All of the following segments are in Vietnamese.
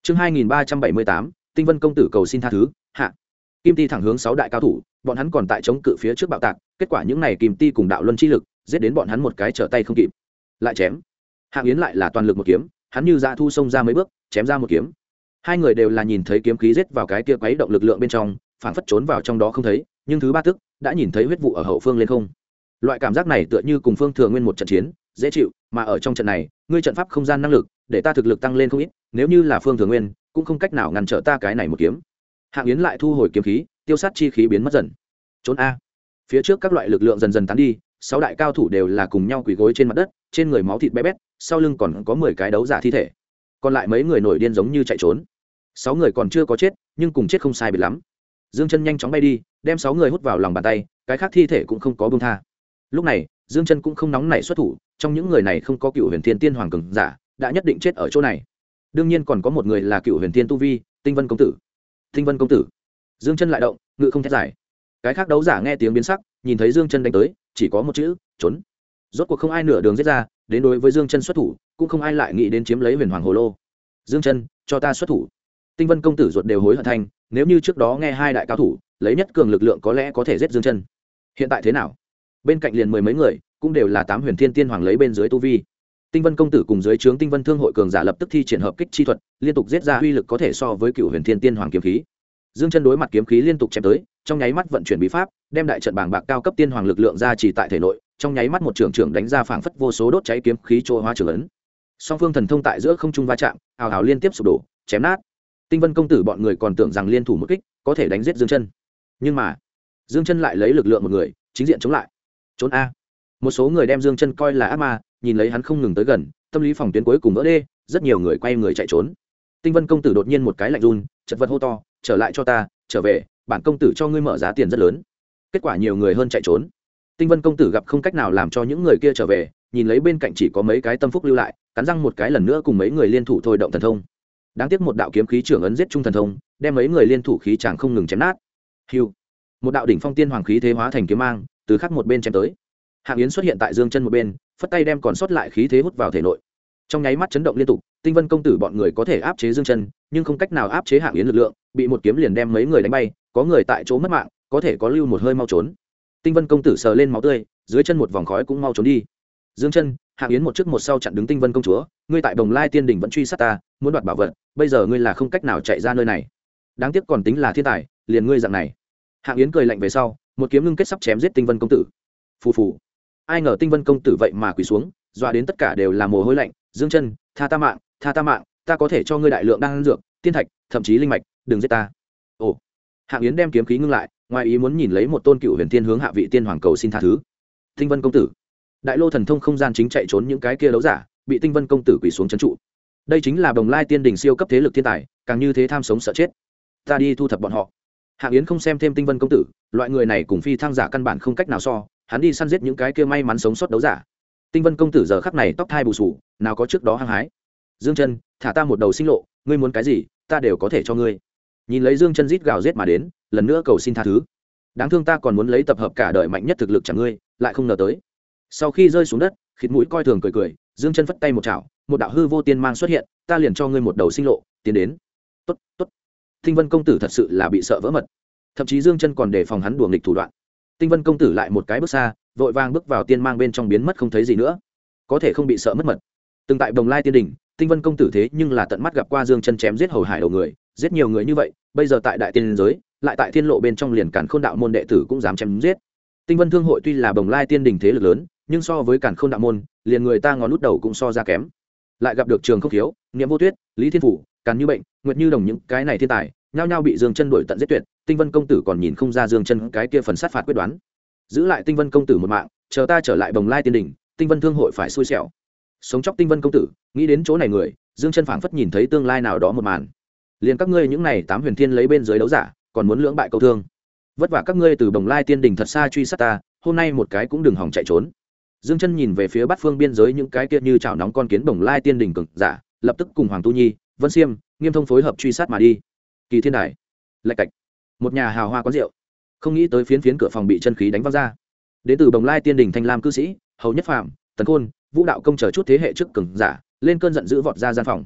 Chương 2378, Tinh Vân công tử cầu xin tha thứ, hạ. Kim Ti thẳng hướng 6 đại cao thủ, bọn hắn còn tại chống cự phía trước bạo tạc, kết quả những này Kim Ti cùng đạo luân chi lực, giết đến bọn hắn một cái trở tay không kịp. Lại chém. Hạng Yến lại là toàn lực một kiếm, hắn như dã thu xông ra mấy bước, chém ra một kiếm. Hai người đều là nhìn thấy kiếm khí giết vào cái kia quấy động lực lượng bên trong, phản phất trốn vào trong đó không thấy, nhưng thứ ba tức đã nhìn thấy huyết vụ ở hậu phương lên không. Loại cảm giác này tựa như cùng Phương Thừa Nguyên một trận chiến, dễ chịu, mà ở trong trận này, ngươi trận pháp không gian năng lực, để ta thực lực tăng lên không ít, nếu như là Phương Thừa Nguyên, cũng không cách nào ngăn trở ta cái này một kiếm. Hạng Yến lại thu hồi kiếm khí, tiêu sát chi khí biến mất dần. Trốn a. Phía trước các loại lực lượng dần dần tán đi, 6 đại cao thủ đều là cùng nhau quỳ gối trên mặt đất, trên người máu thịt bé bét, sau lưng còn có 10 cái đấu giả thi thể. Còn lại mấy người nổi điên giống như chạy trốn. 6 người còn chưa có chết, nhưng cùng chết không sai biệt lắm. Dương Chân nhanh chóng bay đi, đem 6 người hút vào lòng bàn tay, cái khác thi thể cũng không có buông tha. Lúc này, Dương Chân cũng không nóng nảy xuất thủ, trong những người này không có Cựu Huyền Thiên Tiên Hoàng cường giả, đã nhất định chết ở chỗ này. Đương nhiên còn có một người là Cựu Huyền Thiên tu vi, Tinh Vân công tử. Tinh Vân công tử. Dương Chân lại động, ngự không thét giải. Cái khác đấu giả nghe tiếng biến sắc, nhìn thấy Dương Chân đánh tới, chỉ có một chữ, trốn. Rốt cuộc không ai nửa đường giết ra, đến đối với Dương Chân xuất thủ, cũng không ai lại nghĩ đến chiếm lấy Huyền Hoàng Hồ Lô. Dương Chân, cho ta xuất thủ. Tinh Vân công tử ruột đều hối hận thành, nếu như trước đó nghe hai đại cao thủ, lấy nhất cường lực lượng có lẽ có thể giết Dương Chân. Hiện tại thế nào? Bên cạnh liền 10 mấy người, cũng đều là 8 Huyền Thiên Tiên Hoàng lấy bên dưới tu vi. Tinh Vân công tử cùng dưới trướng Tinh Vân Thương hội cường giả lập tức thi triển hợp kích chi thuật, liên tục giết ra uy lực có thể so với Cựu Huyền Thiên Tiên Hoàng kiếm khí. Dương Chân đối mặt kiếm khí liên tục chém tới, trong nháy mắt vận chuyển bí pháp, đem đại trận bàng bạc cao cấp tiên hoàng lực lượng ra chỉ tại thể nội, trong nháy mắt một trường trưởng đánh ra phảng phất vô số đốt cháy kiếm khí trôi hóa trường ấn. Song phương thần thông tại giữa không trung va chạm, ào ào liên tiếp sụp đổ, chém nát. Tinh Vân công tử bọn người còn tưởng rằng liên thủ một kích có thể đánh giết Dương Chân, nhưng mà Dương Chân lại lấy lực lượng một người, chính diện chống lại. Trốn a. Một số người đem Dương Chân coi là ác ma, nhìn lấy hắn không ngừng tới gần, tâm lý phòng tuyến cuối cùng vỡ đê, rất nhiều người quay người chạy trốn. Tinh Vân công tử đột nhiên một cái lạnh run, chật vật hô to, trở lại cho ta, trở về, bản công tử cho ngươi mở giá tiền rất lớn. Kết quả nhiều người hơn chạy trốn. Tinh Vân công tử gặp không cách nào làm cho những người kia trở về, nhìn lấy bên cạnh chỉ có mấy cái tâm phúc lưu lại, cắn răng một cái lần nữa cùng mấy người liên thủ thôi động thần thông. Đáng tiếc một đạo kiếm khí trưởng ấn giết trung thần thông, đem mấy người liên thủ khí chẳng không ngừng chém nát. Hưu. Một đạo đỉnh phong tiên hoàng khí thế hóa thành kiếm mang, từ khắc một bên chém tới. Hạng Yến xuất hiện tại Dương Chân một bên, phất tay đem còn sót lại khí thế hút vào thể nội. Trong nháy mắt chấn động liên tục, Tinh Vân công tử bọn người có thể áp chế Dương Chân, nhưng không cách nào áp chế Hạng Yến lực lượng, bị một kiếm liền đem mấy người đánh bay, có người tại chỗ mất mạng, có thể có lưu một hơi mau trốn. Tinh Vân công tử sờ lên máu tươi, dưới chân một vòng khói cũng mau trốn đi. Dương Chân, Hạng Yến một trước một sau chặn đứng Tinh Vân công chúa, ngươi tại Bồng Lai Tiên đỉnh vẫn truy sát ta, muốn đoạt bảo vật, bây giờ ngươi là không cách nào chạy ra nơi này. Đáng tiếc còn tính là thiên tài, liền ngươi dạng này. Hạng Yến cười lạnh về sau, một kiếm ngưng kết sắp chém giết Tinh Vân công tử. Phù phù. Ai ngờ Tinh Vân công tử vậy mà quỳ xuống, dọa đến tất cả đều là mồ hôi lạnh. Dương Chân, tha ta mạng, ta có thể cho ngươi đại lượng đan dược, tiên thạch, thậm chí linh mạch, đừng giết ta. Ồ. Hạng Yến đem kiếm khí ngưng lại, ngoài ý muốn nhìn lấy một tôn Cựu Huyền Tiên hướng hạ vị tiên hoàng cầu xin tha thứ. Tinh Vân công tử. Đại lô thần thông không gian chính chạy trốn những cái kia đấu giả, bị Tinh Vân công tử quỳ xuống trấn trụ. Đây chính là Bồng Lai Tiên đỉnh siêu cấp thế lực thiên tài, càng như thế tham sống sợ chết. Ta đi thu thập bọn họ. Hạng Yến không xem thêm Tinh Vân công tử, loại người này cùng phi thăng giả căn bản không cách nào so, hắn đi săn giết những cái kia may mắn sống sót đấu giả. Tinh Vân công tử giờ khắc này tóc thai bù sù, nào có trước đó hăng hái. Dương Chân, thả ta một đầu sinh lộ, ngươi muốn cái gì, ta đều có thể cho ngươi. Nhìn lấy Dương Chân rít gào giết mà đến, lần nữa cầu xin tha thứ. Đáng thương ta còn muốn lấy tập hợp cả đời mạnh nhất thực lực chẳng ngươi, lại không ngờ tới. Sau khi rơi xuống đất, khịt mũi coi thường cười, Dương Chân phất tay một chảo, một đạo hư vô tiên mang xuất hiện, ta liền cho ngươi một đầu sinh lộ, tiến đến. Tốt, tốt. Tinh Vân công tử thật sự là bị sợ vỡ mật. Thậm chí Dương Chân còn đề phòng hắn đùa nghịch thủ đoạn. Tinh Vân công tử lại một cái bước xa, vội vàng bước vào tiên mang bên trong biến mất không thấy gì nữa. Có thể không bị sợ mất mật. Từng tại Bồng Lai Tiên đỉnh, Tinh Vân công tử thế nhưng là tận mắt gặp qua Dương Chân chém giết hầu hải đầu người, giết nhiều người như vậy, bây giờ tại đại tiên giới, lại tại thiên lộ bên trong liền Càn Khôn đạo môn đệ tử cũng dám chém giết. Tinh Vân thương hội tuy là Bồng Lai Tiên đỉnh thế lực lớn, nhưng so với Càn Khôn đạo môn, liền người ta ngón nút đầu cũng so ra kém. Lại gặp được Trường Không Khiếu, Niệm Vô Tuyết, Lý Thiên Phủ, Càn Như Bệnh, Nguyệt Như Đồng những cái này thiên tài, nhao nhao bị Dương Chân đuổi tận giết tuyệt. Tinh Vân công tử còn nhìn không ra Dương Chân cái kia phần sát phạt quyết đoán, giữ lại Tinh Vân công tử một mạng, chờ ta trở lại Bồng Lai Tiên đỉnh, Tinh Vân thương hội phải xui xẻo. Sống chóc Tinh Vân công tử, nghĩ đến chỗ này người, Dương Chân phảng phất nhìn thấy tương lai nào đó một màn. Liền các ngươi những này 8 huyền thiên lấy bên dưới đấu giả, còn muốn lưỡng bại câu thương. Vất vả các ngươi từ Bồng Lai Tiên đỉnh thật xa truy sát ta, hôm nay một cái cũng đừng hòng chạy trốn. Dương Chân nhìn về phía Bát Phương biên giới những cái kia như chảo nóng con kiến Bồng Lai Tiên đỉnh cường giả, lập tức cùng Hoàng Tu Nhi, Vân Xiêm, Nghiêm Thông phối hợp truy sát mà đi. Kỳ Thiên Đài, lạch cạch, một nhà hào hoa quán rượu. Không nghĩ tới phiến cửa phòng bị chân khí đánh văng ra. Đến từ Bồng Lai Tiên đỉnh Thanh Lam cư sĩ, Hầu Nhất Phàm, Tần Khôn, Vũ Đạo công chờ chút thế hệ trước cường giả, lên cơn giận dữ vọt ra gian phòng.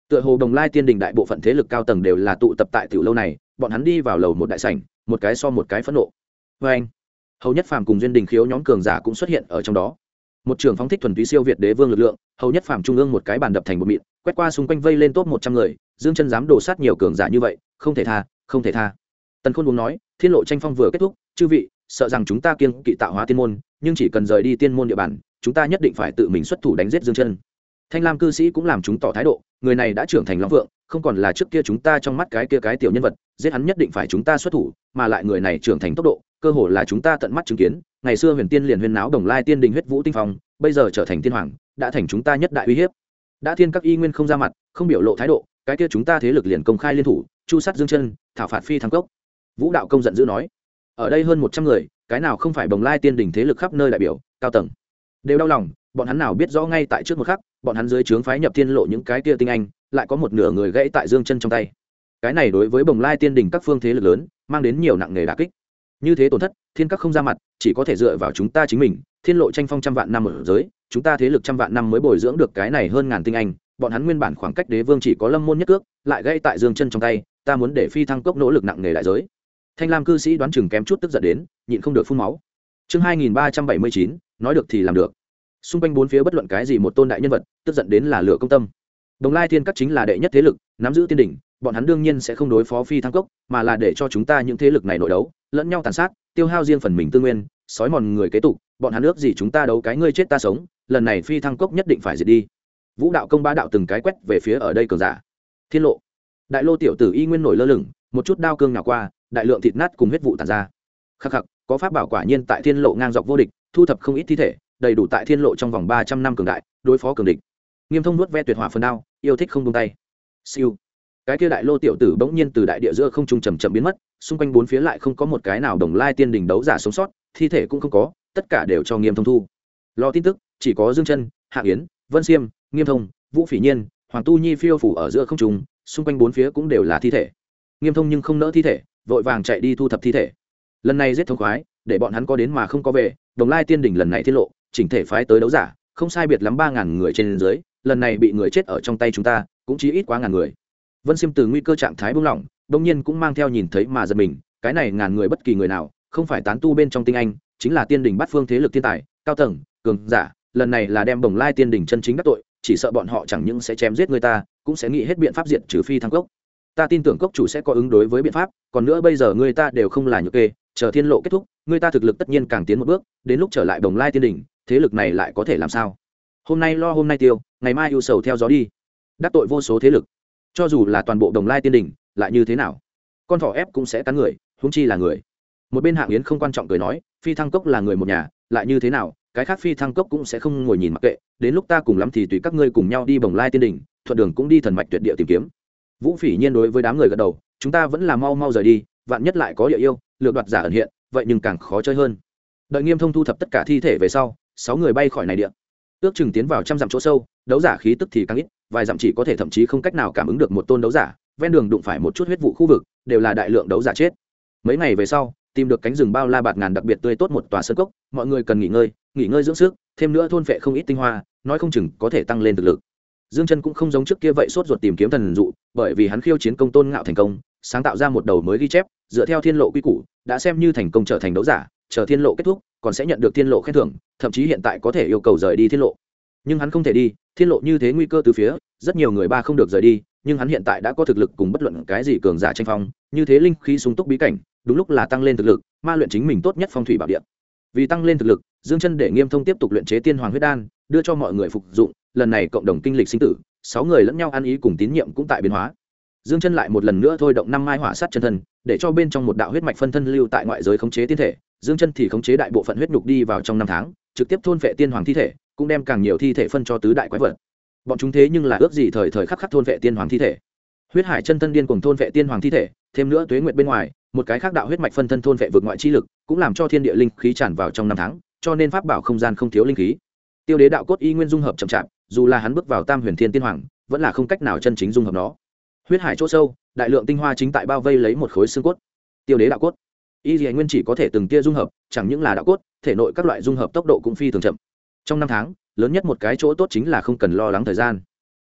Tựa hồ Đồng Lai Tiên Đình đại bộ phận thế lực cao tầng đều là tụ tập tại tiểu lâu này, bọn hắn đi vào lầu một đại sảnh, một cái so một cái phẫn nộ. Và anh, Hầu Nhất Phàm cùng Duyên Đình Khiếu nhóm cường giả cũng xuất hiện ở trong đó. Một trường phóng thích thuần túy siêu việt đế vương lực lượng, Hầu Nhất Phàm trung ương một cái bàn đập thành một mịn, quét qua xung quanh vây lên top 100 người, Dương Chân dám đổ sát nhiều cường giả như vậy, không thể tha, không thể tha. Tần Khôn uống nói, Thiên Lộ tranh phong vừa kết thúc, chư vị, sợ rằng chúng ta kiêng kỵ tạo hóa tiên môn, nhưng chỉ cần rời đi tiên môn địa bàn, chúng ta nhất định phải tự mình xuất thủ đánh giết Dương Chân. Thanh Lam cư sĩ cũng làm chúng tỏ thái độ, người này đã trưởng thành long vượng, không còn là trước kia chúng ta trong mắt cái kia cái tiểu nhân vật, giết hắn nhất định phải chúng ta xuất thủ, mà lại người này trưởng thành tốc độ, cơ hồ là chúng ta tận mắt chứng kiến. Ngày xưa Huyền Tiên liền huyên náo Đồng Lai Tiên Đình huyết vũ tinh phong, bây giờ trở thành tiên hoàng, đã thành chúng ta nhất đại uy hiếp. Đã Thiên các y nguyên không ra mặt, không biểu lộ thái độ, cái kia chúng ta thế lực liền công khai liên thủ, chu sát Dương Chân, thảo phạt phi thăng cốc. Vũ đạo công giận dữ nói, ở đây hơn 100 người, cái nào không phải Đồng Lai Tiên Đình thế lực khắp nơi đại biểu, cao tầng đều đau lòng, bọn hắn nào biết rõ ngay tại trước một khắc, bọn hắn dưới trướng phái nhập Thiên Lộ những cái kia tinh anh, lại có một nửa người gãy tại Dương Chân trong tay. Cái này đối với Đồng Lai Tiên Đình các phương thế lực lớn, mang đến nhiều nặng nề đả kích. Như thế tổn thất, Thiên các không ra mặt, chỉ có thể dựa vào chúng ta chính mình. Thiên Lộ tranh phong trăm vạn năm ở giới, chúng ta thế lực trăm vạn năm mới bồi dưỡng được cái này hơn ngàn tinh anh, bọn hắn nguyên bản khoảng cách đế vương chỉ có lâm môn nhất cước, lại gãy tại Dương Chân trong tay, ta muốn để phi thăng cốc nỗ lực nặng nề đại giới. Thanh Lam cư sĩ đoán chừng kém chút tức giận đến, nhịn không được phun máu. Chương 2379, nói được thì làm được. Xung quanh bốn phía bất luận cái gì một tôn đại nhân vật, tức giận đến là lửa công tâm. Đồng Lai Thiên các chính là đệ nhất thế lực, nắm giữ tiên đỉnh, bọn hắn đương nhiên sẽ không đối phó phi thăng cốc, mà là để cho chúng ta những thế lực này nội đấu, lẫn nhau tàn sát, tiêu hao riêng phần mình tư nguyên, sói mòn người kế tục, bọn hắn ước gì chúng ta đấu cái ngươi chết ta sống, lần này phi thăng cốc nhất định phải diệt đi. Vũ đạo công ba đạo từng cái quét về phía ở đây cường giả. Thiên Lộ, Đại Lô tiểu tử y nguyên nổi lơ lửng, một chút đao cương nhào qua, đại lượng thịt nát cùng huyết vụ tản ra. Khắc khắc, có pháp bảo quả nhiên tại Thiên Lộ ngang dọc vô địch, thu thập không ít thi thể, đầy đủ tại Thiên Lộ trong vòng 300 năm cường đại, đối phó cường địch. Nghiêm Thông nuốt ve tuyệt hỏa phần đao, yêu thích không buông tay. Siêu. Cái kia Đại Lô tiểu tử bỗng nhiên từ đại địa giữa không trung chậm chậm biến mất, xung quanh bốn phía lại không có một cái nào Đồng Lai Tiên Đình đấu giả sống sót, thi thể cũng không có, tất cả đều cho Nghiêm Thông thu. Lo tin tức, chỉ có Dương Chân, Hạ Yến, Vân Xiêm, Nghiêm Thông, Vũ Phỉ Nhiên, Hoàng Tu Nhi phiêu phủ ở giữa không trung, xung quanh bốn phía cũng đều là thi thể. Nghiêm Thông nhưng không nỡ thi thể, vội vàng chạy đi thu thập thi thể. Lần này giết thống khoái, để bọn hắn có đến mà không có về, Đồng Lai Tiên Đình lần này tiết lộ, chỉnh thể phái tới đấu giả, không sai biệt lắm 3000 người trên dưới, lần này bị người chết ở trong tay chúng ta, cũng chỉ ít quá ngàn người. Vân Xiêm từ nguy cơ trạng thái buông lỏng, đương nhiên cũng mang theo nhìn thấy mà giật mình, cái này ngàn người bất kỳ người nào, không phải tán tu bên trong tinh anh, chính là tiên đình bát phương thế lực thiên tài, cao tầng, cường giả, lần này là đem Đồng Lai Tiên Đình chân chính đắc tội, chỉ sợ bọn họ chẳng những sẽ chém giết người ta, cũng sẽ nghĩ hết biện pháp diệt trừ phi thăng cốc. Ta tin tưởng cốc chủ sẽ có ứng đối với biện pháp, còn nữa bây giờ người ta đều không là nhược kê, chờ Thiên Lộ kết thúc, người ta thực lực tất nhiên càng tiến một bước, đến lúc trở lại Đồng Lai Tiên Đình, thế lực này lại có thể làm sao? Hôm nay lo hôm nay tiêu, ngày mai ưu sầu theo gió đi. Đắc tội vô số thế lực, cho dù là toàn bộ Đồng Lai Tiên Đình, lại như thế nào? Con thỏ ép cũng sẽ cắn người, huống chi là người. Một bên Hạng Yến không quan trọng cười nói, phi thăng cốc là người một nhà, lại như thế nào? Cái khác phi thăng cốc cũng sẽ không ngồi nhìn mặc kệ, đến lúc ta cùng lắm thì tùy các ngươi cùng nhau đi Đồng Lai Tiên Đình, thuận đường cũng đi thần mạch tuyệt địa tìm kiếm. Vũ Phỉ Nhiên đối với đám người gật đầu, chúng ta vẫn là mau mau rời đi, vạn nhất lại có địa yêu, lược đoạt giả ẩn hiện, vậy nhưng càng khó chơi hơn. Đợi Nghiêm Thông thu thập tất cả thi thể về sau, 6 người bay khỏi này địa, ước chừng tiến vào trăm dặm chỗ sâu, đấu giả khí tức thì càng ít, vài dặm chỉ có thể thậm chí không cách nào cảm ứng được một tôn đấu giả, ven đường đụng phải một chút huyết vụ khu vực, đều là đại lượng đấu giả chết. Mấy ngày về sau, tìm được cánh rừng bao la bạt ngàn đặc biệt tươi tốt một tòa sơn cốc, mọi người cần nghỉ ngơi dưỡng sức, thêm nữa thôn phệ không ít tinh hoa, nói không chừng có thể tăng lên thực lực. Dương Chân cũng không giống trước kia vậy sốt ruột tìm kiếm thần dụ, bởi vì hắn khiêu chiến công tôn ngạo thành công, sáng tạo ra một đầu mới ghi chép, dựa theo Thiên Lộ quy củ, đã xem như thành công trở thành đấu giả, chờ Thiên Lộ kết thúc, còn sẽ nhận được Thiên Lộ khen thưởng, thậm chí hiện tại có thể yêu cầu rời đi Thiên Lộ. Nhưng hắn không thể đi, Thiên Lộ như thế nguy cơ từ phía, rất nhiều người ba không được rời đi, nhưng hắn hiện tại đã có thực lực cùng bất luận cái gì cường giả tranh phong, như thế linh khí sung túc bí cảnh, đúng lúc là tăng lên thực lực, ma luyện chính mình tốt nhất phong thủy bảo địa. Vì tăng lên thực lực, Dương Chân để Nghiêm Thông tiếp tục luyện chế Tiên Hoàng huyết đan, đưa cho mọi người phục dụng, lần này cộng đồng kinh lịch sinh tử, 6 người lẫn nhau ăn ý cùng tín nhiệm cũng tại biến hóa. Dương Chân lại một lần nữa thôi động 5 mai hỏa sát chân thân, để cho bên trong một đạo huyết mạch phân thân lưu tại ngoại giới khống chế tiên thể, Dương Chân thì khống chế đại bộ phận huyết nhục đi vào trong 5 tháng, trực tiếp thôn phệ tiên hoàng thi thể, cũng đem càng nhiều thi thể phân cho tứ đại quái vật. Bọn chúng thế nhưng là ước gì thời thời khắc khắc thôn phệ tiên hoàng thi thể. Huyết hải chân thân điên cuồng thôn phệ tiên hoàng thi thể, thêm nữa tuế nguyệt bên ngoài, một cái khác đạo huyết mạch phân thân thôn phệ vượt ngoại chi lực, cũng làm cho thiên địa linh khí tràn vào trong 5 tháng, cho nên pháp bảo không gian không thiếu linh khí. Tiêu Đế đạo cốt y nguyên dung hợp chậm chạp, dù là hắn bước vào Tam Huyền Thiên Tiên Hoàng, vẫn là không cách nào chân chính dung hợp nó. Huyết hải chỗ sâu, đại lượng tinh hoa chính tại bao vây lấy một khối xương cốt. Tiêu Đế đạo cốt, y Liễu nguyên chỉ có thể từng tia dung hợp, chẳng những là đạo cốt, thể nội các loại dung hợp tốc độ cũng phi thường chậm. Trong 5 tháng, lớn nhất một cái chỗ tốt chính là không cần lo lắng thời gian.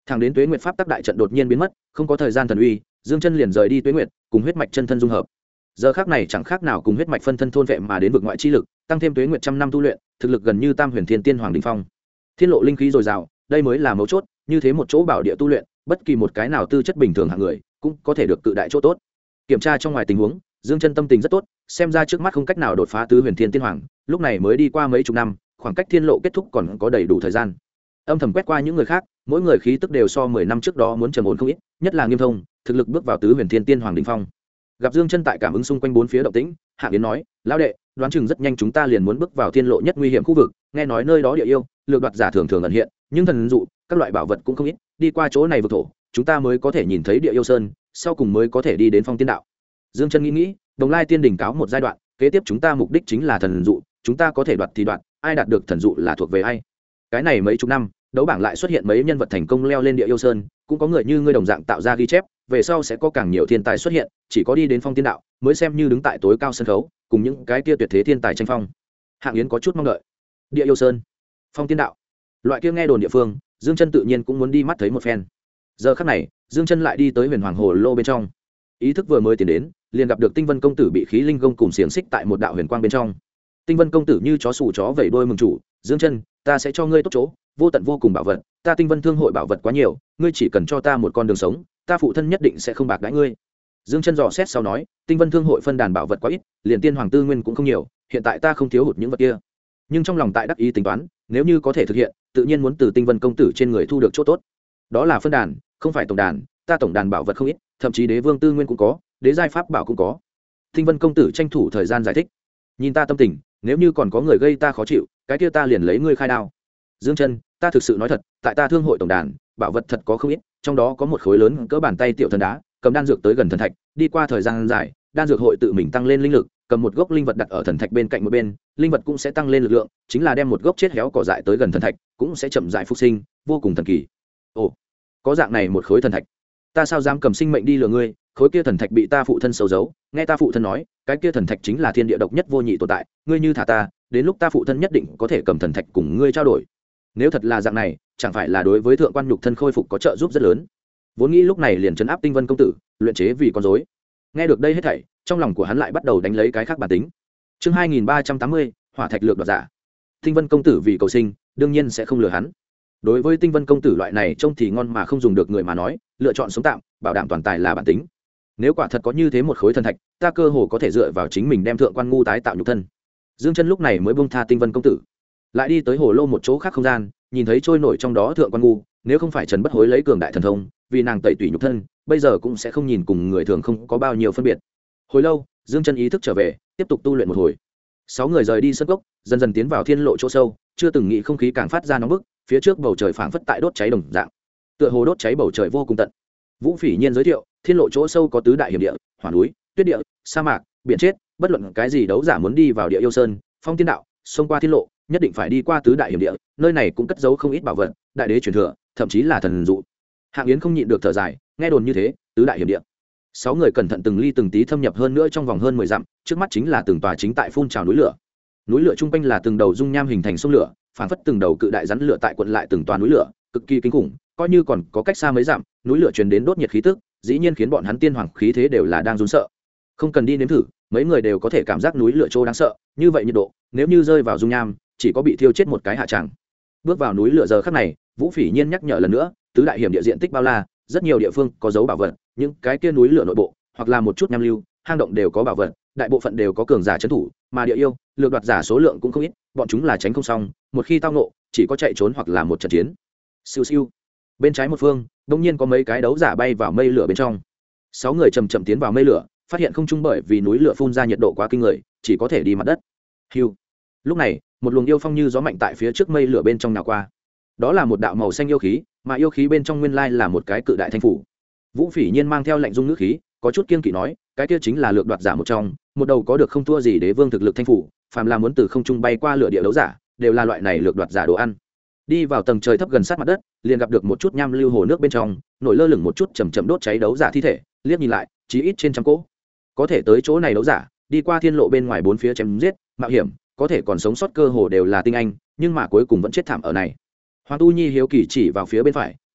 Thẳng đến Tuế Nguyệt pháp tắc đại trận đột nhiên biến mất, không có thời gian thần uy, Dương Chân liền rời đi Tuế Nguyệt, cùng huyết mạch chân thân dung hợp. Giờ khắc này chẳng khác nào cùng huyết mạch phân thân thôn vệ mà đến vực ngoại chi lực, tăng thêm Tuế Nguyệt trăm năm tu luyện, thực lực gần như Tam Huyền Thiên Tiên Hoàng đỉnh phong. Thiên lộ linh khí dồi dào, đây mới là mấu chốt, như thế một chỗ bảo địa tu luyện, bất kỳ một cái nào tư chất bình thường hạng người, cũng có thể được cự đại chỗ tốt. Kiểm tra trong ngoài tình huống, Dương Chân tâm tình rất tốt, xem ra trước mắt không cách nào đột phá tứ huyền thiên tiên hoàng, lúc này mới đi qua mấy chục năm, khoảng cách thiên lộ kết thúc còn có đầy đủ thời gian. Âm thầm quét qua những người khác, mỗi người khí tức đều so 10 năm trước đó muốn trầm ổn không ít, nhất là Nghiêm Thông, thực lực bước vào tứ huyền thiên tiên hoàng đỉnh phong. Gặp Dương Chân tại cảm ứng xung quanh bốn phía động tĩnh, Hạ Yến nói: "Lão đệ, đoán chừng rất nhanh chúng ta liền muốn bước vào thiên lộ nhất nguy hiểm khu vực, nghe nói nơi đó địa yêu, lược đoạt giả thường thường ẩn hiện, nhưng thần dụ, các loại bảo vật cũng không ít, đi qua chỗ này vực thổ, chúng ta mới có thể nhìn thấy địa yêu sơn, sau cùng mới có thể đi đến phong tiên đạo." Dương Chân nghĩ, Đồng Lai Tiên đỉnh cáo một giai đoạn, kế tiếp chúng ta mục đích chính là thần dụ, chúng ta có thể đoạt thì đoạt, ai đạt được thần dụ là thuộc về ai. Cái này mấy chục năm, đấu bảng lại xuất hiện mấy nhân vật thành công leo lên địa yêu sơn, cũng có người như ngươi đồng dạng tạo ra ghi chép, về sau sẽ có càng nhiều thiên tài xuất hiện, chỉ có đi đến phong tiên đạo mới xem như đứng tại tối cao sân khấu, cùng những cái kia tuyệt thế thiên tài tranh phong. Hạng Yến có chút mong đợi. Địa yêu sơn, phong tiên đạo, loại kia nghe đồn địa phương, Dương Chân tự nhiên cũng muốn đi mắt thấy một phen. Giờ khắc này, Dương Chân lại đi tới Huyền Hoàng Hồ lô bên trong. Ý thức vừa mới tiến đến, liền gặp được Tinh Vân công tử bị khí linh gông cùng xiềng xích tại một đạo huyền quang bên trong. Tinh Vân công tử như chó sủ chó vẩy đuôi mừng chủ: "Dương Chân, ta sẽ cho ngươi tốt chỗ, vô tận vô cùng bảo vật, ta Tinh Vân thương hội bảo vật quá nhiều, ngươi chỉ cần cho ta một con đường sống, ta phụ thân nhất định sẽ không bạc đãi ngươi." Dương Chân dò xét sau nói: "Tinh Vân thương hội phân đàn bảo vật quá ít, liền tiên hoàng tư nguyên cũng không nhiều, hiện tại ta không thiếu hụt những vật kia." Nhưng trong lòng tại đắc ý tính toán, nếu như có thể thực hiện, tự nhiên muốn từ Tinh Vân công tử trên người thu được chỗ tốt. Đó là phân đàn, không phải tổng đàn, ta tổng đàn bảo vật không ít, thậm chí đế vương tư nguyên cũng có, đế giai pháp bảo cũng có. Tinh Vân công tử tranh thủ thời gian giải thích: "Nhìn ta tâm tình, nếu như còn có người gây ta khó chịu, cái kia ta liền lấy ngươi khai đao." Dương Chân, ta thực sự nói thật, tại ta thương hội tổng đàn, bảo vật thật có không ít, trong đó có một khối lớn cỡ bàn tay tiểu thần đá, cầm đan dược tới gần thần thạch, đi qua thời gian dài, đan dược hội tự mình tăng lên linh lực, cầm một gốc linh vật đặt ở thần thạch bên cạnh một bên, linh vật cũng sẽ tăng lên lực lượng, chính là đem một gốc chết héo cỏ dại tới gần thần thạch, cũng sẽ chậm rãi phục sinh, vô cùng thần kỳ. Ồ, có dạng này một khối thần thạch, ta sao dám cầm sinh mệnh đi lừa ngươi? Khối kia thần thạch bị ta phụ thân sâu giấu, nghe ta phụ thân nói, cái kia thần thạch chính là thiên địa độc nhất vô nhị tồn tại, ngươi như thả ta, đến lúc ta phụ thân nhất định có thể cầm thần thạch cùng ngươi trao đổi. Nếu thật là dạng này, chẳng phải là đối với thượng quan nhục thân khôi phục có trợ giúp rất lớn. Vốn nghĩ lúc này liền trấn áp Tinh Vân công tử, luyện chế vì con rối. Nghe được đây hết thảy, trong lòng của hắn lại bắt đầu đánh lấy cái khác bản tính. Chương 2380, hỏa thạch lược đoạt giả. Tinh Vân công tử vì cầu sinh, đương nhiên sẽ không lừa hắn. Đối với Tinh Vân công tử loại này trông thì ngon mà không dùng được người mà nói, lựa chọn sống tạm, bảo đảm toàn tài là bản tính. Nếu quả thật có như thế một khối thần thạch, ta cơ hồ có thể dựa vào chính mình đem thượng quan ngu tái tạo nhục thân. Dương Chân lúc này mới buông tha Tinh Vân công tử, lại đi tới hồ lô một chỗ khác không gian, nhìn thấy trôi nổi trong đó thượng quan ngu, nếu không phải Trần Bất Hối lấy cường đại thần thông, vì nàng tẩy tủy nhục thân, bây giờ cũng sẽ không nhìn cùng người thường không có bao nhiêu phân biệt. Hồi lâu, Dương Chân ý thức trở về, tiếp tục tu luyện một hồi. 6 người rời đi sân gốc, dần dần tiến vào thiên lộ chỗ sâu, chưa từng nghĩ không khí càng phát ra nóng bức, phía trước bầu trời phảng phất tại đốt cháy đồng dạng, tựa hồ đốt cháy bầu trời vô cùng tận. Vũ Phỉ Nhiên giới thiệu, thiên lộ chỗ sâu có tứ đại hiểm địa, hỏa núi, tuyết địa, sa mạc, biển chết, bất luận cái gì đấu giả muốn đi vào địa yêu sơn, phong tiên đạo, xông qua thiên lộ, nhất định phải đi qua tứ đại hiểm địa, nơi này cũng cất giấu không ít bảo vật, đại đế truyền thừa, thậm chí là thần dụ. Hạng Yến không nhịn được thở dài, nghe đồn như thế, tứ đại hiểm địa. 6 người cẩn thận từng ly từng tí thâm nhập hơn nữa trong vòng hơn 10 dặm, trước mắt chính là từng tòa chính tại phun trào núi lửa. Núi lửa trung quanh là từng đầu dung nham hình thành sông lửa, phản phất từng đầu cự đại rắn lửa tại quận lại từng tòa núi lửa, cực kỳ kinh khủng, coi như còn có cách xa mấy dặm, núi lửa truyền đến đốt nhiệt khí tức, dĩ nhiên khiến bọn hắn tiên hoàng khí thế đều là đang run sợ. Không cần đi nếm thử, mấy người đều có thể cảm giác núi lửa trô đáng sợ, như vậy nhiệt độ, nếu như rơi vào dung nham, chỉ có bị thiêu chết một cái hạ tràng. Bước vào núi lửa giờ khắc này, Vũ Phỉ Nhiên nhắc nhở lần nữa, tứ đại hiểm địa diện tích bao la, rất nhiều địa phương có dấu bảo vật, những cái kia núi lửa nội bộ, hoặc là một chút nham lưu, hang động đều có bảo vật, đại bộ phận đều có cường giả trấn thủ, mà địa yêu, lược đoạt giả số lượng cũng không ít, bọn chúng là tránh không xong, một khi tao ngộ, chỉ có chạy trốn hoặc là một trận chiến. Siêu siêu. Bên trái một phương, đột nhiên có mấy cái đấu giả bay vào mây lửa bên trong. 6 người chậm chậm tiến vào mây lửa, phát hiện không trung bởi vì núi lửa phun ra nhiệt độ quá kinh người, chỉ có thể đi mặt đất. Hưu. Lúc này, một luồng yêu phong như gió mạnh tại phía trước mây lửa bên trong nào qua. Đó là một đạo màu xanh yêu khí, mà yêu khí bên trong nguyên lai là một cái cự đại thanh phủ. Vũ Phỉ Nhiên mang theo lệnh dung ngữ khí, có chút kiên kỵ nói, cái kia chính là lược đoạt giả một trong, một đầu có được không thua gì đế vương thực lực thanh phủ, phàm là muốn từ không trung bay qua lửa địa đấu giả, đều là loại này lược đoạt giả đồ ăn. Đi vào tầng trời thấp gần sát mặt đất, liền gặp được một chút nham lưu hồ nước bên trong, nổi lơ lửng một chút chầm chậm đốt cháy đấu giả thi thể, liếc nhìn lại, chí ít trên trăm cỗ. Có thể tới chỗ này đấu giả, đi qua thiên lộ bên ngoài bốn phía chém giết, mạo hiểm, có thể còn sống sót cơ hồ đều là tinh anh, nhưng mà cuối cùng vẫn chết thảm ở này. Hoàng Tu Nhi hiếu kỳ chỉ vào phía bên phải,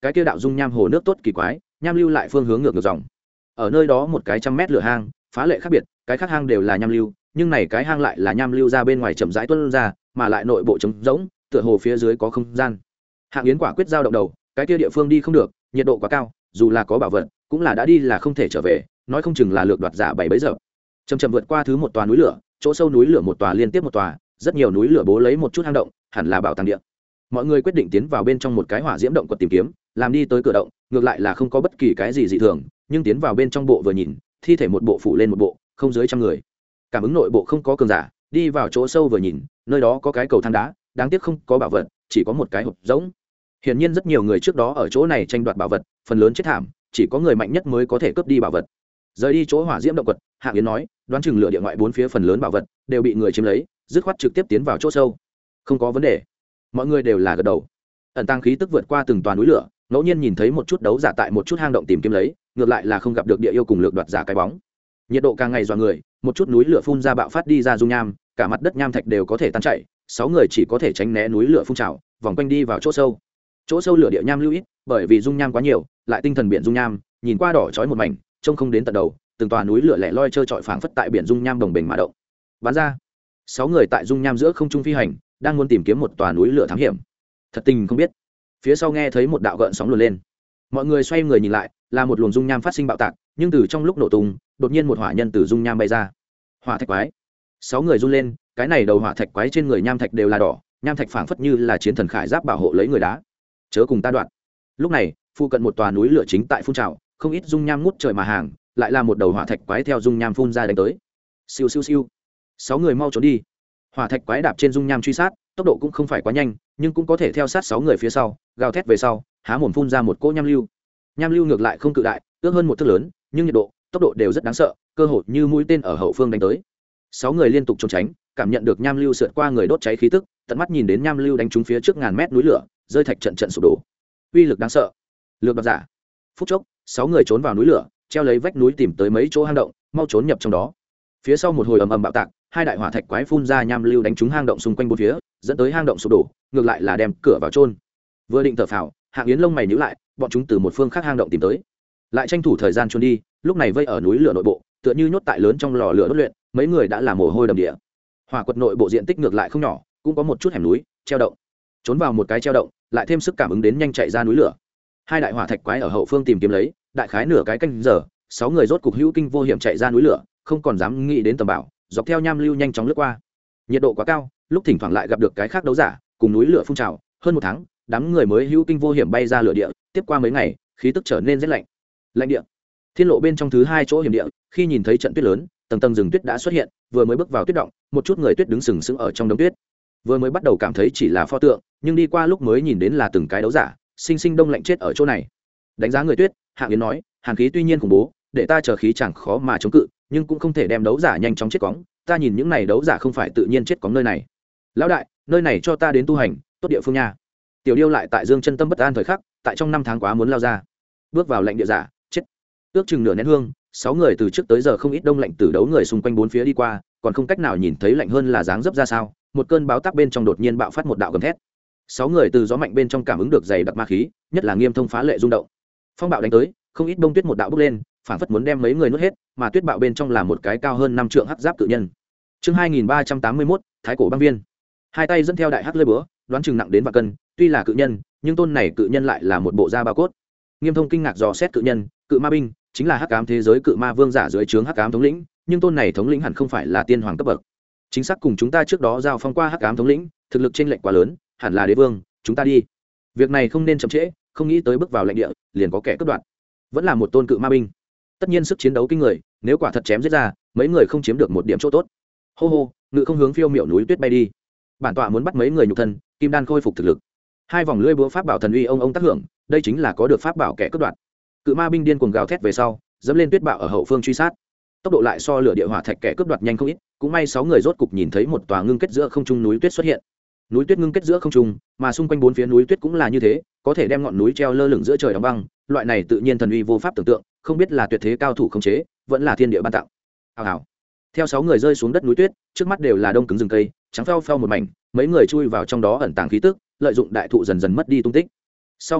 cái kia đạo dung nham hồ nước tốt kỳ quái, nham lưu lại phương hướng ngược dòng. Ở nơi đó một cái 100 mét lửa hang, phá lệ khác biệt, cái khác hang đều là nham lưu, nhưng này cái hang lại là nham lưu ra bên ngoài chậm rãi tuôn ra, mà lại nội bộ trống rỗng, tựa hồ phía dưới có không gian. Hạng Yến quả quyết giao động đầu, cái kia địa phương đi không được, nhiệt độ quá cao, dù là có bảo vật, cũng là đã đi là không thể trở về, nói không chừng là lược đoạt giả 7 giờ. Chậm chậm vượt qua thứ một tòa núi lửa, chỗ sâu núi lửa một tòa liên tiếp một tòa, rất nhiều núi lửa bố lấy một chút hang động, hẳn là bảo tàng địa. Mọi người quyết định tiến vào bên trong một cái hỏa diễm động quật tìm kiếm, làm đi tới cửa động, ngược lại là không có bất kỳ cái gì dị thường, nhưng tiến vào bên trong bộ vừa nhìn, thi thể một bộ phủ lên một bộ, không dưới 100 người. Cảm ứng nội bộ không có cường giả, đi vào chỗ sâu vừa nhìn, nơi đó có cái cầu thang đá, đáng tiếc không có bảo vật, chỉ có một cái hộp rỗng. Hiển nhiên rất nhiều người trước đó ở chỗ này tranh đoạt bảo vật, phần lớn chết thảm, chỉ có người mạnh nhất mới có thể cướp đi bảo vật. Rời đi chỗ hỏa diễm động quật, Hạng Yến nói, đoán chừng lửa địa ngoại bốn phía phần lớn bảo vật đều bị người chiếm lấy, dứt khoát trực tiếp tiến vào chỗ sâu. Không có vấn đề. Mọi người đều là gật đầu. Ẩn tăng khí tức vượt qua từng toàn núi lửa, ngẫu nhiên nhìn thấy một chút đấu giả tại một chút hang động tìm kiếm lấy, ngược lại là không gặp được địa yêu cùng lược đoạt giả cái bóng. Nhiệt độ càng ngày dọa người, một chút núi lửa phun ra bạo phát đi ra dung nham, cả mặt đất nham thạch đều có thể tan chảy, 6 người chỉ có thể tránh né núi lửa phun trào, vòng quanh đi vào chỗ sâu. Chỗ sâu lửa địa nham lưu ít, bởi vì dung nham quá nhiều, lại tinh thần biển dung nham, nhìn qua đỏ chói một mảnh, trông không đến tận đầu, từng tòa núi lửa lẻ loi trơ trọi phảng phất tại biển dung nham đồng bình mà động. Bắn ra. 6 người tại dung nham giữa không trung phi hành, đang muốn tìm kiếm một tòa núi lửa thám hiểm. Thật tình không biết, phía sau nghe thấy một đạo gợn sóng luồn lên. Mọi người xoay người nhìn lại, là một luồng dung nham phát sinh bạo tạc, nhưng từ trong lúc nổ tung, đột nhiên một hỏa nhân từ dung nham bay ra. Hỏa thạch quái. 6 người run lên, cái này đầu hỏa thạch quái trên người nham thạch đều là đỏ, nham thạch phảng phất như là chiến thần khải giáp bảo hộ lấy người đá. Chớ cùng ta đoạn. Lúc này, phụ cận một tòa núi lửa chính tại phun trào, không ít dung nham ngút trời mà hàng, lại là một đầu hỏa thạch quái theo dung nham phun ra đánh tới. Siêu siêu siêu. 6 người mau trốn đi. Hỏa thạch quái đạp trên dung nham truy sát, tốc độ cũng không phải quá nhanh, nhưng cũng có thể theo sát 6 người phía sau, gào thét về sau, há mồm phun ra một cỗ nham lưu. Nham lưu ngược lại không cự đại, ước hơn một thước lớn, nhưng nhiệt độ, tốc độ đều rất đáng sợ, cơ hội như mũi tên ở hậu phương đánh tới. 6 người liên tục trốn tránh, cảm nhận được nham lưu sượt qua người đốt cháy khí tức, tận mắt nhìn đến nham lưu đánh trúng phía trước ngàn mét núi lửa, rơi thạch trận trận sụp đổ. Uy lực đáng sợ. Lược đoạt giả. Phút chốc, 6 người trốn vào núi lửa, treo lấy vách núi tìm tới mấy chỗ hang động, mau trốn nhập trong đó. Phía sau một hồi ầm ầm bạo tạc, 2 đại hỏa thạch quái phun ra nham lưu đánh trúng hang động xung quanh bốn phía, dẫn tới hang động sụp đổ, ngược lại là đem cửa vào chôn. Vừa định thở phào, Hạng Yến lông mày nhíu lại, bọn chúng từ một phương khác hang động tìm tới, lại tranh thủ thời gian trốn đi, lúc này vây ở núi lửa nội bộ, tựa như nhốt tại lớn trong lò lửa đốt luyện, mấy người đã là mồ hôi đầm địa. Hỏa quật nội bộ diện tích ngược lại không nhỏ, cũng có một chút hẻm núi, treo động. Trốn vào một cái treo động, lại thêm sức cảm ứng đến nhanh chạy ra núi lửa. 2 đại hỏa thạch quái ở hậu phương tìm kiếm lấy, đại khái nửa cái canh giờ, 6 người rốt cục hữu kinh vô hiểm chạy ra núi lửa, không còn dám nghĩ đến tầm bảo, dọc theo nham lưu nhanh chóng lướt qua. Nhiệt độ quá cao, lúc thỉnh thoảng lại gặp được cái khác đấu giả, cùng núi lửa phun trào, hơn 1 tháng, đám người mới hữu kinh vô hiểm bay ra lửa địa, tiếp qua mấy ngày, khí tức trở nên rất lạnh. Lạnh địa. Thiên lộ bên trong thứ 2 chỗ hiểm địa, khi nhìn thấy trận tuyết lớn, tầng tầng rừng tuyết đã xuất hiện, vừa mới bước vào tuyết động, một chút người tuyết đứng sừng sững ở trong đống tuyết. Vừa mới bắt đầu cảm thấy chỉ là pho tượng, nhưng đi qua lúc mới nhìn đến là từng cái đấu giả, sinh sinh đông lạnh chết ở chỗ này. Đánh giá người tuyết, Hạng Yến nói, hàn khí tuy nhiên khủng bố, để ta chờ khí chẳng khó mà chống cự, nhưng cũng không thể đem đấu giả nhanh chóng chết cóng, ta nhìn những này đấu giả không phải tự nhiên chết cóng nơi này. Lão đại, nơi này cho ta đến tu hành, tốt địa phương nha. Tiểu Điêu lại tại dương chân tâm bất an thời khắc, tại trong 5 tháng quá muốn lao ra, bước vào lạnh địa giả, chết. Ước chừng nửa nén hương, 6 người từ trước tới giờ không ít đông lạnh tử đấu người xung quanh bốn phía đi qua, còn không cách nào nhìn thấy lạnh hơn là dáng dấp ra sao, một cơn báo táp bên trong đột nhiên bạo phát một đạo gầm thét. 6 người từ gió mạnh bên trong cảm ứng được dày đặc ma khí, nhất là nghiêm thông phá lệ rung động. Phong bạo đánh tới, không ít đông tuyết một đạo bốc lên, phảng phất muốn đem mấy người nuốt hết, mà tuyết bạo bên trong là một cái cao hơn 5 trượng hắc giáp cự nhân. Chương 2381, Thái cổ băng viên. 2 tay dẫn theo đại hắc lưỡi búa, đoán chừng nặng đến vạn cân, tuy là cự nhân, nhưng tôn này cự nhân lại là một bộ da bao cốt. Nghiêm thông kinh ngạc dò xét cự nhân, cự ma binh, chính là hắc ám thế giới cự ma vương giả dưới trướng hắc ám thống lĩnh, nhưng tôn này thống lĩnh hẳn không phải là tiên hoàng cấp bậc. Chính xác cùng chúng ta trước đó giao phong qua hắc ám thống lĩnh, thực lực chênh lệch quá lớn, hẳn là đế vương, chúng ta đi. Việc này không nên chậm trễ, không nghĩ tới bước vào lãnh địa, liền có kẻ cướp đoạt. Vẫn là một tôn cự ma binh. Tất nhiên sức chiến đấu kinh người, nếu quả thật chém giết ra, mấy người không chiếm được một điểm chỗ tốt. Hô hô, ngự không hướng phiêu miểu núi tuyết bay đi. Bản tọa muốn bắt mấy người nhục thân, kim đan khôi phục thực lực. 2 vòng lưỡi búa pháp bảo thần uy ông tác hưởng, đây chính là có được pháp bảo kẻ cướp đoạt. Cự ma binh điên cuồng gào thét về sau, dẫm lên tuyết bạo ở hậu phương truy sát. Tốc độ lại so lửa địa hỏa thạch kẻ cướp đoạt nhanh không ít, cũng may 6 người rốt cục nhìn thấy một tòa ngưng kết giữa không trung núi tuyết xuất hiện. Núi tuyết ngưng kết giữa không trung, mà xung quanh 4 phía núi tuyết cũng là như thế, có thể đem ngọn núi treo lơ lửng giữa trời đóng băng, loại này tự nhiên thần uy vô pháp tưởng tượng, không biết là tuyệt thế cao thủ khống chế, vẫn là thiên địa ban tặng. Hào hào. Theo 6 người rơi xuống đất núi tuyết, trước mắt đều là đông cứng rừng cây, trắng phao phao một mảnh, mấy người chui vào trong đó ẩn tàng khí tức, lợi dụng đại thụ dần dần mất đi tung tích. Sau một lúc,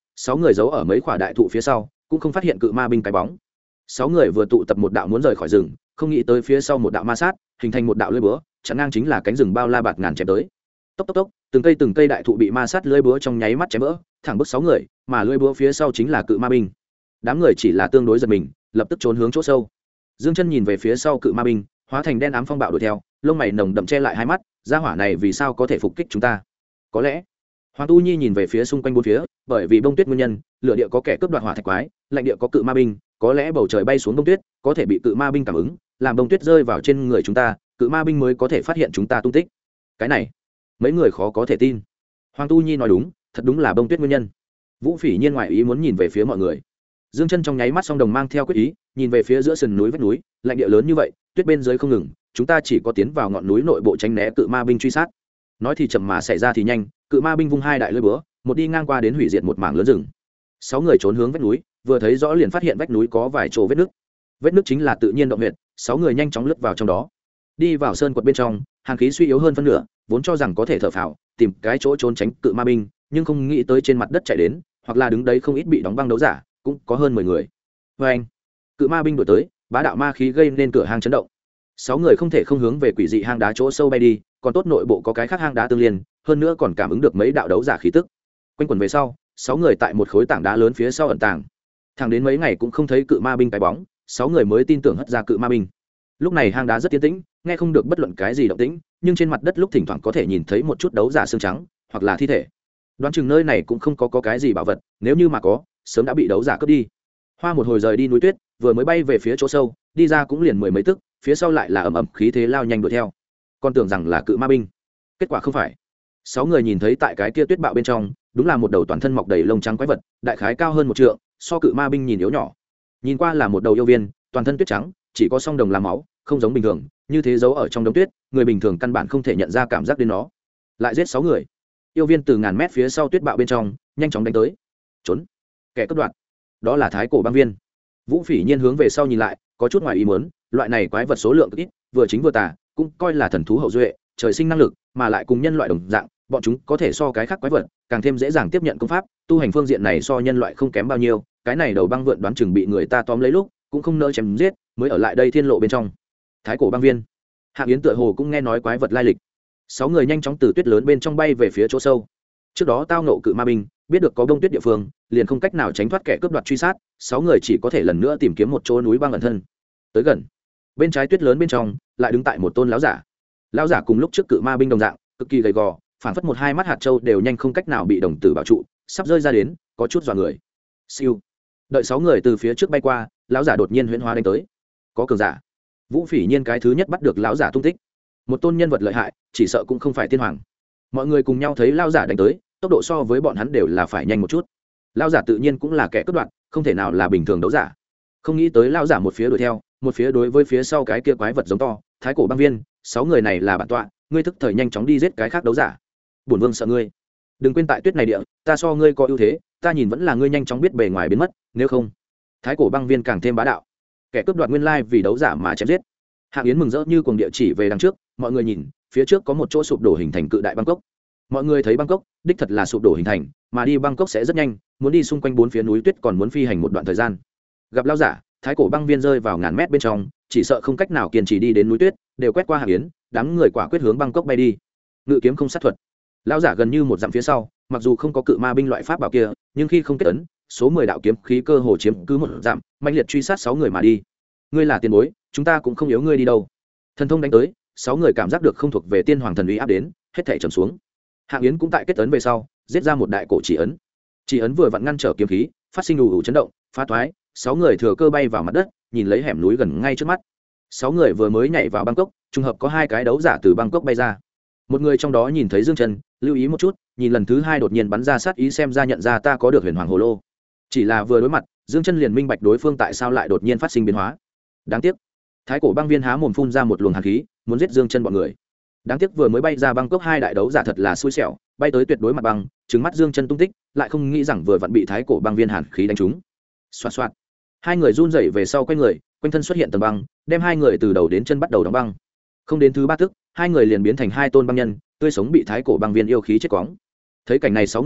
sáu người giấu ở mấy quả đại thụ phía sau cũng không phát hiện cự ma binh cái bóng. Sáu người vừa tụ tập một đạo muốn rời khỏi rừng, không nghĩ tới phía sau một đạo ma sát hình thành một đạo lưỡi búa chặn ngang, chính là cánh rừng bao la bạt ngàn chém tới. Tốc tốc tốc, từng cây đại thụ bị ma sát lưỡi búa trong nháy mắt chém vỡ, thẳng bước sáu người, mà lưỡi búa phía sau chính là cự ma binh. Đám người chỉ là tương đối giật mình, lập tức trốn hướng chỗ sâu. Dương Chân nhìn về phía sau cự ma binh, hóa thành đen ám phong bạo đuổi theo, lông mày nồng đậm che lại hai mắt, gia hỏa này vì sao có thể phục kích chúng ta? Có lẽ Hoàng Tu Nhi nhìn về phía xung quanh bốn phía, bởi vì bông tuyết nguyên nhân, lửa địa có kẻ cướp đoạt hỏa thạch quái, lạnh địa có cự ma binh, có lẽ bầu trời bay xuống bông tuyết, có thể bị cự ma binh cảm ứng, làm bông tuyết rơi vào trên người chúng ta, cự ma binh mới có thể phát hiện chúng ta tung tích. Cái này, mấy người khó có thể tin. Hoàng Tu Nhi nói đúng, thật đúng là bông tuyết nguyên nhân. Vũ Phỉ Nhiên ngoại ý muốn nhìn về phía mọi người. Dương Chân trong nháy mắt song đồng mang theo quyết ý, nhìn về phía giữa sườn núi vách núi, lạnh địa lớn như vậy, tuyết bên dưới không ngừng, chúng ta chỉ có tiến vào ngọn núi nội bộ tránh né cự ma binh truy sát. Nói thì chậm mà xảy ra thì nhanh, cự ma binh vung hai đại lưỡi búa, một đi ngang qua đến hủy diệt một mảng lớn rừng. Sáu người trốn hướng vách núi, vừa thấy rõ liền phát hiện vách núi có vài chỗ vết nứt. Vết nứt chính là tự nhiên động huyệt, sáu người nhanh chóng lướt vào trong đó. Đi vào sơn quật bên trong, hàn khí suy yếu hơn phân nửa, vốn cho rằng có thể thở phào, tìm cái chỗ trốn tránh cự ma binh, nhưng không nghĩ tới trên mặt đất chạy đến, hoặc là đứng đấy không ít bị đóng băng đấu giả, cũng có hơn 10 người. Anh, cự ma binh đuổi tới, bá đạo ma khí gây nên cửa hang chấn động. Sáu người không thể không hướng về quỷ dị hang đá chỗ sâu bay đi, còn tốt nội bộ có cái khác hang đá tương liên, hơn nữa còn cảm ứng được mấy đạo đấu giả khí tức. Quanh quẩn về sau, sáu người tại một khối tảng đá lớn phía sau ẩn tàng. Thẳng đến mấy ngày cũng không thấy cự ma binh cái bóng, sáu người mới tin tưởng hất ra cự ma binh. Lúc này hang đá rất yên tĩnh, nghe không được bất luận cái gì động tĩnh, nhưng trên mặt đất lúc thỉnh thoảng có thể nhìn thấy một chút đấu giả xương trắng, hoặc là thi thể. Đoán chừng nơi này cũng không có cái gì bảo vật, nếu như mà có, sớm đã bị đấu giả cướp đi. Hoa một hồi rời đi núi tuyết, vừa mới bay về phía chỗ sâu, đi ra cũng liền mười mấy tức, phía sau lại là ầm ầm khí thế lao nhanh đuổi theo. Còn tưởng rằng là cự ma binh, kết quả không phải. Sáu người nhìn thấy tại cái kia tuyết bạo bên trong, đúng là một đầu toàn thân mọc đầy lông trắng quái vật, đại khái cao hơn 1 trượng, so cự ma binh nhìn yếu nhỏ. Nhìn qua là một đầu yêu viên, toàn thân tuyết trắng, chỉ có song đồng làm máu, không giống bình thường, như thế giấu ở trong đống tuyết, người bình thường căn bản không thể nhận ra cảm giác đến nó. Lại giết 6 người. Yêu viên từ ngàn mét phía sau tuyết bạo bên trong, nhanh chóng đánh tới. Trốn. Kẻ cướp đoạt. Đó là Thái Cổ băng viên. Vũ Phỉ Nhiên hướng về sau nhìn lại, có chút ngoài ý muốn, loại này quái vật số lượng ít, vừa chính vừa tà, cũng coi là thần thú hậu duệ, trời sinh năng lực, mà lại cùng nhân loại đồng dạng, bọn chúng có thể so cái khác quái vật, càng thêm dễ dàng tiếp nhận công pháp, tu hành phương diện này so nhân loại không kém bao nhiêu, cái này đầu băng vượn đoán chừng bị người ta tóm lấy lúc, cũng không nỡ chém giết, mới ở lại đây thiên lộ bên trong. Thái Cổ băng viên. Hạng Yến tựa hồ cũng nghe nói quái vật lai lịch. 6 người nhanh chóng từ tuyết lớn bên trong bay về phía chỗ sâu. Trước đó tao nộ cự ma binh, biết được có đông tuyết địa phương, liền không cách nào tránh thoát kẻ cướp đoạt truy sát, 6 người chỉ có thể lần nữa tìm kiếm một chỗ núi băng ẩn thân. Tới gần, bên trái tuyết lớn bên trong, lại đứng tại một tôn lão giả. Lão giả cùng lúc trước cự ma binh đồng dạng, cực kỳ gầy gò, phảng phất một hai mắt hạt châu đều nhanh không cách nào bị đồng tử bảo trụ, sắp rơi ra đến, có chút dọa người. Siêu. Đợi 6 người từ phía trước bay qua, lão giả đột nhiên huyễn hóa đánh tới. Có cường giả. Vũ Phỉ Nhiên cái thứ nhất bắt được lão giả tung tích. Một tôn nhân vật lợi hại, chỉ sợ cũng không phải tiên hoàng. Mọi người cùng nhau thấy lão giả đánh tới, tốc độ so với bọn hắn đều là phải nhanh một chút. Lão giả tự nhiên cũng là kẻ cướp đoạt, không thể nào là bình thường đấu giả. Không nghĩ tới lão giả một phía đuổi theo, một phía đối với phía sau cái kia quái vật giống to, Thái Cổ băng viên, 6 người này là bản tọa, ngươi thức thời nhanh chóng đi giết cái khác đấu giả. Bổn vương sợ ngươi. Đừng quên tại tuyết này địa, ta so ngươi có ưu thế, ta nhìn vẫn là ngươi nhanh chóng biết bề ngoài biến mất, nếu không, Thái Cổ băng viên càng thêm bá đạo. Kẻ cướp đoạt nguyên lai vì đấu giả mà chém giết. Hạng Yến mừng rỡ như cuồng địa chỉ về đằng trước, mọi người nhìn, phía trước có một chỗ sụp đổ hình thành cự đại Bangkok. Mọi người thấy Bangkok, đích thật là sụp đổ hình thành, mà đi Bangkok sẽ rất nhanh, muốn đi xung quanh 4 phía núi tuyết còn muốn phi hành một đoạn thời gian. Gặp lão giả, Thái Cổ băng viên rơi vào ngàn mét bên trong, chỉ sợ không cách nào kiên trì đi đến núi tuyết, đều quét qua Hạng Yến, đám người quả quyết hướng Bangkok bay đi. Ngự kiếm không sát thuật. Lão giả gần như một dặm phía sau, mặc dù không có cự ma binh loại pháp bảo kia, nhưng khi không kết ấn, số 10 đạo kiếm khí cơ hồ chiếm cứ một dặm, mãnh liệt truy sát 6 người mà đi. Ngươi là tiền bối, chúng ta cũng không yếu ngươi đi đâu. Thần thông đánh tới, 6 người cảm giác được không thuộc về tiên hoàng thần uy áp đến, hết thảy trầm xuống. Hạng Yến cũng tại kết ấn về sau, giết ra một đại cổ chỉ ấn. Chỉ ấn vừa vặn ngăn trở kiếm khí, phát sinh ù ù chấn động, phá toái, 6 người thừa cơ bay vào mặt đất, nhìn lấy hẻm núi gần ngay trước mắt. 6 người vừa mới nhảy vào Bangkok, trùng hợp có 2 cái đấu giả từ Bangkok bay ra. Một người trong đó nhìn thấy Dương Chân, lưu ý một chút, nhìn lần thứ 2 đột nhiên bắn ra sát ý xem ra nhận ra ta có được Huyền Hoàng Hồ Lô. Chỉ là vừa đối mặt, Dương Chân liền minh bạch đối phương tại sao lại đột nhiên phát sinh biến hóa. Đáng tiếc, Thái Cổ băng viên há mồm phun ra một luồng hàn khí, muốn giết Dương Chân bọn người. Đáng tiếc vừa mới bay ra Bangkok 2 đại đấu giả thật là xui xẻo, bay tới tuyệt đối mặt băng, trừng mắt Dương Chân tung tích, lại không nghĩ rằng vừa vặn bị Thái Cổ băng viên hàn khí đánh trúng. Xoạt xoạt. 2 người run rẩy về sau quay người, quanh thân xuất hiện tầng băng, đem 2 người từ đầu đến chân bắt đầu đóng băng. Không đến thứ 3 tức, 2 người liền biến thành 2 tôn băng nhân, tươi sống bị Thái Cổ băng viên yêu khí chết quóng. Thấy cảnh này 6 người,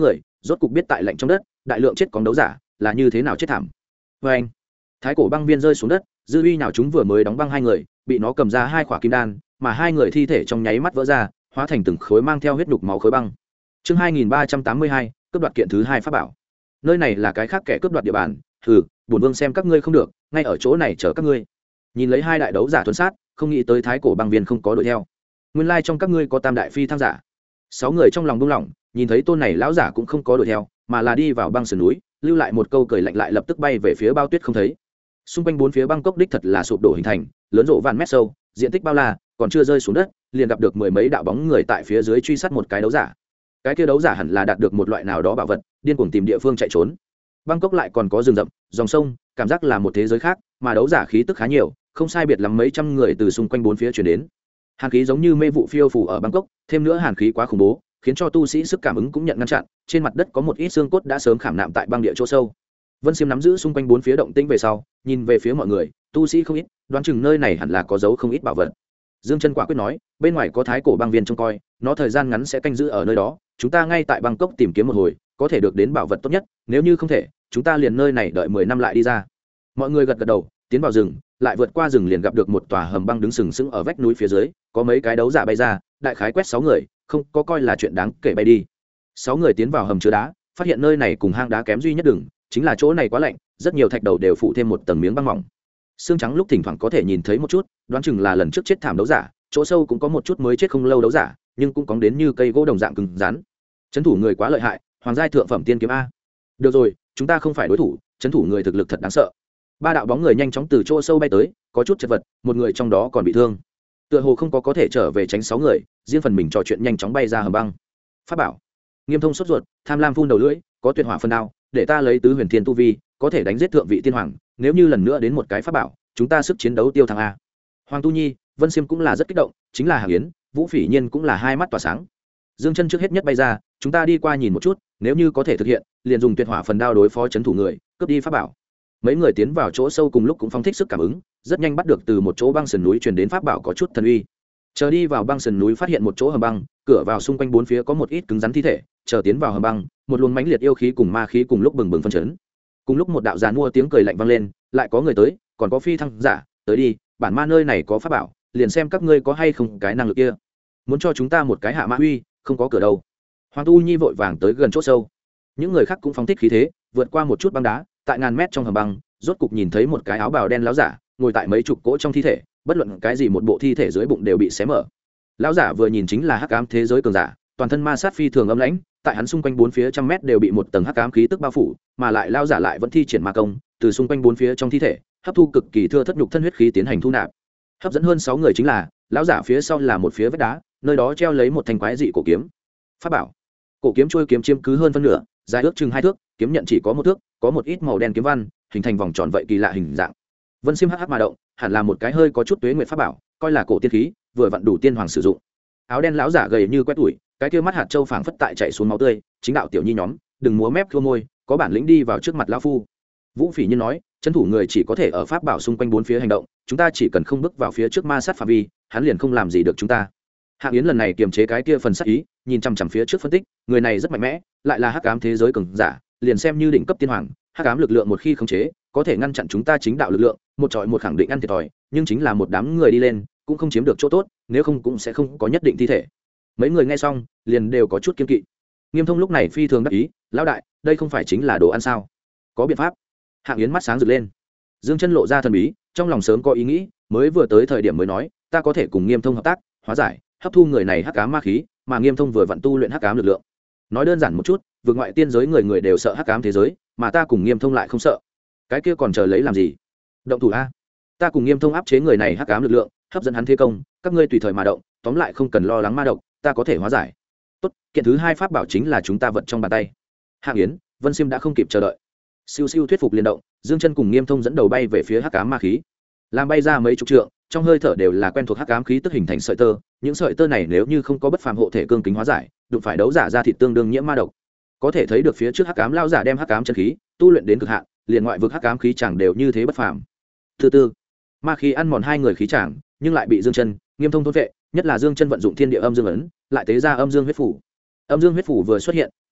rốt cục biết tại lạnh trong đất đại lượng chết cóng đấu giả là như thế nào chết thảm. Vê anh, thái cổ băng viên rơi xuống đất, dư uy nào chúng vừa mới đóng băng hai người bị nó cầm ra hai khỏa kim đan, mà hai người thi thể trong nháy mắt vỡ ra, hóa thành từng khối mang theo huyết nhục máu khối băng. Chương 2382, cướp đoạt kiện thứ hai pháp bảo. Nơi này là cái khác kẻ cướp đoạt địa bàn, bổn vương xem các ngươi không được, ngay ở chỗ này chờ các ngươi. Nhìn lấy hai đại đấu giả tuấn sát, không nghĩ tới thái cổ băng viên không có đuổi theo. Nguyên lai trong các ngươi có tam đại phi thăng giả. Sáu người trong lòng buông lỏng, nhìn thấy tôn này lão giả cũng không có đuổi theo, mà là đi vào băng sườn núi, lưu lại một câu cười lạnh lại lập tức bay về phía bao tuyết không thấy. Xung quanh bốn phía băng cốc đích thật là sụp đổ hình thành, lớn rộ vạn mét sâu, diện tích bao la, còn chưa rơi xuống đất, liền gặp được mười mấy đạo bóng người tại phía dưới truy sát một cái đấu giả. Cái kia đấu giả hẳn là đạt được một loại nào đó bảo vật, điên cuồng tìm địa phương chạy trốn. Băng cốc lại còn có rừng rậm, dòng sông, cảm giác là một thế giới khác, mà đấu giả khí tức khá nhiều, không sai biệt lắm mấy trăm người từ xung quanh bốn phía truyền đến. Hàn khí giống như mê vụ phiêu phù ở Bangkok, thêm nữa hàn khí quá khủng bố, khiến cho tu sĩ sức cảm ứng cũng nhận ngăn chặn, trên mặt đất có một ít xương cốt đã sớm khảm nạm tại băng địa chỗ sâu. Vân Xiêm nắm giữ xung quanh bốn phía động tĩnh về sau, nhìn về phía mọi người, tu sĩ không ít, đoán chừng nơi này hẳn là có dấu không ít bảo vật. Dương Chân quả quyết nói, bên ngoài có thái cổ băng viên trông coi, nó thời gian ngắn sẽ canh giữ ở nơi đó, chúng ta ngay tại Bangkok tìm kiếm một hồi, có thể được đến bảo vật tốt nhất, nếu như không thể, chúng ta liền nơi này đợi 10 năm lại đi ra. Mọi người gật gật đầu, tiến vào rừng, lại vượt qua rừng liền gặp được một tòa hầm băng đứng sừng sững ở vách núi phía dưới, có mấy cái đấu giả bay ra, đại khái quét 6 người, không có coi là chuyện đáng kể bay đi. 6 người tiến vào hầm chứa đá, phát hiện nơi này cùng hang đá kém duy nhất đường, chính là chỗ này quá lạnh, rất nhiều thạch đầu đều phủ thêm một tầng miếng băng mỏng. Xương trắng lúc thỉnh thoảng có thể nhìn thấy một chút, đoán chừng là lần trước chết thảm đấu giả, chỗ sâu cũng có một chút mới chết không lâu đấu giả, nhưng cũng cóng đến như cây gỗ đồng dạng cứng rắn. Trấn thủ người quá lợi hại, hoàng giai thượng phẩm tiên kiếm a. Được rồi, chúng ta không phải đối thủ, trấn thủ người thực lực thật đáng sợ. Ba đạo bóng người nhanh chóng từ chỗ sâu bay tới, có chút chật vật, một người trong đó còn bị thương. Tựa hồ không có thể trở về tránh 6 người, riêng phần mình trò chuyện nhanh chóng bay ra hầm băng. Pháp bảo. Nghiêm Thông sốt ruột, tham lam phun đầu lưỡi, có tuyệt hỏa phân đao, để ta lấy tứ huyền thiên tu vi, có thể đánh giết thượng vị tiên hoàng, nếu như lần nữa đến một cái pháp bảo, chúng ta sức chiến đấu tiêu thăng a. Hoàng Tu Nhi, Vân Xiêm cũng là rất kích động, chính là Hàng Yến, Vũ Phỉ Nhiên cũng là hai mắt tỏa sáng. Dương Chân trước hết nhất bay ra, chúng ta đi qua nhìn một chút, nếu như có thể thực hiện, liền dùng tuyệt hỏa phần đao đối phó trấn thủ người, cướp đi pháp bảo. Mấy người tiến vào chỗ sâu cùng lúc cũng phóng thích sức cảm ứng, rất nhanh bắt được từ một chỗ băng sườn núi truyền đến pháp bảo có chút thần uy. Chờ đi vào băng sườn núi phát hiện một chỗ hầm băng, cửa vào xung quanh bốn phía có một ít cứng rắn thi thể, chờ tiến vào hầm băng, một luồng mãnh liệt yêu khí cùng ma khí cùng lúc bừng bừng phân chấn. Cùng lúc một đạo giàn mua tiếng cười lạnh vang lên, lại có người tới, còn có phi thăng giả, tới đi, bản ma nơi này có pháp bảo, liền xem các ngươi có hay không cái năng lực kia. Muốn cho chúng ta một cái hạ mã uy, không có cửa đâu. Hoàng Tu Nhi vội vàng tới gần chỗ sâu. Những người khác cũng phóng thích khí thế, vượt qua một chút băng đá, tại ngàn mét trong hầm băng, rốt cục nhìn thấy một cái áo bào đen láo giả, ngồi tại mấy chục cỗ trong thi thể, bất luận cái gì một bộ thi thể dưới bụng đều bị xé mở. Lão giả vừa nhìn chính là hắc ám thế giới cường giả, toàn thân ma sát phi thường âm lãnh, tại hắn xung quanh bốn phía trăm mét đều bị một tầng hắc ám khí tức bao phủ, mà lại lão giả lại vẫn thi triển ma công, từ xung quanh bốn phía trong thi thể, hấp thu cực kỳ thưa thất nhục thân huyết khí tiến hành thu nạp. Hấp dẫn hơn 6 người chính là, lão giả phía sau là một phía vách đá, nơi đó treo lấy một thanh quái dị cổ kiếm. Pháp bảo. Cổ kiếm chuôi kiếm chiếm cứ hơn phân nửa, dài ước chừng 2 thước, kiếm nhận chỉ có 1 thước, có một ít màu đen kiếm văn, hình thành vòng tròn vậy kỳ lạ hình dạng. Vân Xiêm hắc mà động, hẳn là một cái hơi có chút tuế nguyệt pháp bảo, coi là cổ tiên khí, vừa vặn đủ tiên hoàng sử dụng. Áo đen lão giả gầy như quét tuổi, cái kia mắt hạt châu phảng phất tại chạy xuống máu tươi, chính đạo tiểu nhi nhóm, đừng múa mép khua môi, có bản lĩnh đi vào trước mặt lão phu. Vũ Phỉ Nhiên nói, trấn thủ người chỉ có thể ở pháp bảo xung quanh bốn phía hành động, chúng ta chỉ cần không bước vào phía trước ma sát phạm vi, hắn liền không làm gì được chúng ta. Hạng Yến lần này kiềm chế cái kia phần sát ý, nhìn chằm chằm phía trước phân tích, người này rất mạnh mẽ, lại là hắc ám thế giới cường giả, liền xem như đỉnh cấp tiên hoàng, hắc ám lực lượng một khi khống chế, có thể ngăn chặn chúng ta chính đạo lực lượng, một trọi một khẳng định ăn thiệt thòi, nhưng chính là một đám người đi lên, cũng không chiếm được chỗ tốt, nếu không cũng sẽ không có nhất định thi thể. Mấy người nghe xong, liền đều có chút kiên kỵ. Nghiêm Thông lúc này phi thường đắc ý, lão đại, đây không phải chính là đồ ăn sao? Có biện pháp. Hạng Yến mắt sáng rực lên. Dương Chân lộ ra thần bí, trong lòng sớm có ý nghĩ, mới vừa tới thời điểm mới nói, ta có thể cùng Nghiêm Thông hợp tác, hóa giải, hấp thu người này hắc ám ma khí, mà Nghiêm Thông vừa vận tu luyện hắc ám lực lượng. Nói đơn giản một chút, vượt ngoại tiên giới người đều sợ hắc ám thế giới, mà ta cùng Nghiêm Thông lại không sợ. Cái kia còn chờ lấy làm gì? Động thủ a. Ta cùng Nghiêm Thông áp chế người này hắc ám lực lượng, hấp dẫn hắn thế công, các ngươi tùy thời mà động, tóm lại không cần lo lắng ma độc, ta có thể hóa giải. Tốt, kiện thứ 2 pháp bảo chính là chúng ta vật trong bàn tay. Hạng Yến, Vân Xiêm đã không kịp chờ đợi. Siêu siêu thuyết phục liên động, Dương Chân cùng Nghiêm Thông dẫn đầu bay về phía hắc ám ma khí, làm bay ra mấy chục trượng, trong hơi thở đều là quen thuộc hắc ám khí tức hình thành sợi tơ, những sợi tơ này nếu như không có bất phàm hộ thể cương kính hóa giải, đụng phải đấu giả ra thịt tương đương nhiễm ma độc. Có thể thấy được phía trước hắc ám lao giả đem hắc ám chân khí tu luyện đến cực hạn, liền ngoại vực hắc ám khí chẳng đều như thế bất phàm. Thứ tư, ma khí ăn mòn 2 người khí chẳng, nhưng lại bị Dương Chân, Nghiêm Thông thôn vệ, nhất là Dương Chân vận dụng thiên địa âm dương ấn, lại tế ra âm dương huyết phủ. Âm dương huyết phủ vừa xuất hiện,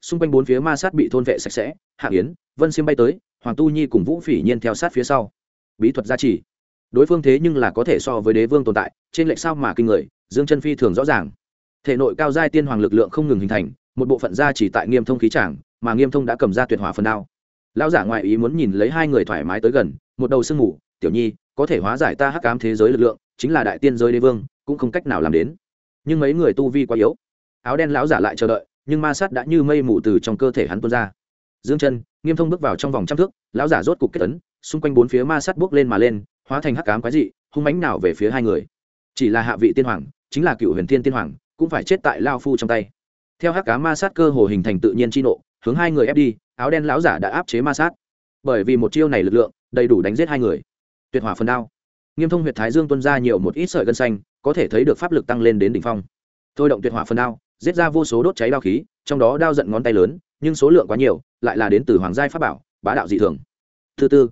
xung quanh bốn phía ma sát bị thôn vệ sạch sẽ. Hạ Yến, Vân Xiêm bay tới, Hoàng Tu Nhi cùng Vũ Phỉ Nhiên theo sát phía sau. Bí thuật gia trì, đối phương thế nhưng là có thể so với đế vương tồn tại, trên lệch sao mà kinh người, Dương Chân phi thường rõ ràng. Thể nội cao giai tiên hoàng lực lượng không ngừng hình thành, một bộ phận gia trì tại Nghiêm Thông khí tràng, mà Nghiêm Thông đã cầm ra tuyệt hỏa phần đao. Lão giả ngoại ý muốn nhìn lấy hai người thoải mái tới gần, một đầu sương mù, tiểu nhi, có thể hóa giải ta hắc ám thế giới lực lượng, chính là đại tiên giới đế vương, cũng không cách nào làm đến. Nhưng mấy người tu vi quá yếu. Áo đen lão giả lại chờ đợi, nhưng ma sát đã như mây mù từ trong cơ thể hắn tuôn ra. Dương Chân, Nghiêm Thông bước vào trong vòng trăm thước, lão giả rốt cục kết ấn, xung quanh bốn phía ma sát bước lên mà lên, hóa thành hắc ám quái dị, hung mãnh nào về phía hai người. Chỉ là hạ vị tiên hoàng, chính là Cựu Huyền Thiên tiên hoàng, cũng phải chết tại lao phu trong tay. Theo hắc ám ma sát cơ hồ hình thành tự nhiên chi nộ, hướng hai người ép đi, áo đen lão giả đã áp chế ma sát. Bởi vì một chiêu này lực lượng, đầy đủ đánh giết hai người. Tuyệt hỏa phần đao. Nghiêm Thông huyệt thái dương tuôn ra nhiều một ít sợi gân xanh, có thể thấy được pháp lực tăng lên đến đỉnh phong. Thôi động tuyệt hỏa phần đao, giết ra vô số đốt cháy đao khí, trong đó đao giận ngón tay lớn, nhưng số lượng quá nhiều, lại là đến từ hoàng giai pháp bảo, bá đạo dị thường. Thứ tư,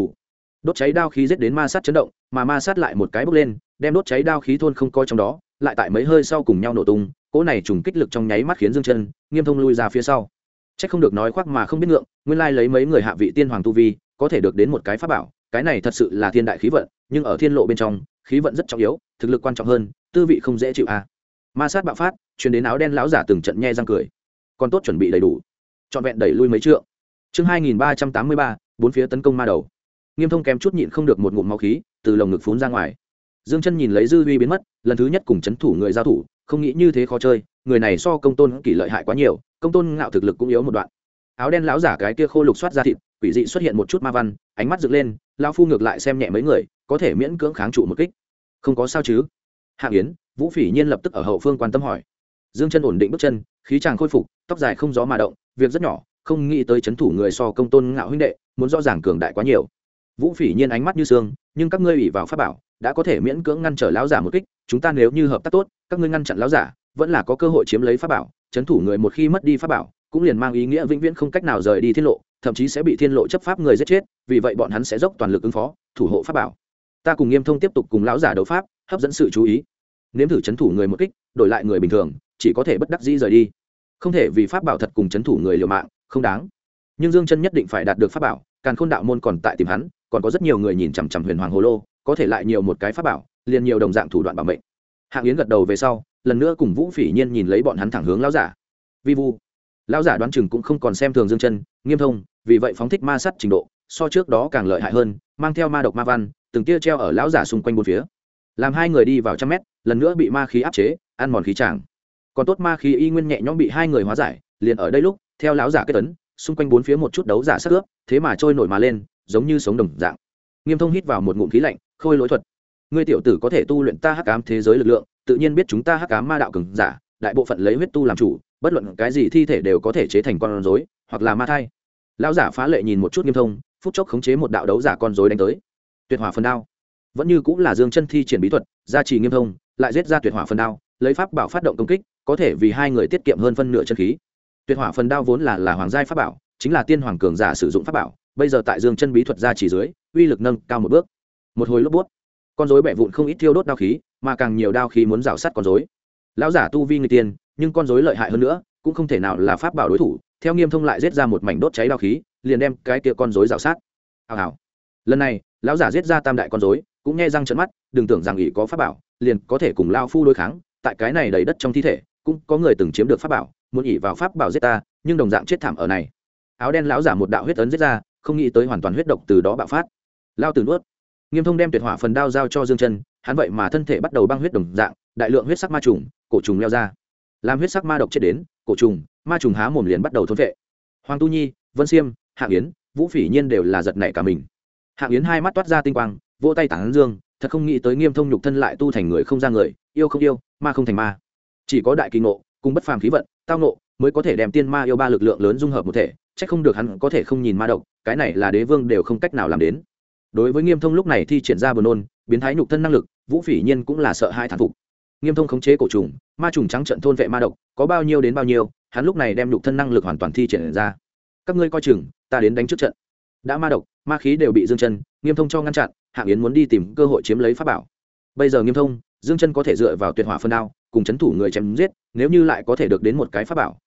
đốt cháy đao khí giết đến ma sát chấn động, mà ma sát lại một cái bốc lên, đem đốt cháy đao khí thôn không coi trong đó, lại tại mấy hơi sau cùng nhau nổ tung, cỗ này trùng kích lực trong nháy mắt khiến Dương Chân, Nghiêm Thông lui ra phía sau. Chắc không được nói khoác mà không biết ngượng, nguyên lai lấy mấy người hạ vị tiên hoàng tu vi, có thể được đến một cái pháp bảo, cái này thật sự là thiên đại khí vận, nhưng ở thiên lộ bên trong, khí vận rất trọng yếu, thực lực quan trọng hơn, tư vị không dễ chịu a. Ma sát bạo phát, truyền đến áo đen lão giả từng trận nhe răng cười. Còn tốt chuẩn bị đầy đủ, trọn vẹn đẩy lui mấy trượng. Chương 2383, bốn phía tấn công ma đầu. Nghiêm Thông kém chút nhịn không được một ngụm máu khí từ lồng ngực phún ra ngoài. Dương Chân nhìn lấy dư uy biến mất, lần thứ nhất cùng chấn thủ người giao thủ, không nghĩ như thế khó chơi, người này so Công Tôn Kỷ lợi hại quá nhiều, Công Tôn Ngạo thực lực cũng yếu một đoạn. Áo đen lão giả cái kia khô lục xoát ra thịt, quỷ dị xuất hiện một chút ma văn, ánh mắt dựng lên, lão phu ngược lại xem nhẹ mấy người, có thể miễn cưỡng kháng trụ một kích. Không có sao chứ? Hạng Yến, Vũ Phỉ Nhiên lập tức ở hậu phương quan tâm hỏi. Dương Chân ổn định bước chân, khí chàng khôi phục, tóc dài không gió mà động, việc rất nhỏ, không nghĩ tới chấn thủ người so Công Tôn Ngạo huynh đệ, muốn rõ ràng cường đại quá nhiều. Vũ Phỉ Nhiên ánh mắt như sương, nhưng các ngươi ủy vào pháp bảo, đã có thể miễn cưỡng ngăn trở lão giả một kích, chúng ta nếu như hợp tác tốt, các ngươi ngăn chặn lão giả, vẫn là có cơ hội chiếm lấy pháp bảo, chấn thủ người một khi mất đi pháp bảo, cũng liền mang ý nghĩa vĩnh viễn không cách nào rời đi thiên lộ, thậm chí sẽ bị thiên lộ chấp pháp người giết chết, vì vậy bọn hắn sẽ dốc toàn lực ứng phó, thủ hộ pháp bảo. Ta cùng Nghiêm Thông tiếp tục cùng lão giả đấu pháp, hấp dẫn sự chú ý. Nếm thử chấn thủ người một kích, đổi lại người bình thường, chỉ có thể bất đắc dĩ rời đi. Không thể vì pháp bảo thật cùng chấn thủ người liều mạng, không đáng. Nhưng Dương Chân nhất định phải đạt được pháp bảo, Càn Khôn đạo môn còn tại tìm hắn, còn có rất nhiều người nhìn chằm chằm Huyền Hoàng Hồ Lô, có thể lại nhiều một cái pháp bảo, liền nhiều đồng dạng thủ đoạn bảo mệnh. Hạng Yến gật đầu về sau, lần nữa cùng Vũ Phỉ Nhiên nhìn lấy bọn hắn thẳng hướng lão giả. Vi vu. Lão giả đoán chừng cũng không còn xem thường Dương Chân, Nghiêm Thông, vì vậy phóng thích ma sát trình độ, so trước đó càng lợi hại hơn, mang theo ma độc ma văn, từng tia treo ở lão giả xung quanh bốn phía. Làm hai người đi vào trăm mét, lần nữa bị ma khí áp chế, ăn mòn khí tràng. Còn tốt ma khí y nguyên nhẹ nhõm bị hai người hóa giải, liền ở đây lúc, theo lão giả kết ấn, xung quanh bốn phía một chút đấu giả sắc ướp, thế mà trôi nổi mà lên, giống như sống đồng dạng. Nghiêm Thông hít vào một ngụm khí lạnh, khôi lỗi thuật. Ngươi tiểu tử có thể tu luyện ta hắc ám thế giới lực lượng, tự nhiên biết chúng ta hắc ám ma đạo cường giả, đại bộ phận lấy huyết tu làm chủ, bất luận cái gì thi thể đều có thể chế thành con rối, hoặc là ma thai. Lão giả phá lệ nhìn một chút Nghiêm Thông, phút chốc khống chế một đạo đấu giả con rối đánh tới. Tuyệt hỏa phần đao, vẫn như cũng là Dương Chân thi triển bí thuật, gia trì Nghiêm Thông, lại giết ra tuyệt hỏa phần đao, lấy pháp bảo phát động công kích, có thể vì hai người tiết kiệm hơn phân nửa chân khí. Tuyệt hỏa phần đao vốn là hoàng giai pháp bảo, chính là tiên hoàng cường giả sử dụng pháp bảo, bây giờ tại Dương Chân bí thuật gia trì dưới, uy lực nâng cao một bước. Một hồi lốp bút, con rối bẻ vụn không ít thiêu đốt đao khí, mà càng nhiều đao khí muốn rào sát con rối. Lão giả tu vi người tiên, nhưng con rối lợi hại hơn nữa, cũng không thể nào là pháp bảo đối thủ. Theo Nghiêm Thông lại giết ra một mảnh đốt cháy đao khí, liền đem cái kia con rối rào sát. Hào hào. Lần này, lão giả giết ra tam đại con rối, cũng nghe răng trợn mắt, đừng tưởng rằng ỷ có pháp bảo, liền có thể cùng lão phu đối kháng. Tại cái này đầy đất trong thi thể, cũng có người từng chiếm được pháp bảo, muốn ỷ vào pháp bảo giết ta, nhưng đồng dạng chết thảm ở này. Áo đen lão giả một đạo huyết ấn giết ra, không nghĩ tới hoàn toàn huyết độc từ đó bạo phát. Lao tử nuốt. Nghiêm Thông đem tuyệt hỏa phần đao giao cho Dương Chân, hắn vậy mà thân thể bắt đầu băng huyết đồng dạng, đại lượng huyết sắc ma trùng, cổ trùng leo ra. Làm huyết sắc ma độc chết đến, cổ trùng, ma trùng há mồm liền bắt đầu thôn vệ. Hoàng Tu Nhi, Vân Xiêm, Hạng Yến, Vũ Phỉ Nhiên đều là giật nảy cả mình. Hạng Yến hai mắt toát ra tinh quang, vỗ tay tán dương, thật không nghĩ tới Nghiêm Thông nhục thân lại tu thành người không ra người, yêu không yêu, ma không thành ma. Chỉ có đại kỳ ngộ, cùng bất phàm khí vận, tao ngộ, mới có thể đem tiên ma yêu ba lực lượng lớn dung hợp một thể, chắc không được hắn có thể không nhìn ma độc, cái này là đế vương đều không cách nào làm đến. Đối với Nghiêm Thông lúc này thi triển ra buồn nôn, biến thái nhục thân năng lực, Vũ Phỉ Nhiên cũng là sợ hai thán phục. Nghiêm Thông khống chế cổ trùng, ma trùng trắng trận thôn vệ ma độc, có bao nhiêu đến bao nhiêu, hắn lúc này đem nhục thân năng lực hoàn toàn thi triển ra. Các ngươi coi chừng, ta đến đánh trước trận. Đã ma độc, ma khí đều bị Dương Chân, Nghiêm Thông cho ngăn chặn, Hạng Yến muốn đi tìm cơ hội chiếm lấy pháp bảo. Bây giờ Nghiêm Thông, Dương Chân có thể dựa vào tuyệt hỏa phân đao, cùng chấn thủ người chém giết, nếu như lại có thể được đến một cái pháp bảo,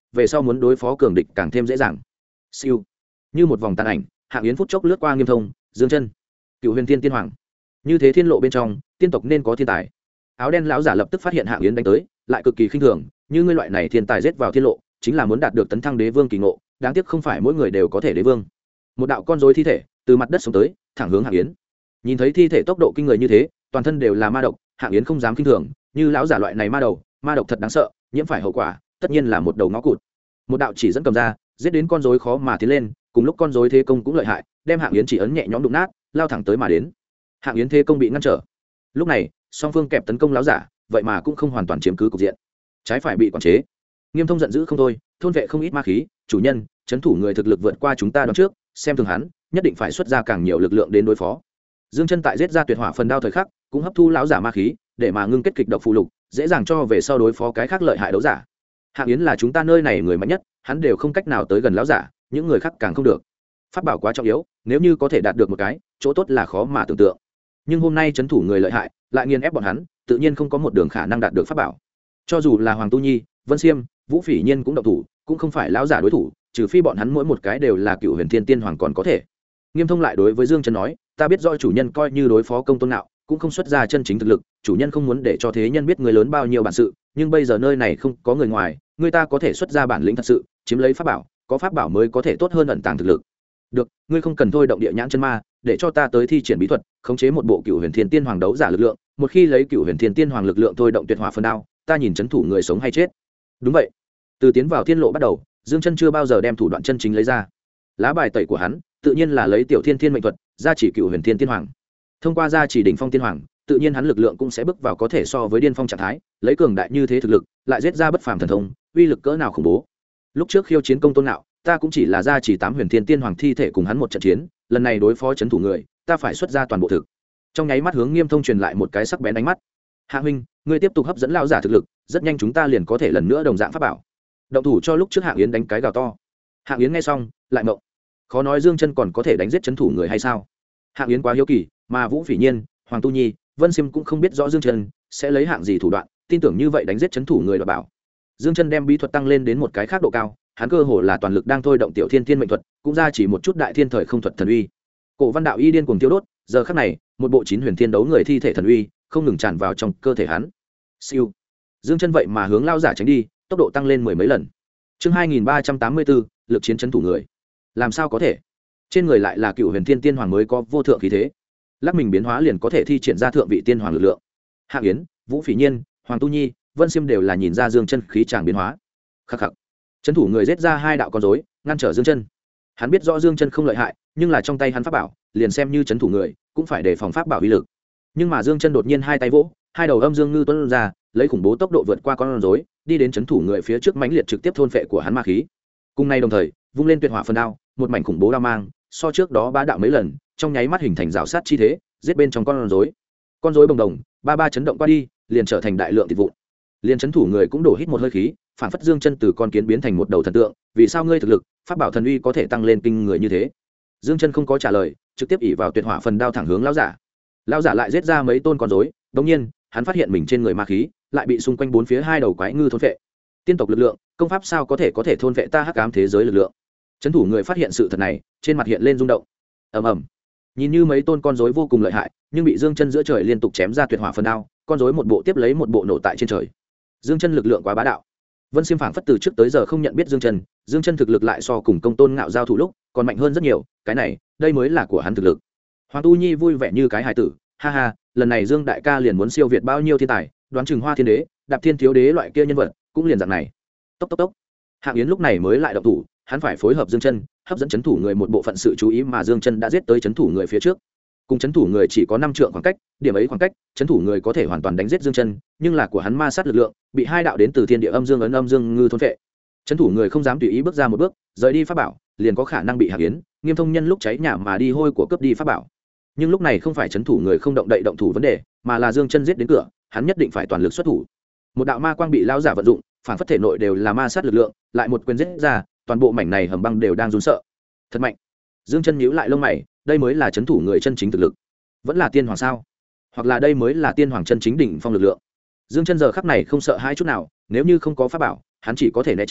về sau muốn đối phó cường địch càng thêm dễ dàng. Siêu, như một vòng tàn ảnh, Hạng Yến phút chốc lướt qua Nghiêm Thông, Dương Chân, Cựu Huyền Tiên Tiên Hoàng. Như thế thiên lộ bên trong, tiên tộc nên có thiên tài. Áo đen lão giả lập tức phát hiện Hạng Yến đánh tới, lại cực kỳ khinh thường, như ngươi loại này thiên tài giết vào thiên lộ, chính là muốn đạt được tấn thăng đế vương kỳ ngộ, đáng tiếc không phải mỗi người đều có thể đế vương. Một đạo con rối thi thể từ mặt đất xuống tới, thẳng hướng Hạng Yến. Nhìn thấy thi thể tốc độ kinh người như thế, toàn thân đều là ma độc, Hạng Yến không dám khinh thường, như lão giả loại này ma độc thật đáng sợ, nhiễm phải hậu quả, tất nhiên là một đầu ngõ cụt. Một đạo chỉ dẫn cầm ra, giết đến con rối khó mà tiến lên, cùng lúc con rối thế công cũng lợi hại, đem Hạng Yến chỉ ấn nhẹ nhõm đụng nát, lao thẳng tới mà đến. Hạng Yến thế công bị ngăn trở. Lúc này, song phương kẹp tấn công lão giả, vậy mà cũng không hoàn toàn chiếm cứ cục diện, trái phải bị quản chế. Nghiêm Thông giận dữ không thôi, thôn vệ không ít ma khí, chủ nhân, trấn thủ người thực lực vượt qua chúng ta đoán trước, xem thường hắn, nhất định phải xuất ra càng nhiều lực lượng đến đối phó. Dương Chân tại giết ra tuyệt hỏa phần đao thời khắc, cũng hấp thu lão giả ma khí, để mà ngưng kết kịch độc phụ lục, dễ dàng cho về sau đối phó cái khác lợi hại đấu giả. Hạng Yến là chúng ta nơi này người mạnh nhất, hắn đều không cách nào tới gần lão giả, những người khác càng không được. Pháp bảo quá trọng yếu, nếu như có thể đạt được một cái, chỗ tốt là khó mà tưởng tượng. Nhưng hôm nay trấn thủ người lợi hại, lại nghiền ép bọn hắn, tự nhiên không có một đường khả năng đạt được pháp bảo. Cho dù là Hoàng Tu Nhi, Vân Xiêm, Vũ Phỉ Nhiên cũng động thủ, cũng không phải lão giả đối thủ, trừ phi bọn hắn mỗi một cái đều là Cựu Huyền Thiên Tiên Hoàng còn có thể. Nghiêm Thông lại đối với Dương Chân nói, ta biết rõ chủ nhân coi như đối phó Công Tôn Nạo, cũng không xuất ra chân chính thực lực, chủ nhân không muốn để cho thế nhân biết người lớn bao nhiêu bản sự, nhưng bây giờ nơi này không có người ngoài, người ta có thể xuất ra bản lĩnh thật sự, chiếm lấy pháp bảo, có pháp bảo mới có thể tốt hơn ẩn tàng thực lực. Được, ngươi không cần thôi động địa nhãn chân ma, để cho ta tới thi triển bí thuật, khống chế một bộ Cựu Huyền Thiên Tiên Hoàng đấu giả lực lượng, một khi lấy Cựu Huyền Thiên Tiên Hoàng lực lượng thôi động tuyệt hỏa phân đao, ta nhìn trấn thủ người sống hay chết. Đúng vậy. Từ tiến vào thiên lộ bắt đầu, Dương Chân chưa bao giờ đem thủ đoạn chân chính lấy ra. Lá bài tẩy của hắn, tự nhiên là lấy Tiểu Thiên Thiên mệnh thuật, gia chỉ Cựu Huyền Thiên Tiên Hoàng. Thông qua gia chỉ đỉnh phong tiên hoàng, tự nhiên hắn lực lượng cũng sẽ bước vào có thể so với điên phong trạng thái, lấy cường đại như thế thực lực, lại giết ra bất phàm thần thông, uy lực cỡ nào khủng bố. Lúc trước khiêu chiến Công Tôn Nạo, ta cũng chỉ là gia chỉ 8 Huyền Thiên Tiên Hoàng thi thể cùng hắn một trận chiến, lần này đối phó trấn thủ người, ta phải xuất ra toàn bộ thực. Trong nháy mắt hướng Nghiêm Thông truyền lại một cái sắc bén ánh mắt. Hạ huynh, ngươi tiếp tục hấp dẫn lão giả thực lực, rất nhanh chúng ta liền có thể lần nữa đồng dạng pháp bảo. Động thủ cho lúc trước Hạng Yến đánh cái gào to. Hạng Yến nghe xong, lại mộng. Khó nói Dương Chân còn có thể đánh giết trấn thủ người hay sao? Hạng Yến quá hiếu kỳ, mà Vũ Phỉ Nhiên, Hoàng Tu Nhi, Vân Xiêm cũng không biết rõ Dương Chân sẽ lấy hạng gì thủ đoạn, tin tưởng như vậy đánh giết trấn thủ người đoạt bảo. Dương Chân đem bí thuật tăng lên đến một cái khác độ cao, hắn cơ hồ là toàn lực đang thôi động Tiểu Thiên Thiên mệnh thuật, cũng ra chỉ một chút đại thiên thời không thuật thần uy. Cổ Văn Đạo y điên cuồng tiêu đốt, giờ khắc này, một bộ 9 huyền thiên đấu người thi thể thần uy, không ngừng tràn vào trong cơ thể hắn. Siêu. Dương Chân vậy mà hướng lao giả tránh đi, tốc độ tăng lên mười mấy lần. Chương 2384, lực chiến trấn thủ người. Làm sao có thể? Trên người lại là Cựu Huyền Thiên Tiên Hoàng mới có vô thượng khí thế. Lắc mình biến hóa liền có thể thi triển ra thượng vị tiên hoàng lực lượng. Hạng Yến, Vũ Phỉ Nhiên, Hoàng Tu Nhi, Vân Xiêm đều là nhìn ra Dương Chân khí tràng biến hóa. Khắc khắc. Trấn thủ người giết ra hai đạo con rối, ngăn trở Dương Chân. Hắn biết rõ Dương Chân không lợi hại, nhưng là trong tay hắn pháp bảo, liền xem như trấn thủ người, cũng phải đề phòng pháp bảo uy lực. Nhưng mà Dương Chân đột nhiên hai tay vỗ, hai đầu âm dương ngư tuôn ra, lấy khủng bố tốc độ vượt qua con rối, đi đến trấn thủ người phía trước mãnh liệt trực tiếp thôn phệ của hắn ma khí. Cùng nay đồng thời, vung lên tuyệt hỏa phần đao, một mảnh khủng bố đao mang, so trước đó bá đạo mấy lần, trong nháy mắt hình thành rào sát chi thế, giết bên trong con rối bồng đồng ba chấn động qua đi, liền trở thành đại lượng thịt vụn. Liền trấn thủ người cũng đổ hít một hơi khí, phản phất Dương Chân từ con kiến biến thành một đầu thần tượng, vì sao ngươi thực lực, pháp bảo thần uy có thể tăng lên kinh người như thế? Dương Chân không có trả lời, trực tiếp ỷ vào tuyệt hỏa phần đao thẳng hướng lão giả. Lão giả lại giết ra mấy tôn con rối, đột nhiên, hắn phát hiện mình trên người ma khí lại bị xung quanh bốn phía hai đầu quái ngư thôn phệ. Tiên tộc lực lượng, công pháp sao có thể thôn phệ ta hắc ám thế giới lực lượng? Trấn thủ người phát hiện sự thật này, trên mặt hiện lên rung động. Ầm ầm. Nhìn như mấy tôn con rối vô cùng lợi hại, nhưng bị Dương Chân giữa trời liên tục chém ra tuyệt hỏa phần đao, con rối một bộ tiếp lấy một bộ nổ tại trên trời. Dương Chân lực lượng quá bá đạo. Vân Xiêm phảng phất từ trước tới giờ không nhận biết Dương Chân thực lực lại so cùng Công Tôn Ngạo giao thủ lúc, còn mạnh hơn rất nhiều, cái này, đây mới là của hắn thực lực. Hoàng Tu Nhi vui vẻ như cái hài tử, ha ha, lần này Dương đại ca liền muốn siêu việt bao nhiêu thiên tài, đoán chừng Hoa Thiên Đế, Đạp Thiên Thiếu Đế loại kia nhân vật, cũng liền dạng này. Tốc tốc tốc. Hạng Yến lúc này mới lại động thủ, hắn phải phối hợp Dương Chân, hấp dẫn trấn thủ người một bộ phận sự chú ý mà Dương Chân đã giết tới trấn thủ người phía trước. Cùng trấn thủ người chỉ có 5 trượng khoảng cách, điểm ấy khoảng cách, trấn thủ người có thể hoàn toàn đánh giết Dương Chân, nhưng là của hắn ma sát lực lượng, bị hai đạo đến từ thiên địa âm dương ấn âm dương ngư thôn phệ. Trấn thủ người không dám tùy ý bước ra một bước, rời đi pháp bảo, liền có khả năng bị Hạng Yến, Nghiêm Thông nhân lúc cháy nhà mà đi hôi của cướp đi pháp bảo. Nhưng lúc này không phải trấn thủ người không động đậy động thủ vấn đề, mà là Dương Chân giết đến cửa, hắn nhất định phải toàn lực xuất thủ. Một đạo ma quang bị lão giả vận dụng, phản phất thể nội đều là ma sát lực lượng, lại một quyền giết ra, toàn bộ mảnh này hầm băng đều đang run sợ. Thật mạnh. Dương Chân nhíu lại lông mày, đây mới là trấn thủ người chân chính thực lực. Vẫn là tiên hoàng sao? Hoặc là đây mới là tiên hoàng chân chính đỉnh phong lực lượng. Dương Chân giờ khắc này không sợ hãi chút nào, nếu như không có pháp bảo, hắn chỉ có thể né tránh,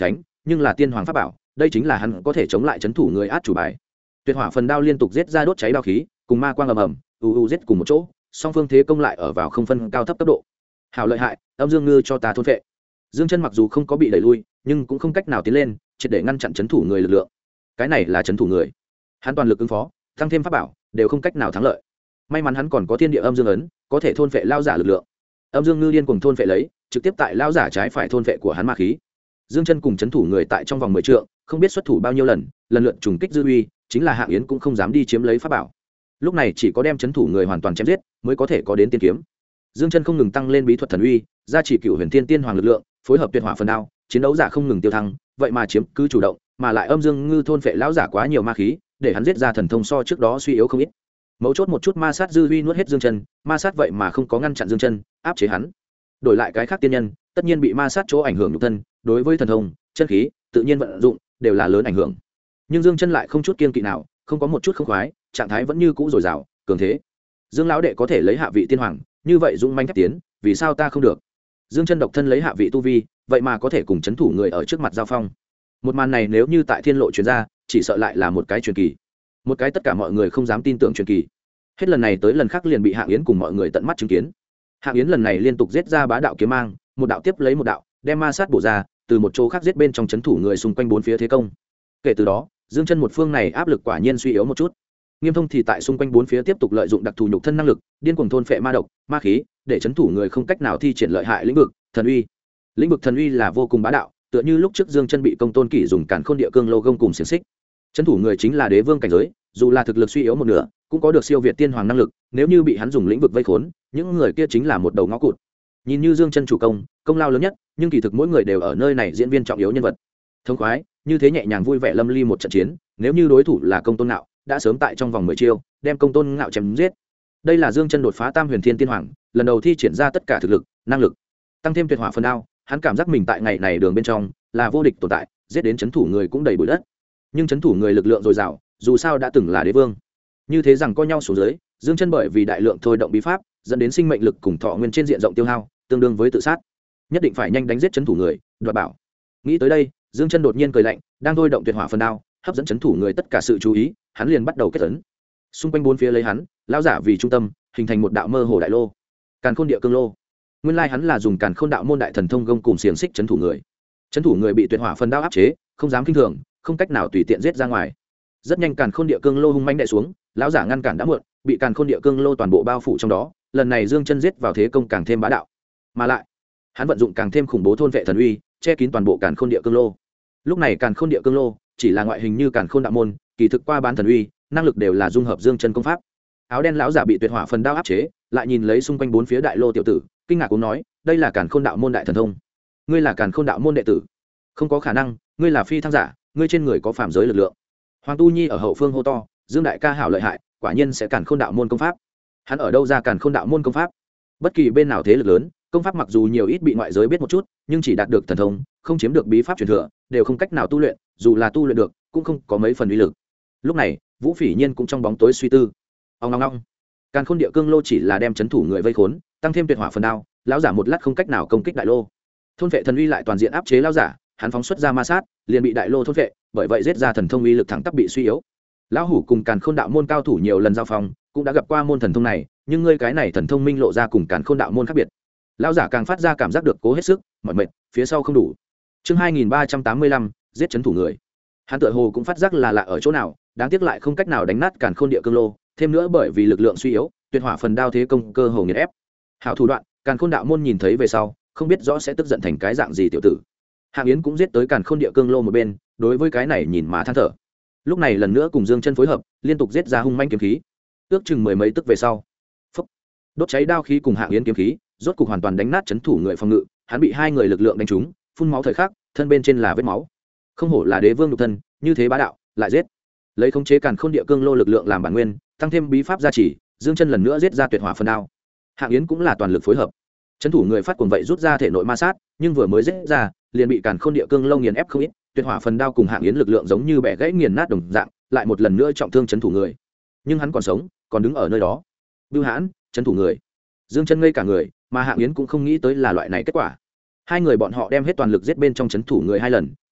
nhưng là tiên hoàng pháp bảo, đây chính là hắn có thể chống lại trấn thủ người át chủ bài. Tuyệt hỏa phần đao liên tục giết ra đốt cháy đao khí, cùng ma quang ầm ầm, giết cùng một chỗ, song phương thế công lại ở vào không phân cao thấp cấp độ. Hảo lợi hại, âm dương ngư cho ta thôn phệ. Dương Chân mặc dù không có bị đẩy lui, nhưng cũng không cách nào tiến lên, triệt để ngăn chặn trấn thủ người lực lượng. Cái này là trấn thủ người, hắn toàn lực ứng phó, tăng thêm pháp bảo, đều không cách nào thắng lợi. May mắn hắn còn có thiên địa âm dương ấn, có thể thôn phệ lao giả lực lượng. Âm dương ngư điên cùng thôn phệ lấy, trực tiếp tại lao giả trái phải thôn phệ của hắn ma khí. Dương Chân cùng trấn thủ người tại trong vòng 10 trượng, không biết xuất thủ bao nhiêu lần, lần lượt trùng kích dư uy, chính là Hạng Yến cũng không dám đi chiếm lấy pháp bảo. Lúc này chỉ có đem trấn thủ người hoàn toàn chém giết, mới có thể có đến tiên kiếm. Dương Chân không ngừng tăng lên bí thuật thần uy, gia trì cửu huyền thiên tiên hoàng lực lượng, phối hợp tuyệt hỏa phần đao, chiến đấu giả không ngừng tiêu thăng, vậy mà chiếm cứ chủ động, mà lại âm dương ngư thôn phệ lão giả quá nhiều ma khí, để hắn giết ra thần thông so trước đó suy yếu không ít. Mấu chốt một chút ma sát dư uy nuốt hết Dương Chân, ma sát vậy mà không có ngăn chặn Dương Chân, áp chế hắn. Đổi lại cái khác tiên nhân, tất nhiên bị ma sát chỗ ảnh hưởng nhục thân, đối với thần thông, chân khí, tự nhiên vận dụng đều là lớn ảnh hưởng. Nhưng Dương Chân lại không chút kiêng kỵ nào, không có một chút không khoái, trạng thái vẫn như cũ dồi dào, cường thế. Dương lão đệ có thể lấy hạ vị tiên hoàng, như vậy dũng mãnh thép tiến, vì sao ta không được? Dương Chân độc thân lấy hạ vị tu vi, vậy mà có thể cùng chấn thủ người ở trước mặt giao phong. Một màn này nếu như tại thiên lộ truyền ra, chỉ sợ lại là một cái truyền kỳ, một cái tất cả mọi người không dám tin tưởng truyền kỳ. Hết lần này tới lần khác liền bị Hạng Yến cùng mọi người tận mắt chứng kiến. Hạng Yến lần này liên tục giết ra bá đạo kiếm mang, một đạo tiếp lấy một đạo, đem ma sát bổ ra, từ một chỗ khác giết bên trong chấn thủ người xung quanh bốn phía thế công. Kể từ đó, Dương Chân một phương này áp lực quả nhiên suy yếu một chút. Nghiêm Thông thì tại xung quanh bốn phía tiếp tục lợi dụng đặc thù nhục thân năng lực, điên cuồng thôn phệ ma độc, ma khí, để chấn thủ người không cách nào thi triển lợi hại lĩnh vực thần uy. Lĩnh vực thần uy là vô cùng bá đạo, tựa như lúc trước Dương Chân bị Công Tôn Kỷ dùng Càn Khôn Địa Cương lô gông cùng xiềng xích. Chấn thủ người chính là đế vương cảnh giới, dù là thực lực suy yếu một nửa, cũng có được siêu việt tiên hoàng năng lực, nếu như bị hắn dùng lĩnh vực vây khốn, những người kia chính là một đầu ngõ cụt. Nhìn như Dương Chân chủ công lao lớn nhất, nhưng kỳ thực mỗi người đều ở nơi này diễn viên trọng yếu nhân vật. Thông khoái, như thế nhẹ nhàng vui vẻ lâm ly một trận chiến, nếu như đối thủ là Công Tôn Ngạo, đã sớm tại trong vòng 10 chiêu đem Công Tôn Ngạo chém giết. Đây là Dương Chân đột phá Tam Huyền Thiên Tiên Hoàng, lần đầu thi triển ra tất cả thực lực, năng lực, tăng thêm tuyệt hỏa phần đao, hắn cảm giác mình tại ngày này đường bên trong là vô địch tồn tại, giết đến chấn thủ người cũng đầy bụi đất. Nhưng chấn thủ người lực lượng dồi dào, dù sao đã từng là đế vương. Như thế rằng co nhau xuống dưới, Dương Chân bởi vì đại lượng thôi động bí pháp, dẫn đến sinh mệnh lực cùng thọ nguyên trên diện rộng tiêu hao, tương đương với tự sát. Nhất định phải nhanh đánh giết chấn thủ người, đoạt bảo. Nghĩ tới đây, Dương Chân đột nhiên cười lạnh, đang thôi động tuyệt hỏa phần đao, hấp dẫn chấn thủ người tất cả sự chú ý, hắn liền bắt đầu kết ấn. Xung quanh bốn phía lấy hắn, lão giả vì trung tâm, hình thành một đạo mơ hồ đại lô. Càn Khôn Địa Cương lô. Nguyên lai hắn là dùng Càn Khôn đạo môn đại thần thông gông cùng xiềng xích chấn thủ người. Chấn thủ người bị tuyệt hỏa phần đao áp chế, không dám kinh thường, không cách nào tùy tiện giết ra ngoài. Rất nhanh Càn Khôn Địa Cương lô hung mãnh đè xuống, lão giả ngăn cản đã muộn, bị Càn Khôn Địa Cương lô toàn bộ bao phủ trong đó, lần này Dương Chân giết vào thế công càng thêm bá đạo. Mà lại, hắn vận dụng càng thêm khủng bố thôn vệ thần uy, che kín toàn bộ Càn Khôn Địa Cương lô. Lúc này Càn Khôn Địa Cương lô chỉ là ngoại hình như Càn Khôn đạo môn, kỳ thực qua bán thần uy, năng lực đều là dung hợp Dương Chân công pháp. Áo đen lão giả bị tuyệt hỏa phần đao áp chế, lại nhìn lấy xung quanh bốn phía đại lô tiểu tử, kinh ngạc cũng nói, đây là Càn Khôn đạo môn đại thần thông. Ngươi là Càn Khôn đạo môn đệ tử? Không có khả năng, ngươi là phi thăng giả, ngươi trên người có phàm giới lực lượng. Hoàng Tu Nhi ở hậu phương hô to, Dương đại ca hảo lợi hại, quả nhiên sẽ Càn Khôn đạo môn công pháp. Hắn ở đâu ra Càn Khôn đạo môn công pháp? Bất kỳ bên nào thế lực lớn, công pháp mặc dù nhiều ít bị ngoại giới biết một chút, nhưng chỉ đạt được thần thông, không chiếm được bí pháp truyền thừa, đều không cách nào tu luyện, dù là tu luyện được, cũng không có mấy phần uy lực. Lúc này, Vũ Phỉ Nhiên cũng trong bóng tối suy tư. Ong ong ong. Càn Khôn Địa Cương lô chỉ là đem chấn thủ người vây khốn, tăng thêm tuyệt hỏa phần đao, lão giả một lát không cách nào công kích đại lô. Thôn vệ thần uy lại toàn diện áp chế lão giả, hắn phóng xuất ra ma sát, liền bị đại lô thôn vệ, bởi vậy giết ra thần thông uy lực thẳng tắp bị suy yếu. Lão hủ cùng Càn Khôn đạo môn cao thủ nhiều lần giao phong, cũng đã gặp qua môn thần thông này, nhưng ngươi cái này thần thông minh lộ ra cùng Càn Khôn đạo môn khác biệt. Lão giả càng phát ra cảm giác được cố hết sức, mỏi mệt, phía sau không đủ. Chương 2385, giết chấn thủ người. Hắn tựa hồ cũng phát giác là lạ ở chỗ nào, đáng tiếc lại không cách nào đánh nát Càn Khôn Địa Cương lô, thêm nữa bởi vì lực lượng suy yếu, tuyệt hỏa phần đao thế công cơ hồ nghiền ép. Hảo thủ đoạn, Càn Khôn đạo môn nhìn thấy về sau, không biết rõ sẽ tức giận thành cái dạng gì tiểu tử. Hạng Yến cũng giết tới Càn Khôn Địa Cương lô một bên, đối với cái này nhìn mà than thở. Lúc này lần nữa cùng Dương Chân phối hợp, liên tục giết ra hung manh kiếm khí. Ước chừng mười mấy tức về sau, phốc, đốt cháy đao khí cùng Hạng Yến kiếm khí, rốt cục hoàn toàn đánh nát chấn thủ người phòng ngự, hắn bị hai người lực lượng đánh trúng, phun máu thời khắc, thân bên trên là vết máu. Không hổ là đế vương nhục thân, như thế bá đạo, lại giết. Lấy khống chế Càn Khôn Địa Cương lô lực lượng làm bản nguyên, tăng thêm bí pháp gia trì, Dương Chân lần nữa giết ra tuyệt hỏa phần đao. Hạng Yến cũng là toàn lực phối hợp. Chấn thủ người phát cuồng vậy rút ra thể nội ma sát, nhưng vừa mới giết ra, liền bị Càn Khôn Địa Cương lô nghiền ép không ít, tuyệt hỏa phần đao cùng Hạng Yến lực lượng giống như bẻ gãy nghiền nát đồng dạng, lại một lần nữa trọng thương chấn thủ người. Nhưng hắn còn sống, còn đứng ở nơi đó. Bưu Hãn, chấn thủ người. Dương Chân ngây cả người, mà Hạng Yến cũng không nghĩ tới là loại này kết quả. Hai người bọn họ đem hết toàn lực giết bên trong chấn thủ người hai lần,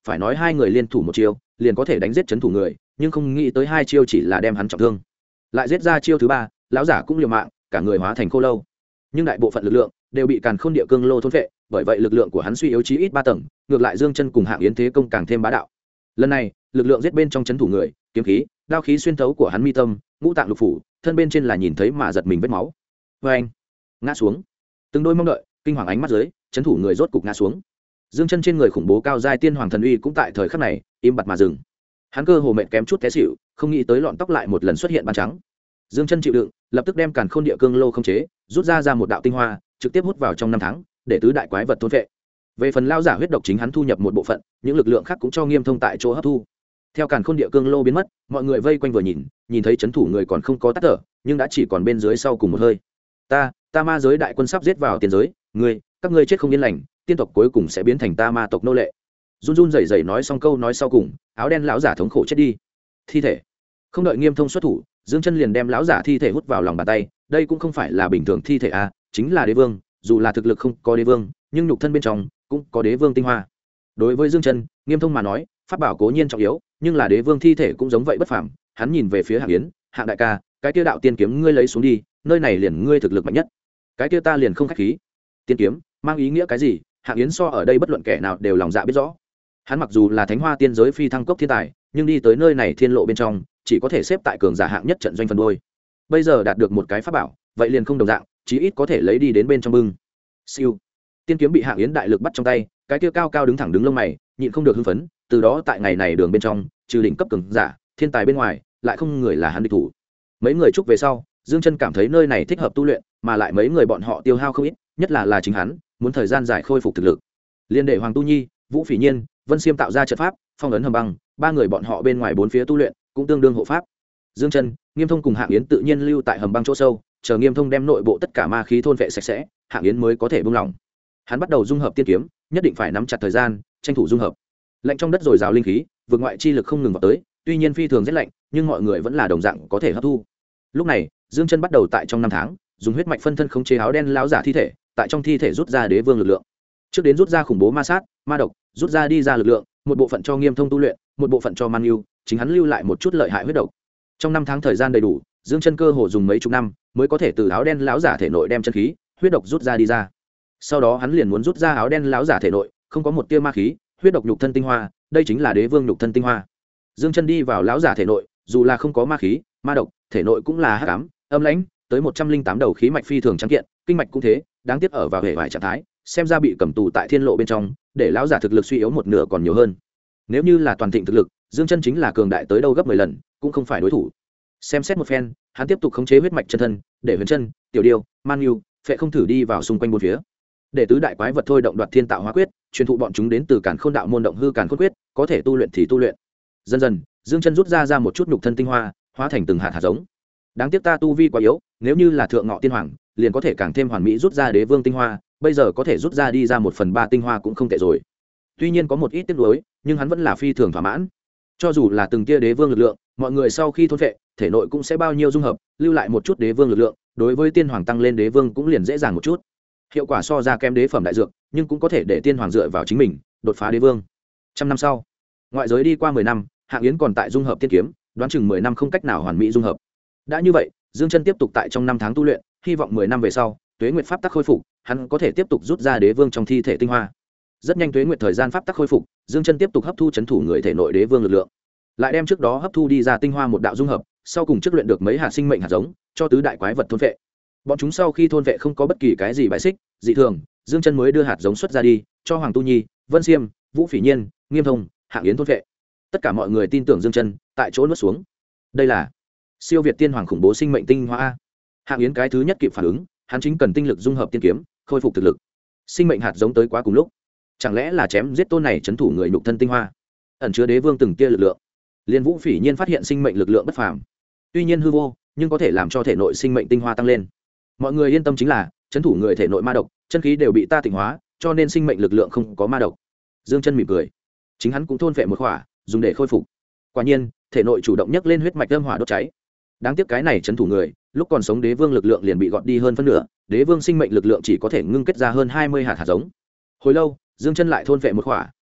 phải nói hai người liên thủ một chiêu liền có thể đánh giết trấn thủ người, nhưng không nghĩ tới hai chiêu chỉ là đem hắn trọng thương. Lại giết ra chiêu thứ ba, lão giả cũng liều mạng, cả người hóa thành khô lâu, nhưng đại bộ phận lực lượng đều bị càn khôn địa cương lô thôn phệ, bởi vậy lực lượng của hắn suy yếu chí ít 3 tầng, ngược lại Dương Chân cùng Hạng Yến thế công càng thêm bá đạo. Lần này lực lượng giết bên trong trấn thủ người, kiếm khí đao khí xuyên thấu của hắn mi tâm, ngũ tạng lục phủ, thân bên trên là nhìn thấy mà giật mình vết máu. Vê anh, ngã xuống. Từng đôi mong đợi kinh hoàng ánh mắt dưới, trấn thủ người rốt cục ngã xuống. Dương Chân trên người khủng bố cao giai tiên hoàng thần uy cũng tại thời khắc này im bặt mà dừng. Hắn cơ hồ mệt kém chút té xỉu, không nghĩ tới lọn tóc lại một lần xuất hiện ban trắng. Dương Chân chịu đựng, lập tức đem càn khôn địa cương lô không chế, rút ra một đạo tinh hoa, trực tiếp hút vào trong 5 tháng, để tứ đại quái vật thôn phệ. Về phần lao giả huyết độc chính hắn thu nhập một bộ phận, những lực lượng khác cũng cho Nghiêm Thông tại chỗ hấp thu. Theo càn khôn địa cương lô biến mất, mọi người vây quanh vừa nhìn thấy chấn thủ người còn không có tắt thở, nhưng đã chỉ còn bên dưới sau cùng một hơi. Ta ma giới đại quân sắp giết vào tiền giới, các ngươi chết không yên lành, tiên tộc cuối cùng sẽ biến thành ta ma tộc nô lệ. Run run rẩy rẩy nói xong câu nói sau cùng, áo đen lão giả thống khổ chết đi. Thi thể. Không đợi Nghiêm Thông xuất thủ, Dương Chân liền đem lão giả thi thể hút vào lòng bàn tay, đây cũng không phải là bình thường thi thể a, chính là đế vương, dù là thực lực không có đế vương, nhưng nhục thân bên trong cũng có đế vương tinh hoa. Đối với Dương Chân, Nghiêm Thông mà nói, pháp bảo cố nhiên trọng yếu, nhưng là đế vương thi thể cũng giống vậy bất phàm. Hắn nhìn về phía Hạng Yến, Hạng đại ca, cái kia đạo tiên kiếm ngươi lấy xuống đi, nơi này liền ngươi thực lực mạnh nhất. Cái kia ta liền không khách khí. Tiên kiếm mang ý nghĩa cái gì? Hạng Yến so ở đây bất luận kẻ nào đều lòng dạ biết rõ. Hắn mặc dù là thánh hoa tiên giới phi thăng cốc thiên tài, nhưng đi tới nơi này thiên lộ bên trong, chỉ có thể xếp tại cường giả hạng nhất trận doanh phần đôi. Bây giờ đạt được một cái pháp bảo, vậy liền không đồng dạng, chí ít có thể lấy đi đến bên trong bưng. Siêu. Tiên kiếm bị Hạng Yến đại lực bắt trong tay, cái kia cao cao đứng thẳng đứng lông mày, nhịn không được hưng phấn, từ đó tại ngày này đường bên trong, trừ đỉnh cấp cường giả, thiên tài bên ngoài, lại không người là hắn địch thủ. Mấy người chúc về sau, Dương Chân cảm thấy nơi này thích hợp tu luyện, mà lại mấy người bọn họ tiêu hao không ít, nhất là chính hắn, muốn thời gian dài khôi phục thực lực. Liên đệ Hoàng Tu Nhi, Vũ Phỉ Nhiên, Vân Xiêm tạo ra trận pháp, phong ấn hầm băng, ba người bọn họ bên ngoài bốn phía tu luyện, cũng tương đương hộ pháp. Dương Chân, Nghiêm Thông cùng Hạng Yến tự nhiên lưu tại hầm băng chỗ sâu, chờ Nghiêm Thông đem nội bộ tất cả ma khí thôn vệ sạch sẽ, Hạng Yến mới có thể buông lỏng. Hắn bắt đầu dung hợp tiên kiếm, nhất định phải nắm chặt thời gian, tranh thủ dung hợp. Lạnh trong đất rồi rào linh khí, vượt ngoại chi lực không ngừng vào tới, tuy nhiên phi thường rất lạnh, nhưng mọi người vẫn là đồng dạng có thể hấp thu. Lúc này, Dương Chân bắt đầu tại trong 5 tháng, dùng huyết mạch phân thân khống chế áo đen lão giả thi thể, tại trong thi thể rút ra đế vương lực lượng. Trước đến rút ra khủng bố ma sát, ma độc, rút ra đi ra lực lượng, một bộ phận cho Nghiêm Thông tu luyện, một bộ phận cho Man Nhu, chính hắn lưu lại một chút lợi hại huyết độc. Trong 5 tháng thời gian đầy đủ, Dương Chân cơ hồ dùng mấy chục năm mới có thể từ áo đen lão giả thể nội đem chân khí, huyết độc rút ra đi ra. Sau đó hắn liền muốn rút ra áo đen lão giả thể nội, không có một tia ma khí, huyết độc nhục thân tinh hoa, đây chính là đế vương nhục thân tinh hoa. Dương Chân đi vào lão giả thể nội, dù là không có ma khí, ma độc, thể nội cũng là hắc ám, âm lãnh, tới 108 đầu khí mạch phi thường trắng kiện, kinh mạch cũng thế, đáng tiếc ở vào hệ vải trạng thái, xem ra bị cầm tù tại thiên lộ bên trong, để lão giả thực lực suy yếu một nửa còn nhiều hơn. Nếu như là toàn thịnh thực lực, Dương Chân chính là cường đại tới đâu gấp 10 lần, cũng không phải đối thủ. Xem xét một phen, hắn tiếp tục khống chế huyết mạch chân thân, để Huyền Chân, Tiểu Điêu, Man Nhu, Phệ không thử đi vào xung quanh bốn phía. Để tứ đại quái vật thôi động đoạt thiên tạo hóa quyết, truyền thụ bọn chúng đến từ Càn Khôn đạo môn động hư Càn Khôn quyết, có thể tu luyện thì tu luyện. Dần dần, Dương Chân rút ra một chút nhục thân tinh hoa, hóa thành từng hạt hạt giống. Đáng tiếc ta tu vi quá yếu, nếu như là thượng ngọ tiên hoàng, liền có thể càng thêm hoàn mỹ rút ra đế vương tinh hoa, bây giờ có thể rút ra đi ra 1/3 tinh hoa cũng không tệ rồi. Tuy nhiên có một ít tiếc nuối, nhưng hắn vẫn là phi thường thỏa mãn. Cho dù là từng tia đế vương lực lượng, mọi người sau khi thôn phệ, thể nội cũng sẽ bao nhiêu dung hợp, lưu lại một chút đế vương lực lượng, đối với tiên hoàng tăng lên đế vương cũng liền dễ dàng một chút. Hiệu quả so ra kém đế phẩm đại dược, nhưng cũng có thể để tiên hoàng dựa vào chính mình, đột phá đế vương. 100 năm sau, ngoại giới đi qua 10 năm, Hạng Yến còn tại dung hợp tiên kiếm, đoán chừng 10 năm không cách nào hoàn mỹ dung hợp. Đã như vậy, Dương Chân tiếp tục tại trong 5 tháng tu luyện, hy vọng 10 năm về sau, tuế nguyệt pháp tắc khôi phục, hắn có thể tiếp tục rút ra đế vương trong thi thể tinh hoa. Rất nhanh tuế nguyệt thời gian pháp tắc khôi phục, Dương Chân tiếp tục hấp thu chấn thủ người thể nội đế vương lực lượng, lại đem trước đó hấp thu đi ra tinh hoa một đạo dung hợp, sau cùng trước luyện được mấy hạt sinh mệnh hạt giống, cho tứ đại quái vật thôn vệ. Bọn chúng sau khi thôn vệ không có bất kỳ cái gì bại xích, dị thường, Dương Chân mới đưa hạt giống xuất ra đi, cho Hoàng Tu Nhi, Vân Xiêm, Vũ Phỉ Nhiên, Nghiêm Thông, Hạng Yến thôn vệ. Tất cả mọi người tin tưởng Dương Chân, tại chỗ nuốt xuống. Đây là siêu việt tiên hoàng khủng bố sinh mệnh tinh hoa. Hạng Yến cái thứ nhất kịp phản ứng, hắn chính cần tinh lực dung hợp tiên kiếm, khôi phục thực lực. Sinh mệnh hạt giống tới quá cùng lúc, chẳng lẽ là chém giết tôn này trấn thủ người nhục thân tinh hoa, ẩn chứa đế vương từng tia lực lượng. Liên Vũ Phỉ Nhiên phát hiện sinh mệnh lực lượng bất phàm, tuy nhiên hư vô, nhưng có thể làm cho thể nội sinh mệnh tinh hoa tăng lên. Mọi người yên tâm chính là trấn thủ người thể nội ma độc, chân khí đều bị ta tịnh hóa, cho nên sinh mệnh lực lượng không có ma độc. Dương Chân mỉm cười, chính hắn cũng thôn phệ một khỏa, dùng để khôi phục. Quả nhiên, thể nội chủ động nhấc lên huyết mạch âm hỏa đốt cháy. Đáng tiếc cái này trấn thủ người, lúc còn sống đế vương lực lượng liền bị gọt đi hơn phân nửa, đế vương sinh mệnh lực lượng chỉ có thể ngưng kết ra hơn 20 hạt giống. Hồi lâu, Dương Chân lại thôn phệ một khỏa,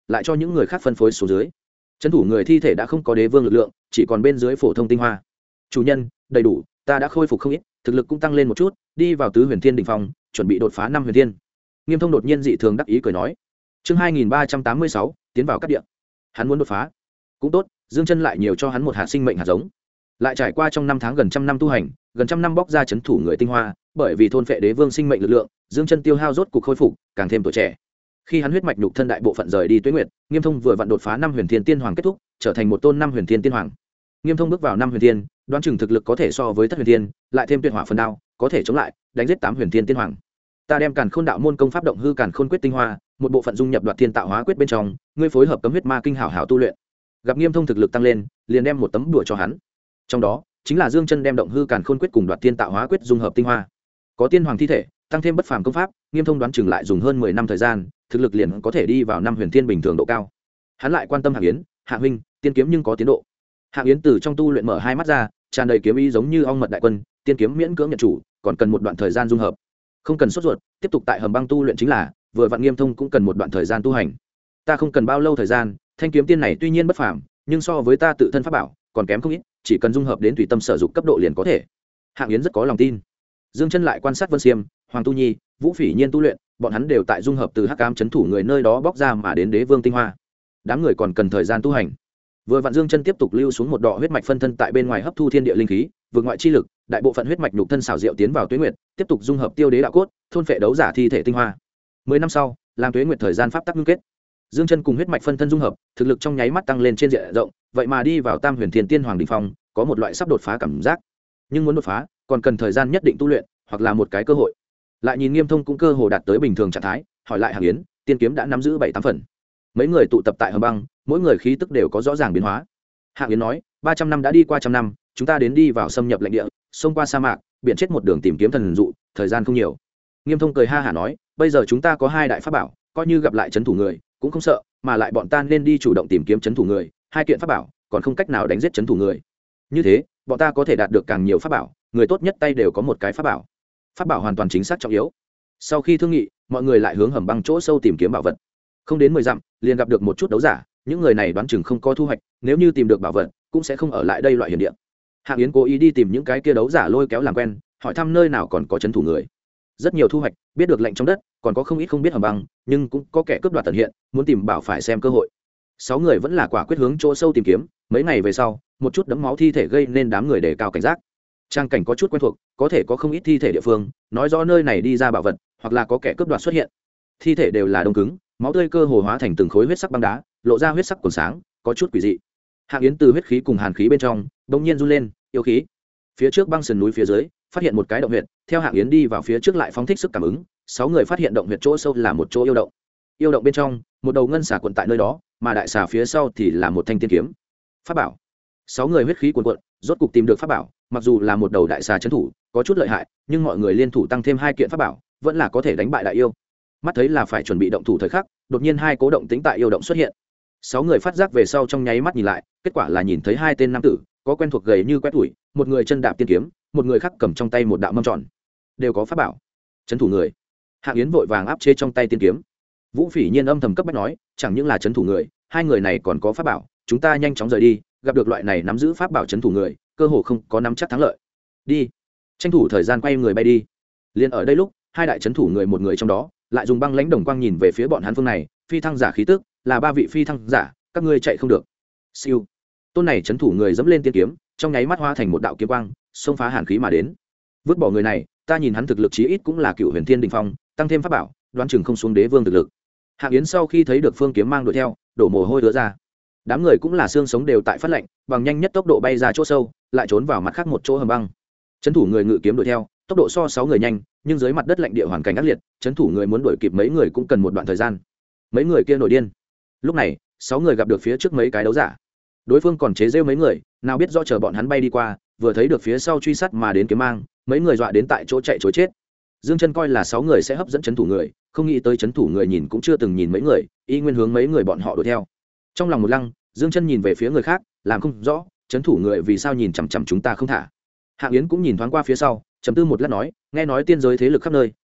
lại cho những người khác phân phối xuống dưới. Trấn thủ người thi thể đã không có đế vương lực lượng, chỉ còn bên dưới phổ thông tinh hoa. Chủ nhân, đầy đủ, ta đã khôi phục không ít, thực lực cũng tăng lên một chút, đi vào tứ huyền thiên đỉnh phong, chuẩn bị đột phá năm huyền thiên. Nghiêm Thông đột nhiên dị thường đắc ý cười nói. Chương 2386, tiến vào các địa. Hắn muốn đột phá. Cũng tốt, Dương Chân lại nhiều cho hắn một hạt sinh mệnh hạt giống. Lại trải qua trong năm tháng gần trăm năm tu hành, gần trăm năm bóc ra trấn thủ người tinh hoa, bởi vì thôn phệ đế vương sinh mệnh lực lượng, Dương Chân tiêu hao rốt cục khôi phục, càng thêm tuổi trẻ. Khi hắn huyết mạch nhục thân đại bộ phận rời đi Tuế Nguyệt, Nghiêm Thông vừa vặn đột phá năm huyền thiên tiên hoàng kết thúc, trở thành một tôn năm huyền thiên tiên hoàng. Nghiêm Thông bước vào năm huyền thiên, đoán chừng thực lực có thể so với thất huyền thiên, lại thêm tuyệt hỏa phần đao, có thể chống lại, đánh giết tám huyền thiên tiên hoàng. Ta đem Càn Khôn đạo môn công pháp động hư Càn Khôn quyết tinh hoa, một bộ phận dung nhập Đoạt Thiên tạo hóa quyết bên trong, ngươi phối hợp cấm huyết ma kinh hảo hảo tu luyện. Gặp Nghiêm Thông thực lực tăng lên, liền đem một tấm đùa cho hắn. Trong đó, chính là Dương Chân đem động hư Càn Khôn quyết cùng Đoạt Thiên tạo hóa quyết dung hợp tinh hoa. Có tiên hoàng thi thể, tăng thêm bất phàm công pháp, Nghiêm Thông đoán chừng lại dùng hơn 10 năm thời gian, thực lực liền có thể đi vào năm huyền thiên bình thường độ cao. Hắn lại quan tâm Hạng Yến, Hạ huynh, tiên kiếm nhưng có tiến độ. Hạng Yến từ trong tu luyện mở hai mắt ra, tràn đầy kiếm ý giống như ong mật đại quân, tiên kiếm miễn cưỡng nhận chủ, còn cần một đoạn thời gian dung hợp. Không cần sốt ruột, tiếp tục tại Hầm Băng tu luyện chính là, vừa vặn Nghiêm Thông cũng cần một đoạn thời gian tu hành. Ta không cần bao lâu thời gian, thanh kiếm tiên này tuy nhiên bất phàm, nhưng so với ta tự thân pháp bảo, còn kém không ít, chỉ cần dung hợp đến tùy tâm sở dụng cấp độ liền có thể. Hạng Yến rất có lòng tin. Dương Chân lại quan sát Vân Xiêm, Hoàng Tu Nhi, Vũ Phỉ Nhiên tu luyện, bọn hắn đều tại dung hợp từ Hắc Ám trấn thủ người nơi đó bóc ra mà đến đế vương tinh hoa. Đám người còn cần thời gian tu hành. Vừa vặn Dương Chân tiếp tục lưu xuống một đọ huyết mạch phân thân tại bên ngoài hấp thu thiên địa linh khí, vượt ngoại chi lực, đại bộ phận huyết mạch nhục thân xảo diệu tiến vào Tuế Nguyệt, tiếp tục dung hợp tiêu đế đạo cốt, thôn phệ đấu giả thi thể tinh hoa. 10 năm sau, làm Tuế Nguyệt thời gian pháp tắc ngưng kết. Dương Chân cùng huyết mạch phân thân dung hợp, thực lực trong nháy mắt tăng lên trên diện rộng, vậy mà đi vào Tam Huyền Thiên Tiên Hoàng đỉnh phong, có một loại sắp đột phá cảm giác. Nhưng muốn đột phá, còn cần thời gian nhất định tu luyện, hoặc là một cái cơ hội. Lại nhìn Nghiêm Thông cũng cơ hồ đạt tới bình thường trạng thái, hỏi lại Hạng Yến, tiên kiếm đã nắm giữ 7-8 phần. Mấy người tụ tập tại Hầm Băng, mỗi người khí tức đều có rõ ràng biến hóa. Hạng Yến nói, 300 năm đã đi qua trăm năm, chúng ta đến đi vào xâm nhập lãnh địa, xông qua sa mạc, biển chết một đường tìm kiếm thần dụ, thời gian không nhiều. Nghiêm Thông cười ha hả nói, bây giờ chúng ta có hai đại pháp bảo, coi như gặp lại trấn thủ người, cũng không sợ, mà lại bọn ta nên đi chủ động tìm kiếm trấn thủ người, hai kiện pháp bảo, còn không cách nào đánh giết trấn thủ người. Như thế, bọn ta có thể đạt được càng nhiều pháp bảo, người tốt nhất tay đều có một cái pháp bảo. Pháp bảo hoàn toàn chính xác trọng yếu. Sau khi thương nghị, mọi người lại hướng Hầm Băng chỗ sâu tìm kiếm bảo vật. Không đến 10 dặm, liền gặp được một chút đấu giả, những người này đoán chừng không có thu hoạch, nếu như tìm được bảo vật, cũng sẽ không ở lại đây loại hiểm địa. Hạng Yến cố ý đi tìm những cái kia đấu giả lôi kéo làm quen, hỏi thăm nơi nào còn có trấn thủ người. Rất nhiều thu hoạch, biết được lệnh trong đất, còn có không ít không biết Hầm Băng, nhưng cũng có kẻ cướp đoạt tận hiện, muốn tìm bảo phải xem cơ hội. 6 người vẫn là quả quyết hướng chỗ sâu tìm kiếm, mấy ngày về sau, một chút đẫm máu thi thể gây nên đám người đề cao cảnh giác. Trang cảnh có chút quen thuộc, có thể có không ít thi thể địa phương, nói rõ nơi này đi ra bảo vật, hoặc là có kẻ cướp đoạt xuất hiện. Thi thể đều là đông cứng, máu tươi cơ hồ hóa thành từng khối huyết sắc băng đá, lộ ra huyết sắc còn sáng, có chút quỷ dị. Hạng Yến từ huyết khí cùng hàn khí bên trong, bỗng nhiên run lên, yêu khí. Phía trước băng sườn núi phía dưới, phát hiện một cái động huyệt, theo Hạng Yến đi vào phía trước lại phóng thích sức cảm ứng, 6 người phát hiện động huyệt chỗ sâu là một chỗ yêu động. Yêu động bên trong, một đầu ngân xà cuộn tại nơi đó, mà đại xà phía sau thì là một thanh tiên kiếm. Pháp bảo. 6 người huyết khí cuồn cuộn, rốt cục tìm được pháp bảo, mặc dù là một đầu đại xà trấn thủ, có chút lợi hại, nhưng mọi người liên thủ tăng thêm 2 kiện pháp bảo, vẫn là có thể đánh bại đại yêu. Mắt thấy là phải chuẩn bị động thủ thời khắc, đột nhiên 2 cố động tính tại yêu động xuất hiện. 6 người phát giác về sau trong nháy mắt nhìn lại, kết quả là nhìn thấy 2 tên nam tử, có quen thuộc gầy như quét tuổi, một người chân đạp tiên kiếm, một người khác cầm trong tay một đạo mâm tròn, đều có pháp bảo. Trấn thủ người. Hạng Yến vội vàng áp chế trong tay tiên kiếm. Vũ Phỉ Nhiên âm thầm cấp bách nói, chẳng những là trấn thủ người, 2 người này còn có pháp bảo, chúng ta nhanh chóng rời đi, gặp được loại này nắm giữ pháp bảo trấn thủ người, cơ hồ không có nắm chắc thắng lợi. Đi. Tranh thủ thời gian quay người bay đi. Liên ở đây lúc, 2 đại trấn thủ người một người trong đó, lại dùng băng lãnh đồng quang nhìn về phía bọn hắn phương này, phi thăng giả khí tức, là 3 vị phi thăng giả, các ngươi chạy không được. Siêu. Tôn này trấn thủ người dẫm lên tiên kiếm, trong nháy mắt hóa thành một đạo kiếm quang, xông phá hàn khí mà đến. Vứt bỏ người này, ta nhìn hắn thực lực chí ít cũng là cựu huyền thiên đỉnh phong, tăng thêm pháp bảo, đoán chừng không xuống đế vương thực lực. Hạng Yến sau khi thấy được phương kiếm mang đuổi theo, đổ mồ hôi đứa ra. Đám người cũng là xương sống đều tại phát lạnh, bằng nhanh nhất tốc độ bay ra chỗ sâu, lại trốn vào mặt khác một chỗ hầm băng. Trấn thủ người ngự kiếm đuổi theo, tốc độ so 6 người nhanh, nhưng dưới mặt đất lạnh địa hoàn cảnh ác liệt, trấn thủ người muốn đuổi kịp mấy người cũng cần một đoạn thời gian. Mấy người kia nổi điên. Lúc này, 6 người gặp được phía trước mấy cái đấu giả. Đối phương còn chế giễu mấy người, nào biết do chờ bọn hắn bay đi qua, vừa thấy được phía sau truy sát mà đến kiếm mang, mấy người dọa đến tại chỗ chạy trối chết. Dương Chân coi là 6 người sẽ hấp dẫn trấn thủ người, không nghĩ tới trấn thủ người nhìn cũng chưa từng nhìn mấy người, y nguyên hướng mấy người bọn họ đuổi theo. Trong lòng một lăng, Dương Chân nhìn về phía người khác, làm không rõ, trấn thủ người vì sao nhìn chằm chằm chúng ta không thả. Hạng Yến cũng nhìn thoáng qua phía sau, trầm tư một lát nói, nghe nói tiên giới thế lực khắp nơi,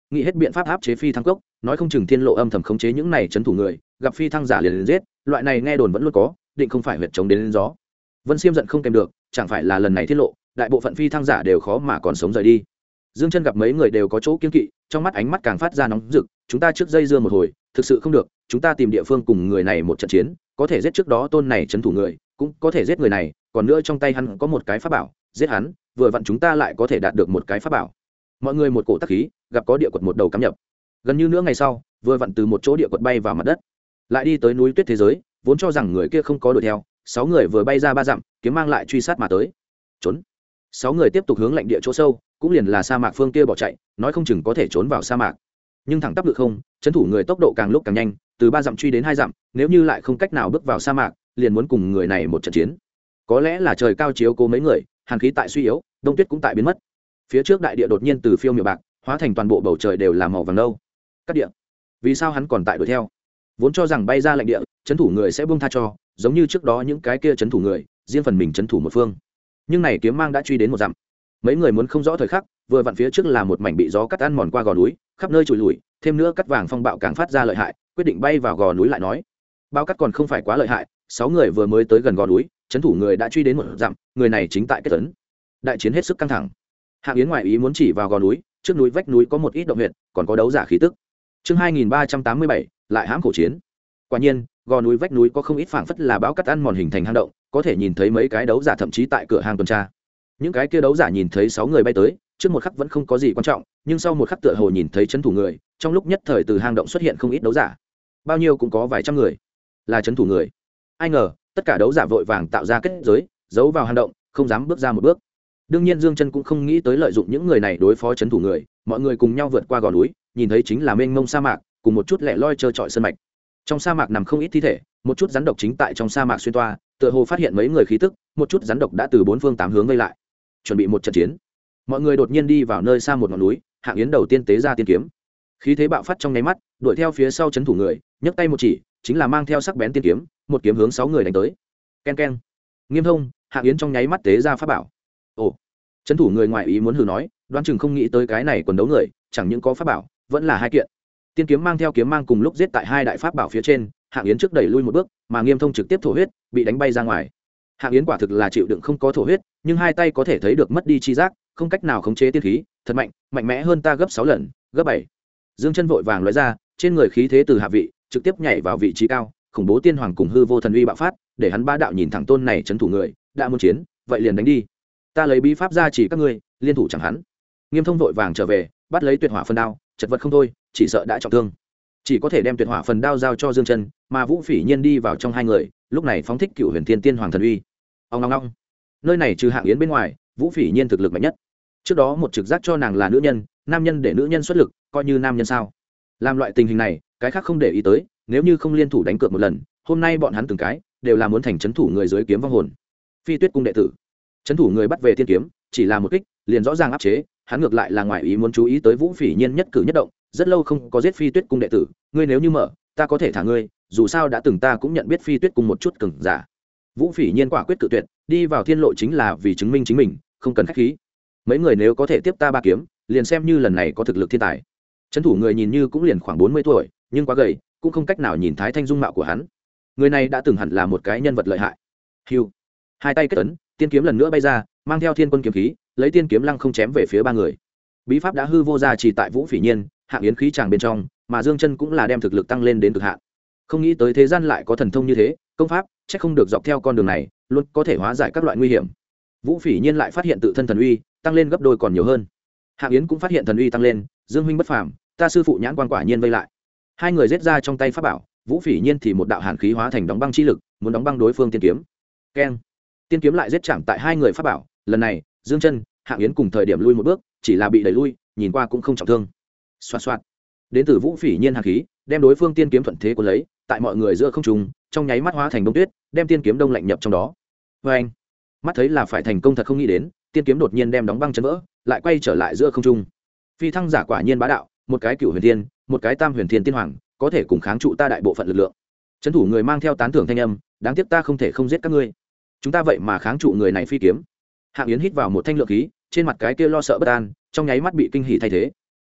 nghĩ hết biện pháp áp chế phi thăng cốc, nói không chừng thiên lộ âm thầm khống chế những này trấn thủ người, gặp phi thăng giả liền giết, loại này nghe đồn vẫn luôn có, định không phải huyệt chống đến gió. Vân Xiêm giận không kèm được, chẳng phải là lần này tiết lộ, đại bộ phận phi thăng giả đều khó mà còn sống rời đi. Dương Chân gặp mấy người đều có chỗ kiêng kỵ, trong mắt ánh mắt càng phát ra nóng rực, chúng ta trước dây dưa một hồi, thực sự không được, chúng ta tìm địa phương cùng người này một trận chiến, có thể giết trước đó tôn này trấn thủ người, cũng có thể giết người này, còn nữa trong tay hắn có một cái pháp bảo, giết hắn, vừa vặn chúng ta lại có thể đạt được một cái pháp bảo. Mọi người một cổ tắc khí, gặp có địa quật một đầu cắm nhập. Gần như nửa ngày sau, vừa vặn từ một chỗ địa quật bay vào mặt đất, lại đi tới núi tuyết thế giới, vốn cho rằng người kia không có đuổi theo, 6 người vừa bay ra 3 dặm, kiếm mang lại truy sát mà tới. Trốn. 6 người tiếp tục hướng lãnh địa chỗ sâu, cũng liền là sa mạc phương kia bỏ chạy, nói không chừng có thể trốn vào sa mạc. Nhưng thẳng tắp được không, trấn thủ người tốc độ càng lúc càng nhanh, từ 3 dặm truy đến 2 dặm, nếu như lại không cách nào bước vào sa mạc, liền muốn cùng người này một trận chiến. Có lẽ là trời cao chiếu cố mấy người, hàn khí tại suy yếu, đông tuyết cũng tại biến mất. Phía trước đại địa đột nhiên từ phiêu miểu bạc, hóa thành toàn bộ bầu trời đều là màu vàng nâu. Cắt địa. Vì sao hắn còn tại đuổi theo? Vốn cho rằng bay ra lãnh địa, trấn thủ người sẽ buông tha cho, giống như trước đó những cái kia trấn thủ người, riêng phần mình trấn thủ một phương. Nhưng này kiếm mang đã truy đến 1 dặm. Mấy người muốn không rõ thời khắc, vừa vặn phía trước là một mảnh bị gió cắt ăn mòn qua gò núi, khắp nơi trụi lùi, thêm nữa cắt vàng phong bạo càng phát ra lợi hại, quyết định bay vào gò núi lại nói. Bao cắt còn không phải quá lợi hại, 6 người vừa mới tới gần gò núi, trấn thủ người đã truy đến 1 dặm, người này chính tại kết tấn. Đại chiến hết sức căng thẳng. Hạng Yến ngoại ý muốn chỉ vào gò núi, trước núi vách núi có một ít động huyệt, còn có đấu giả khí tức. Chương 2387, lại hãm khổ chiến. Quả nhiên, gò núi vách núi có không ít phảng phất là bão cắt ăn mòn hình thành hang động, có thể nhìn thấy mấy cái đấu giả thậm chí tại cửa hang tuần tra. Những cái kia đấu giả nhìn thấy 6 người bay tới, trước một khắc vẫn không có gì quan trọng, nhưng sau một khắc tựa hồ nhìn thấy trấn thủ người, trong lúc nhất thời từ hang động xuất hiện không ít đấu giả. Bao nhiêu cũng có vài trăm người, là trấn thủ người. Ai ngờ, tất cả đấu giả vội vàng tạo ra kết giới, giấu vào hang động, không dám bước ra một bước. Đương nhiên Dương Chân cũng không nghĩ tới lợi dụng những người này đối phó trấn thủ người, mọi người cùng nhau vượt qua gò núi, nhìn thấy chính là mênh mông sa mạc, cùng một chút lẻ loi trơ trọi sơn mạch. Trong sa mạc nằm không ít thi thể, một chút rắn độc chính tại trong sa mạc xuyên toa, tựa hồ phát hiện mấy người khí tức, một chút rắn độc đã từ 4 phương 8 hướng vây lại, chuẩn bị một trận chiến. Mọi người đột nhiên đi vào nơi xa một ngọn núi, Hạng Yến đầu tiên tế ra tiên kiếm, khí thế bạo phát trong nháy mắt, đuổi theo phía sau trấn thủ người, nhấc tay một chỉ, chính là mang theo sắc bén tiên kiếm, một kiếm hướng 6 người đánh tới. Ken ken. Nghiêm thông, Hạng Yến trong nháy mắt tế ra pháp bảo. Ồ. Trấn thủ người ngoài ý muốn hừ nói, đoán chừng không nghĩ tới cái này quần đấu người, chẳng những có pháp bảo, vẫn là 2 kiện. Tiên kiếm mang theo kiếm mang cùng lúc giết tại 2 đại pháp bảo phía trên, Hạng Yến trước đẩy lui một bước, mà Nghiêm thông trực tiếp thổ huyết, bị đánh bay ra ngoài. Hạng Yến quả thực là chịu đựng không có thổ huyết, nhưng 2 tay có thể thấy được mất đi chi giác, không cách nào khống chế tiên khí, thật mạnh, mạnh mẽ hơn ta gấp 6 lần, gấp 7. Dương Chân vội vàng lóe ra, trên người khí thế từ hạ vị, trực tiếp nhảy vào vị trí cao, khủng bố tiên hoàng cùng hư vô thần uy bạo phát, để hắn ba đạo nhìn thẳng tôn này trấn thủ người, đã muốn chiến, vậy liền đánh đi. Ta lấy bí pháp ra chỉ các ngươi, liên thủ chẳng hắn. Nghiêm thông vội vàng trở về, bắt lấy tuyệt hỏa phân đao, chật vật không thôi, chỉ sợ đã trọng thương, chỉ có thể đem tuyệt hỏa phần đao giao cho Dương Chân, mà Vũ Phỉ Nhiên đi vào trong 2 người, lúc này phóng thích Cựu Huyền Thiên Tiên Hoàng thần uy. Ong ong ong. Nơi này trừ Hạng Yến bên ngoài, Vũ Phỉ Nhiên thực lực mạnh nhất. Trước đó một trực giác cho nàng là nữ nhân, nam nhân để nữ nhân xuất lực, coi như nam nhân sao? Làm loại tình hình này, cái khác không để ý tới, nếu như không liên thủ đánh cược một lần, hôm nay bọn hắn từng cái đều là muốn thành trấn thủ người dưới kiếm vong hồn. Phi Tuyết cung đệ tử, trấn thủ người bắt về tiên kiếm, chỉ là một kích, liền rõ ràng áp chế, hắn ngược lại là ngoài ý muốn chú ý tới Vũ Phỉ Nhiên nhất cử nhất động, rất lâu không có giết Phi Tuyết cung đệ tử, ngươi nếu như mở, ta có thể thả ngươi, dù sao đã từng ta cũng nhận biết Phi Tuyết cung một chút cường giả. Vũ Phỉ Nhiên quả quyết cự tuyệt, đi vào thiên lộ chính là vì chứng minh chính mình, không cần khách khí. Mấy người nếu có thể tiếp ta 3 kiếm, liền xem như lần này có thực lực thiên tài. Trấn thủ người nhìn như cũng liền khoảng 40 tuổi, nhưng quá gầy, cũng không cách nào nhìn thái thanh dung mạo của hắn. Người này đã từng hẳn là một cái nhân vật lợi hại. Hưu. 2 tay kết ấn, tiên kiếm lần nữa bay ra, mang theo thiên quân kiếm khí, lấy tiên kiếm lăng không chém về phía 3 người. Bí pháp đã hư vô ra chỉ tại Vũ Phỉ Nhiên, Hạng Yến khí tràng bên trong, mà Dương Chân cũng là đem thực lực tăng lên đến cực hạn. Không nghĩ tới thế gian lại có thần thông như thế, công pháp, chắc không được dọc theo con đường này, luôn có thể hóa giải các loại nguy hiểm. Vũ Phỉ Nhiên lại phát hiện tự thân thần uy tăng lên gấp đôi còn nhiều hơn. Hạng Yến cũng phát hiện thần uy tăng lên, Dương huynh bất phàm, ta sư phụ nhãn quan quả nhiên vây lại. 2 người giết ra trong tay pháp bảo, Vũ Phỉ Nhiên thì một đạo hàn khí hóa thành đóng băng chi lực, muốn đóng băng đối phương tiên kiếm. Keng. Tiên kiếm lại giết chạm tại 2 người pháp bảo, lần này, Dương Chân, Hạng Yến cùng thời điểm lui một bước, chỉ là bị đẩy lui, nhìn qua cũng không trọng thương. Xoạt xoạt. Đến từ Vũ Phỉ Nhiên hàn khí, đem đối phương tiên kiếm thuận thế cuốn lấy, tại mọi người giữa không trung, trong nháy mắt hóa thành đông tuyết, đem tiên kiếm đông lạnh nhập trong đó. Oeng. Mắt thấy là phải thành công thật không nghĩ đến, tiên kiếm đột nhiên đem đóng băng chấn vỡ, lại quay trở lại giữa không trung. Phi thăng giả quả nhiên bá đạo, một cái Cửu Huyền Thiên, một cái Tam Huyền Thiên Tiên Hoàng, có thể cùng kháng trụ ta đại bộ phận lực lượng. Trấn thủ người mang theo tán thưởng thanh âm, đáng tiếc ta không thể không giết các ngươi. Chúng ta vậy mà kháng trụ người này phi kiếm. Hạng Yến hít vào một thanh lượng khí, trên mặt cái kia lo sợ bất an, trong nháy mắt bị kinh hỉ thay thế.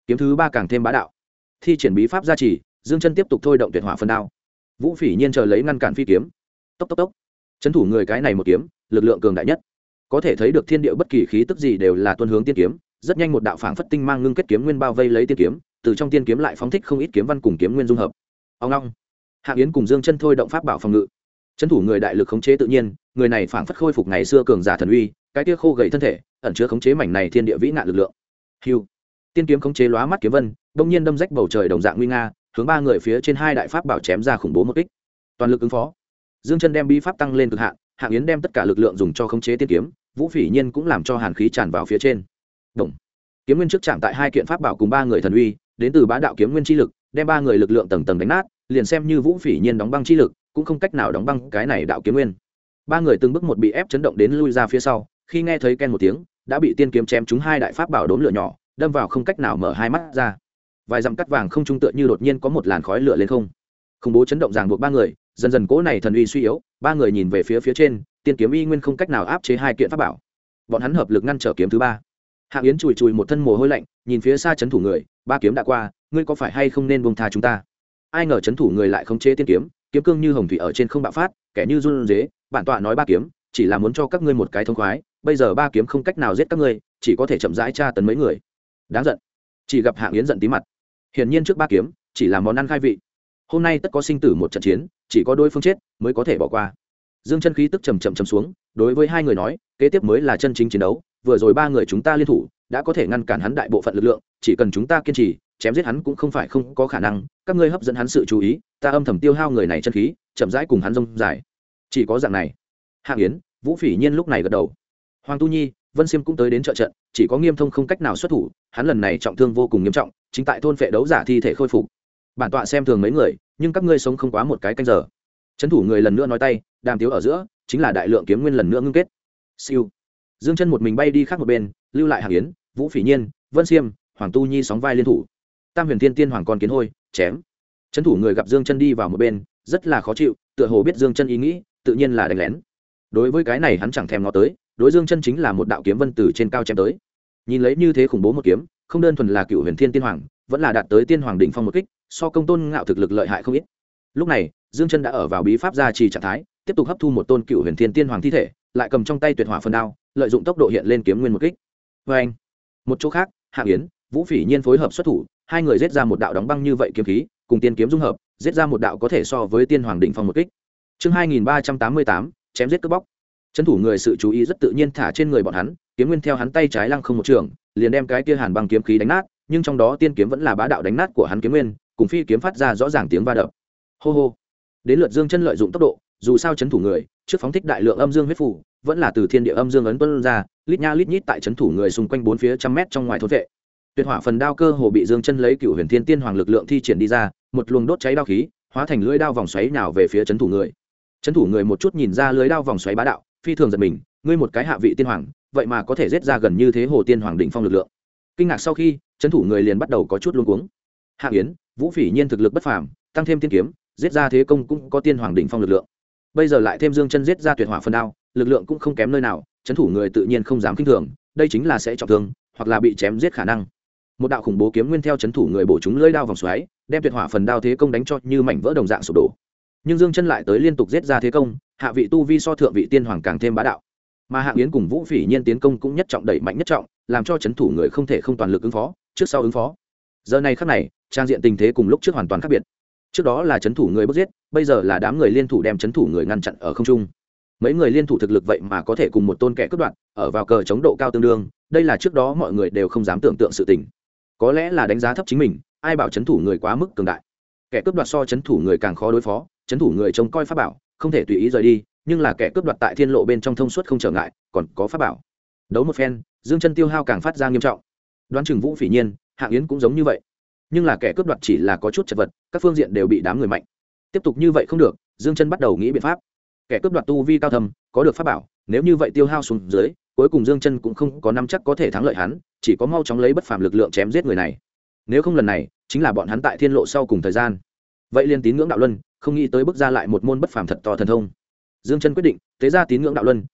kiếm thứ ba càng thêm bá đạo. Thi triển bí pháp gia trì, Dương Chân tiếp tục thôi động tuyệt hỏa phần đao. Vũ Phỉ Nhiên chờ lấy ngăn cản phi kiếm. Tốc tốc tốc. Trấn thủ người cái này một kiếm, lực lượng cường đại nhất. Có thể thấy được thiên địa bất kỳ khí tức gì đều là tuân hướng tiên kiếm, rất nhanh một đạo phảng phất tinh mang ngưng kết kiếm nguyên bao vây lấy tiên kiếm, từ trong tiên kiếm lại phóng thích không ít kiếm văn cùng kiếm nguyên dung hợp. Ông long. Hạng Yến cùng Dương Chân thôi động pháp bảo phòng ngự. Trấn thủ người đại lực khống chế tự nhiên, người này phảng phất khôi phục ngày xưa cường giả thần uy, cái kia khô gầy thân thể, ẩn chứa khống chế mảnh này thiên địa vĩ nạn lực lượng. Hưu. Tiên kiếm khống chế lóa mắt kiếm vân, bỗng nhiên đâm rách bầu trời đồng dạng nguy nga, hướng ba người phía trên hai đại pháp bảo chém ra khủng bố một kích. Toàn lực ứng phó. Dương Chân đem bí pháp tăng lên cực hạn, Hạng Yến đem tất cả lực lượng dùng cho khống chế tiên kiếm, Vũ Phỉ Nhiên cũng làm cho hàn khí tràn vào phía trên. Động. Kiếm nguyên trước chạm tại hai kiện pháp bảo cùng ba người thần uy, đến từ bá đạo kiếm nguyên chi lực, đem ba người lực lượng tầng tầng đánh nát, liền xem như Vũ Phỉ Nhiên đóng băng chi lực, cũng không cách nào đóng băng cái này đạo kiếm nguyên. Ba người từng bước một bị ép chấn động đến lui ra phía sau, khi nghe thấy ken một tiếng, đã bị tiên kiếm chém trúng hai đại pháp bảo đốn lửa nhỏ, đâm vào không cách nào mở hai mắt ra. Vài dặm cắt vàng không trung tựa như đột nhiên có một làn khói lửa lên không. Khủng bố chấn động ràng buộc ba người, dần dần cỗ này thần uy suy yếu, ba người nhìn về phía trên, tiên kiếm y nguyên không cách nào áp chế hai kiện pháp bảo. Bọn hắn hợp lực ngăn trở kiếm thứ ba. Hạng Yến chùi chùi một thân mồ hôi lạnh, nhìn phía xa chấn thủ người, ba kiếm đã qua, ngươi có phải hay không nên buông tha chúng ta? Ai ngờ chấn thủ người lại khống chế tiên kiếm, kiếm cương như hồng thủy ở trên không bạo phát, kẻ như run rế, bản tọa nói ba kiếm, chỉ là muốn cho các ngươi một cái thông khoái, bây giờ ba kiếm không cách nào giết các ngươi, chỉ có thể chậm rãi tra tấn mấy người. Đáng giận. Chỉ gặp Hạng Yến giận tí mặt. Hiển nhiên trước ba kiếm chỉ là món ăn khai vị. Hôm nay tất có sinh tử một trận chiến, chỉ có đối phương chết mới có thể bỏ qua. Dương Chân khí tức trầm xuống, đối với hai người nói, kế tiếp mới là chân chính chiến đấu, vừa rồi ba người chúng ta liên thủ, đã có thể ngăn cản hắn đại bộ phận lực lượng, chỉ cần chúng ta kiên trì, chém giết hắn cũng không phải không có khả năng, các ngươi hấp dẫn hắn sự chú ý, ta âm thầm tiêu hao người này chân khí, chậm rãi cùng hắn rông dài. Chỉ có dạng này. Hạng Yến, Vũ Phỉ Nhiên lúc này gật đầu. Hoàng Tu Nhi, Vân Xiêm cũng tới đến trợ trận, chỉ có Nghiêm Thông không cách nào xuất thủ, hắn lần này trọng thương vô cùng nghiêm trọng, chính tại thôn phệ đấu giả thi thể khôi phục. Bản tọa xem thường mấy người, nhưng các ngươi sống không quá một cái canh giờ. Trấn thủ người lần nữa nói tay, đàm tiếu ở giữa, chính là đại lượng kiếm nguyên lần nữa ngưng kết. Siêu. Dương Chân một mình bay đi khác một bên, lưu lại Hạng Yến, Vũ Phỉ Nhiên, Vân Xiêm, Hoàng Tu Nhi sóng vai liên thủ. Tam Huyền Tiên Tiên Hoàng con kiến hôi, chém. Trấn thủ người gặp Dương Chân đi vào một bên, rất là khó chịu, tựa hồ biết Dương Chân ý nghĩ, tự nhiên là đánh lén. Đối với cái này hắn chẳng thèm ngó tới, đối Dương Chân chính là một đạo kiếm vân từ trên cao chém tới. Nhìn lấy như thế khủng bố một kiếm, không đơn thuần là Cựu Huyền Thiên Tiên Hoàng, vẫn là đạt tới Tiên Hoàng đỉnh phong một kích, so Công Tôn Ngạo thực lực lợi hại không ít. Lúc này, Dương Chân đã ở vào bí pháp gia trì trạng thái, tiếp tục hấp thu một tôn Cựu Huyền Thiên Tiên Hoàng thi thể, lại cầm trong tay tuyệt hỏa phân đao, lợi dụng tốc độ hiện lên kiếm nguyên một kích. Oeng! Một chỗ khác, Hạng Yến, Vũ Phỉ Nhiên phối hợp xuất thủ, hai người giết ra một đạo đóng băng như vậy kiếm khí, cùng tiên kiếm dung hợp, giết ra một đạo có thể so với Tiên Hoàng đỉnh phong một kích. Chương 2388, chém giết cướp bóc. Trấn thủ người sự chú ý rất tự nhiên thả trên người bọn hắn, kiếm nguyên theo hắn tay trái lăng không một trường, liền đem cái kia hàn băng kiếm khí đánh nát, nhưng trong đó tiên kiếm vẫn là bá đạo đánh nát của hắn kiếm nguyên, cùng phi kiếm phát ra rõ ràng tiếng va đập. Hô hô. Đến lượt Dương Chân lợi dụng tốc độ, dù sao trấn thủ người, trước phóng thích đại lượng âm dương huyết phù, vẫn là từ thiên địa âm dương ấn tuôn ra, lít nha lít nhít tại trấn thủ người xung quanh bốn phía trăm mét trong ngoài thôn vệ. Tuyệt hỏa phần đao cơ hồ bị Dương Chân lấy Cựu Huyền Thiên Tiên Hoàng lực lượng thi triển đi ra, một luồng đốt cháy đao khí, hóa thành lưỡi đao vòng xoáy nào về phía trấn thủ người. Trấn thủ người một chút nhìn ra lưỡi đao vòng xoáy bá đạo, phi thường giật mình, ngươi một cái hạ vị tiên hoàng, vậy mà có thể giết ra gần như thế hồ tiên hoàng đỉnh phong lực lượng. Kinh ngạc sau khi, trấn thủ người liền bắt đầu có chút luống cuống. Hạng Yến, Vũ Phỉ Nhiên thực lực bất phàm, tăng thêm tiên kiếm, giết ra thế công cũng có tiên hoàng đỉnh phong lực lượng. Bây giờ lại thêm Dương Chân giết ra tuyệt hỏa phân đao, lực lượng cũng không kém nơi nào, trấn thủ người tự nhiên không dám khinh thường, đây chính là sẽ trọng thương, hoặc là bị chém giết khả năng. Một đạo khủng bố kiếm nguyên theo trấn thủ người bổ trúng lưỡi đao vòng xoáy, đem tuyệt hỏa phần đao thế công đánh cho như mảnh vỡ đồng dạng sụp đổ. Nhưng Dương Chân lại tới liên tục giết ra thế công, hạ vị tu vi so thượng vị tiên hoàng càng thêm bá đạo. Mà Hạng Yến cùng Vũ Phỉ Nhiên tiến công cũng nhất trọng đẩy mạnh nhất trọng, làm cho trấn thủ người không thể không toàn lực ứng phó, trước sau ứng phó. Giờ này khắc này, trang diện tình thế cùng lúc trước hoàn toàn khác biệt. Trước đó là trấn thủ người bức giết, bây giờ là đám người liên thủ đem trấn thủ người ngăn chặn ở không trung. Mấy người liên thủ thực lực vậy mà có thể cùng một tôn kẻ cướp đoạt, ở vào cờ chống độ cao tương đương, đây là trước đó mọi người đều không dám tưởng tượng sự tình. Có lẽ là đánh giá thấp chính mình, ai bảo trấn thủ người quá mức cường đại. Kẻ cướp đoạt so trấn thủ người càng khó đối phó, trấn thủ người trông coi pháp bảo, không thể tùy ý rời đi, nhưng là kẻ cướp đoạt tại thiên lộ bên trong thông suốt không trở ngại, còn có pháp bảo. Đấu một phen, Dương Chân tiêu hao càng phát ra nghiêm trọng. Đoán chừng Vũ Phỉ Nhiên, Hạng Yến cũng giống như vậy. Nhưng là kẻ cướp đoạt chỉ là có chút chật vật, các phương diện đều bị đám người mạnh. Tiếp tục như vậy không được, Dương Chân bắt đầu nghĩ biện pháp. Kẻ cướp đoạt tu vi cao thâm, có được pháp bảo, nếu như vậy tiêu hao xuống dưới, cuối cùng Dương Chân cũng không có nắm chắc có thể thắng lợi hắn, chỉ có mau chóng lấy bất phàm lực lượng chém giết người này. Nếu không lần này, chính là bọn hắn tại thiên lộ sau cùng thời gian. Vậy liên tín ngưỡng đạo luân, không nghĩ tới bước ra lại một môn bất phàm thật to thần thông. Dương Chân quyết định tế ra tín ngưỡng đạo luân,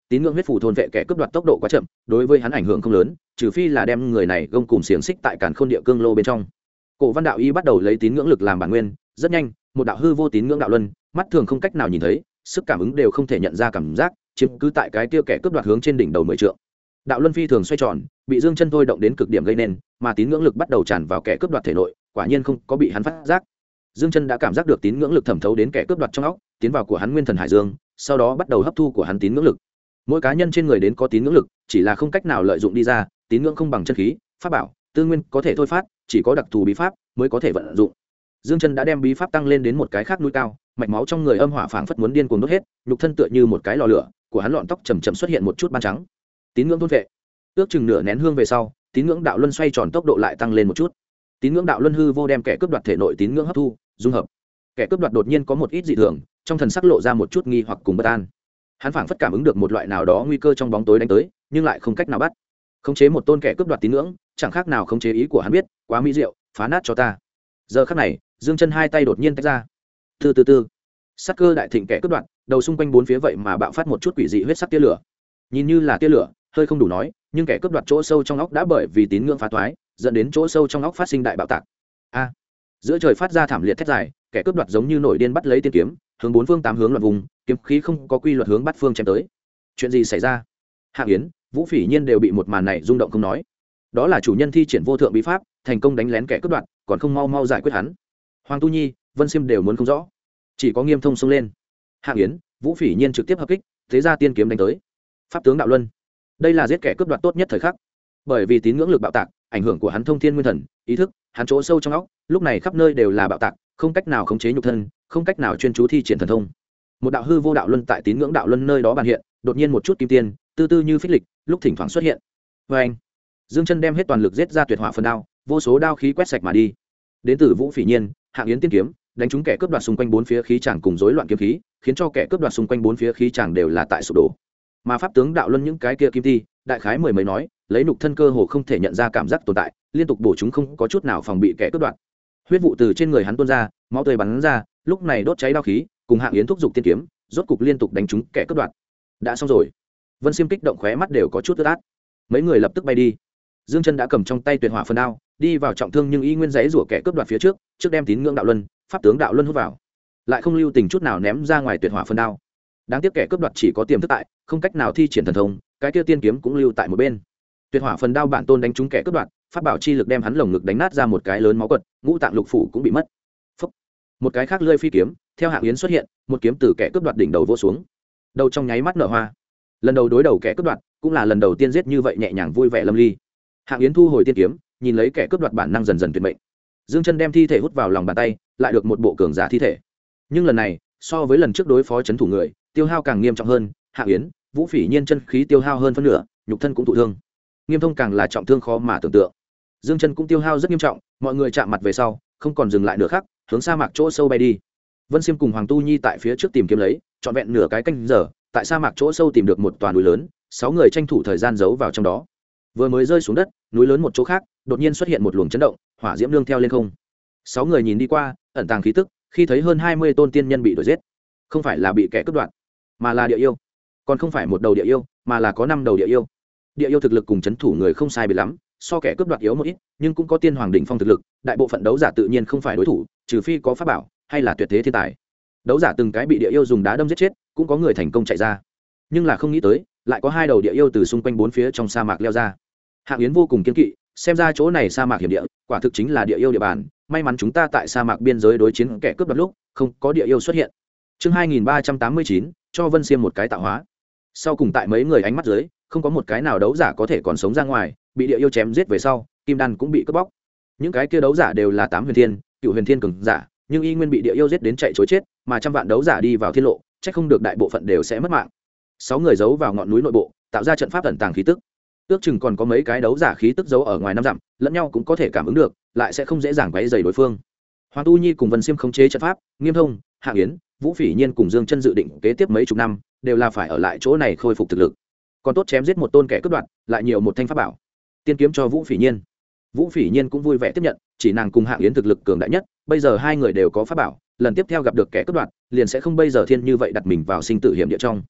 tín ngưỡng huyết phủ thôn vệ kẻ cướp đoạt tốc độ quá chậm, đối với hắn ảnh hưởng không lớn, trừ phi là đem người này gông cùm xiềng xích tại càn khôn địa cương lô bên trong. Cổ Văn đạo y bắt đầu lấy tín ngưỡng lực làm bản nguyên, rất nhanh, một đạo hư vô tín ngưỡng đạo luân, mắt thường không cách nào nhìn thấy, sức cảm ứng đều không thể nhận ra cảm giác, chiếm cứ tại cái kia kẻ cướp đoạt hướng trên đỉnh đầu 10 trượng. Đạo luân phi thường xoay tròn, bị Dương Chân thôi động đến cực điểm gây nên, mà tín ngưỡng lực bắt đầu tràn vào kẻ cướp đoạt thể nội, quả nhiên không có bị hắn phát giác. Dương Chân đã cảm giác được tín ngưỡng lực thẩm thấu đến kẻ cướp đoạt trong óc, tiến vào của hắn nguyên thần hải dương, sau đó bắt đầu hấp thu của hắn tín ngưỡng lực. Mỗi cá nhân trên người đến có tín ngưỡng lực, chỉ là không cách nào lợi dụng đi ra, tín ngưỡng không bằng chân khí, pháp bảo, tư nguyên có thể thôi phát, chỉ có đặc thù bí pháp mới có thể vận dụng. Dương Chân đã đem bí pháp tăng lên đến một cái khác núi cao, mạch máu trong người âm hỏa phảng phất muốn điên cuồng đốt hết, nhục thân tựa như một cái lò lửa, của hắn lọn tóc chậm chậm xuất hiện một chút ban trắng. Tín ngưỡng thôn vệ. Ước chừng nửa nén hương về sau, tín ngưỡng đạo luân xoay tròn tốc độ lại tăng lên một chút. Tín ngưỡng đạo luân hư vô đem kẻ cướp đoạt thể nội tín ngưỡng hấp thu, dung hợp. Kẻ cướp đoạt đột nhiên có một ít dị thường, trong thần sắc lộ ra một chút nghi hoặc cùng bất an. Hắn phảng phất cảm ứng được một loại nào đó nguy cơ trong bóng tối đánh tới, nhưng lại không cách nào bắt. Khống chế một tôn kẻ cướp đoạt tín ngưỡng, chẳng khác nào khống chế ý của hắn biết, quá mỹ diệu, phá nát cho ta. Giờ khắc này, Dương Chân hai tay đột nhiên tách ra. Từ sát cơ đại thịnh kẻ cướp đoạt, đầu xung quanh bốn phía vậy mà bạo phát một chút quỷ dị huyết sắc tia lửa. Nhìn như là tia lửa, hơi không đủ nói, nhưng kẻ cướp đoạt chỗ sâu trong óc đã bởi vì tín ngưỡng phá toái, dẫn đến chỗ sâu trong óc phát sinh đại bạo tạc. A! Giữa trời phát ra thảm liệt thét dài, kẻ cướp đoạt giống như nổi điên bắt lấy tiên kiếm, hướng bốn phương tám hướng loạn vùng, kiếm khí không có quy luật hướng bắt phương chém tới. Chuyện gì xảy ra? Hạng Yến, Vũ Phỉ Nhiên đều bị một màn này rung động không nói. Đó là chủ nhân thi triển vô thượng bí pháp, thành công đánh lén kẻ cướp đoạt, còn không mau mau giải quyết hắn. Hoàng Tu Nhi, Vân Xiêm đều muốn không rõ. Chỉ có Nghiêm Thông xông lên. Hạng Yến, Vũ Phỉ Nhiên trực tiếp hợp kích, thế ra tiên kiếm đánh tới. Pháp tướng đạo luân. Đây là giết kẻ cướp đoạt tốt nhất thời khắc. Bởi vì tín ngưỡng lực bạo tạc, ảnh hưởng của hắn thông thiên nguyên thần, ý thức, hắn chỗ sâu trong óc, lúc này khắp nơi đều là bạo tạc, không cách nào khống chế nhục thân, không cách nào chuyên chú thi triển thần thông. Một đạo hư vô đạo luân tại tín ngưỡng đạo luân nơi đó bàn hiện, đột nhiên một chút kim tiên, tư tư như phích lịch, lúc thỉnh thoảng xuất hiện. Và anh, Dương Chân đem hết toàn lực giết ra tuyệt hỏa phần đao, vô số đao khí quét sạch mà đi. Đến từ Vũ Phỉ Nhiên, Hạng Yến tiên kiếm, đánh trúng kẻ cướp đoạt xung quanh bốn phía khí tràng cùng rối loạn kiếm khí, khiến cho kẻ cướp đoạt xung quanh bốn phía khí tràng đều là tại sụp đổ. Mà pháp tướng đạo luân những cái kia kim ti, đại khái mười mấy nói, lấy nục thân cơ hồ không thể nhận ra cảm giác tồn tại, liên tục bổ chúng không có chút nào phòng bị kẻ cướp đoạt. Huyết vụ từ trên người hắn tuôn ra, máu tươi bắn ra, lúc này đốt cháy đao khí, cùng Hạng Yến thúc giục tiên kiếm, rốt cục liên tục đánh trúng kẻ cướp đoạt. Đã xong rồi. Vân Xiêm kích động khóe mắt đều có chút ướt át. Mấy người lập tức bay đi. Dương Chân đã cầm trong tay tuyệt hỏa phần đao, đi vào trọng thương nhưng y nguyên giấy rủa kẻ cướp đoạt phía trước, trước đem tín ngưỡng đạo luân, pháp tướng đạo luân hút vào, lại không lưu tình chút nào ném ra ngoài tuyệt hỏa phần đao. Đáng tiếc kẻ cướp đoạt chỉ có tiềm thức tại, không cách nào thi triển thần thông, cái kia tiên kiếm cũng lưu tại một bên. Tuyệt hỏa phần đao bản tôn đánh trúng kẻ cướp đoạt, pháp bảo chi lực đem hắn lồng ngực đánh nát ra một cái lớn máu quật, ngũ tạng lục phủ cũng bị mất. Phúc. Một cái khác lưỡi phi kiếm, theo Hạng Yến xuất hiện, một kiếm từ kẻ cướp đoạt đỉnh đầu vỗ xuống. Đầu trong nháy mắt nở hoa. Lần đầu đối đầu kẻ cướp đoạt, cũng là lần đầu tiên giết như vậy nhẹ nhàng vui vẻ lâm ly. Hạng Yến thu hồi tiên kiếm, nhìn lấy kẻ cướp đoạt bản năng dần dần tuyệt mệnh. Dương Chân đem thi thể hút vào lòng bàn tay, lại được một bộ cường giả thi thể. Nhưng lần này, so với lần trước đối phó chấn thủ người, tiêu hao càng nghiêm trọng hơn. Hạng Yến, Vũ Phỉ Nhiên chân khí tiêu hao hơn phân nửa, nhục thân cũng thụ thương. Nghiêm Thông càng là trọng thương khó mà tưởng tượng. Dương Chân cũng tiêu hao rất nghiêm trọng, mọi người chạm mặt về sau, không còn dừng lại nửa khắc, hướng sa mạc chỗ sâu bay đi. Vân Xiêm cùng Hoàng Tu Nhi tại phía trước tìm kiếm lấy, trọn vẹn nửa cái canh giờ, tại sa mạc chỗ sâu tìm được một tòa núi lớn, 6 người tranh thủ thời gian giấu vào trong đó. Vừa mới rơi xuống đất, núi lớn một chỗ khác, đột nhiên xuất hiện một luồng chấn động, hỏa diễm nương theo lên không. 6 người nhìn đi qua, ẩn tàng khí tức, khi thấy hơn 20 tôn tiên nhân bị đuổi giết, không phải là bị kẻ cướp đoạt, mà là địa yêu. Còn không phải một đầu địa yêu, mà là có 5 đầu địa yêu. Địa yêu thực lực cùng chấn thủ người không sai biệt lắm, so kẻ cướp đoạt yếu một ít, nhưng cũng có tiên hoàng đỉnh phong thực lực, đại bộ phận đấu giả tự nhiên không phải đối thủ, trừ phi có pháp bảo hay là tuyệt thế thiên tài. Đấu giả từng cái bị địa yêu dùng đá đâm giết chết, cũng có người thành công chạy ra. Nhưng là không nghĩ tới, lại có 2 đầu địa yêu từ xung quanh bốn phía trong sa mạc leo ra. Hạng Yến vô cùng kiên kỵ, xem ra chỗ này sa mạc hiểm địa, quả thực chính là địa yêu địa bàn, may mắn chúng ta tại sa mạc biên giới đối chiến kẻ cướp đoạt lúc, không có địa yêu xuất hiện. Chương 2389, cho Vân Xiêm một cái tạo hóa. Sau cùng tại mấy người ánh mắt dưới, không có một cái nào đấu giả có thể còn sống ra ngoài, bị địa yêu chém giết về sau, kim đan cũng bị cướp bóc. Những cái kia đấu giả đều là 8 huyền thiên, cựu huyền thiên cường giả, nhưng y nguyên bị địa yêu giết đến chạy trối chết, mà trăm vạn đấu giả đi vào thiên lộ, chắc không được đại bộ phận đều sẽ mất mạng. 6 người giấu vào ngọn núi nội bộ, tạo ra trận pháp ẩn tàng khí tức. Ước chừng còn có mấy cái đấu giả khí tức giấu ở ngoài 5 dặm, lẫn nhau cũng có thể cảm ứng được, lại sẽ không dễ dàng quấy rầy đối phương. Hoàng Tu Nhi cùng Vân Xiêm khống chế trận pháp, Nghiêm Thông, Hạng Yến, Vũ Phỉ Nhiên cùng Dương Chân dự định kế tiếp mấy chục năm, đều là phải ở lại chỗ này khôi phục thực lực. Còn tốt chém giết một tôn kẻ cướp đoạt, lại nhiều một thanh pháp bảo. Tiên kiếm cho Vũ Phỉ Nhiên. Vũ Phỉ Nhiên cũng vui vẻ tiếp nhận, chỉ nàng cùng Hạng Yến thực lực cường đại nhất, bây giờ hai người đều có pháp bảo, lần tiếp theo gặp được kẻ cướp đoạt, liền sẽ không bây giờ thiên như vậy đặt mình vào sinh tử hiểm địa trong.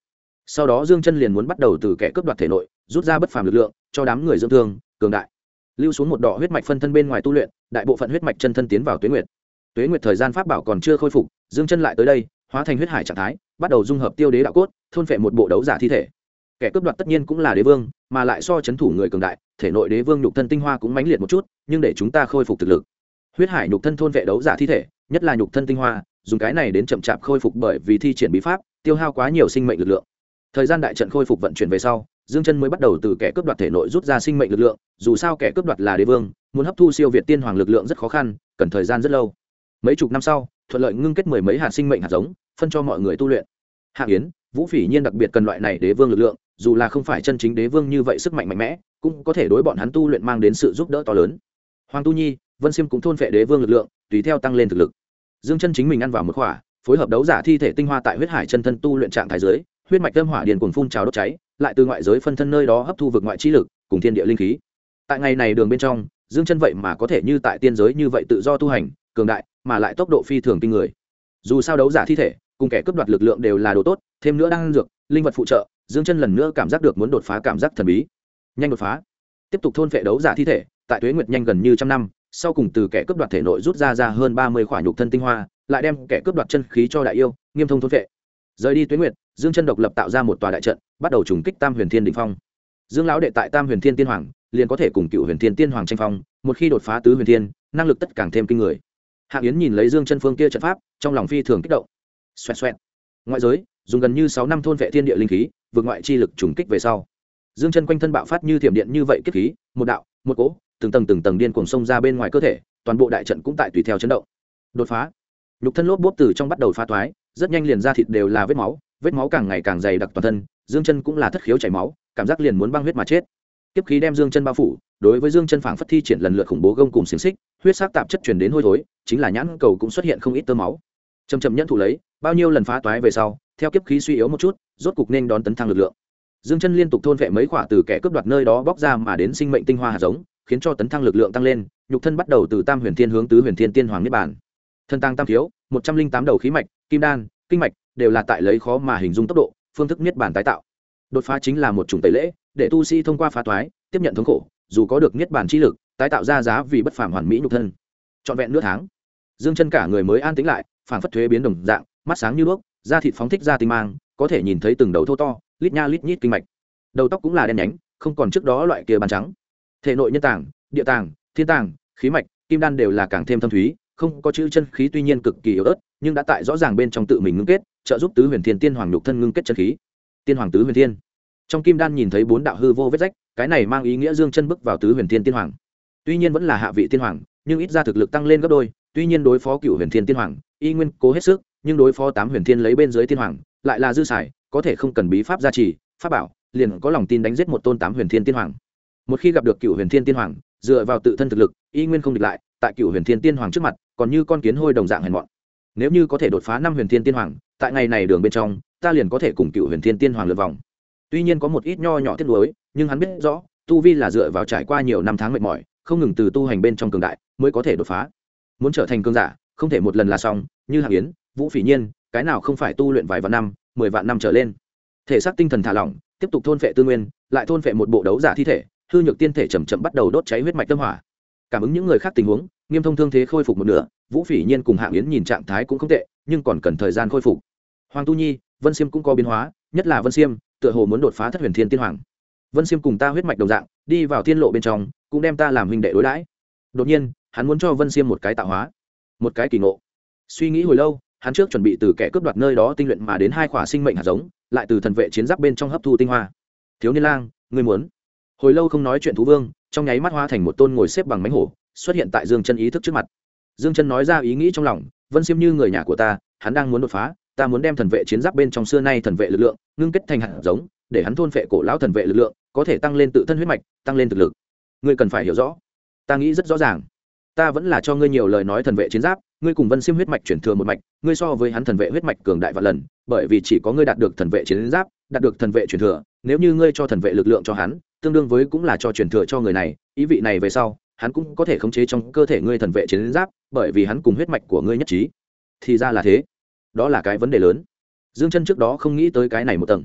sau đó dương chân liền muốn bắt đầu từ kẻ cướp đoạt thể nội rút ra bất phàm lực lượng cho đám người dưỡng thương cường đại, lưu xuống một đọ huyết mạch phân thân bên ngoài tu luyện, đại bộ phận huyết mạch chân thân tiến vào tuế nguyệt. Tuế nguyệt thời gian pháp bảo còn chưa khôi phục, dương chân lại tới đây hóa thành huyết hải trạng thái, bắt đầu dung hợp tiêu đế đạo cốt, thôn phệ một bộ đấu giả thi thể. Kẻ cướp đoạt tất nhiên cũng là đế vương, mà lại so chấn thủ người cường đại, thể nội đế vương nhục thân tinh hoa cũng mãnh liệt một chút, nhưng để chúng ta khôi phục thực lực, huyết hải nhục thân thôn vệ đấu giả thi thể, nhất là nhục thân tinh hoa, dùng cái này đến chậm chạp khôi phục, bởi vì thi triển bí pháp tiêu hao quá nhiều sinh mệnh lực lượng. Thời gian đại trận khôi phục vận chuyển về sau, dương chân mới bắt đầu từ kẻ cướp đoạt thể nội rút ra sinh mệnh lực lượng, dù sao kẻ cướp đoạt là đế vương, muốn hấp thu siêu việt tiên hoàng lực lượng rất khó khăn, cần thời gian rất lâu. Mấy chục năm sau, thuận lợi ngưng kết mười mấy hạt sinh mệnh hạt giống, phân cho mọi người tu luyện. Hạng Yến, Vũ Phỉ Nhiên đặc biệt cần loại này đế vương lực lượng, dù là không phải chân chính đế vương như vậy sức mạnh mạnh mẽ, cũng có thể đối bọn hắn tu luyện mang đến sự giúp đỡ to lớn. Hoàng Tu Nhi, Vân Xiêm cũng thôn phệ đế vương lực lượng, tùy theo tăng lên thực lực. Dương chân chính mình ăn vào một khỏa, phối hợp đấu giả thi thể tinh hoa tại huyết hải chân thân tu luyện trạng thái dưới, huyết mạch âm hỏa điền cuồng phun trào đốt cháy, lại từ ngoại giới phân thân nơi đó hấp thu vực ngoại chi lực cùng thiên địa linh khí. Tại ngày này đường bên trong, Dương chân vậy mà có thể như tại tiên giới như vậy tự do tu hành, cường đại, mà lại tốc độ phi thường kinh người. Dù sao đấu giả thi thể cùng kẻ cướp đoạt lực lượng đều là đồ tốt, thêm nữa đang ăn dược, linh vật phụ trợ, Dương chân lần nữa cảm giác được muốn đột phá cảm giác thần bí. Nhanh đột phá, tiếp tục thôn phệ đấu giả thi thể, tại tuế nguyệt nhanh gần như trăm năm, sau cùng từ kẻ cướp đoạt thể nội rút ra hơn 30 khỏa nhục thân tinh hoa, lại đem kẻ cướp đoạt chân khí cho đại yêu, nghiêm thông thôn phệ. Rời đi tuế nguyệt, Dương chân độc lập tạo ra một tòa đại trận, bắt đầu trùng kích Tam Huyền Thiên đỉnh phong. Dương lão đệ tại Tam Huyền Thiên Tiên Hoàng, liền có thể cùng Cựu Huyền Thiên Tiên Hoàng tranh phong, một khi đột phá tứ huyền thiên, năng lực tất càng thêm kinh người. Hạng Yến nhìn lấy Dương chân phương kia trận pháp, trong lòng phi thường kích động. Xoẹt xoẹt. Ngoại giới, dùng gần như 6 năm thôn vệ thiên địa linh khí, vượt ngoại chi lực trùng kích về sau. Dương chân quanh thân bạo phát như thiểm điện như vậy kiếp khí, một đạo, một cỗ, từng tầng điên cuồng xông ra bên ngoài cơ thể, toàn bộ đại trận cũng tại tùy theo chấn động. Đột phá. Nhục thân lốp bốp từ trong bắt đầu phá toái, rất nhanh liền ra thịt đều là vết máu càng ngày càng dày đặc toàn thân, Dương chân cũng là thất khiếu chảy máu, cảm giác liền muốn băng huyết mà chết. Kiếp khí đem Dương chân bao phủ, đối với Dương chân phảng phất thi triển lần lượt khủng bố gông cùng xiềng xích, huyết sắc tạp chất truyền đến hôi thối, chính là nhãn cầu cũng xuất hiện không ít tơ máu. Chậm nhẫn thủ lấy, bao nhiêu lần phá toái về sau, theo kiếp khí suy yếu một chút, rốt cục nên đón tấn thăng lực lượng. Dương chân liên tục thôn vệ mấy khỏa từ kẻ cướp đoạt nơi đó bóc ra mà đến sinh mệnh tinh hoa hạt giống, khiến cho tấn thăng lực lượng tăng lên, nhục thân bắt đầu từ Tam Huyền Thiên hướng tứ Huyền Thiên Tiên Hoàng niết bàn. Thân tăng tam thiếu, 108 đầu khí mạch, kim đan, kinh mạch đều là tại lấy khó mà hình dung tốc độ, phương thức niết bàn tái tạo. Đột phá chính là một chủng tẩy lễ, để tu sĩ thông qua phá toái, tiếp nhận thống khổ, dù có được niết bàn chi lực, tái tạo ra giá vì bất phàm hoàn mỹ nhục thân. Trọn vẹn nửa tháng, Dương chân cả người mới an tĩnh lại, phảng phất thuế biến đồng dạng, mắt sáng như đuốc, da thịt phóng thích ra tinh mang, có thể nhìn thấy từng đầu thô to, lít nha lít nhít kinh mạch. Đầu tóc cũng là đen nhánh, không còn trước đó loại kia bàn trắng. Thể nội nhân tàng, địa tàng, thiên tàng, khí mạch, kim đan đều là càng thêm thâm thúy, không có chữ chân khí tuy nhiên cực kỳ yếu ớt, nhưng đã tại rõ ràng bên trong tự mình ngưng kết, trợ giúp tứ huyền thiên tiên hoàng nhục thân ngưng kết chân khí. Tiên hoàng tứ huyền thiên. Trong kim đan nhìn thấy 4 đạo hư vô vết rách, cái này mang ý nghĩa Dương chân bước vào tứ huyền thiên tiên hoàng. Tuy nhiên vẫn là hạ vị tiên hoàng, nhưng ít ra thực lực tăng lên gấp đôi, tuy nhiên đối phó Cựu Huyền Thiên Tiên Hoàng, y nguyên cố hết sức, nhưng đối phó 8 huyền thiên lấy bên dưới tiên hoàng, lại là dư xài, có thể không cần bí pháp gia trì, pháp bảo, liền có lòng tin đánh giết một tôn 8 huyền thiên tiên hoàng. Một khi gặp được Cựu Huyền Thiên Tiên Hoàng, dựa vào tự thân thực lực, y nguyên không địch lại, tại Cựu Huyền Thiên Tiên Hoàng trước mặt, còn như con kiến hôi đồng dạng hèn mọn. Nếu như có thể đột phá 5 huyền thiên tiên hoàng, tại ngày này đường bên trong, ta liền có thể cùng Cựu Huyền Thiên Tiên Hoàng lượt vòng. Tuy nhiên có một ít nho nhỏ tiếc nuối, nhưng hắn biết rõ, tu vi là dựa vào trải qua nhiều năm tháng mệt mỏi, không ngừng từ tu hành bên trong cường đại, mới có thể đột phá. Muốn trở thành cường giả, không thể một lần là xong, như Hạng Yến, Vũ Phỉ Nhiên, cái nào không phải tu luyện vài vạn năm, 10 vạn năm trở lên. Thể xác tinh thần thả lỏng, tiếp tục thôn phệ tư nguyên, lại thôn phệ một bộ đấu giả thi thể, hư nhược tiên thể chậm chậm bắt đầu đốt cháy huyết mạch tâm hỏa. Cảm ứng những người khác tình huống, Nghiêm Thông thương thế khôi phục một nửa, Vũ Phỉ Nhiên cùng Hạng Yến nhìn trạng thái cũng không tệ, nhưng còn cần thời gian khôi phục. Hoàng Tu Nhi, Vân Xiêm cũng có biến hóa, nhất là Vân Xiêm, tựa hồ muốn đột phá Thất Huyền Thiên Tiên Hoàng. Vân Xiêm cùng ta huyết mạch đồng dạng, đi vào tiên lộ bên trong, cũng đem ta làm huynh đệ đối đãi. Đột nhiên, hắn muốn cho Vân Xiêm một cái tạo hóa, một cái kỳ ngộ. Suy nghĩ hồi lâu, hắn trước chuẩn bị từ kẻ cướp đoạt nơi đó tinh luyện mà đến 2 khỏa sinh mệnh hạt giống, lại từ thần vệ chiến giáp bên trong hấp thu tinh hoa. Thiếu niên lang, ngươi muốn? Hồi lâu không nói chuyện thú vương, trong nháy mắt hóa thành một tôn ngồi xếp bằng mánh hổ, xuất hiện tại Dương Chân ý thức trước mặt. Dương Chân nói ra ý nghĩ trong lòng, Vân Xiêm như người nhà của ta, hắn đang muốn đột phá, ta muốn đem thần vệ chiến giáp bên trong xưa nay thần vệ lực lượng ngưng kết thành hạt giống, để hắn thôn phệ cổ lão thần vệ lực lượng, có thể tăng lên tự thân huyết mạch, tăng lên thực lực. Ngươi cần phải hiểu rõ. Ta nghĩ rất rõ ràng. Ta vẫn là cho ngươi nhiều lời nói thần vệ chiến giáp, ngươi cùng Vân Xiêm huyết mạch chuyển thừa một mạch, ngươi so với hắn thần vệ huyết mạch cường đại vạn lần, bởi vì chỉ có ngươi đạt được thần vệ chiến giáp, đạt được thần vệ chuyển thừa, nếu như ngươi cho thần vệ lực lượng cho hắn, tương đương với cũng là cho chuyển thừa cho người này, ý vị này về sau, hắn cũng có thể khống chế trong cơ thể ngươi thần vệ chiến giáp, bởi vì hắn cùng huyết mạch của ngươi nhất trí. Thì ra là thế. Đó là cái vấn đề lớn. Dương Chân trước đó không nghĩ tới cái này một tầng.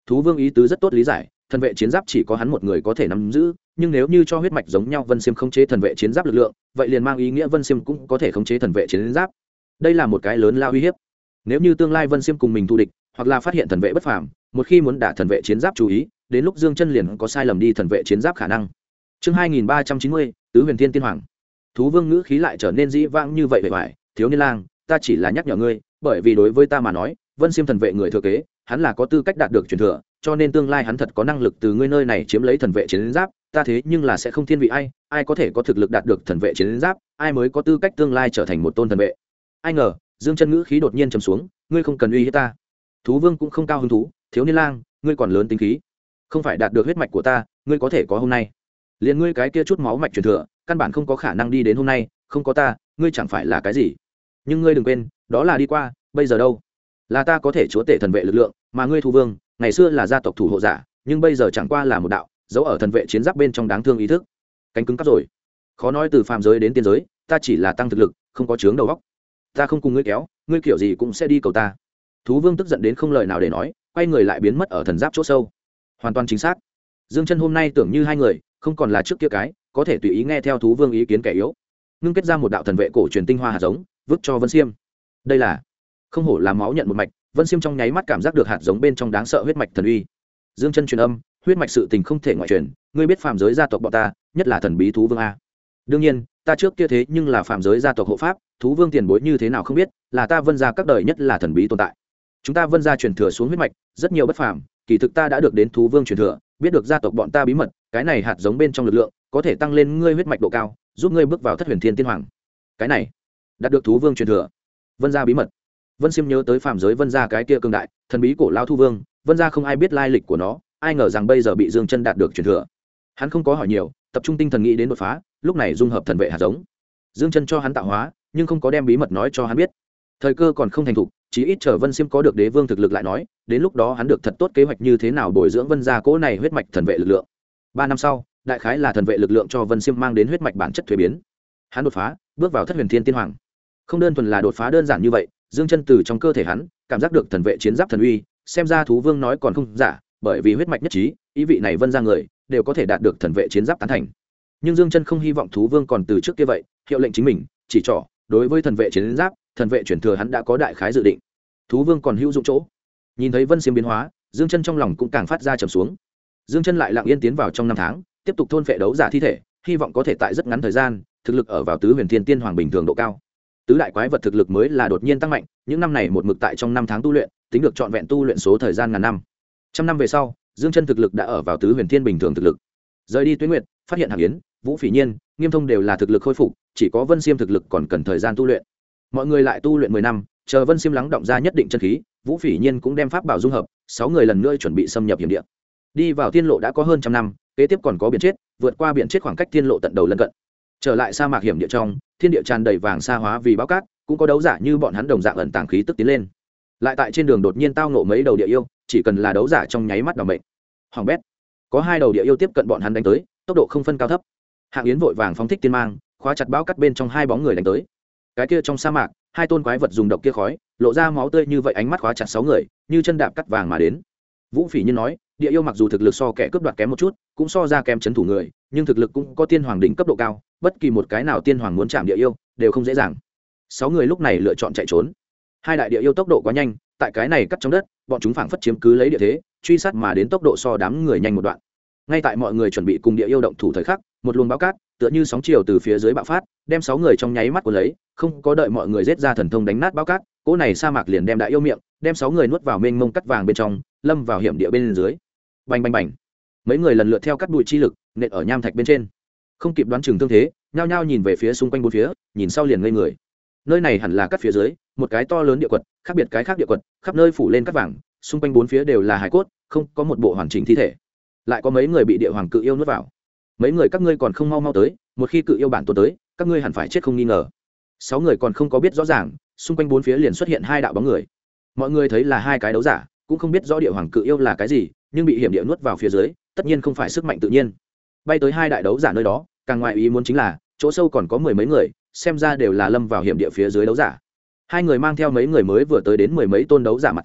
Thú Vương ý tứ rất tốt lý giải, thần vệ chiến giáp chỉ có hắn một người có thể nắm giữ, nhưng nếu như cho huyết mạch giống nhau Vân Xiêm khống chế thần vệ chiến giáp lực lượng, vậy liền mang ý nghĩa Vân Xiêm cũng có thể khống chế thần vệ chiến giáp. Đây là một cái lớn lao uy hiếp. Nếu như tương lai Vân Xiêm cùng mình thù địch, hoặc là phát hiện thần vệ bất phàm, một khi muốn đả thần vệ chiến giáp chú ý, đến lúc Dương Chân liền có sai lầm đi thần vệ chiến giáp khả năng. Chương 2390, Tứ Huyền Thiên Tiên Hoàng. Thú Vương ngữ khí lại trở nên dĩ vãng như vậy vẻ vải, thiếu niên lang, ta chỉ là nhắc nhở ngươi, bởi vì đối với ta mà nói, Vân Xiêm thần vệ người thừa kế, hắn là có tư cách đạt được truyền thừa, cho nên tương lai hắn thật có năng lực từ ngươi nơi này chiếm lấy thần vệ chiến giáp, ta thế nhưng là sẽ không thiên vị ai, ai có thể có thực lực đạt được thần vệ chiến giáp, ai mới có tư cách tương lai trở thành một tôn thần vệ. Ai ngờ, Dương Chân ngữ khí đột nhiên trầm xuống, ngươi không cần uy hiếp ta. Thú Vương cũng không cao hứng thú, thiếu niên lang, ngươi còn lớn tính khí, không phải đạt được huyết mạch của ta, ngươi có thể có hôm nay. Liên ngươi cái kia chút máu mạch truyền thừa, căn bản không có khả năng đi đến hôm nay, không có ta, ngươi chẳng phải là cái gì. Nhưng ngươi đừng quên, đó là đi qua, bây giờ đâu? Là ta có thể chúa tể thần vệ lực lượng, mà ngươi Thú Vương, ngày xưa là gia tộc thủ hộ giả, nhưng bây giờ chẳng qua là một đạo, giấu ở thần vệ chiến giáp bên trong đáng thương ý thức. Cánh cứng cắp rồi. Khó nói từ phàm giới đến tiên giới, ta chỉ là tăng thực lực, không có chướng đầu óc. Ta không cùng ngươi kéo, ngươi kiểu gì cũng sẽ đi cầu ta. Thú Vương tức giận đến không lời nào để nói, quay người lại biến mất ở thần giáp chỗ sâu. Hoàn toàn chính xác. Dương Chân hôm nay tưởng như hai người, không còn là trước kia cái, có thể tùy ý nghe theo Thú Vương ý kiến kẻ yếu. Ngưng kết ra một đạo thần vệ cổ truyền tinh hoa hạt giống, vứt cho Vân Xiêm. Đây là không hổ là máu nhận một mạch, Vân Xiêm trong nháy mắt cảm giác được hạt giống bên trong đáng sợ huyết mạch thần uy. Dương Chân truyền âm, huyết mạch sự tình không thể ngoại truyền, ngươi biết phàm giới gia tộc bọn ta, nhất là thần bí Thú Vương a. Đương nhiên, ta trước kia thế nhưng là phàm giới gia tộc hộ pháp, Thú Vương tiền bối như thế nào không biết, là ta Vân gia các đời nhất là thần bí tồn tại. Chúng ta Vân gia truyền thừa xuống huyết mạch, rất nhiều bất phàm, kỳ thực ta đã được đến Thú Vương truyền thừa, biết được gia tộc bọn ta bí mật, cái này hạt giống bên trong lực lượng, có thể tăng lên ngươi huyết mạch độ cao, giúp ngươi bước vào Thất Huyền Thiên Tiên Hoàng. Cái này, đạt được Thú Vương truyền thừa. Vân gia bí mật. Vân Xiêm nhớ tới phàm giới Vân gia cái kia cường đại, thần bí cổ lao Thú Vương, Vân gia không ai biết lai lịch của nó, ai ngờ rằng bây giờ bị Dương Chân đạt được truyền thừa. Hắn không có hỏi nhiều, tập trung tinh thần nghĩ đến đột phá, lúc này dung hợp thần vệ hạt giống. Dương Chân cho hắn tạo hóa, nhưng không có đem bí mật nói cho hắn biết. Thời cơ còn không thành thục, chí ít chờ Vân Xiêm có được đế vương thực lực lại nói, đến lúc đó hắn được thật tốt kế hoạch như thế nào bồi dưỡng Vân gia cỗ này huyết mạch thần vệ lực lượng. 3 năm sau, đại khái là thần vệ lực lượng cho Vân Xiêm mang đến huyết mạch bản chất thuế biến. Hắn đột phá, bước vào Thất Huyền Thiên Tiên Hoàng. Không đơn thuần là đột phá đơn giản như vậy, Dương Chân từ trong cơ thể hắn cảm giác được thần vệ chiến giáp thần uy, xem ra Thú Vương nói còn không giả, bởi vì huyết mạch nhất trí, ý vị này Vân gia người đều có thể đạt được thần vệ chiến giáp tán thành. Nhưng Dương Chân không hy vọng Thú Vương còn từ trước kia vậy, hiệu lệnh chính mình, chỉ trỏ, đối với thần vệ chiến giáp, thần vệ chuyển thừa hắn đã có đại khái dự định. Thú Vương còn hữu dụng chỗ. Nhìn thấy Vân Xiêm biến hóa, Dương Chân trong lòng cũng càng phát ra trầm xuống. Dương Chân lại lặng yên tiến vào trong 5 tháng, tiếp tục thôn phệ đấu giả thi thể, hy vọng có thể tại rất ngắn thời gian, thực lực ở vào Tứ Huyền Thiên Tiên Hoàng bình thường độ cao. Tứ đại quái vật thực lực mới là đột nhiên tăng mạnh, những năm này một mực tại trong 5 tháng tu luyện, tính được trọn vẹn tu luyện số thời gian ngàn năm. Trăm năm về sau, Dương Chân thực lực đã ở vào Tứ Huyền Thiên bình thường thực lực. Rời đi Tuyết Nguyệt, phát hiện Hạc Yến, Vũ Phỉ Nhiên, Nghiêm Thông đều là thực lực khôi phục, chỉ có Vân Xiêm thực lực còn cần thời gian tu luyện. Mọi người lại tu luyện 10 năm, chờ Vân Xiêm lắng động ra nhất định chân khí, Vũ Phỉ Nhiên cũng đem pháp bảo dung hợp, 6 người lần nữa chuẩn bị xâm nhập hiểm địa. Đi vào tiên lộ đã có hơn trăm năm, kế tiếp còn có biển chết, vượt qua biển chết khoảng cách tiên lộ tận đầu lân cận. Trở lại sa mạc hiểm địa trong, thiên địa tràn đầy vàng sa hóa vì báo cát, cũng có đấu giả như bọn hắn đồng dạng ẩn tàng khí tức tiến lên. Lại tại trên đường đột nhiên tao ngộ mấy đầu địa yêu, chỉ cần là đấu giả trong nháy mắt đảm mệnh. Hoàng bét, có 2 đầu địa yêu tiếp cận bọn hắn đánh tới, tốc độ không phân cao thấp. Hạng Yến vội vàng phóng thích tiên mang, khóa chặt báo cát bên trong 2 bóng người đánh tới. Cái kia trong sa mạc, 2 tôn quái vật dùng độc kia khói, lộ ra máu tươi như vậy, ánh mắt khóa chặt 6 người, như chân đạp cắt vàng mà đến. Vũ Phỉ Nhiên nói, địa yêu mặc dù thực lực so kẻ cướp đoạt kém một chút, cũng so ra kém chấn thủ người, nhưng thực lực cũng có tiên hoàng đỉnh cấp độ cao, bất kỳ một cái nào tiên hoàng muốn chạm địa yêu đều không dễ dàng. 6 người lúc này lựa chọn chạy trốn. 2 đại địa yêu tốc độ quá nhanh, tại cái này cắt trong đất, bọn chúng phảng phất chiếm cứ lấy địa thế, truy sát mà đến tốc độ so đám người nhanh một đoạn. Ngay tại mọi người chuẩn bị cùng địa yêu động thủ thời khắc, một luồng bão cát tựa như sóng chiều từ phía dưới bạo phát, đem 6 người trong nháy mắt cuốn lấy, không có đợi mọi người giết ra thần thông đánh nát bão cát, cỗ này sa mạc liền đem đại yêu miệng, đem 6 người nuốt vào mênh mông cắt vàng bên trong, lâm vào hiểm địa bên dưới. Bành bành bành. Mấy người lần lượt theo cắt bụi chi lực, nện ở nham thạch bên trên. Không kịp đoán chừng thương thế, nhao nhao nhìn về phía xung quanh bốn phía, nhìn sau liền ngây người. Nơi này hẳn là cắt phía dưới, một cái to lớn địa quật, khác biệt cái khác địa quật, khắp nơi phủ lên cắt vàng, xung quanh bốn phía đều là hải cốt, không có một bộ hoàn chỉnh thi thể. Lại có mấy người bị địa hoàng cự yêu nuốt vào. Mấy người các ngươi còn không mau mau tới, một khi cự yêu bản tôn tới, các ngươi hẳn phải chết không nghi ngờ. 6 người còn không có biết rõ ràng, xung quanh bốn phía liền xuất hiện 2 đạo bóng người. Mọi người thấy là 2 cái đấu giả, cũng không biết rõ địa hoàng cự yêu là cái gì, nhưng bị hiểm địa nuốt vào phía dưới, tất nhiên không phải sức mạnh tự nhiên. Bay tới 2 đại đấu giả nơi đó, càng ngoài ý muốn chính là, chỗ sâu còn có 10 mấy người, xem ra đều là lâm vào hiểm địa phía dưới đấu giả. 2 người mang theo mấy người mới vừa tới đến 10 mấy tôn đấu giả mặt tiền,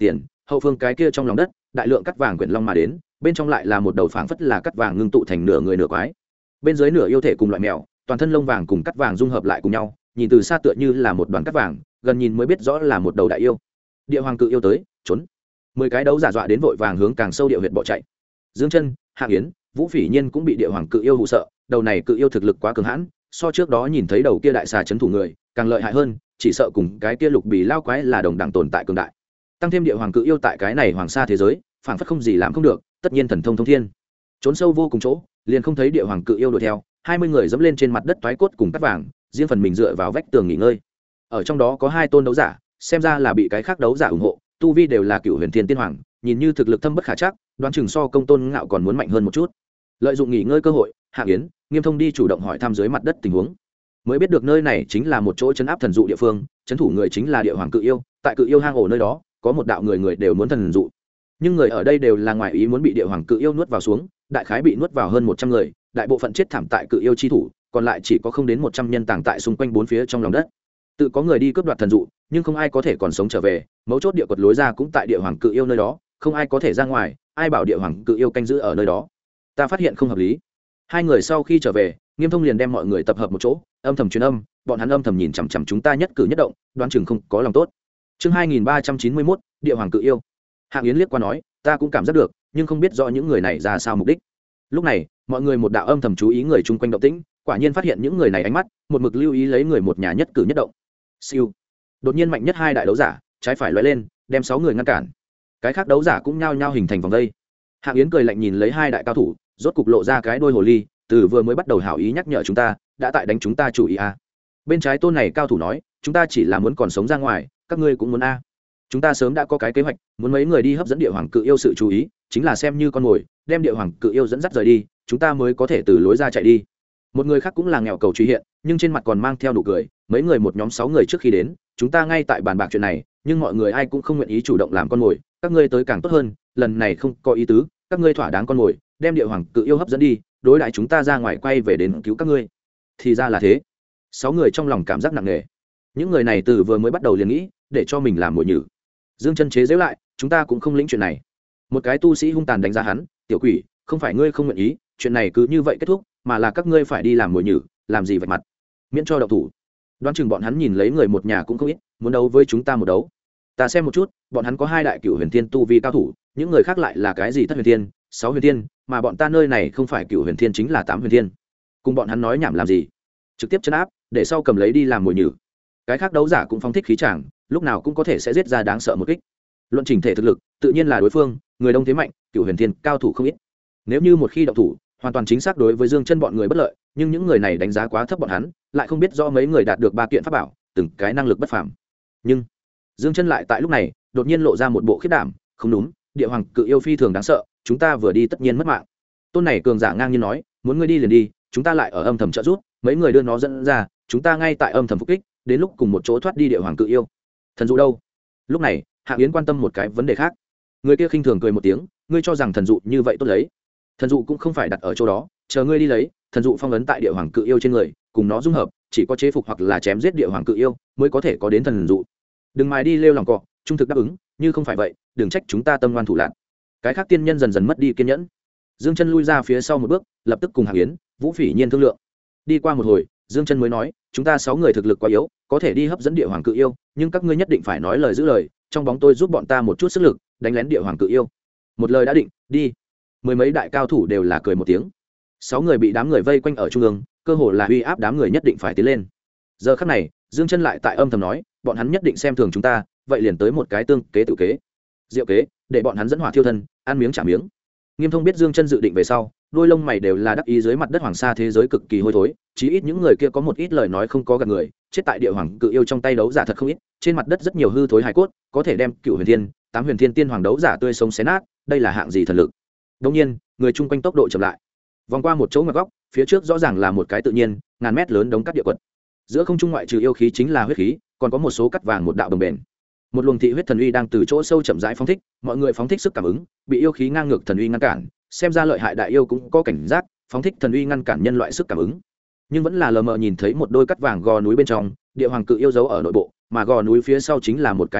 hậu phương cái kia trong lòng đất đại lượng cắt vàng quyển long mà đến, bên trong lại là một đầu phảng phất là cắt vàng ngưng tụ thành nửa người nửa quái, bên dưới nửa yêu thể cùng loại mèo, toàn thân lông vàng cùng cắt vàng dung hợp lại cùng nhau, nhìn từ xa tựa như là một đoàn cắt vàng, gần nhìn mới biết rõ là một đầu đại yêu. Địa hoàng cự yêu tới, trốn. 10 cái đấu giả dọa đến vội vàng hướng càng sâu địa huyệt bỏ chạy. Dương Chân, Hạng Yến, Vũ Phỉ Nhiên cũng bị địa hoàng cự yêu hù sợ, đầu này cự yêu thực lực quá cường hãn, so trước đó nhìn thấy đầu kia đại xà chấn thủ người càng lợi hại hơn, chỉ sợ cùng cái kia lục bì lao quái là đồng đẳng tồn tại cường đại. Tăng thêm địa hoàng cự yêu tại cái này hoàng sa thế giới, phảng phất không gì làm không được, tất nhiên thần thông thông thiên. Trốn sâu vô cùng chỗ, liền không thấy địa hoàng cự yêu đuổi theo, 20 người dẫm lên trên mặt đất toái cốt cùng cắt vàng, riêng phần mình dựa vào vách tường nghỉ ngơi. Ở trong đó có 2 tôn đấu giả, xem ra là bị cái khác đấu giả ủng hộ, tu vi đều là cựu huyền thiên tiên hoàng, nhìn như thực lực thâm bất khả trắc, đoán chừng so Công Tôn Ngạo còn muốn mạnh hơn một chút. Lợi dụng nghỉ ngơi cơ hội, Hạng Yến, Nghiêm Thông đi chủ động hỏi thăm dưới mặt đất tình huống, mới biết được nơi này chính là một chỗ trấn áp thần dụ địa phương, trấn thủ người chính là địa hoàng cự yêu, tại cự yêu hang ổ nơi đó có một đạo người đều muốn thần dụ, nhưng người ở đây đều là ngoại ý muốn bị địa hoàng cự yêu nuốt vào xuống, đại khái bị nuốt vào hơn 100 người, đại bộ phận chết thảm tại cự yêu chi thủ, còn lại chỉ có không đến 100 nhân tàng tại xung quanh bốn phía trong lòng đất. Tự có người đi cướp đoạt thần dụ, nhưng không ai có thể còn sống trở về, mấu chốt địa quật lối ra cũng tại địa hoàng cự yêu nơi đó, không ai có thể ra ngoài, ai bảo địa hoàng cự yêu canh giữ ở nơi đó. Ta phát hiện không hợp lý. 2 người sau khi trở về, Nghiêm Thông liền đem mọi người tập hợp một chỗ, âm thầm truyền âm, bọn hắn âm thầm nhìn chằm chằm chúng ta nhất cử nhất động, đoán chừng không có lòng tốt. Chương 2391, địa hoàng cự yêu. Hạng Yến liếc qua nói, ta cũng cảm giác được, nhưng không biết rõ những người này ra sao mục đích. Lúc này, mọi người một đạo âm thầm chú ý người chung quanh động tĩnh, quả nhiên phát hiện những người này ánh mắt một mực lưu ý lấy người một nhà nhất cử nhất động. Siêu. Đột nhiên mạnh nhất 2 đại đấu giả, trái phải lóe lên, đem 6 người ngăn cản. Cái khác đấu giả cũng nhao nhao hình thành vòng vây. Hạng Yến cười lạnh nhìn lấy 2 đại cao thủ, rốt cục lộ ra cái đuôi hồ ly, từ vừa mới bắt đầu hảo ý nhắc nhở chúng ta, đã tại đánh chúng ta chủ ý a. Bên trái tôn này cao thủ nói, chúng ta chỉ là muốn còn sống ra ngoài, các ngươi cũng muốn a. Chúng ta sớm đã có cái kế hoạch, muốn mấy người đi hấp dẫn địa hoàng cự yêu sự chú ý, chính là xem như con mồi, đem địa hoàng cự yêu dẫn dắt rời đi, chúng ta mới có thể từ lối ra chạy đi. Một người khác cũng là nghèo cầu truy hiện, nhưng trên mặt còn mang theo nụ cười, mấy người một nhóm 6 người trước khi đến, chúng ta ngay tại bàn bạc chuyện này, nhưng mọi người ai cũng không nguyện ý chủ động làm con mồi, các ngươi tới càng tốt hơn, lần này không có ý tứ, các ngươi thỏa đáng con mồi, đem địa hoàng cự yêu hấp dẫn đi, đối đãi chúng ta ra ngoài quay về đến cứu các ngươi. Thì ra là thế. 6 người trong lòng cảm giác nặng nề. Những người này từ vừa mới bắt đầu liền nghĩ để cho mình làm mồi nhử. Dương Chân chế giễu lại, chúng ta cũng không lĩnh chuyện này. Một cái tu sĩ hung tàn đánh giá hắn, tiểu quỷ, không phải ngươi không nguyện ý, chuyện này cứ như vậy kết thúc, mà là các ngươi phải đi làm mồi nhử, làm gì vạch mặt, miễn cho động thủ. Đoán chừng bọn hắn nhìn lấy người một nhà cũng không ít, muốn đấu với chúng ta một đấu. Ta xem một chút, bọn hắn có 2 đại cửu huyền thiên tu vi cao thủ, những người khác lại là cái gì thất huyền thiên, 6 huyền thiên, mà bọn ta nơi này không phải cửu huyền thiên chính là 8 huyền thiên. Cùng bọn hắn nói nhảm làm gì? Trực tiếp trấn áp, để sau cầm lấy đi làm mồi nhử. Cái khác đấu giả cũng phóng thích khí tràng, lúc nào cũng có thể sẽ giết ra đáng sợ một kích. Luận chỉnh thể thực lực, tự nhiên là đối phương, người đông thế mạnh, cửu huyền thiên cao thủ không ít. Nếu như một khi động thủ, hoàn toàn chính xác đối với Dương Chân bọn người bất lợi, nhưng những người này đánh giá quá thấp bọn hắn, lại không biết rõ mấy người đạt được 3 kiện pháp bảo, từng cái năng lực bất phàm. Nhưng Dương Chân lại tại lúc này, đột nhiên lộ ra một bộ khiếp đảm, không đúng, địa hoàng cự yêu phi thường đáng sợ, chúng ta vừa đi tất nhiên mất mạng. Tôn này cường giả ngang nhiên nói, muốn ngươi đi liền đi, chúng ta lại ở âm thầm trợ giúp, mấy người đưa nó dẫn ra, chúng ta ngay tại âm thầm phục kích, đến lúc cùng một chỗ thoát đi địa hoàng cự yêu. Thần dụ đâu? Lúc này, Hạng Yến quan tâm một cái vấn đề khác. Người kia khinh thường cười một tiếng, ngươi cho rằng thần dụ như vậy tốt lấy? Thần dụ cũng không phải đặt ở chỗ đó, chờ ngươi đi lấy, thần dụ phong ấn tại địa hoàng cự yêu trên người, cùng nó dung hợp, chỉ có chế phục hoặc là chém giết địa hoàng cự yêu mới có thể có đến thần dụ. Đừng mài đi lêu lòng cọ, trung thực đáp ứng, như không phải vậy, đừng trách chúng ta tâm ngoan thủ lạn. Cái khác tiên nhân dần dần mất đi kiên nhẫn. Dương Chân lui ra phía sau một bước, lập tức cùng Hạng Yến, Vũ Phỉ Nhiên thương lượng. Đi qua một hồi, Dương Chân mới nói, chúng ta 6 người thực lực quá yếu, có thể đi hấp dẫn địa hoàng cự yêu, nhưng các ngươi nhất định phải nói lời giữ lời, trong bóng tôi giúp bọn ta một chút sức lực, đánh lén địa hoàng cự yêu. Một lời đã định, đi. 10 mấy đại cao thủ đều là cười một tiếng. 6 người bị đám người vây quanh ở trung ương, cơ hồ là uy áp đám người nhất định phải tiến lên. Giờ khắc này, Dương Chân lại tại âm thầm nói, bọn hắn nhất định xem thường chúng ta, vậy liền tới một cái tương kế tự kế. Diệu kế, để bọn hắn dẫn hỏa thiêu thân, ăn miếng trả miếng. Nghiêm Thông biết Dương Chân dự định về sau, đôi lông mày đều là đắc ý, dưới mặt đất hoàng sa thế giới cực kỳ hôi thối, chí ít những người kia có một ít lời nói không có gạt người, chết tại địa hoàng cự yêu trong tay đấu giả thật không ít, trên mặt đất rất nhiều hư thối hài cốt, có thể đem cựu huyền thiên, 8 huyền thiên tiên hoàng đấu giả tươi sống xé nát, đây là hạng gì thần lực. Đương nhiên, người chung quanh tốc độ chậm lại. Vòng qua một chỗ ngoặt góc, phía trước rõ ràng là một cái tự nhiên, ngàn mét lớn đống cắt địa quật. Giữa không trung ngoại trừ yêu khí chính là huyết khí, còn có một số cắt vàng một đạo đồng bền. Một luồng thị huyết thần uy đang từ chỗ sâu chậm rãi phóng thích, mọi người phóng thích sức cảm ứng, bị yêu khí ngang ngược thần uy ngăn cản, xem ra lợi hại đại yêu cũng có cảnh giác, phóng thích thần uy ngăn cản nhân loại sức cảm ứng. Nhưng vẫn là lờ mờ nhìn thấy một đôi cắt vàng gò núi bên trong, địa hoàng cự yêu giấu ở nội bộ, mà gò núi phía sau chính là một cái hang động,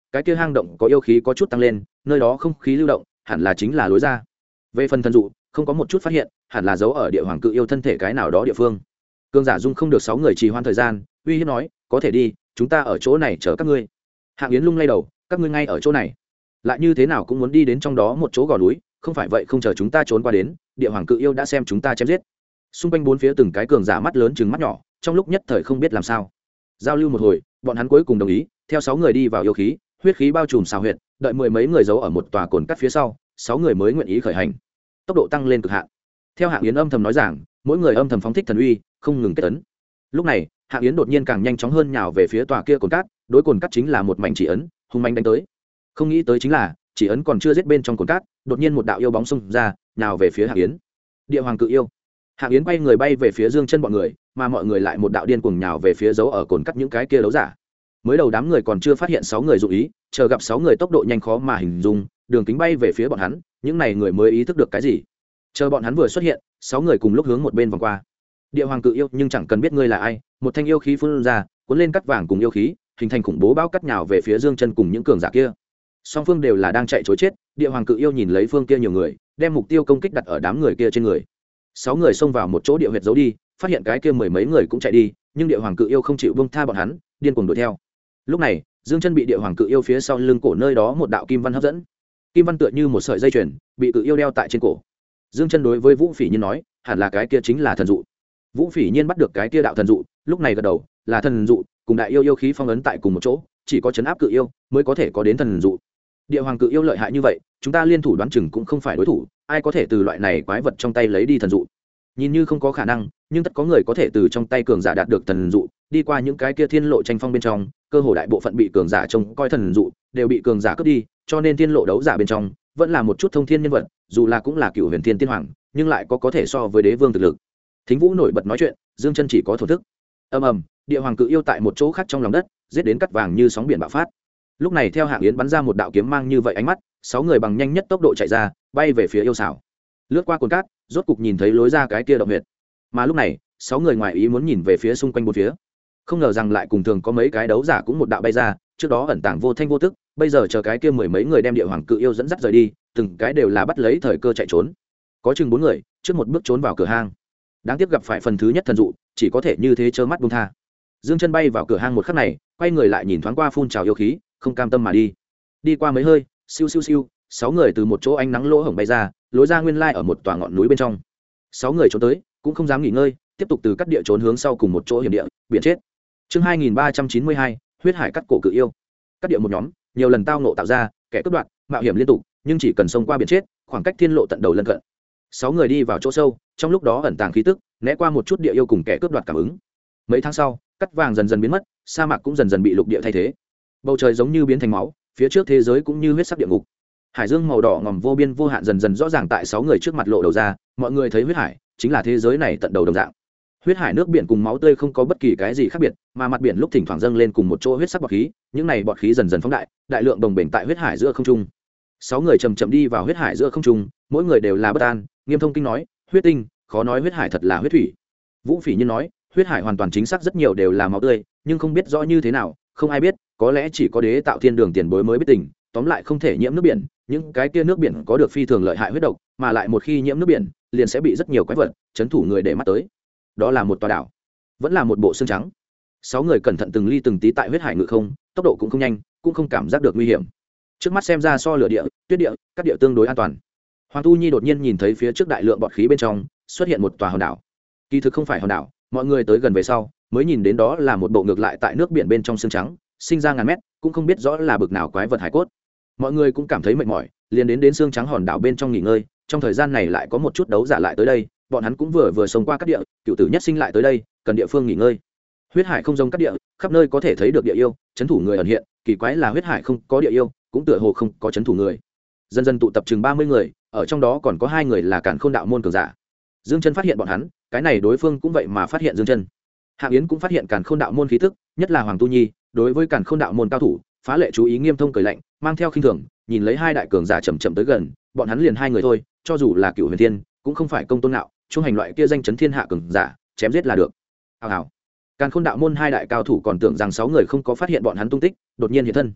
cái kia hang động có yêu khí có chút tăng lên, nơi đó không khí lưu động hẳn là chính là lối ra. Về phần thần dụ không có một chút phát hiện, hẳn là giấu ở địa hoàng cự yêu thân thể cái nào đó địa phương. Cương giả dung không được 6 người trì hoãn thời gian, uy hiếp nói có thể đi, chúng ta ở chỗ này chờ các ngươi. Hạng Yến lung lay đầu, các ngươi ngay ở chỗ này lại như thế nào cũng muốn đi đến trong đó một chỗ gò núi, không phải vậy không chờ chúng ta trốn qua đến, địa hoàng cự yêu đã xem chúng ta chém giết. Xung quanh bốn phía từng cái cường giả mắt lớn chừng mắt nhỏ, trong lúc nhất thời không biết làm sao. Giao lưu một hồi, bọn hắn cuối cùng đồng ý, theo 6 người đi vào yêu khí, huyết khí bao trùm xào huyệt, đợi mười mấy người giấu ở một tòa cồn cắt phía sau, 6 người mới nguyện ý khởi hành. Tốc độ tăng lên cực hạn. Theo Hạng Yến âm thầm nói rằng, mỗi người âm thầm phóng thích thần uy, không ngừng kết ấn. Lúc này, Hạng Yến đột nhiên càng nhanh chóng hơn nhào về phía tòa kia cồn cát, đối cồn cát chính là một mảnh chỉ ấn, hung manh đánh tới. Không nghĩ tới chính là, chỉ ấn còn chưa giết bên trong cồn cát, đột nhiên một đạo yêu bóng xông ra, nhào về phía Hạng Yến. Địa hoàng cự yêu. Hạng Yến quay người bay về phía Dương Chân bọn người, mà mọi người lại một đạo điên cuồng nhào về phía dấu ở cồn cắt những cái kia đấu giả. Mới đầu đám người còn chưa phát hiện 6 người dụng ý, chờ gặp 6 người tốc độ nhanh khó mà hình dung, đường kính bay về phía bọn hắn, những này người mới ý thức được cái gì. Chờ bọn hắn vừa xuất hiện, 6 người cùng lúc hướng một bên vòng qua. Địa hoàng cự yêu nhưng chẳng cần biết ngươi là ai, một thanh yêu khí phun ra, cuốn lên cắt vàng cùng yêu khí, hình thành khủng bố bão cắt nhào về phía Dương Chân cùng những cường giả kia. Song phương đều là đang chạy trối chết, địa hoàng cự yêu nhìn lấy phương kia nhiều người, đem mục tiêu công kích đặt ở đám người kia trên người. 6 người xông vào một chỗ địa huyệt giấu đi, phát hiện cái kia mười mấy người cũng chạy đi, nhưng địa hoàng cự yêu không chịu buông tha bọn hắn, điên cuồng đuổi theo. Lúc này, Dương Chân bị địa hoàng cự yêu phía sau lưng cổ nơi đó một đạo kim văn hấp dẫn. Kim văn tựa như một sợi dây chuyền, bị cự yêu đeo tại trên cổ. Dương Chân đối với Vũ Phỉ Nhiên nói, hẳn là cái kia chính là thần dụ. Vũ Phỉ Nhiên bắt được cái kia đạo thần dụ, lúc này gật đầu, là thần dụ, cùng đại yêu yêu khí phong ấn tại cùng một chỗ, chỉ có trấn áp cự yêu mới có thể có đến thần dụ. Địa hoàng cự yêu lợi hại như vậy, chúng ta liên thủ đoán chừng cũng không phải đối thủ, ai có thể từ loại này quái vật trong tay lấy đi thần dụ? Nhìn như không có khả năng, nhưng tất có người có thể từ trong tay cường giả đạt được thần dụ, đi qua những cái kia thiên lộ tranh phong bên trong, cơ hồ đại bộ phận bị cường giả trông coi thần dụ đều bị cường giả cướp đi, cho nên thiên lộ đấu giả bên trong vẫn là một chút thông thiên nhân vật, dù là cũng là cựu huyền thiên tiên hoàng, nhưng lại có thể so với đế vương thực lực. Thính Vũ nổi bật nói chuyện, Dương Chân chỉ có thổ thức. Ầm ầm, địa hoàng cự yêu tại một chỗ khác trong lòng đất, giết đến cắt vàng như sóng biển bạo phát. Lúc này theo Hạng Yến bắn ra một đạo kiếm mang như vậy ánh mắt, 6 người bằng nhanh nhất tốc độ chạy ra, bay về phía yêu xảo. Lướt qua cồn cát, rốt cục nhìn thấy lối ra cái kia động huyệt. Mà lúc này, 6 người ngoài ý muốn nhìn về phía xung quanh bốn phía. Không ngờ rằng lại cùng thường có mấy cái đấu giả cũng một đạo bay ra, trước đó ẩn tàng vô thanh vô tức, bây giờ chờ cái kia mười mấy người đem địa hoàng cự yêu dẫn dắt rời đi, từng cái đều là bắt lấy thời cơ chạy trốn. Có chừng 4 người, trước một bước trốn vào cửa hang. Đáng tiếc gặp phải phần thứ nhất thần dụ, chỉ có thể như thế trơ mắt buông tha. Dương Chân bay vào cửa hang một khắc này, quay người lại nhìn thoáng qua phun trào yêu khí, không cam tâm mà đi. Đi qua mấy hơi, siêu siêu siêu, 6 người từ một chỗ ánh nắng lỗ hổng bay ra, lối ra nguyên lai ở một tòa ngọn núi bên trong. 6 người trốn tới, cũng không dám nghỉ ngơi, tiếp tục từ các địa trốn hướng sau cùng một chỗ hiểm địa, biển chết. Chương 2392, huyết hải cắt cổ cự yêu. Các địa một nhóm, nhiều lần tao ngộ tạo ra, kẻ cướp đoạt, mạo hiểm liên tục, nhưng chỉ cần xông qua biển chết, khoảng cách thiên lộ tận đầu lân cận. 6 người đi vào chỗ sâu, trong lúc đó ẩn tàng khí tức, né qua một chút địa yêu cùng kẻ cướp đoạt cảm ứng. Mấy tháng sau, cắt vàng dần dần biến mất, sa mạc cũng dần dần bị lục địa thay thế. Bầu trời giống như biến thành máu, phía trước thế giới cũng như huyết sắc địa ngục. Hải dương màu đỏ ngòm vô biên vô hạn dần dần rõ ràng tại 6 người trước mặt lộ đầu ra, mọi người thấy huyết hải chính là thế giới này tận đầu đồng dạng. Huyết hải nước biển cùng máu tươi không có bất kỳ cái gì khác biệt, mà mặt biển lúc thỉnh thoảng dâng lên cùng một chỗ huyết sắc bọt khí, những này bọt khí dần dần phóng đại, đại lượng đồng bền tại huyết hải giữa không trung. 6 người chậm chậm đi vào huyết hải giữa không trung, mỗi người đều là bất an. Nghiêm Thông Kinh nói, huyết tinh, khó nói huyết hải thật là huyết thủy. Vũ Phỉ Nhiên nói, huyết hải hoàn toàn chính xác rất nhiều đều là máu tươi, nhưng không biết rõ như thế nào, không ai biết, có lẽ chỉ có đế tạo thiên đường tiền bối mới biết tình, tóm lại không thể nhiễm nước biển, những cái kia nước biển có được phi thường lợi hại huyết độc, mà lại một khi nhiễm nước biển, liền sẽ bị rất nhiều quái vật chấn thủ người để mắt tới. Đó là một tòa đảo, vẫn là một bộ xương trắng. 6 người cẩn thận từng ly từng tí tại huyết hải ngự không, tốc độ cũng không nhanh, cũng không cảm giác được nguy hiểm. Trước mắt xem ra so lửa địa, tuyết địa, các địa tương đối an toàn. Hoàng Tu Nhi đột nhiên nhìn thấy phía trước đại lượng bọt khí bên trong xuất hiện một tòa hòn đảo. Kỳ thực không phải hòn đảo, mọi người tới gần về sau mới nhìn đến đó là một bộ ngược lại tại nước biển bên trong xương trắng, sinh ra ngàn mét, cũng không biết rõ là bực nào quái vật hải cốt. Mọi người cũng cảm thấy mệt mỏi, liền đến xương trắng hòn đảo bên trong nghỉ ngơi. Trong thời gian này lại có một chút đấu giả lại tới đây, bọn hắn cũng vừa sống qua các địa, cựu tử nhất sinh lại tới đây, cần địa phương nghỉ ngơi. Huyết hải không giống các địa, khắp nơi có thể thấy được địa yêu, trấn thủ người ẩn hiện, kỳ quái là huyết hải không có địa yêu, cũng tựa hồ không có trấn thủ người. Dần dần tụ tập chừng 30 người, ở trong đó còn có 2 người là Càn Khôn đạo môn cường giả. Dương Chân phát hiện bọn hắn, cái này đối phương cũng vậy mà phát hiện Dương Chân. Hạng Yến cũng phát hiện Càn Khôn đạo môn khí tức, nhất là Hoàng Tu Nhi, đối với Càn Khôn đạo môn cao thủ, phá lệ chú ý. Nghiêm Thông cười lạnh, mang theo khinh thường, nhìn lấy 2 đại cường giả chậm chậm tới gần, bọn hắn liền 2 người thôi, cho dù là Cửu Huyền Thiên, cũng không phải công tôn ngạo, trung hành loại kia danh chấn thiên hạ cường giả, chém giết là được. Hào hào. Càn Khôn đạo môn 2 đại cao thủ còn tưởng rằng 6 người không có phát hiện bọn hắn tung tích, đột nhiên hiện thân.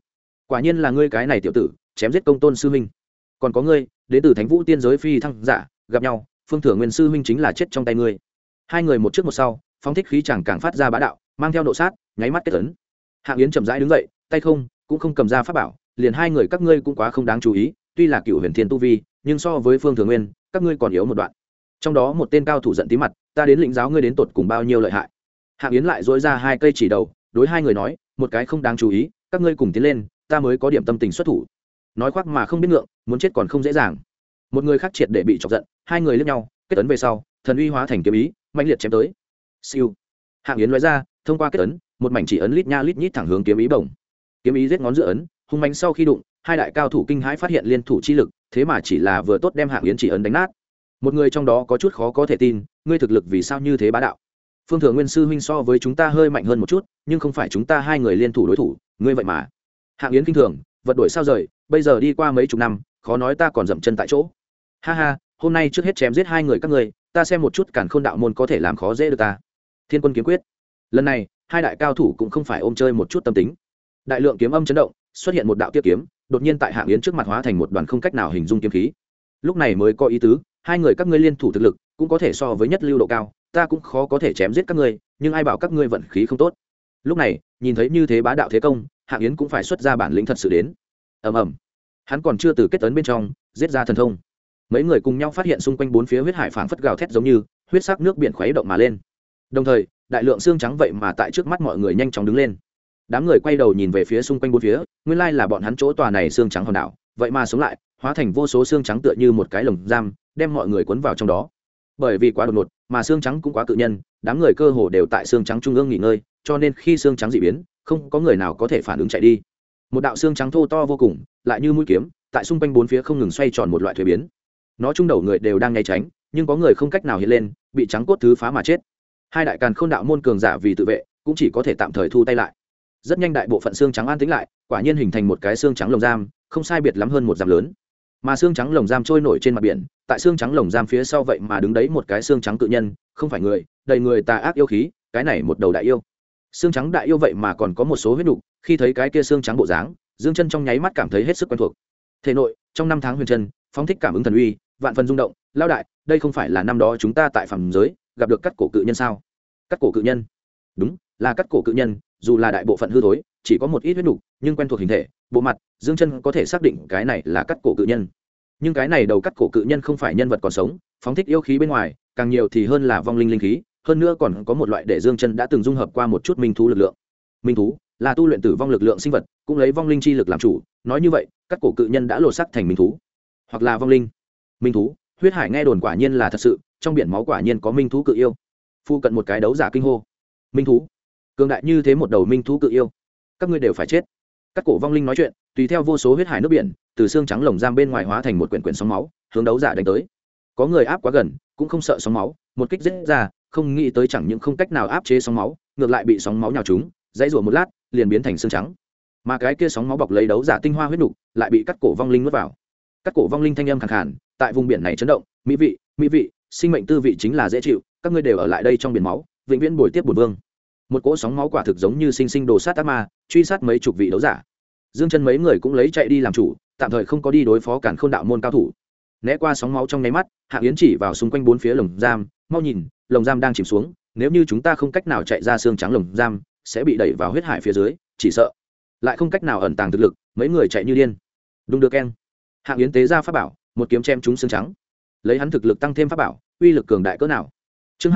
quả nhiên là ngươi cái này tiểu tử, chém giết công tôn sư huynh. Còn có ngươi, đến từ Thánh Vũ Tiên giới phi thăng giả, gặp nhau, Phương Thừa Nguyên sư huynh chính là chết trong tay ngươi. Hai người một trước một sau, phóng thích khí chẳng càng phát ra bá đạo, mang theo nộ sát, nháy mắt kết ấn. Hạng Yến chậm rãi đứng dậy, tay không, cũng không cầm ra pháp bảo, liền hai người các ngươi cũng quá không đáng chú ý, tuy là cựu huyền thiên tu vi, nhưng so với Phương Thừa Nguyên, các ngươi còn yếu một đoạn. Trong đó một tên cao thủ giận tí mặt, ta đến lĩnh giáo ngươi đến tột cùng bao nhiêu lợi hại. Hạng Yến lại dỗi ra hai cây chỉ đầu, đối hai người nói, một cái không đáng chú ý, các ngươi cùng tiến lên, ta mới có điểm tâm tình xuất thủ. Nói khoác mà không biết ngượng, muốn chết còn không dễ dàng. Một người khác triệt để bị chọc giận, hai người liếc nhau, kết ấn về sau, thần uy hóa thành kiếm ý, mạnh liệt chém tới. Siêu. Hạng Yến nói ra, thông qua kết ấn, một mảnh chỉ ấn lít nha lít nhít thẳng hướng kiếm ý bổng. Kiếm ý giết ngón giữa ấn, hung mạnh sau khi đụng, hai đại cao thủ kinh hãi phát hiện liên thủ chi lực, thế mà chỉ là vừa tốt đem Hạng Yến chỉ ấn đánh nát. Một người trong đó có chút khó có thể tin, ngươi thực lực vì sao như thế bá đạo? Phương Thừa Nguyên sư huynh so với chúng ta hơi mạnh hơn một chút, nhưng không phải chúng ta hai người liên thủ đối thủ, ngươi vậy mà. Hạng Yến kinh thường, vật đổi sao rời, bây giờ đi qua mấy chục năm, khó nói ta còn dậm chân tại chỗ. Ha ha, hôm nay trước hết chém giết hai người các ngươi, ta xem một chút Càn Khôn đạo môn có thể làm khó dễ được ta. Thiên Quân kiếm quyết. Lần này, hai đại cao thủ cũng không phải ôm chơi một chút tâm tính. Đại lượng kiếm âm chấn động, xuất hiện một đạo tiếp kiếm, đột nhiên tại Hạng Yến trước mặt hóa thành một đoàn không cách nào hình dung kiếm khí. Lúc này mới có ý tứ, hai người các ngươi liên thủ thực lực, cũng có thể so với nhất lưu độ cao, ta cũng khó có thể chém giết các ngươi, nhưng ai bảo các ngươi vận khí không tốt. Lúc này, nhìn thấy như thế bá đạo thế công, Hạng Yến cũng phải xuất ra bản lĩnh thật sự đến. Ầm ầm. Hắn còn chưa từ kết tấn bên trong giết ra thần thông. Mấy người cùng nhau phát hiện xung quanh bốn phía huyết hải phảng phất gào thét giống như huyết sắc nước biển khuấy động mà lên. Đồng thời, đại lượng xương trắng vậy mà tại trước mắt mọi người nhanh chóng đứng lên. Đám người quay đầu nhìn về phía xung quanh bốn phía, nguyên lai là bọn hắn chỗ tòa này xương trắng hòn đảo, vậy mà sống lại, hóa thành vô số xương trắng tựa như một cái lồng giam, đem mọi người cuốn vào trong đó. Bởi vì quá đột ngột, mà xương trắng cũng quá cự nhân, đám người cơ hồ đều tại xương trắng trung ương nghỉ ngơi, cho nên khi xương trắng dị biến, không có người nào có thể phản ứng chạy đi. Một đạo xương trắng thô to vô cùng, lại như mũi kiếm, tại xung quanh bốn phía không ngừng xoay tròn một loại thuế biến. Nó trung đầu người đều đang né tránh, nhưng có người không cách nào hiện lên, bị trắng cốt thứ phá mà chết. Hai đại Càn Khôn đạo môn cường giả vì tự vệ, cũng chỉ có thể tạm thời thu tay lại. Rất nhanh đại bộ phận xương trắng an tĩnh lại, quả nhiên hình thành một cái xương trắng lồng giam, không sai biệt lắm hơn một dặm lớn. Mà xương trắng lồng giam trôi nổi trên mặt biển, tại xương trắng lồng giam phía sau vậy mà đứng đấy một cái xương trắng cự nhân, không phải người, đầy người tà ác yêu khí, cái này một đầu đại yêu. Xương trắng đại yêu vậy mà còn có một số huyết nục, khi thấy cái kia xương trắng bộ dáng, Dương Chân trong nháy mắt cảm thấy hết sức quen thuộc. Thể nội, trong năm tháng huyền chân, phóng thích cảm ứng thần uy, vạn phần rung động, lao đại, đây không phải là năm đó chúng ta tại phàm giới gặp được cắt cổ cự nhân sao? Cắt cổ cự nhân? Đúng, là cắt cổ cự nhân, dù là đại bộ phận hư thối, chỉ có một ít huyết nục, nhưng quen thuộc hình thể, bộ mặt, Dương Chân có thể xác định cái này là cắt cổ cự nhân. Nhưng cái này đầu cắt cổ cự nhân không phải nhân vật còn sống, phóng thích yêu khí bên ngoài, càng nhiều thì hơn là vong linh linh khí, hơn nữa còn có một loại để Dương Chân đã từng dung hợp qua một chút minh thú lực lượng. Minh thú là tu luyện tử vong lực lượng sinh vật, cũng lấy vong linh chi lực làm chủ, nói như vậy, các cổ cự nhân đã lột xác thành minh thú, hoặc là vong linh. Minh thú, huyết hải nghe đồn quả nhiên là thật sự, trong biển máu quả nhiên có minh thú cự yêu. Phu cận một cái đấu giả kinh hô. Minh thú? Cường đại như thế một đầu minh thú cự yêu, các ngươi đều phải chết. Các cổ vong linh nói chuyện, tùy theo vô số huyết hải nước biển, từ xương trắng lồng giam bên ngoài hóa thành một quyển quyển sóng máu, hướng đấu giả đánh tới. Có người áp quá gần, cũng không sợ sóng máu, một kích giết ra, không nghĩ tới chẳng những không cách nào áp chế sóng máu, ngược lại bị sóng máu nhào trúng, dãy rủa một lát, liền biến thành xương trắng. Mà cái kia sóng máu bọc lấy đấu giả tinh hoa huyết nục, lại bị cắt cổ vong linh nuốt vào. Cắt cổ vong linh thanh âm khàn khàn, tại vùng biển này chấn động, mỹ vị, sinh mệnh tư vị chính là dễ chịu, các ngươi đều ở lại đây trong biển máu, vĩnh viễn bồi tiếp bổn vương. Một cỗ sóng máu quả thực giống như sinh sinh đồ sát ác ma, truy sát mấy chục vị đấu giả. Dương Chân mấy người cũng lấy chạy đi làm chủ, tạm thời không có đi đối phó Càn Khôn đạo môn cao thủ. Né qua sóng máu trong nháy mắt, Hạng Yến chỉ vào xung quanh bốn phía lồng giam, mau nhìn, lồng giam đang chìm xuống, nếu như chúng ta không cách nào chạy ra xương trắng lồng giam, sẽ bị đẩy vào huyết hải phía dưới, chỉ sợ lại không cách nào ẩn tàng thực lực, mấy người chạy như điên. Đúng được keng. Hạng Yến tế ra pháp bảo, một kiếm chém trúng xương trắng. Lấy hắn thực lực tăng thêm pháp bảo, uy lực cường đại cỡ nào. Chương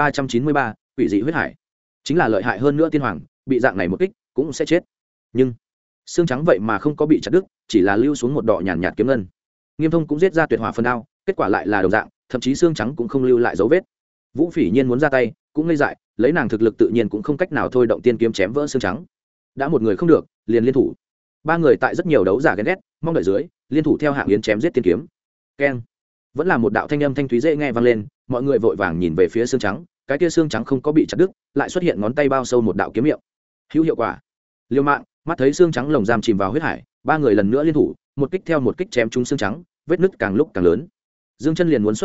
2393, quỷ dị huyết hải. Chính là lợi hại hơn nữa tiên hoàng, bị dạng này một kích, cũng sẽ chết. Nhưng xương trắng vậy mà không có bị chặt đứt, chỉ là lưu xuống một đọ nhàn nhạt kiếm ngân. Nghiêm Thông cũng giết ra tuyệt hỏa phân đao, kết quả lại là đồng dạng, thậm chí xương trắng cũng không lưu lại dấu vết. Vũ Phỉ Nhiên muốn ra tay, cũng ngây dại, lấy nàng thực lực tự nhiên cũng không cách nào thôi động tiên kiếm chém vỡ xương trắng. Đã một người không được, liền liên thủ. Ba người tại rất nhiều đấu giả ghen ghét, mong đợi dưới, liên thủ theo Hạng Yến chém giết tiên kiếm. Keng. Vẫn là một đạo thanh âm thanh thúy dễ nghe vang lên, mọi người vội vàng nhìn về phía xương trắng, cái kia xương trắng không có bị chặt đứt, lại xuất hiện ngón tay bao sâu một đạo kiếm miệng. Hữu hiệu quả. Liêu Mạng, mắt thấy xương trắng lồng giam chìm vào huyết hải, ba người lần nữa liên thủ, một kích theo một kích chém trúng xương trắng, vết nứt càng lúc càng lớn. Dương Chân liền muốn xuất thủ lúc,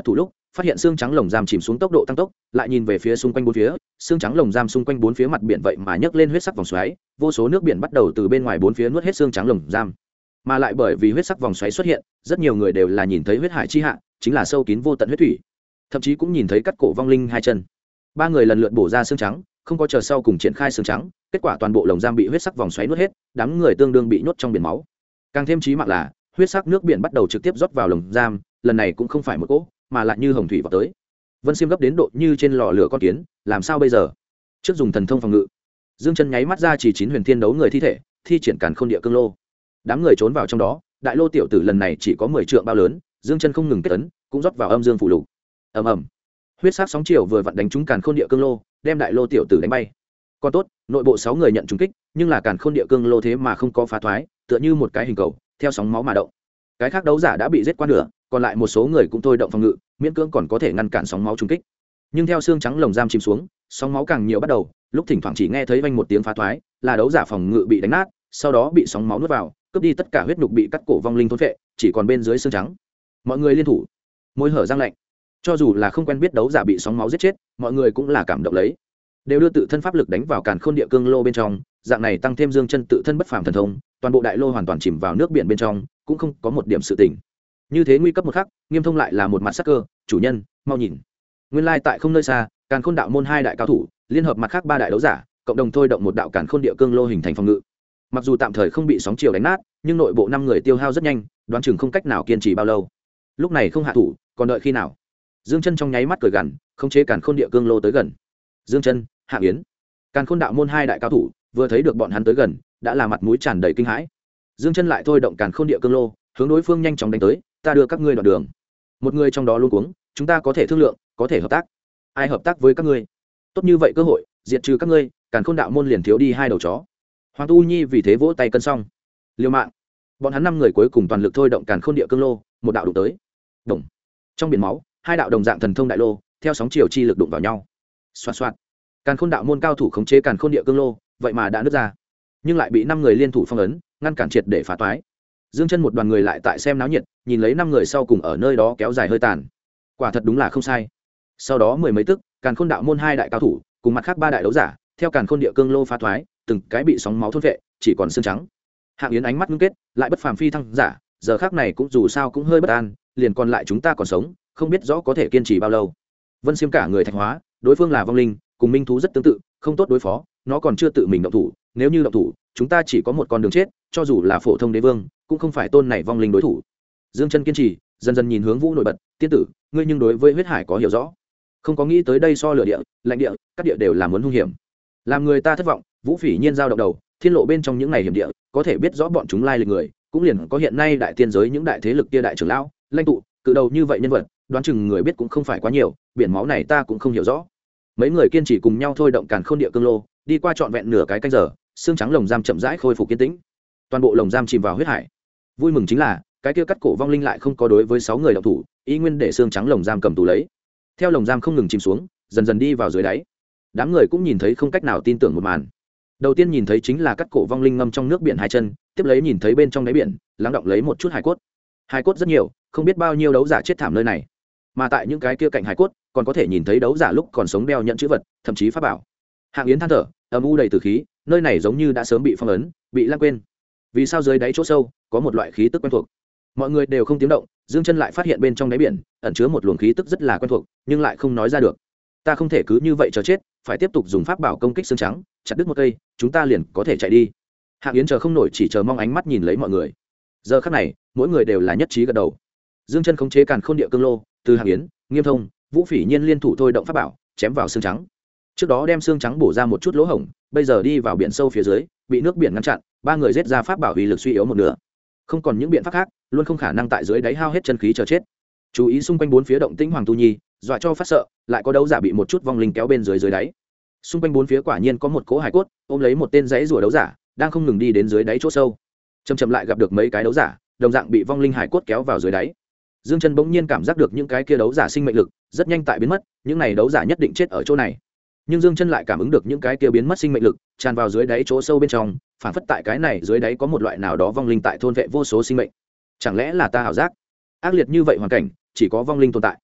phát hiện xương trắng lồng giam chìm xuống tốc độ tăng tốc, lại nhìn về phía xung quanh bốn phía, xương trắng lồng giam xung quanh bốn phía mặt biển vậy mà nhấc lên huyết sắc vòng xoáy, vô số nước biển bắt đầu từ bên ngoài bốn phía nuốt hết xương trắng lồng giam. Mà lại bởi vì huyết sắc vòng xoáy xuất hiện, rất nhiều người đều là nhìn thấy huyết hải chi hạ, chính là sâu kín vô tận huyết thủy. Thậm chí cũng nhìn thấy cắt cổ vong linh hai chân. Ba người lần lượt bổ ra xương trắng, không có chờ sau cùng triển khai xương trắng, kết quả toàn bộ lồng giam bị huyết sắc vòng xoáy nuốt hết, đám người tương đương bị nhốt trong biển máu. Càng thêm chí mạng là, huyết sắc nước biển bắt đầu trực tiếp rót vào lồng giam, lần này cũng không phải một cỗ, mà lại như hồng thủy vào tới. Vân Xiêm gấp đến độ như trên lò lửa con kiến, làm sao bây giờ? Trước dùng thần thông phòng ngự. Dương Chân nháy mắt ra chỉ 9 huyền thiên đấu người thi thể, thi triển càn khôn địa cương lô. Đám người trốn vào trong đó, đại lô tiểu tử lần này chỉ có 10 trượng bao lớn, Dương Chân không ngừng kết ấn, cũng rót vào âm dương phụ lục. Ầm ầm. Huyết sắc sóng chiều vừa vặn đánh trúng càn khôn địa cương lô, đem đại lô tiểu tử đánh bay. Còn tốt, nội bộ 6 người nhận trúng kích, nhưng là càn khôn địa cương lô thế mà không có phá thoái, tựa như một cái hình cầu, theo sóng máu mà động. Cái khác đấu giả đã bị giết qua nửa, còn lại một số người cũng thôi động phòng ngự, miễn cưỡng còn có thể ngăn cản sóng máu trúng kích. Nhưng theo xương trắng lồng giam chìm xuống, sóng máu càng nhiều bắt đầu, lúc thỉnh thoảng chỉ nghe thấy vang một tiếng phá thoái, là đấu giả phòng ngự bị đánh nát, sau đó bị sóng máu nuốt vào, cướp đi tất cả huyết nhục bị cắt cổ vong linh thôn phệ, chỉ còn bên dưới xương trắng. Mọi người liên thủ, môi hở răng lạnh. Cho dù là không quen biết đấu giả bị sóng máu giết chết, mọi người cũng là cảm động lấy, đều đưa tự thân pháp lực đánh vào càn khôn địa cương lô bên trong, dạng này tăng thêm Dương Chân tự thân bất phàm thần thông, toàn bộ đại lô hoàn toàn chìm vào nước biển bên trong, cũng không có một điểm sự tình. Như thế nguy cấp một khắc, Nghiêm Thông lại là một mặt sắc cơ, chủ nhân, mau nhìn. Nguyên lai tại không nơi xa, càn khôn đạo môn hai đại cao thủ, liên hợp mặt khác ba đại đấu giả, cộng đồng thôi động một đạo càn khôn địa cương lô hình thành phòng ngự. Mặc dù tạm thời không bị sóng chiều đánh nát, nhưng nội bộ 5 người tiêu hao rất nhanh, đoán chừng không cách nào kiên trì bao lâu. Lúc này không hạ thủ, còn đợi khi nào? Dương Chân trong nháy mắt cười gằn, khống chế càn khôn địa cương lô tới gần. Dương Chân, Hạ Yến, càn khôn đạo môn hai đại cao thủ, vừa thấy được bọn hắn tới gần, đã là mặt mũi tràn đầy kinh hãi. Dương Chân lại thôi động càn khôn địa cương lô, hướng đối phương nhanh chóng đánh tới, ta đưa các ngươi đoạn đường. Một người trong đó luống cuống, chúng ta có thể thương lượng, có thể hợp tác. Ai hợp tác với các ngươi? Tốt như vậy cơ hội, diệt trừ các ngươi, càn khôn đạo môn liền thiếu đi 2 đầu chó. Hoàng Tu Nhi vì thế vỗ tay cân xong. Liều mạng. Bọn hắn 5 người cuối cùng toàn lực thôi động càn khôn địa cương lô, một đạo đụng tới. Đồng. Trong biển máu, 2 đạo đồng dạng thần thông đại lô, theo sóng chiều chi lực đụng vào nhau. Xoạt xoạt. Càn khôn đạo môn cao thủ khống chế càn khôn địa cương lô, vậy mà đã nứt ra, nhưng lại bị 5 người liên thủ phong ấn, ngăn cản triệt để phá toái. Dương Chân một đoàn người lại tại xem náo nhiệt, nhìn lấy 5 người sau cùng ở nơi đó kéo dài hơi tàn. Quả thật đúng là không sai. Sau đó 10 mấy tức, càn khôn đạo môn 2 đại cao thủ, cùng mặt khác 3 đại đấu giả, theo càn khôn địa cương lô phá thoái, từng cái bị sóng máu thôn vệ, chỉ còn xương trắng. Hạng Yến ánh mắt ngưng kết, lại bất phàm phi thăng giả, giờ khắc này cũng dù sao cũng hơi bất an, liền còn lại chúng ta còn sống, không biết rõ có thể kiên trì bao lâu. Vân Xiêm cả người thạch hóa, đối phương là vong linh, cùng minh thú rất tương tự, không tốt đối phó, nó còn chưa tự mình động thủ, nếu như động thủ, chúng ta chỉ có một con đường chết, cho dù là phổ thông đế vương, cũng không phải tôn này vong linh đối thủ. Dương Chân kiên trì, dần dần nhìn hướng Vũ nổi bật, tiên tử, ngươi nhưng đối với huyết hải có hiểu rõ, không có nghĩ tới đây so lửa địa, lạnh địa, các địa đều là muốn hung hiểm, làm người ta thất vọng. Vũ Phỉ Nhiên giao động đầu, thiên lộ bên trong những ngày hiểm địa, có thể biết rõ bọn chúng lai lịch người, cũng liền có hiện nay đại tiên giới những đại thế lực kia đại trưởng lão, lãnh tụ, cự đầu như vậy nhân vật, đoán chừng người biết cũng không phải quá nhiều, biển máu này ta cũng không hiểu rõ. Mấy người kiên trì cùng nhau thôi động càn khôn địa cương lô, đi qua trọn vẹn nửa cái canh giờ, xương trắng lồng giam chậm rãi khôi phục kiên tĩnh, toàn bộ lồng giam chìm vào huyết hải. Vui mừng chính là cái kia cắt cổ vong linh lại không có đối với 6 người động thủ, ý nguyên để xương trắng lồng giam cầm tù lấy. Theo lồng giam không ngừng chìm xuống, dần dần đi vào dưới đáy. Đám người cũng nhìn thấy không cách nào tin tưởng một màn. Đầu tiên nhìn thấy chính là cắt cổ vong linh ngâm trong nước biển 2 chân, tiếp lấy nhìn thấy bên trong đáy biển lắng đọng lấy một chút hài cốt. Hài cốt rất nhiều, không biết bao nhiêu đấu giả chết thảm nơi này. Mà tại những cái kia cạnh hài cốt, còn có thể nhìn thấy đấu giả lúc còn sống đeo nhận chữ vật, thậm chí pháp bảo. Hạng Yến than thở, âm u đầy tử khí, nơi này giống như đã sớm bị phong ấn, bị lãng quên. Vì sao dưới đáy chỗ sâu có một loại khí tức quen thuộc? Mọi người đều không tiếng động, Dương Chân lại phát hiện bên trong đáy biển ẩn chứa một luồng khí tức rất là quen thuộc, nhưng lại không nói ra được. Ta không thể cứ như vậy chờ chết, phải tiếp tục dùng pháp bảo công kích xương trắng, chặt đứt một cây, chúng ta liền có thể chạy đi. Hạng Yến chờ không nổi, chỉ chờ mong ánh mắt nhìn lấy mọi người. Giờ khắc này, mỗi người đều là nhất trí gật đầu. Dương Chân khống chế càn khôn địa cương lô, từ Hạng Yến, Nghiêm Thông, Vũ Phỉ Nhiên liên thủ thôi động pháp bảo, chém vào xương trắng. Trước đó đem xương trắng bổ ra một chút lỗ hổng, bây giờ đi vào biển sâu phía dưới, bị nước biển ngăn chặn, 3 người giết ra pháp bảo uy lực suy yếu một nửa. Không còn những biện pháp khác, luôn không khả năng tại dưới đáy hao hết chân khí chờ chết. Chú ý xung quanh bốn phía động tĩnh Hoàng Tu Nhi, dọa cho phát sợ, lại có đấu giả bị một chút vong linh kéo bên dưới đáy. Xung quanh bốn phía quả nhiên có một cỗ hải cốt, ôm lấy một tên rẫy rùa đấu giả, đang không ngừng đi đến dưới đáy chỗ sâu. Chậm lại gặp được mấy cái đấu giả, đồng dạng bị vong linh hải cốt kéo vào dưới đáy. Dương Chân bỗng nhiên cảm giác được những cái kia đấu giả sinh mệnh lực rất nhanh tại biến mất, những này đấu giả nhất định chết ở chỗ này. Nhưng Dương Chân lại cảm ứng được những cái kia biến mất sinh mệnh lực tràn vào dưới đáy chỗ sâu bên trong, phản phất tại cái này dưới đáy có một loại nào đó vong linh tại thôn vệ vô số sinh mệnh. Chẳng lẽ là ta ảo giác? Ác liệt như vậy hoàn cảnh, chỉ có vong linh tồn tại.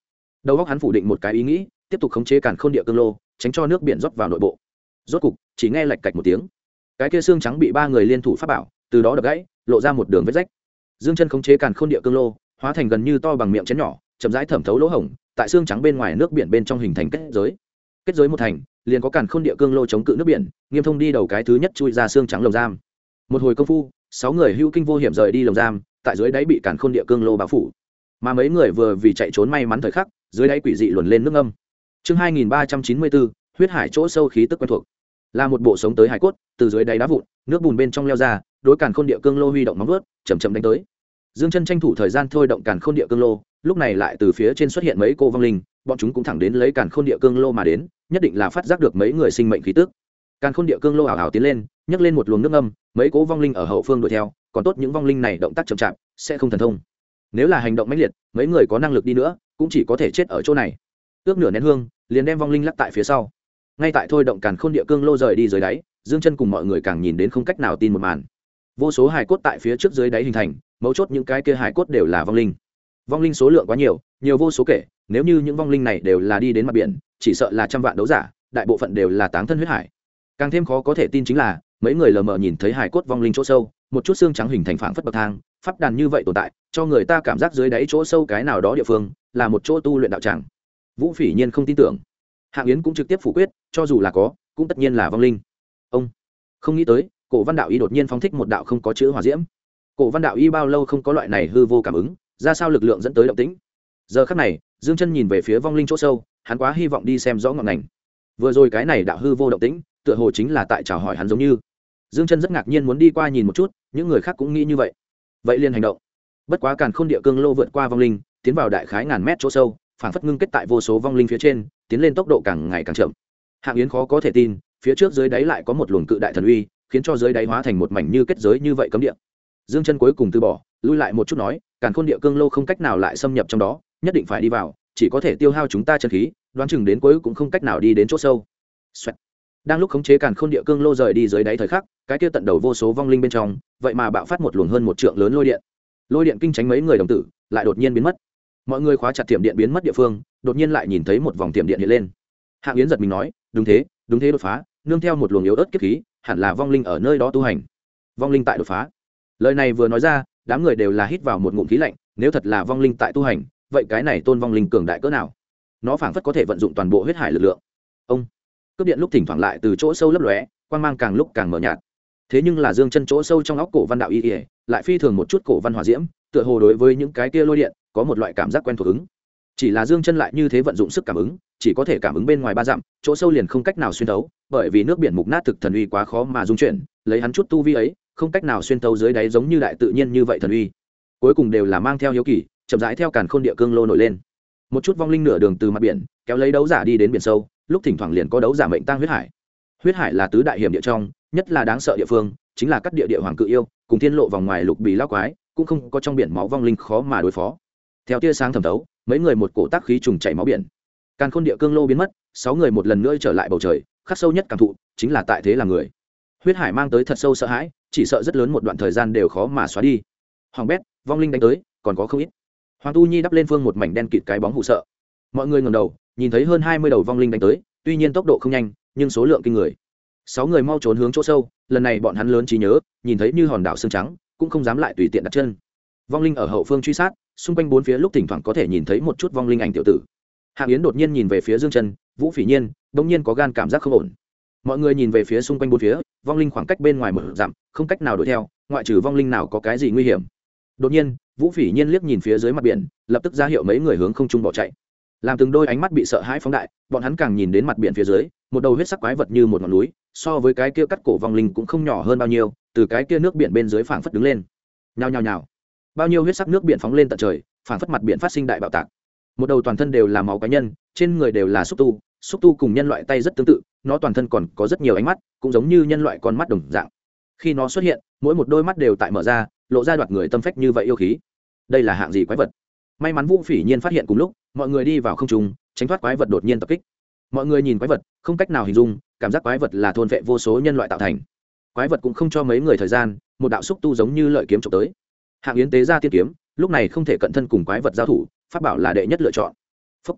đầu óc hắn phủ định một cái ý nghĩ, tiếp tục khống chế càn khôn địa cương lô, tránh cho nước biển rót vào nội bộ. Rốt cục chỉ nghe lạch cạch một tiếng, cái kia xương trắng bị ba người liên thủ pháp bảo từ đó đập gãy, lộ ra một đường vết rách. Dương chân khống chế càn khôn địa cương lô, hóa thành gần như to bằng miệng chén nhỏ, chậm rãi thẩm thấu lỗ hổng, tại xương trắng bên ngoài nước biển bên trong hình thành kết giới. Kết giới một thành, liền có càn khôn địa cương lô chống cự nước biển, nghiêm thông đi đầu cái thứ nhất chui ra xương trắng lồng giam. Một hồi công phu, 6 người hữu kinh vô hiểm rời đi lồng giam, tại dưới đáy bị càn khôn địa cương lô bao phủ. Mà mấy người vừa vì chạy trốn may mắn thời khắc, dưới đáy quỷ dị luồn lên nước âm. Chương 2394, huyết hải chỗ sâu khí tức quen thuộc. Là một bộ sống tới hải cốt, từ dưới đáy đá vụn, nước bùn bên trong leo ra, đối càn khôn địa cương lô huy động móng vuốt, chậm chậm đánh tới. Dương chân tranh thủ thời gian thôi động càn khôn địa cương lô, lúc này lại từ phía trên xuất hiện mấy cô vong linh, bọn chúng cũng thẳng đến lấy càn khôn địa cương lô mà đến, nhất định là phát giác được mấy người sinh mệnh khí tức. Càn khôn địa cương lô ảo ảo tiến lên, nhấc lên một luồng nước âm, mấy cố vong linh ở hậu phương đuổi theo, còn tốt những vong linh này động tác chậm chạp, sẽ không thần thông. Nếu là hành động mãnh liệt, mấy người có năng lực đi nữa, cũng chỉ có thể chết ở chỗ này. Ước nửa nén hương, liền đem vong linh lắc tại phía sau. Ngay tại thôi động càn khôn địa cương lô rời đi dưới đáy, Dương chân cùng mọi người càng nhìn đến không cách nào tin một màn. Vô số hài cốt tại phía trước dưới đáy hình thành, mấu chốt những cái kia hài cốt đều là vong linh. Vong linh số lượng quá nhiều, nhiều vô số kể, nếu như những vong linh này đều là đi đến mặt biển, chỉ sợ là trăm vạn đấu giả, đại bộ phận đều là táng thân huyết hải. Càng thêm khó có thể tin chính là, mấy người lờ mờ nhìn thấy hài cốt vong linh chỗ sâu, một chút xương trắng hình thành phảng phất bậc thang, pháp đàn như vậy tồn tại, cho người ta cảm giác dưới đáy chỗ sâu cái nào đó địa phương, là một chỗ tu luyện đạo tràng. Vũ Phỉ Nhiên không tin tưởng, Hạng Yến cũng trực tiếp phủ quyết, cho dù là có, cũng tất nhiên là vong linh. Ông không nghĩ tới, Cổ Văn Đạo Y đột nhiên phóng thích một đạo không có chữ hỏa diễm. Cổ Văn Đạo Y bao lâu không có loại này hư vô cảm ứng, ra sao lực lượng dẫn tới động tĩnh. Giờ khắc này, Dương chân nhìn về phía vong linh chỗ sâu, hắn quá hy vọng đi xem rõ ngọn ngành. Vừa rồi cái này đạo hư vô động tĩnh, tựa hồ chính là tại chào hỏi hắn giống như. Dương chân rất ngạc nhiên muốn đi qua nhìn một chút, những người khác cũng nghĩ như vậy. Vậy liền hành động. Bất quá càn khôn địa cương lô vượt qua vong linh, tiến vào đại khái ngàn mét chỗ sâu, phảng phất ngưng kết tại vô số vong linh phía trên, tiến lên tốc độ càng ngày càng chậm. Hạng Yến khó có thể tin, phía trước dưới đáy lại có một luồng cự đại thần uy, khiến cho dưới đáy hóa thành một mảnh như kết giới như vậy cấm địa. Dương chân cuối cùng từ bỏ, lui lại một chút nói, càn khôn địa cương lô không cách nào lại xâm nhập trong đó, nhất định phải đi vào, chỉ có thể tiêu hao chúng ta chân khí, đoán chừng đến cuối cũng không cách nào đi đến chỗ sâu. Xoẹt. Đang lúc khống chế càn khôn địa cương lô rời đi dưới đáy thời khắc, cái kia tận đầu vô số vong linh bên trong, vậy mà bạo phát một luồng hơn một trượng lớn lôi điện. Lôi điện kinh tránh mấy người đồng tử, lại đột nhiên biến mất. Mọi người khóa chặt tiệm điện biến mất địa phương, đột nhiên lại nhìn thấy một vòng tiệm điện hiện lên. Hạng Yến giật mình nói, đúng thế đột phá, nương theo một luồng yếu ớt kiếp khí, hẳn là vong linh ở nơi đó tu hành. Vong linh tại đột phá. Lời này vừa nói ra, đám người đều là hít vào một ngụm khí lạnh, nếu thật là vong linh tại tu hành, vậy cái này tôn vong linh cường đại cỡ nào? Nó phảng phất có thể vận dụng toàn bộ huyết hải lực lượng. Ông cướp điện lúc thỉnh thoảng lại từ chỗ sâu lấp lóe, quang mang càng lúc càng mờ nhạt. Thế nhưng là Dương chân chỗ sâu trong óc Cổ Văn Đạo Y, lại phi thường một chút cổ văn hỏa diễm, tựa hồ đối với những cái kia lôi điện có một loại cảm giác quen thuộc ứng. Chỉ là Dương chân lại như thế vận dụng sức cảm ứng, chỉ có thể cảm ứng bên ngoài 3 dặm, chỗ sâu liền không cách nào xuyên thấu, bởi vì nước biển mục nát thực thần uy quá khó mà dung chuyển, lấy hắn chút tu vi ấy, không cách nào xuyên thấu dưới đáy giống như đại tự nhiên như vậy thần uy. Cuối cùng đều là mang theo hiếu kỳ, chậm rãi theo càn khôn địa cương lô nổi lên. Một chút vong linh nửa đường từ mặt biển kéo lấy đấu giả đi đến biển sâu, lúc thỉnh thoảng liền có đấu giả mệnh tang huyết hải. Huyết hải là tứ đại hiểm địa trong, nhất là đáng sợ địa phương, chính là các địa địa hoàng cự yêu, cùng thiên lộ vòng ngoài lục bì lao quái, cũng không có trong biển máu vong linh khó mà đối phó. Theo tia sáng thẩm thấu, mấy người một cổ tác khí trùng chảy máu biển. Càn khôn địa cương lô biến mất, 6 người một lần nữa trở lại bầu trời, khắc sâu nhất cảm thụ chính là tại thế là người. Huyết hải mang tới thật sâu sợ hãi, chỉ sợ rất lớn một đoạn thời gian đều khó mà xóa đi. Hoàng bét, vong linh đánh tới, còn có không ít. Hoàng Tu Nhi đắp lên phương một mảnh đen kịt cái bóng hụ sợ. Mọi người ngẩng đầu, nhìn thấy hơn 20 đầu vong linh đánh tới, tuy nhiên tốc độ không nhanh, nhưng số lượng kinh người. 6 người mau trốn hướng chỗ sâu, lần này bọn hắn lớn trí nhớ, nhìn thấy như hòn đảo xương trắng, cũng không dám lại tùy tiện đặt chân. Vong linh ở hậu phương truy sát, xung quanh bốn phía lúc thỉnh thoảng có thể nhìn thấy một chút vong linh ảnh tiểu tử. Hạng Yến đột nhiên nhìn về phía Dương Chân, Vũ Phỉ Nhiên, đột nhiên có gan cảm giác không ổn. Mọi người nhìn về phía xung quanh bốn phía, vong linh khoảng cách bên ngoài 1 dặm, không cách nào đuổi theo, ngoại trừ vong linh nào có cái gì nguy hiểm. Đột nhiên, Vũ Phỉ Nhiên liếc nhìn phía dưới mặt biển, lập tức ra hiệu mấy người hướng không trung bỏ chạy. Làm từng đôi ánh mắt bị sợ hãi phóng đại, bọn hắn càng nhìn đến mặt biển phía dưới, một đầu huyết sắc quái vật như một ngọn núi, so với cái kia cắt cổ vong linh cũng không nhỏ hơn bao nhiêu, từ cái kia nước biển bên dưới phảng phất đứng lên. Nhào nhào nhào. Bao nhiêu huyết sắc nước biển phóng lên tận trời, phảng phất mặt biển phát sinh đại bạo tạc. Một đầu toàn thân đều là máu cá nhân, trên người đều là xúc tu cùng nhân loại tay rất tương tự, nó toàn thân còn có rất nhiều ánh mắt, cũng giống như nhân loại con mắt đồng dạng. Khi nó xuất hiện, mỗi một đôi mắt đều tại mở ra, lộ ra đoạt người tâm phách như vậy yêu khí. Đây là hạng gì quái vật? May mắn Vũ Phỉ Nhiên phát hiện cùng lúc, mọi người đi vào không trung, tránh thoát quái vật đột nhiên tập kích. Mọi người nhìn quái vật, không cách nào hình dung, cảm giác quái vật là thôn vệ vô số nhân loại tạo thành. Quái vật cũng không cho mấy người thời gian, một đạo xúc tu giống như lợi kiếm chụp tới. Hạng Yến tế ra tiên kiếm, lúc này không thể cận thân cùng quái vật giao thủ, pháp bảo là đệ nhất lựa chọn. Phúc.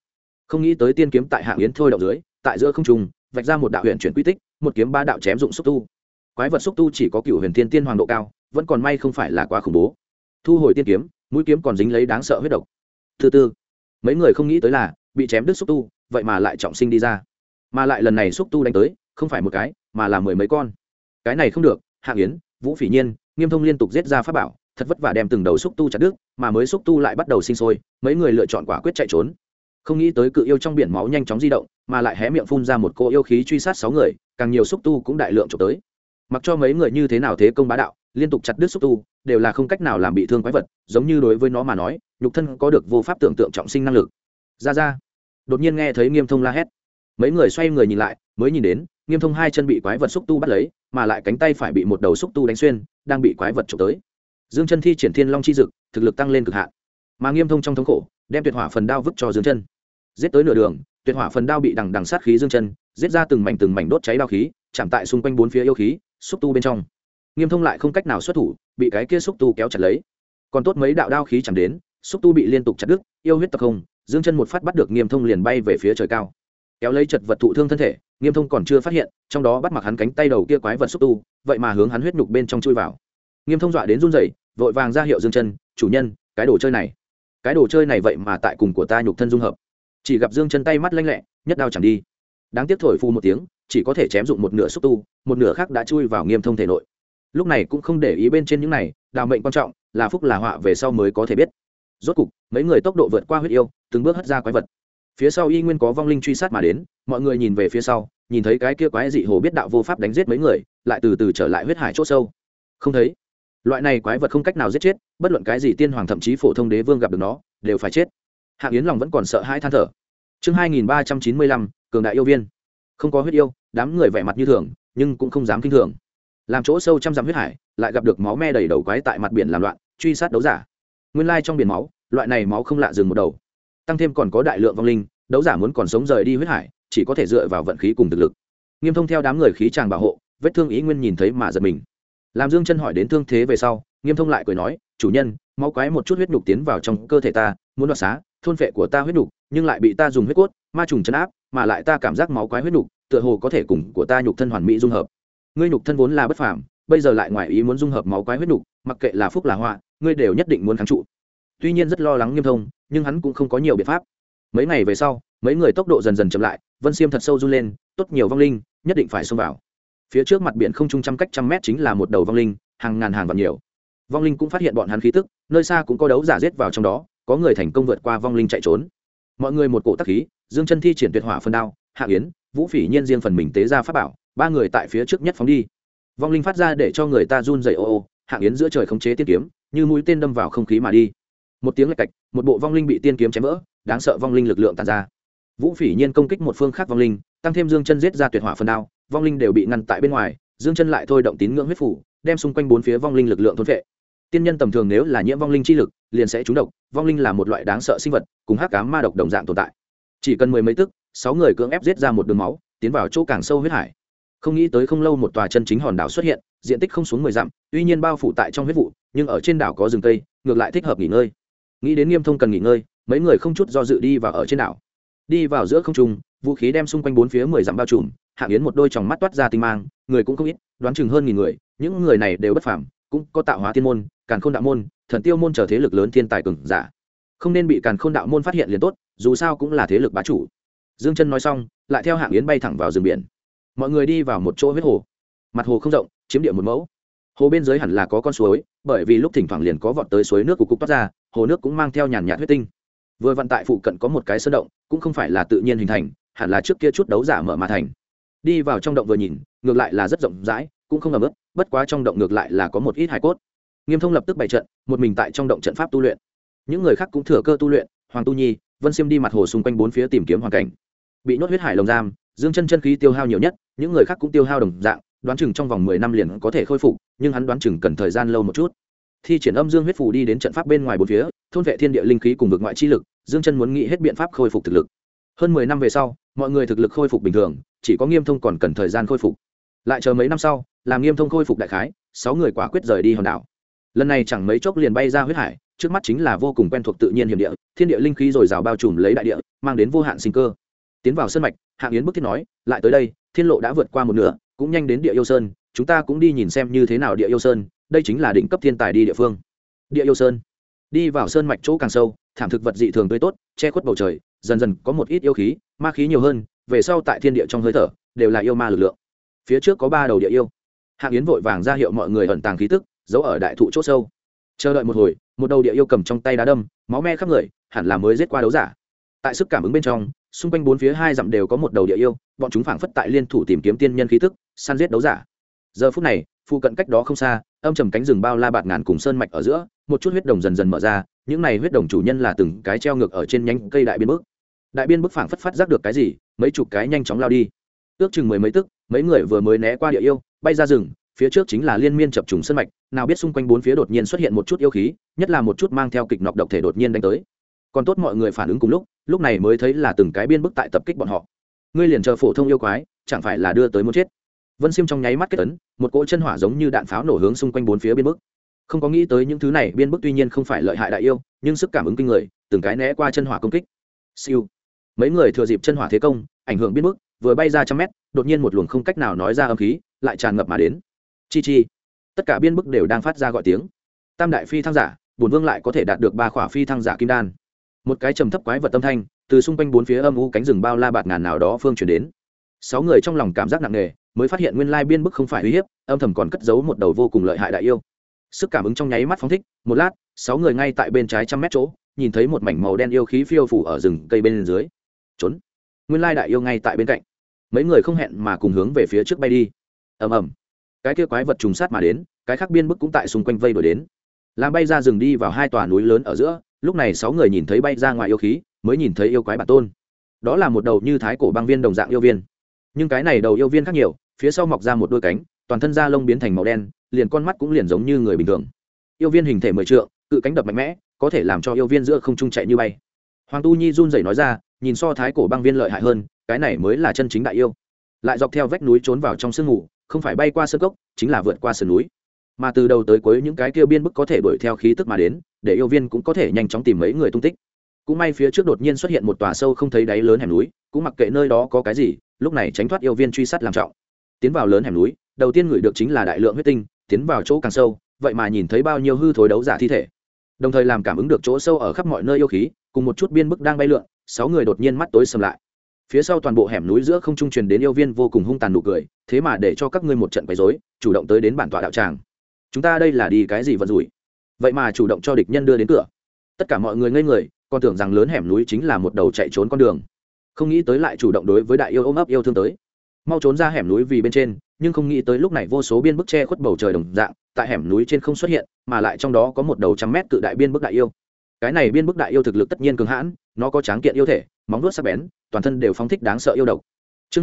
không nghĩ tới tiên kiếm tại Hạng Yến thôi động dưới, tại giữa không trung vạch ra một đạo huyền chuyển quy tích, một kiếm ba đạo chém dụng xúc tu. Quái vật xúc tu chỉ có Cửu Huyền Tiên Tiên Hoàng độ cao, vẫn còn may không phải là quá khủng bố. Thu hồi tiên kiếm, mũi kiếm còn dính lấy đáng sợ huyết độc. Thứ tư, mấy người không nghĩ tới là bị chém đứt xúc tu, vậy mà lại trọng sinh đi ra. Mà lại lần này xúc tu đánh tới, không phải một cái, mà là mười mấy con. Cái này không được, Hạng Yến, Vũ Phỉ Nhiên, Nghiêm Thông liên tục giết ra pháp bảo, thật vất vả đem từng đầu xúc tu chặt đứt, mà mới xúc tu lại bắt đầu sinh sôi, mấy người lựa chọn quả quyết chạy trốn. Không nghĩ tới cự yêu trong biển máu nhanh chóng di động, mà lại hé miệng phun ra một cô yêu khí truy sát 6 người, càng nhiều xúc tu cũng đại lượng chụp tới. Mặc cho mấy người như thế nào thế công bá đạo, liên tục chặt đứt xúc tu, đều là không cách nào làm bị thương quái vật, giống như đối với nó mà nói, nhục thân có được vô pháp tưởng tượng trọng sinh năng lực. Ra. Đột nhiên nghe thấy Nghiêm Thông la hét. Mấy người xoay người nhìn lại, mới nhìn đến, Nghiêm Thông hai chân bị quái vật xúc tu bắt lấy, mà lại cánh tay phải bị một đầu xúc tu đánh xuyên, đang bị quái vật chụp tới. Dương Chân thi triển Thiên Long chi dực, thực lực tăng lên cực hạn. Mà Nghiêm Thông trong thống khổ, đem Tuyệt Hỏa phần đao vứt cho Dương Chân. Giết tới nửa đường, Tuyệt Hỏa phần đao bị đằng đằng sát khí Dương Chân, giết ra từng mảnh đốt cháy đao khí, chạm tại xung quanh bốn phía yêu khí, xúc tu bên trong. Nghiêm Thông lại không cách nào xuất thủ, bị cái kia xúc tu kéo chặt lấy. Còn tốt mấy đạo đao khí chạm đến, xúc tu bị liên tục chặt đứt, yêu huyết tập không, Dương Chân một phát bắt được Nghiêm Thông liền bay về phía trời cao. Kéo lấy chật vật thụ thương thân thể, Nghiêm Thông còn chưa phát hiện, trong đó bắt mặc hắn cánh tay đầu kia quái vật xúc tu, vậy mà hướng hắn huyết nhục bên trong chui vào. Nghiêm Thông dọa đến run rẩy, vội vàng ra hiệu Dương Chân, "Chủ nhân, cái đồ chơi này vậy mà tại cùng của ta nhục thân dung hợp." Chỉ gặp Dương Chân tay mắt lanh lẹ, nhất đao chẳng đi. Đáng tiếc thổi phù một tiếng, chỉ có thể chém dụng một nửa xúc tu, một nửa khác đã chui vào Nghiêm Thông thể nội. Lúc này cũng không để ý bên trên những này, đào mệnh quan trọng, là phúc là họa về sau mới có thể biết. Rốt cục, mấy người tốc độ vượt qua huyết yêu, từng bước hất ra quái vật. Phía sau y nguyên có vong linh truy sát mà đến, mọi người nhìn về phía sau, nhìn thấy cái kia quái dị hồ biết đạo vô pháp đánh giết mấy người, lại từ từ trở lại huyết hải chỗ sâu. Không thấy. Loại này quái vật không cách nào giết chết, bất luận cái gì tiên hoàng thậm chí phổ thông đế vương gặp được nó, đều phải chết. Hạng Yến lòng vẫn còn sợ hãi than thở. Chương 2395, cường đại yêu viên. Không có huyết yêu, đám người vẻ mặt như thường, nhưng cũng không dám kinh thường. Làm chỗ sâu trăm dặm huyết hải, lại gặp được máu me đầy đầu quái tại mặt biển làm loạn, truy sát đấu giả. Nguyên lai trong biển máu, loại này máu không lạ dừng một đầu. Tăng thêm còn có đại lượng vong linh, đấu giả muốn còn sống rời đi huyết hải, chỉ có thể dựa vào vận khí cùng thực lực. Nghiêm Thông theo đám người khí tràng bảo hộ, vết thương ý nguyên nhìn thấy mà giật mình. Làm Dương Chân hỏi đến thương thế về sau, Nghiêm Thông lại cười nói, "Chủ nhân, máu quái một chút huyết nhục tiến vào trong cơ thể ta, muốn đoạt xá, thôn phệ của ta huyết nhục, nhưng lại bị ta dùng huyết cốt, ma trùng trấn áp, mà lại ta cảm giác máu quái huyết nhục, tựa hồ có thể cùng của ta nhục thân hoàn mỹ dung hợp. Ngươi nhục thân vốn là bất phàm, bây giờ lại ngoài ý muốn dung hợp máu quái huyết nhục, mặc kệ là phúc là họa, ngươi đều nhất định muốn kháng trụ." Tuy nhiên rất lo lắng Nghiêm Thông, nhưng hắn cũng không có nhiều biện pháp. Mấy ngày về sau, mấy người tốc độ dần dần chậm lại, Vân Xiêm thật sâu run lên, tốt nhiều vong linh, nhất định phải xông vào. Phía trước mặt biển không trung trăm cách trăm mét chính là một đầu vong linh, hàng ngàn hàng vạn nhiều. Vong linh cũng phát hiện bọn hắn khí tức, nơi xa cũng có đấu giả giết vào trong đó, có người thành công vượt qua vong linh chạy trốn. Mọi người một cổ tắc khí, Dương Chân thi triển Tuyệt Hỏa phần đao, Hạng Yến, Vũ Phỉ Nhiên riêng phần mình tế ra pháp bảo, ba người tại phía trước nhất phóng đi. Vong linh phát ra để cho người ta run rẩy ô ô, Hạng Yến giữa trời khống chế tiên kiếm, như mũi tên đâm vào không khí mà đi. Một tiếng lạch cạch, một bộ vong linh bị tiên kiếm chém vỡ, đáng sợ vong linh lực lượng tàn ra. Vũ Phỉ Nhiên công kích một phương khác vong linh, tăng thêm Dương Chân giết ra Tuyệt Hỏa phần đao, vong linh đều bị ngăn tại bên ngoài, Dương Chân lại thôi động tín ngưỡng huyết phủ, đem xung quanh bốn phía vong linh lực lượng thôn phệ. Tiên nhân tầm thường nếu là nhiễm vong linh chi lực, liền sẽ trúng độc, vong linh là một loại đáng sợ sinh vật, cùng hắc ám ma độc đồng dạng tồn tại. Chỉ cần mười mấy tức, 6 người cưỡng ép giết ra một đường máu, tiến vào chỗ càng sâu huyết hải. Không nghĩ tới không lâu một tòa chân chính hòn đảo xuất hiện, diện tích không xuống 10 dặm, tuy nhiên bao phủ tại trong huyết vụ, nhưng ở trên đảo có rừng cây, ngược lại thích hợp nghỉ ngơi. Nghĩ đến Nghiêm Thông cần nghỉ ngơi, mấy người không chút do dự đi vào ở trên đảo. Đi vào giữa không trung, vũ khí đem xung quanh bốn phía 10 dặm bao trùm, Hạng Yến một đôi tròng mắt toát ra tinh mang, người cũng không ít, đoán chừng hơn 1000 người, những người này đều bất phàm, cũng có tạo hóa tiên môn, càn khôn đạo môn, thần tiêu môn trở thế lực lớn thiên tài cường giả. Không nên bị càn khôn đạo môn phát hiện liền tốt, dù sao cũng là thế lực bá chủ. Dương Chân nói xong, lại theo Hạng Yến bay thẳng vào rừng biển. Mọi người đi vào một chỗ huyết hồ. Mặt hồ không rộng, chiếm địa một mẫu. Hồ bên dưới hẳn là có con suối, bởi vì lúc thỉnh thoảng liền có vọt tới suối nước cục toát ra, hồ nước cũng mang theo nhàn nhạt huyết tinh. Vừa vận tại phụ cận có một cái sơn động, cũng không phải là tự nhiên hình thành, hẳn là trước kia chút đấu giả mở mà thành. Đi vào trong động vừa nhìn, ngược lại là rất rộng rãi, cũng không ẩm ướt, bất quá trong động ngược lại là có một ít hài cốt. Nghiêm Thông lập tức bày trận, một mình tại trong động trận pháp tu luyện. Những người khác cũng thừa cơ tu luyện, Hoàng Tu Nhi, Vân Xiêm đi mặt hồ xung quanh bốn phía tìm kiếm hoàn cảnh. Bị nhốt huyết hải lồng giam, Dương Chân chân khí tiêu hao nhiều nhất, những người khác cũng tiêu hao đồng dạng, đoán chừng trong vòng 10 năm liền có thể khôi phục, nhưng hắn đoán chừng cần thời gian lâu một chút. Thi triển âm dương huyết phù đi đến trận pháp bên ngoài bốn phía, thôn vệ thiên địa linh khí cùng vực ngoại chi lực, Dương Chân muốn nghĩ hết biện pháp khôi phục thực lực. Hơn 10 năm về sau, mọi người thực lực khôi phục bình thường, chỉ có Nghiêm Thông còn cần thời gian khôi phục. Lại chờ mấy năm sau, làm Nghiêm Thông khôi phục đại khái, 6 người quả quyết rời đi hòn đảo. Lần này chẳng mấy chốc liền bay ra huyết hải, trước mắt chính là vô cùng quen thuộc tự nhiên hiểm địa, thiên địa linh khí dồi dào bao trùm lấy đại địa, mang đến vô hạn sinh cơ. Tiến vào sơn mạch, Hạng Yến bức thiết nói, lại tới đây, thiên lộ đã vượt qua một nửa, cũng nhanh đến địa yêu sơn, chúng ta cũng đi nhìn xem như thế nào địa yêu sơn, đây chính là đỉnh cấp thiên tài đi địa phương. Địa yêu sơn. Đi vào sơn mạch chỗ càng sâu, thảm thực vật dị thường tươi tốt, che khuất bầu trời, dần dần có một ít yêu khí, ma khí nhiều hơn, về sau tại thiên địa trong hơi thở đều là yêu ma lực lượng. Phía trước có 3 đầu địa yêu. Hạng Yến vội vàng ra hiệu mọi người ẩn tàng khí tức, giấu ở đại thụ chỗ sâu. Chờ đợi một hồi, một đầu địa yêu cầm trong tay đá đâm, máu me khắp người, hẳn là mới giết qua đấu giả. Tại sức cảm ứng bên trong, xung quanh 4 phía 2 dặm đều có một đầu địa yêu, bọn chúng phảng phất tại liên thủ tìm kiếm tiên nhân khí tức, săn giết đấu giả. Giờ phút này, phụ cận cách đó không xa, âm trầm cánh rừng bao la bạt ngàn cùng sơn mạch ở giữa, một chút huyết đồng dần dần mở ra, những này huyết đồng chủ nhân là từng cái treo ngược ở trên nhánh cây đại biên bức. Đại biên bức phảng phất phát giác được cái gì, mấy chục cái nhanh chóng lao đi. Ước chừng mười mấy tức, mấy người vừa mới né qua địa yêu, bay ra rừng, phía trước chính là liên miên chập trùng sơn mạch, nào biết xung quanh 4 phía đột nhiên xuất hiện một chút yêu khí, nhất là một chút mang theo kịch nọc độc thể đột nhiên đánh tới. Còn tốt mọi người phản ứng cùng lúc này mới thấy là từng cái biên bức tại tập kích bọn họ. Ngươi liền chờ phổ thông yêu quái, chẳng phải là đưa tới muốn chết. Vân Xiêm trong nháy mắt kết ấn, một cỗ chân hỏa giống như đạn pháo nổ hướng xung quanh 4 phía biên bức. Không có nghĩ tới những thứ này biên bức tuy nhiên không phải lợi hại đại yêu, nhưng sức cảm ứng kinh người, từng cái né qua chân hỏa công kích. Siêu. Mấy người thừa dịp chân hỏa thế công, ảnh hưởng biên bức, vừa bay ra trăm mét, đột nhiên một luồng không cách nào nói ra âm khí lại tràn ngập mà đến. Chi chi. Tất cả biên bức đều đang phát ra gọi tiếng. Tam đại phi thăng giả, bổn vương lại có thể đạt được 3 khỏa phi thăng giả kim đan. Một cái trầm thấp quái vật âm thanh từ xung quanh 4 phía âm u cánh rừng bao la bạt ngàn nào đó phương truyền đến. 6 người trong lòng cảm giác nặng nề, mới phát hiện nguyên lai biên bức không phải uy hiếp, âm thầm còn cất giấu một đầu vô cùng lợi hại đại yêu. Sức cảm ứng trong nháy mắt phóng thích, một lát, 6 người ngay tại bên trái trăm mét chỗ, nhìn thấy một mảnh màu đen yêu khí phiêu phủ ở rừng cây bên dưới. Trốn. Nguyên lai đại yêu ngay tại bên cạnh. Mấy người không hẹn mà cùng hướng về phía trước bay đi. Ầm ầm. Cái kia quái vật trùng sát mà đến, cái khác biên bức cũng tại xung quanh vây đuổi đến. Làm bay ra rừng đi vào 2 tòa núi lớn ở giữa, lúc này 6 người nhìn thấy bay ra ngoài yêu khí, mới nhìn thấy yêu quái bản tôn. Đó là một đầu như thái cổ băng viên đồng dạng yêu viên. Nhưng cái này đầu yêu viên khác nhiều, phía sau mọc ra một đôi cánh, toàn thân da lông biến thành màu đen, liền con mắt cũng liền giống như người bình thường. Yêu viên hình thể 10 trượng, cự cánh đập mạnh mẽ, có thể làm cho yêu viên giữa không trung chạy như bay. Hoàng Tu Nhi run rẩy nói ra, nhìn so thái cổ băng viên lợi hại hơn, cái này mới là chân chính đại yêu. Lại dọc theo vách núi trốn vào trong sương mù, không phải bay qua sơn cốc, chính là vượt qua sườn núi. Mà từ đầu tới cuối những cái kia biên bức có thể đuổi theo khí tức mà đến, để yêu viên cũng có thể nhanh chóng tìm mấy người tung tích. Cũng may phía trước đột nhiên xuất hiện một tòa sâu không thấy đáy lớn hẻm núi, cũng mặc kệ nơi đó có cái gì, lúc này tránh thoát yêu viên truy sát làm trọng. Tiến vào lớn hẻm núi, đầu tiên người được chính là đại lượng huyết tinh, tiến vào chỗ càng sâu, vậy mà nhìn thấy bao nhiêu hư thối đấu giả thi thể. Đồng thời làm cảm ứng được chỗ sâu ở khắp mọi nơi yêu khí, cùng một chút biên bức đang bay lượn, 6 người đột nhiên mắt tối sầm lại. Phía sau toàn bộ hẻm núi giữa không trung truyền đến yêu viên vô cùng hung tàn nụ cười, thế mà để cho các ngươi một trận quấy rối, chủ động tới đến bản tọa đạo tràng. Chúng ta đây là đi cái gì vận rủi? Vậy mà chủ động cho địch nhân đưa đến cửa. Tất cả mọi người ngây người, còn tưởng rằng lớn hẻm núi chính là một đầu chạy trốn con đường, không nghĩ tới lại chủ động đối với đại yêu ôm ấp yêu thương tới. Mau trốn ra hẻm núi vì bên trên, nhưng không nghĩ tới lúc này vô số biên bức che khuất bầu trời đồng dạng, tại hẻm núi trên không xuất hiện, mà lại trong đó có một đầu trăm mét cự đại biên bức đại yêu. Cái này biên bức đại yêu thực lực tất nhiên cường hãn, nó có tráng kiện yêu thể, móng vuốt sắc bén, toàn thân đều phóng thích đáng sợ yêu độc. Chương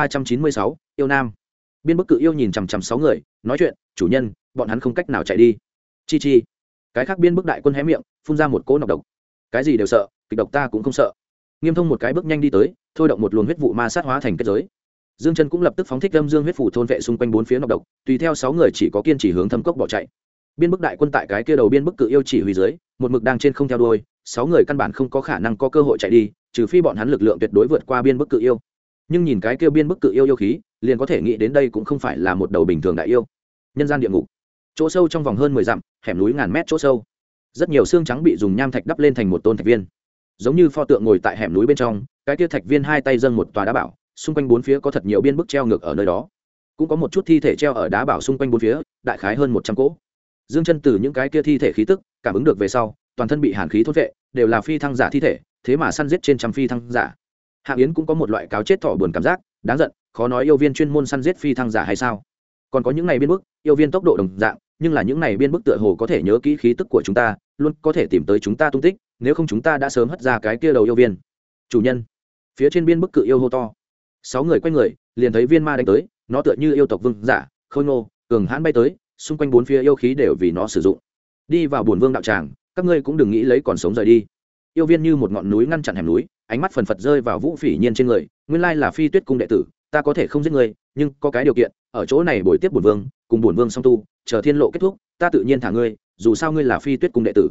2396, yêu nam. Biên bức cự yêu nhìn chằm chằm 6 người, nói chuyện, chủ nhân, bọn hắn không cách nào chạy đi. Chi chi. Cái khác biên bức đại quân hé miệng, phun ra một cỗ nọc độc. Cái gì đều sợ, kịch độc ta cũng không sợ. Nghiêm Thông một cái bước nhanh đi tới, thôi động một luồng huyết vụ ma sát hóa thành kết giới. Dương Chân cũng lập tức phóng thích âm dương huyết phủ thôn vệ xung quanh 4 phía nọc độc, tùy theo 6 người chỉ có kiên trì hướng thâm cốc bỏ chạy. Biên bức đại quân tại cái kia đầu biên bức cự yêu chỉ huy dưới, một mực đang trên không theo đuôi, 6 người căn bản không có khả năng có cơ hội chạy đi, trừ phi bọn hắn lực lượng tuyệt đối vượt qua biên bức cự yêu. Nhưng nhìn cái kia biên bức cự yêu yêu khí, liền có thể nghĩ đến đây cũng không phải là một đầu bình thường đại yêu. Nhân gian địa ngục. Chỗ sâu trong vòng hơn 10 dặm, hẻm núi ngàn mét chỗ sâu. Rất nhiều xương trắng bị dùng nham thạch đắp lên thành một tôn thạch viên. Giống như pho tượng ngồi tại hẻm núi bên trong, cái kia thạch viên hai tay dâng một tòa đá bảo, xung quanh 4 phía có thật nhiều biên bức treo ngược ở nơi đó. Cũng có một chút thi thể treo ở đá bảo xung quanh 4 phía, đại khái hơn 100 cỗ. Dương Chân từ những cái kia thi thể khí tức, cảm ứng được về sau, toàn thân bị hàn khí thôn vệ, đều là phi thăng giả thi thể, thế mà săn giết trên trăm phi thăng giả. Hạng Yến cũng có một loại cáo chết thỏ buồn cảm giác, đáng giận, khó nói yêu viên chuyên môn săn giết phi thăng giả hay sao? Còn có những này biên bức, yêu viên tốc độ đồng dạng, nhưng là những này biên bức tựa hồ có thể nhớ kỹ khí tức của chúng ta, luôn có thể tìm tới chúng ta tung tích, nếu không chúng ta đã sớm hất ra cái kia đầu yêu viên. Chủ nhân. Phía trên biên bức cự yêu hô to. 6 người quay người, liền thấy viên ma đánh tới, nó tựa như yêu tộc vương giả, khôi ngô, cường hãn bay tới, xung quanh 4 phía yêu khí đều vì nó sử dụng. Đi vào bổn vương đạo tràng, các ngươi cũng đừng nghĩ lấy còn sống rời đi. Yêu viên như một ngọn núi ngăn chặn hẻm núi, ánh mắt phần phật rơi vào Vũ Phỉ Nhiên trên người, nguyên lai là Phi Tuyết cung đệ tử, ta có thể không giết ngươi, nhưng có cái điều kiện, ở chỗ này bồi tiếp bổn vương, cùng bổn vương song tu, chờ thiên lộ kết thúc, ta tự nhiên thả ngươi, dù sao ngươi là Phi Tuyết cung đệ tử.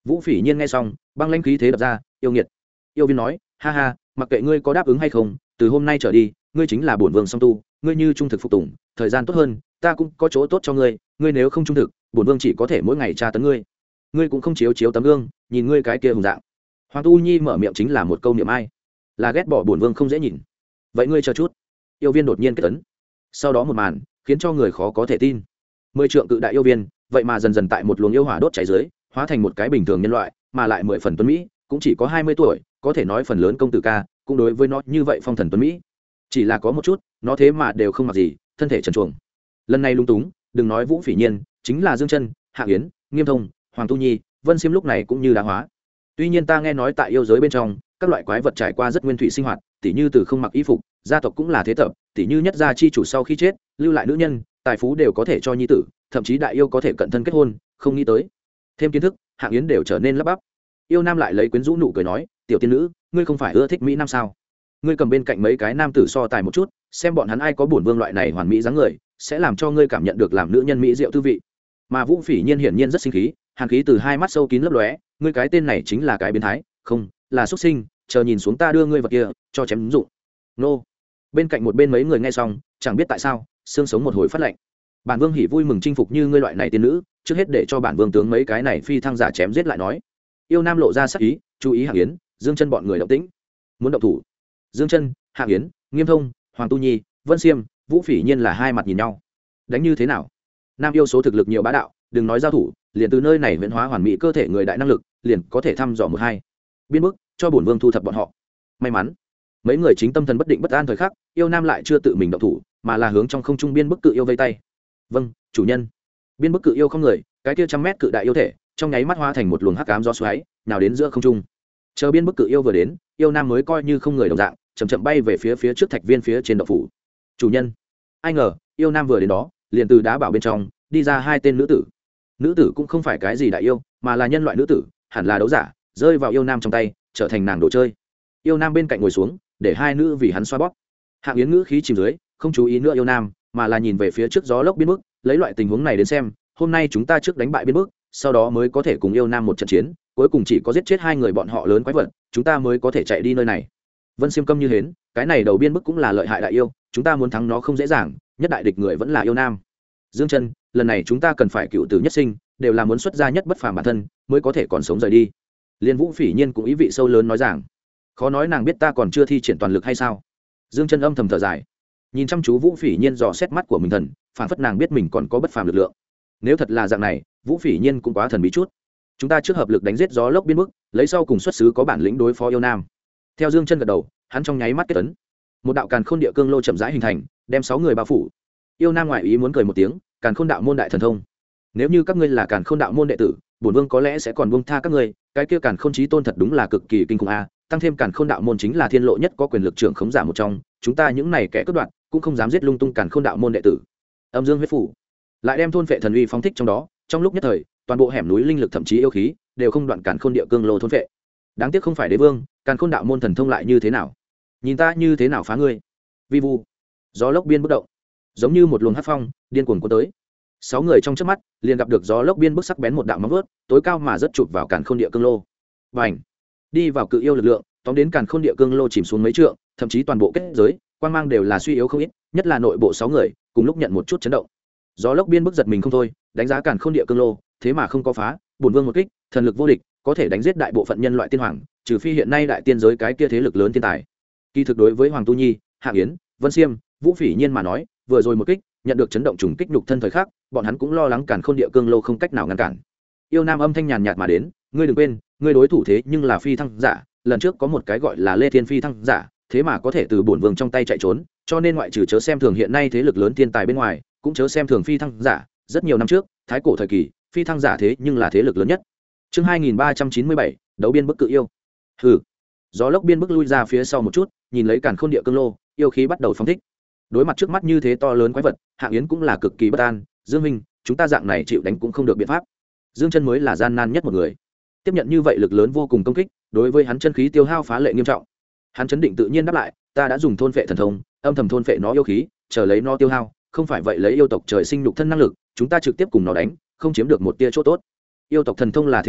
Vũ Phỉ Nhiên nghe xong băng lãnh khí thế đập ra, yêu nghiệt. Yêu viên nói, ha ha, mặc kệ ngươi có đáp ứng hay không, từ hôm nay trở đi ngươi chính là bổn vương song tu, ngươi như trung thực phục tùng, thời gian tốt hơn ta cũng có chỗ tốt cho ngươi, ngươi nếu không trung thực bổn vương chỉ có thể mỗi ngày tra tấn ngươi. Ngươi cũng không chiếu chiếu tấm gương nhìn ngươi cái kia hùng dạng. Hoàng Tu Nhi mở miệng chính là một câu niệm ai, là ghét bỏ bổn vương không dễ nhìn. Vậy ngươi chờ chút. Yêu viên đột nhiên kết tấn, sau đó một màn khiến cho người khó có thể tin. 10 trượng cự đại yêu viên vậy mà dần dần tại một luồng yêu hỏa đốt cháy dưới hóa thành một cái bình thường nhân loại, mà lại 10 phần tuấn mỹ, cũng chỉ có 20 tuổi, có thể nói phần lớn công tử ca cũng đối với nó như vậy phong thần tuấn mỹ. Chỉ là có một chút, nó thế mà đều không mặc gì, thân thể trần truồng. Lần này lung túng, đừng nói Vũ Phỉ Nhiên, chính là Dương Chân, Hạ Yến, Nghiêm Thông, Hoàng Tu Nhi, Vân Xiêm lúc này cũng như đá hóa. Tuy nhiên ta nghe nói tại yêu giới bên trong, các loại quái vật trải qua rất nguyên thủy sinh hoạt, tỉ như từ không mặc y phục, gia tộc cũng là thế tập, tỉ như nhất gia chi chủ sau khi chết, lưu lại nữ nhân, tài phú đều có thể cho nhi tử, thậm chí đại yêu có thể cận thân kết hôn, không nghĩ tới. Thêm kiến thức, Hạ Yến đều trở nên lắp bắp. Yêu Nam lại lấy quyến rũ nụ cười nói, tiểu tiên nữ, ngươi không phải ưa thích mỹ nam sao? Ngươi cầm bên cạnh mấy cái nam tử so tài một chút, xem bọn hắn ai có bổn vương loại này hoàn mỹ dáng người, sẽ làm cho ngươi cảm nhận được làm nữ nhân mỹ diệu tư vị. Mà Vũ Phỉ Nhiên hiển nhiên rất sinh khí, hàn khí từ hai mắt sâu kín lấp lóe, ngươi cái tên này chính là cái biến thái, không, là xuất sinh, chờ nhìn xuống ta đưa ngươi vật kia cho chém ứng dụng. Nô. Bên cạnh một bên mấy người nghe xong, chẳng biết tại sao, xương sống một hồi phát lạnh. Bản vương hỉ vui mừng chinh phục như ngươi loại này tiên nữ, trước hết để cho bản vương tướng mấy cái này phi thăng giả chém giết lại nói. Yêu Nam lộ ra sắc ý, chú ý Hạng Yến, Dương Chân bọn người động tĩnh, muốn động thủ. Dương Chân, Hạng Yến, Nghiêm Thông, Hoàng Tu Nhi, Vân Xiêm, Vũ Phỉ Nhiên là hai mặt nhìn nhau. Đánh như thế nào? Nam yêu số thực lực nhiều bá đạo, đừng nói giao thủ, liền từ nơi này huyễn hóa hoàn mỹ cơ thể người đại năng lực, liền có thể thăm dò một hai. Biên bức, cho bổn vương thu thập bọn họ. May mắn, mấy người chính tâm thần bất định bất an thời khắc, Yêu Nam lại chưa tự mình động thủ, mà là hướng trong không trung biên bức cự yêu vây tay. Vâng, chủ nhân. Biên bức cự yêu không người, cái kia trăm mét cự đại yêu thể, trong nháy mắt hóa thành một luồng hắc ám gió xoáy, nào đến giữa không trung. Chờ biên bức cự yêu vừa đến, Yêu Nam mới coi như không người đồng dạng, chậm chậm bay về phía trước thạch viên phía trên động phủ. Chủ nhân. Ai ngờ, Yêu Nam vừa đến đó, liền từ đá bảo bên trong đi ra hai tên nữ tử. Nữ tử cũng không phải cái gì đại yêu, mà là nhân loại nữ tử, hẳn là đấu giả, rơi vào Yêu Nam trong tay, trở thành nàng đồ chơi. Yêu Nam bên cạnh ngồi xuống, để hai nữ vì hắn xoa bóp. Hạng Yến ngữ khí chìm dưới, không chú ý nữa Yêu Nam, mà là nhìn về phía trước gió lốc biên bức, lấy loại tình huống này đến xem, hôm nay chúng ta trước đánh bại biên bức, sau đó mới có thể cùng Yêu Nam một trận chiến, cuối cùng chỉ có giết chết hai người bọn họ lớn quái vật, chúng ta mới có thể chạy đi nơi này. Vân Xiêm câm như hến, cái này đầu biên bức cũng là lợi hại đại yêu, chúng ta muốn thắng nó không dễ dàng, nhất đại địch người vẫn là Yêu Nam. Dương Chân, lần này chúng ta cần phải cựu tử nhất sinh, đều là muốn xuất gia nhất bất phàm bản thân, mới có thể còn sống rời đi. Liên Vũ Phỉ Nhiên cũng ý vị sâu lớn nói rằng, khó nói nàng biết ta còn chưa thi triển toàn lực hay sao? Dương Chân âm thầm thở dài, nhìn chăm chú Vũ Phỉ Nhiên dò xét mắt của mình thần, phản phất nàng biết mình còn có bất phàm lực lượng. Nếu thật là dạng này, Vũ Phỉ Nhiên cũng quá thần bí chút. Chúng ta trước hợp lực đánh giết gió lốc biên bức, lấy sau cùng xuất xứ có bản lĩnh đối phó Yêu Nam. Theo Dương Chân gật đầu, hắn trong nháy mắt kết ấn, một đạo càn khôn địa cương lô chậm rãi hình thành, đem 6 người bao phủ. Yêu Nam ngoại ý muốn cười một tiếng, càn khôn đạo môn đại thần thông. Nếu như các ngươi là càn khôn đạo môn đệ tử, bổn vương có lẽ sẽ còn buông tha các ngươi, cái kia càn khôn chí tôn thật đúng là cực kỳ kinh khủng a, tăng thêm càn khôn đạo môn chính là thiên lộ nhất có quyền lực trưởng khống giả một trong, chúng ta những này kẻ cướp đoạt cũng không dám giết lung tung càn khôn đạo môn đệ tử. Âm Dương huyết phủ lại đem thôn phệ thần uy phóng thích trong đó, trong lúc nhất thời, toàn bộ hẻm núi linh lực thậm chí yêu khí đều không đoạn càn khôn địa cương lô thôn phệ. Đáng tiếc không phải đế vương, càn khôn đạo môn thần thông lại như thế nào? Nhìn ta như thế nào phá ngươi? Vi vu, gió lốc biên bất động, giống như một luồng hắc phong điên cuồng cuốn tới. 6 người trong chớp mắt liền gặp được gió lốc biên bức sắc bén một đạo móng vuốt, tối cao mà rất chụp vào càn khôn địa cương lô. Bành! Đi vào cự yêu lực lượng, tóm đến càn khôn địa cương lô chìm xuống mấy trượng, thậm chí toàn bộ kết giới, quang mang đều là suy yếu không ít, nhất là nội bộ 6 người, cùng lúc nhận một chút chấn động. Gió lốc biên bức giật mình không thôi, đánh giá càn khôn địa cương lô, thế mà không có phá, bổn vương một kích, thần lực vô địch, có thể đánh giết đại bộ phận nhân loại tiên hoàng, trừ phi hiện nay đại tiên giới cái kia thế lực lớn thiên tài. Kỳ thực đối với Hoàng Tu Nhi, Hạng Yến, Vân Xiêm, Vũ Phỉ Nhiên mà nói, vừa rồi một kích, nhận được chấn động trùng kích nhục thân thời khắc, bọn hắn cũng lo lắng càn khôn địa cương lô không cách nào ngăn cản. Yêu Nam âm thanh nhàn nhạt mà đến, ngươi đừng quên, ngươi đối thủ thế nhưng là phi thăng giả, lần trước có một cái gọi là Lê Thiên phi thăng giả, thế mà có thể từ bổn vương trong tay chạy trốn, cho nên ngoại trừ chớ xem thường hiện nay thế lực lớn thiên tài bên ngoài, cũng chớ xem thường phi thăng giả, rất nhiều năm trước, thái cổ thời kỳ, phi thăng giả thế nhưng là thế lực lớn nhất. Chương 2397, đấu biên bức cự yêu. Hừ. Gió lốc biên bức lui ra phía sau một chút, nhìn lấy càn khôn địa cương lô, yêu khí bắt đầu phóng thích. Đối mặt trước mắt như thế to lớn quái vật, Hạng Yến cũng là cực kỳ bất an. Dương minh, chúng ta dạng này chịu đánh cũng không được biện pháp. Dương Chân mới là gian nan nhất một người, tiếp nhận như vậy lực lớn vô cùng công kích, đối với hắn chân khí tiêu hao phá lệ nghiêm trọng. Hắn chấn định tự nhiên đáp lại, ta đã dùng thôn phệ thần thông, âm thầm thôn phệ nó yêu khí, chờ lấy nó tiêu hao, không phải vậy lấy yêu tộc trời sinh nhục thân năng lực, chúng ta trực tiếp cùng nó đánh, không chiếm được một tia chỗ tốt. Yêu tộc thần thông là thế yếu,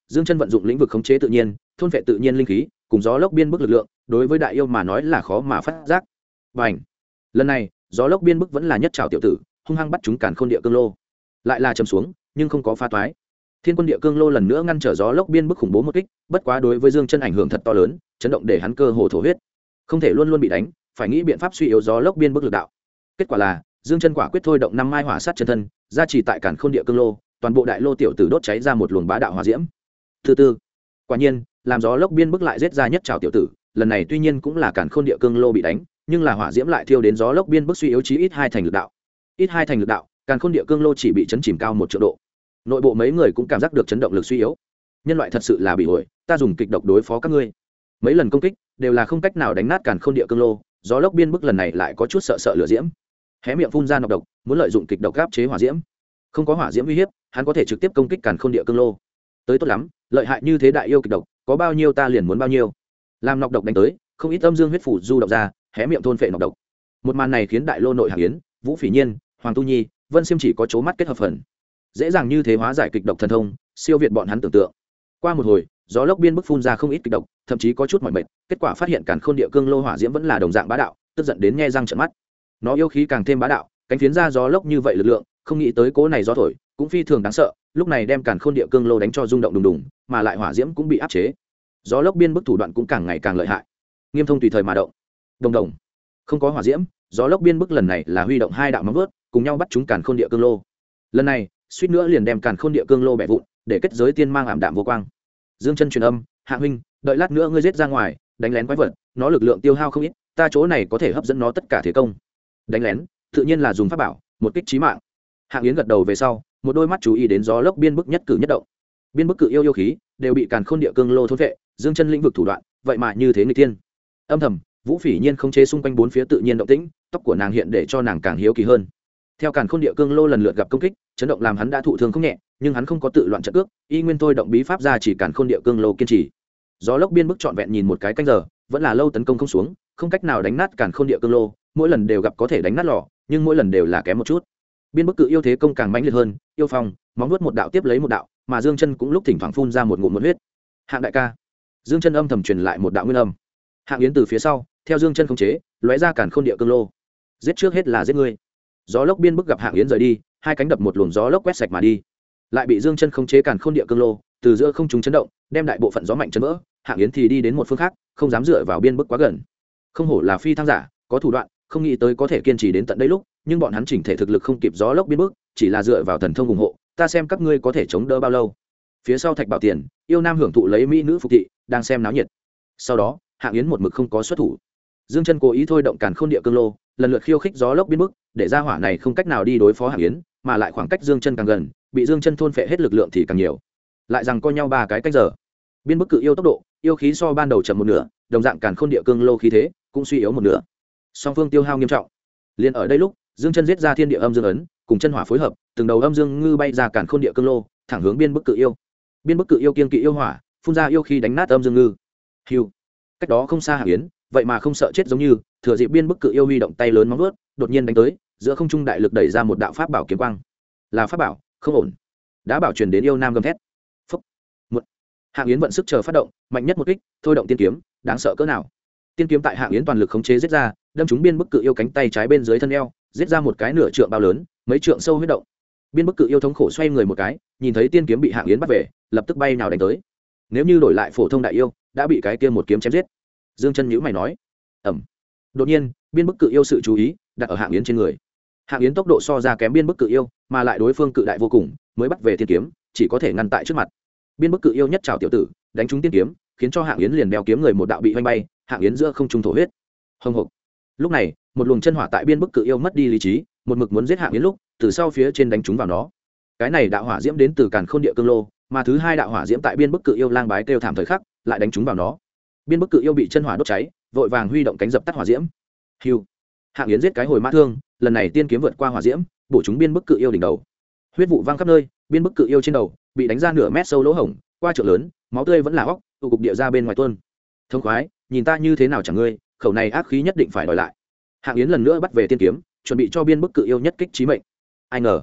Dương Chân vận dụng lĩnh vực khống chế tự nhiên, thôn phệ tự nhiên linh khí, cùng gió lốc biên bức lực lượng, đối với đại yêu mà nói là khó mà phát giác. Bành! Lần này, gió lốc biên bức vẫn là nhất trảo tiểu tử, hung hăng bắt chúng Càn Khôn Địa Cương Lô. Lại là chầm xuống, nhưng không có phá toái. Thiên Quân Địa Cương Lô lần nữa ngăn trở gió lốc biên bức khủng bố một kích, bất quá đối với Dương Chân ảnh hưởng thật to lớn, chấn động để hắn cơ hồ thổ huyết. Không thể luôn luôn bị đánh, phải nghĩ biện pháp suy yếu gió lốc biên bức lực đạo. Kết quả là, Dương Chân quả quyết thôi động 5 mai hỏa sát chân thân, gia trì tại Càn Khôn Địa Cương Lô, toàn bộ đại lô tiểu tử đốt cháy ra một luồng bá đạo hỏa diễm. Thứ tư, quả nhiên, làm gió lốc biên bức lại giết ra nhất trảo tiểu tử, lần này tuy nhiên cũng là Càn Khôn Địa Cương Lô bị đánh, nhưng là hỏa diễm lại thiêu đến gió lốc biên bức suy yếu chí ít 2 thành lực đạo. Ít 2 thành lực đạo, Càn Khôn Địa Cương Lô chỉ bị chấn chìm cao 1 triệu độ. Nội bộ mấy người cũng cảm giác được chấn động lực suy yếu. Nhân loại thật sự là bị ổi, ta dùng kịch độc đối phó các ngươi. Mấy lần công kích đều là không cách nào đánh nát Càn Khôn Địa Cương Lô, gió lốc biên bức lần này lại có chút sợ sợ lửa diễm. Hé miệng phun ra nọc độc, muốn lợi dụng kịch độc áp chế hỏa diễm. Không có hỏa diễm uy hiếp, hắn có thể trực tiếp công kích Càn Khôn Địa Cương Lô. Tới tốt lắm, lợi hại như thế đại yêu kịch độc, có bao nhiêu ta liền muốn bao nhiêu. Làm nọc độc đánh tới, không ít âm dương huyết phủ du động ra, hé miệng thôn phệ nọc độc. Một màn này khiến đại lô nội Hạng Yến, Vũ Phỉ Nhiên, Hoàng Tu Nhi, Vân Siêm chỉ có chố mắt kết hợp phần. Dễ dàng như thế hóa giải kịch độc thần thông, siêu việt bọn hắn tưởng tượng. Qua một hồi, gió lốc biên bức phun ra không ít kịch độc, thậm chí có chút mỏi mệt, kết quả phát hiện Càn Khôn Địa Cương Lô hỏa diễm vẫn là đồng dạng bá đạo, tức giận đến nhe răng trợn mắt. Nó yêu khí càng thêm bá đạo, cánh phiến ra gió lốc như vậy lực lượng, không nghĩ tới cố này gió thổi, cũng phi thường đáng sợ, lúc này đem Càn Khôn Địa Cương Lô đánh cho rung động đùng đùng, mà lại hỏa diễm cũng bị áp chế. Gió lốc biên bức thủ đoạn cũng càng ngày càng lợi hại. Nghiêm thông tùy thời mà động. Đồng đồng. Không có hỏa diễm, gió lốc biên bức lần này là huy động 2 đạo móng vuốt, cùng nhau bắt chúng Càn Khôn Địa Cương Lô. Lần này, suýt nữa liền đem Càn Khôn Địa Cương Lô bẻ vụn, để kết giới tiên mang ảm đạm vô quang. Dương Chân truyền âm, Hạ huynh, đợi lát nữa ngươi giết ra ngoài, đánh lén quái vật, nó lực lượng tiêu hao không ít, ta chỗ này có thể hấp dẫn nó tất cả thế công. Đánh lén, tự nhiên là dùng pháp bảo, một kích chí mạng. Hạng Yến gật đầu về sau, một đôi mắt chú ý đến gió lốc biên bức nhất cử nhất động. Biên bức cự yêu khí đều bị Càn Khôn Địa Cương Lô thôn vệ, Dương Chân lĩnh vực thủ đoạn, vậy mà như thế người tiên. Âm thầm, Vũ Phỉ Nhiên không chế xung quanh bốn phía tự nhiên động tĩnh, tóc của nàng hiện để cho nàng càng hiếu kỳ hơn. Theo Càn Khôn Địa Cương Lô lần lượt gặp công kích, chấn động làm hắn đã thụ thương không nhẹ, nhưng hắn không có tự loạn trận cước, y nguyên thôi động bí pháp ra chỉ Càn Khôn Địa Cương Lô kiên trì. Gió lốc biên bức trọn vẹn nhìn một cái canh giờ, vẫn là lâu tấn công không xuống, không cách nào đánh nát Càn Khôn Địa Cương Lô, mỗi lần đều gặp có thể đánh nát lò, nhưng mỗi lần đều là kém một chút. Biên bức cự yêu thế công càng mãnh liệt hơn, yêu phong, móng nuốt một đạo tiếp lấy một đạo, mà Dương Chân cũng lúc thỉnh thoảng phun ra một ngụm huyết. Hạng đại ca. Dương Chân âm thầm truyền lại một đạo nguyên âm. Hạng Yến từ phía sau, theo Dương Chân khống chế, lóe ra Càn Khôn Địa Cương Lô. Giết trước hết là giết ngươi. Gió lốc biên bức gặp Hạng Yến rời đi, hai cánh đập một luồng gió lốc quét sạch mà đi. Lại bị Dương Chân khống chế Càn Khôn Địa Cương Lô, từ giữa không trung chấn động, đem đại bộ phận gió mạnh chấn vỡ. Hạng Yến thì đi đến một phương khác, không dám dựa vào biên bức quá gần. Không hổ là phi thăng giả, có thủ đoạn, không nghĩ tới có thể kiên trì đến tận đây lúc, nhưng bọn hắn chỉnh thể thực lực không kịp gió lốc biên bức, chỉ là dựa vào thần thông ủng hộ, ta xem các ngươi có thể chống đỡ bao lâu. Phía sau Thạch Bảo Tiền, yêu nam hưởng thụ lấy mỹ nữ phục thị, đang xem náo nhiệt. Sau đó, Hạng Yến một mực không có xuất thủ. Dương Chân cố ý thôi động Càn Khôn Địa Cương Lô, lần lượt khiêu khích gió lốc biên bức, để ra hỏa này không cách nào đi đối phó Hạng Yến, mà lại khoảng cách Dương Chân càng gần, bị Dương Chân thôn phệ hết lực lượng thì càng nhiều. Lại rằng co nhau 3 cái cách giờ. Biên bức cự yêu tốc độ, yêu khí so ban đầu chậm một nửa, đồng dạng Càn Khôn Địa Cương Lô khí thế cũng suy yếu một nửa. Song phương tiêu hao nghiêm trọng. Liên ở đây lúc, Dương Chân giết ra Thiên Địa Âm Dương ấn, cùng chân hỏa phối hợp, từng đầu âm dương ngư bay ra Càn Khôn Địa Cương Lô, thẳng hướng biên bức cự yêu. Biên bức cự yêu kiên kỵ yêu hỏa, phun ra yêu khí đánh nát âm dương ngư. Hưu. Cách đó không xa Hạng Yến, vậy mà không sợ chết giống như, thừa dịp biên bức cự yêu huy động tay lớn móng vuốt, đột nhiên đánh tới, giữa không trung đại lực đẩy ra một đạo pháp bảo kiếm quang. Là pháp bảo, không ổn. Đã bảo truyền đến yêu nam gầm thét. Phốc. Một. Hạng Yến vận sức chờ phát động, mạnh nhất một kích, thôi động tiên kiếm, đáng sợ cỡ nào. Tiên kiếm tại Hạng Yến toàn lực khống chế giết ra, đâm trúng biên bức cự yêu cánh tay trái bên dưới thân eo, giết ra một cái nửa trượng bao lớn, mấy trượng sâu huyết động. Biên bức cự yêu thống khổ xoay người một cái, nhìn thấy tiên kiếm bị Hạng Yến bắt về, lập tức bay nào đánh tới. Nếu như đổi lại phổ thông đại yêu, đã bị cái kia một kiếm chém giết. Dương Chân nhíu mày nói. Ẩm. Đột nhiên, biên bức cự yêu sự chú ý đặt ở Hạng Yến trên người. Hạng Yến tốc độ so ra kém biên bức cự yêu, mà lại đối phương cự đại vô cùng, mới bắt về tiên kiếm, chỉ có thể ngăn tại trước mặt. Biên bức cự yêu nhất trảo tiểu tử, đánh trúng tiên kiếm, khiến cho Hạng Yến liền đeo kiếm người một đạo bị hoanh bay, Hạng Yến giữa không trung thổ huyết. Hồng hộc. Lúc này, một luồng chân hỏa tại biên bức cự yêu mất đi lý trí, một mực muốn giết Hạng Yến lúc, từ sau phía trên đánh trúng vào nó. Cái này đạo hỏa diễm đến từ Càn Khôn Địa Cương Lô, mà thứ hai đạo hỏa diễm tại biên bức cự yêu lang bái kêu thảm thời khắc, lại đánh trúng vào nó. Biên bức cự yêu bị chân hỏa đốt cháy, vội vàng huy động cánh dập tắt hỏa diễm. Hưu. Hạng Yến giết cái hồi mã thương, lần này tiên kiếm vượt qua hỏa diễm, bổ trúng biên bức cự yêu đỉnh đầu. Huyết vụ văng khắp nơi, biên bức cự yêu trên đầu bị đánh ra nửa mét sâu lỗ hổng, qua trượng lớn, máu tươi vẫn là óc, tụ cục địa ra bên ngoài tuôn. Thông khoái, nhìn ta như thế nào chẳng ngươi, khẩu này ác khí nhất định phải đòi lại. Hạng Yến lần nữa bắt về tiên kiếm, chuẩn bị cho biên bức cự yêu nhất kích chí mệnh. Ai ngờ,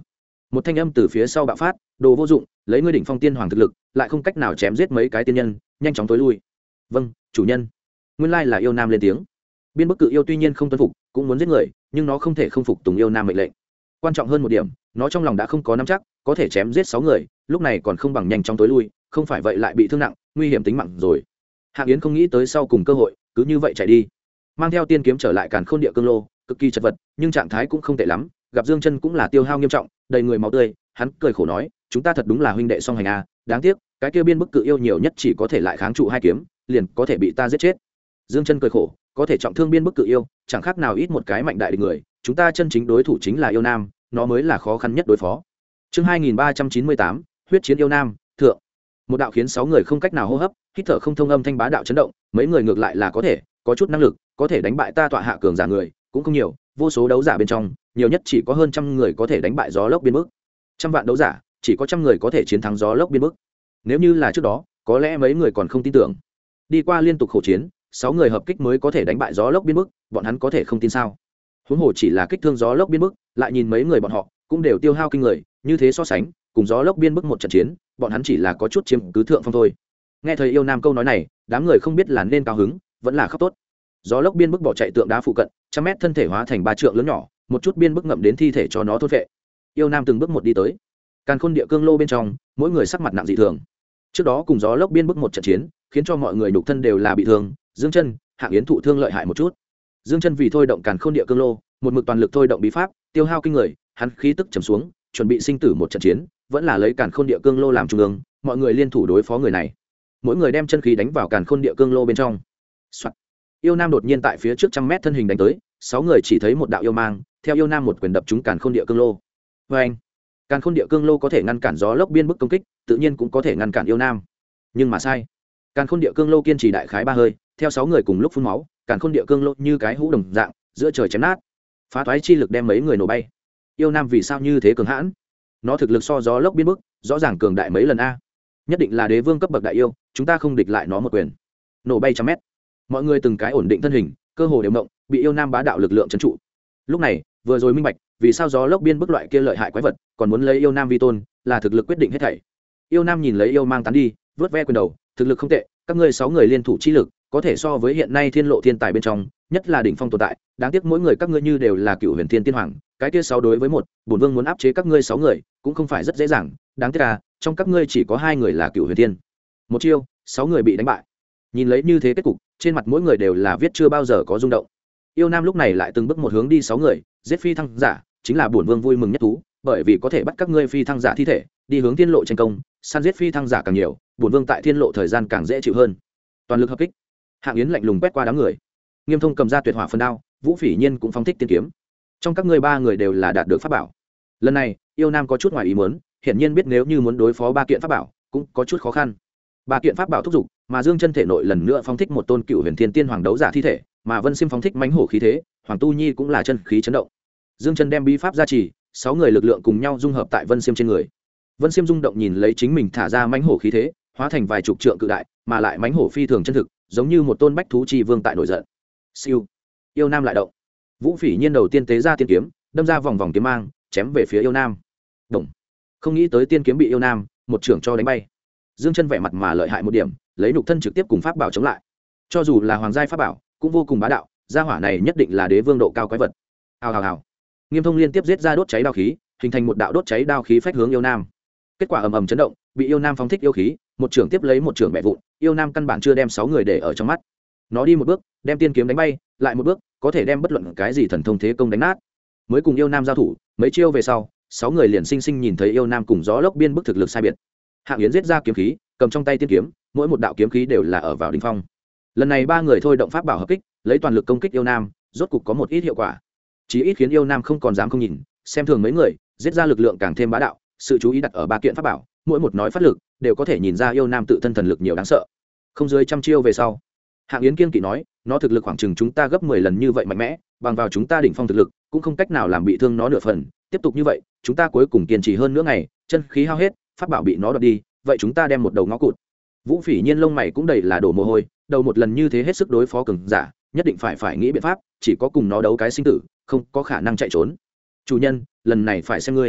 một thanh âm từ phía sau bạo phát, đồ vô dụng, lấy ngươi đỉnh phong tiên hoàng thực lực lại không cách nào chém giết mấy cái tiên nhân, nhanh chóng tối lui. Vâng, chủ nhân. Nguyên lai là yêu nam lên tiếng. Biên bức cự yêu tuy nhiên không tuân phục cũng muốn giết người, nhưng nó không thể không phục tùng yêu nam mệnh lệnh. Quan trọng hơn một điểm, nó trong lòng đã không có nắm chắc có thể chém giết 6 người, lúc này còn không bằng nhanh chóng tối lui, không phải vậy lại bị thương nặng, nguy hiểm tính mạng rồi. Hạng Yến không nghĩ tới sau cùng cơ hội, cứ như vậy chạy đi, mang theo tiên kiếm trở lại Càn Khôn Địa Cương Lô, cực kỳ chật vật, nhưng trạng thái cũng không tệ lắm, gặp Dương Chân cũng là tiêu hao nghiêm trọng, đầy người máu tươi, hắn cười khổ nói, chúng ta thật đúng là huynh đệ song hành a, đáng tiếc, cái kia biên bức cự yêu nhiều nhất chỉ có thể lại kháng trụ 2 kiếm, liền có thể bị ta giết chết. Dương Chân cười khổ, có thể trọng thương biên bức cự yêu, chẳng khác nào ít một cái mạnh đại địch người, chúng ta chân chính đối thủ chính là yêu nam, nó mới là khó khăn nhất đối phó. Chương 2398, huyết chiến yêu nam, thượng. Một đạo khiến 6 người không cách nào hô hấp, hít thở không thông âm thanh bá đạo chấn động, mấy người ngược lại là có chút năng lực, có thể đánh bại ta tọa hạ cường giả người, cũng không nhiều, vô số đấu giả bên trong, nhiều nhất chỉ có hơn trăm người có thể đánh bại gió lốc biên bức. Trăm vạn đấu giả, chỉ có trăm người có thể chiến thắng gió lốc biên bức. Nếu như là trước đó, có lẽ mấy người còn không tin tưởng. Đi qua liên tục khổ chiến, 6 người hợp kích mới có thể đánh bại gió lốc biên bức, bọn hắn có thể không tin sao? Huống hồ chỉ là kích thương gió lốc biên bức, lại nhìn mấy người bọn họ cũng đều tiêu hao kinh người, như thế so sánh, cùng gió lốc biên bức một trận chiến, bọn hắn chỉ là có chút chiếm cứ thượng phong thôi. Nghe thấy yêu nam câu nói này, đám người không biết là nên cao hứng vẫn là khóc tốt. Gió lốc biên bức bỏ chạy tượng đá phụ cận, trăm mét thân thể hóa thành 3 trượng lớn nhỏ, một chút biên bức ngậm đến thi thể cho nó thôn vệ. Yêu nam từng bước một đi tới Càn Khôn Địa Cương Lô bên trong, mỗi người sắc mặt nặng dị thường. Trước đó cùng gió lốc biên bức một trận chiến, khiến cho mọi người nhục thân đều là bị thương, Dương Chân, Hạng Yến thụ thương lợi hại một chút. Dương Chân vì thôi động Càn Khôn Địa Cương Lô, một mực toàn lực thôi động bí pháp, tiêu hao kinh người, hắn khí tức trầm xuống, chuẩn bị sinh tử một trận chiến, vẫn là lấy Càn Khôn Địa Cương Lô làm trung ương, mọi người liên thủ đối phó người này. Mỗi người đem chân khí đánh vào Càn Khôn Địa Cương Lô bên trong. Soạt. Yêu nam đột nhiên tại phía trước trăm mét thân hình đánh tới, 6 người chỉ thấy một đạo yêu mang, theo yêu nam một quyền đập trúng Càn Khôn Địa Cương Lô. Oeng! Càn Khôn Địa Cương Lô có thể ngăn cản gió lốc biên bức công kích, tự nhiên cũng có thể ngăn cản yêu nam. Nhưng mà sai. Càn Khôn Địa Cương Lô kiên trì đại khái 3 hơi, theo 6 người cùng lúc phun máu, Càn Khôn Địa Cương Lô như cái hũ đồng dạng, giữa trời chém nát. Phá toái chi lực đem mấy người nổ bay. Yêu nam vì sao như thế cường hãn? Nó thực lực so gió lốc biên bức, rõ ràng cường đại mấy lần a. Nhất định là đế vương cấp bậc đại yêu, chúng ta không địch lại nó một quyền. Nổ bay trăm mét. Mọi người từng cái ổn định thân hình, cơ hồ đều động, bị yêu nam bá đạo lực lượng trấn trụ. Lúc này, vừa rồi minh bạch, vì sao gió lốc biên bức loại kia lợi hại quái vật, còn muốn lấy yêu nam vi tôn, là thực lực quyết định hết thảy. Yêu nam nhìn lấy yêu mang tán đi, vớt ve quyền đầu, thực lực không tệ, các ngươi 6 người liên thủ chi lực, có thể so với hiện nay thiên lộ thiên tài bên trong, nhất là đỉnh phong tồn tại, đáng tiếc mỗi người các ngươi như đều là cựu huyền thiên tiên hoàng, cái kia 6 đối với 1, bổn vương muốn áp chế các ngươi 6 người, cũng không phải rất dễ dàng, đáng tiếc là trong các ngươi chỉ có 2 người là cựu huyền thiên. Một chiêu, 6 người bị đánh bại. Nhìn lấy như thế kết cục, trên mặt mỗi người đều là viết chưa bao giờ có rung động. Yêu nam lúc này lại từng bước một hướng đi 6 người, giết phi thăng giả, chính là bổn vương vui mừng nhất thú, bởi vì có thể bắt các ngươi phi thăng giả thi thể, đi hướng thiên lộ tranh công, săn giết phi thăng giả càng nhiều, bổn vương tại thiên lộ thời gian càng dễ chịu hơn. Toàn lực hợp kích. Hạng Yến lạnh lùng quét qua đám người. Nghiêm Thông cầm ra tuyệt hỏa phân đao, Vũ Phỉ Nhiên cũng phóng thích tiên kiếm. Trong các ngươi 3 người đều là đạt được pháp bảo. Lần này, yêu nam có chút ngoài ý muốn, hiển nhiên biết nếu như muốn đối phó 3 kiện pháp bảo, cũng có chút khó khăn. 3 kiện pháp bảo thúc giục, mà Dương Chân thể nội lần nữa phóng thích một tôn cựu huyền thiên tiên hoàng đấu giả thi thể, mà Vân Xiêm phóng thích mãnh hổ khí thế, Hoàng Tu Nhi cũng là chân khí chấn động. Dương Chân đem bí pháp gia trì, 6 người lực lượng cùng nhau dung hợp tại Vân Xiêm trên người. Vân Xiêm rung động nhìn lấy chính mình thả ra mãnh hổ khí thế, hóa thành vài chục trượng cự đại, mà lại mãnh hổ phi thường chân thực, giống như một tôn bách thú chi vương tại nổi giận. Siêu. Yêu nam lại động. Vũ Phỉ Nhiên đầu tiên tế ra tiên kiếm, đâm ra vòng vòng kiếm mang, chém về phía yêu nam. Động. Không nghĩ tới tiên kiếm bị yêu nam một trưởng cho đánh bay. Dương Chân vẻ mặt mà lợi hại một điểm, lấy nhục thân trực tiếp cùng pháp bảo chống lại. Cho dù là hoàng giai pháp bảo, cũng vô cùng bá đạo, gia hỏa này nhất định là đế vương độ cao quái vật. Hào hào hào. Nghiêm Thông liên tiếp giết ra đốt cháy đao khí, hình thành một đạo đốt cháy đao khí phách hướng yêu nam. Kết quả ầm ầm chấn động, bị yêu nam phóng thích yêu khí, một trưởng tiếp lấy một trưởng bẻ vụn, yêu nam căn bản chưa đem 6 người để ở trong mắt. Nó đi một bước, đem tiên kiếm đánh bay, lại một bước, có thể đem bất luận cái gì thần thông thế công đánh nát. Mới cùng yêu nam giao thủ, mấy chiêu về sau, 6 người liền sinh sinh nhìn thấy yêu nam cùng gió lốc biên bức thực lực sai biệt. Hạng Yến giết ra kiếm khí, cầm trong tay tiên kiếm, mỗi một đạo kiếm khí đều là ở vào đỉnh phong. Lần này 3 người thôi động pháp bảo hợp kích, lấy toàn lực công kích yêu nam, rốt cục có một ít hiệu quả. Chí ít khiến yêu nam không còn dám không nhìn, xem thường mấy người, giết ra lực lượng càng thêm bá đạo, sự chú ý đặt ở 3 kiện pháp bảo, mỗi một nói phát lực, đều có thể nhìn ra yêu nam tự thân thần lực nhiều đáng sợ. Không dưới trăm chiêu về sau, Hạng Yến kiên kỵ nói, nó thực lực khoảng chừng chúng ta gấp 10 lần như vậy mạnh mẽ, bằng vào chúng ta đỉnh phong thực lực, cũng không cách nào làm bị thương nó nửa phần, tiếp tục như vậy, chúng ta cuối cùng kiên trì hơn nữa ngày, chân khí hao hết, pháp bảo bị nó đoạt đi, vậy chúng ta đem một đầu ngõ cụt. Vũ Phỉ Nhiên lông mày cũng đầy là đổ mồ hôi, đầu một lần như thế hết sức đối phó cường giả, nhất định phải nghĩ biện pháp, chỉ có cùng nó đấu cái sinh tử, không có khả năng chạy trốn. Chủ nhân, lần này phải xem ngươi.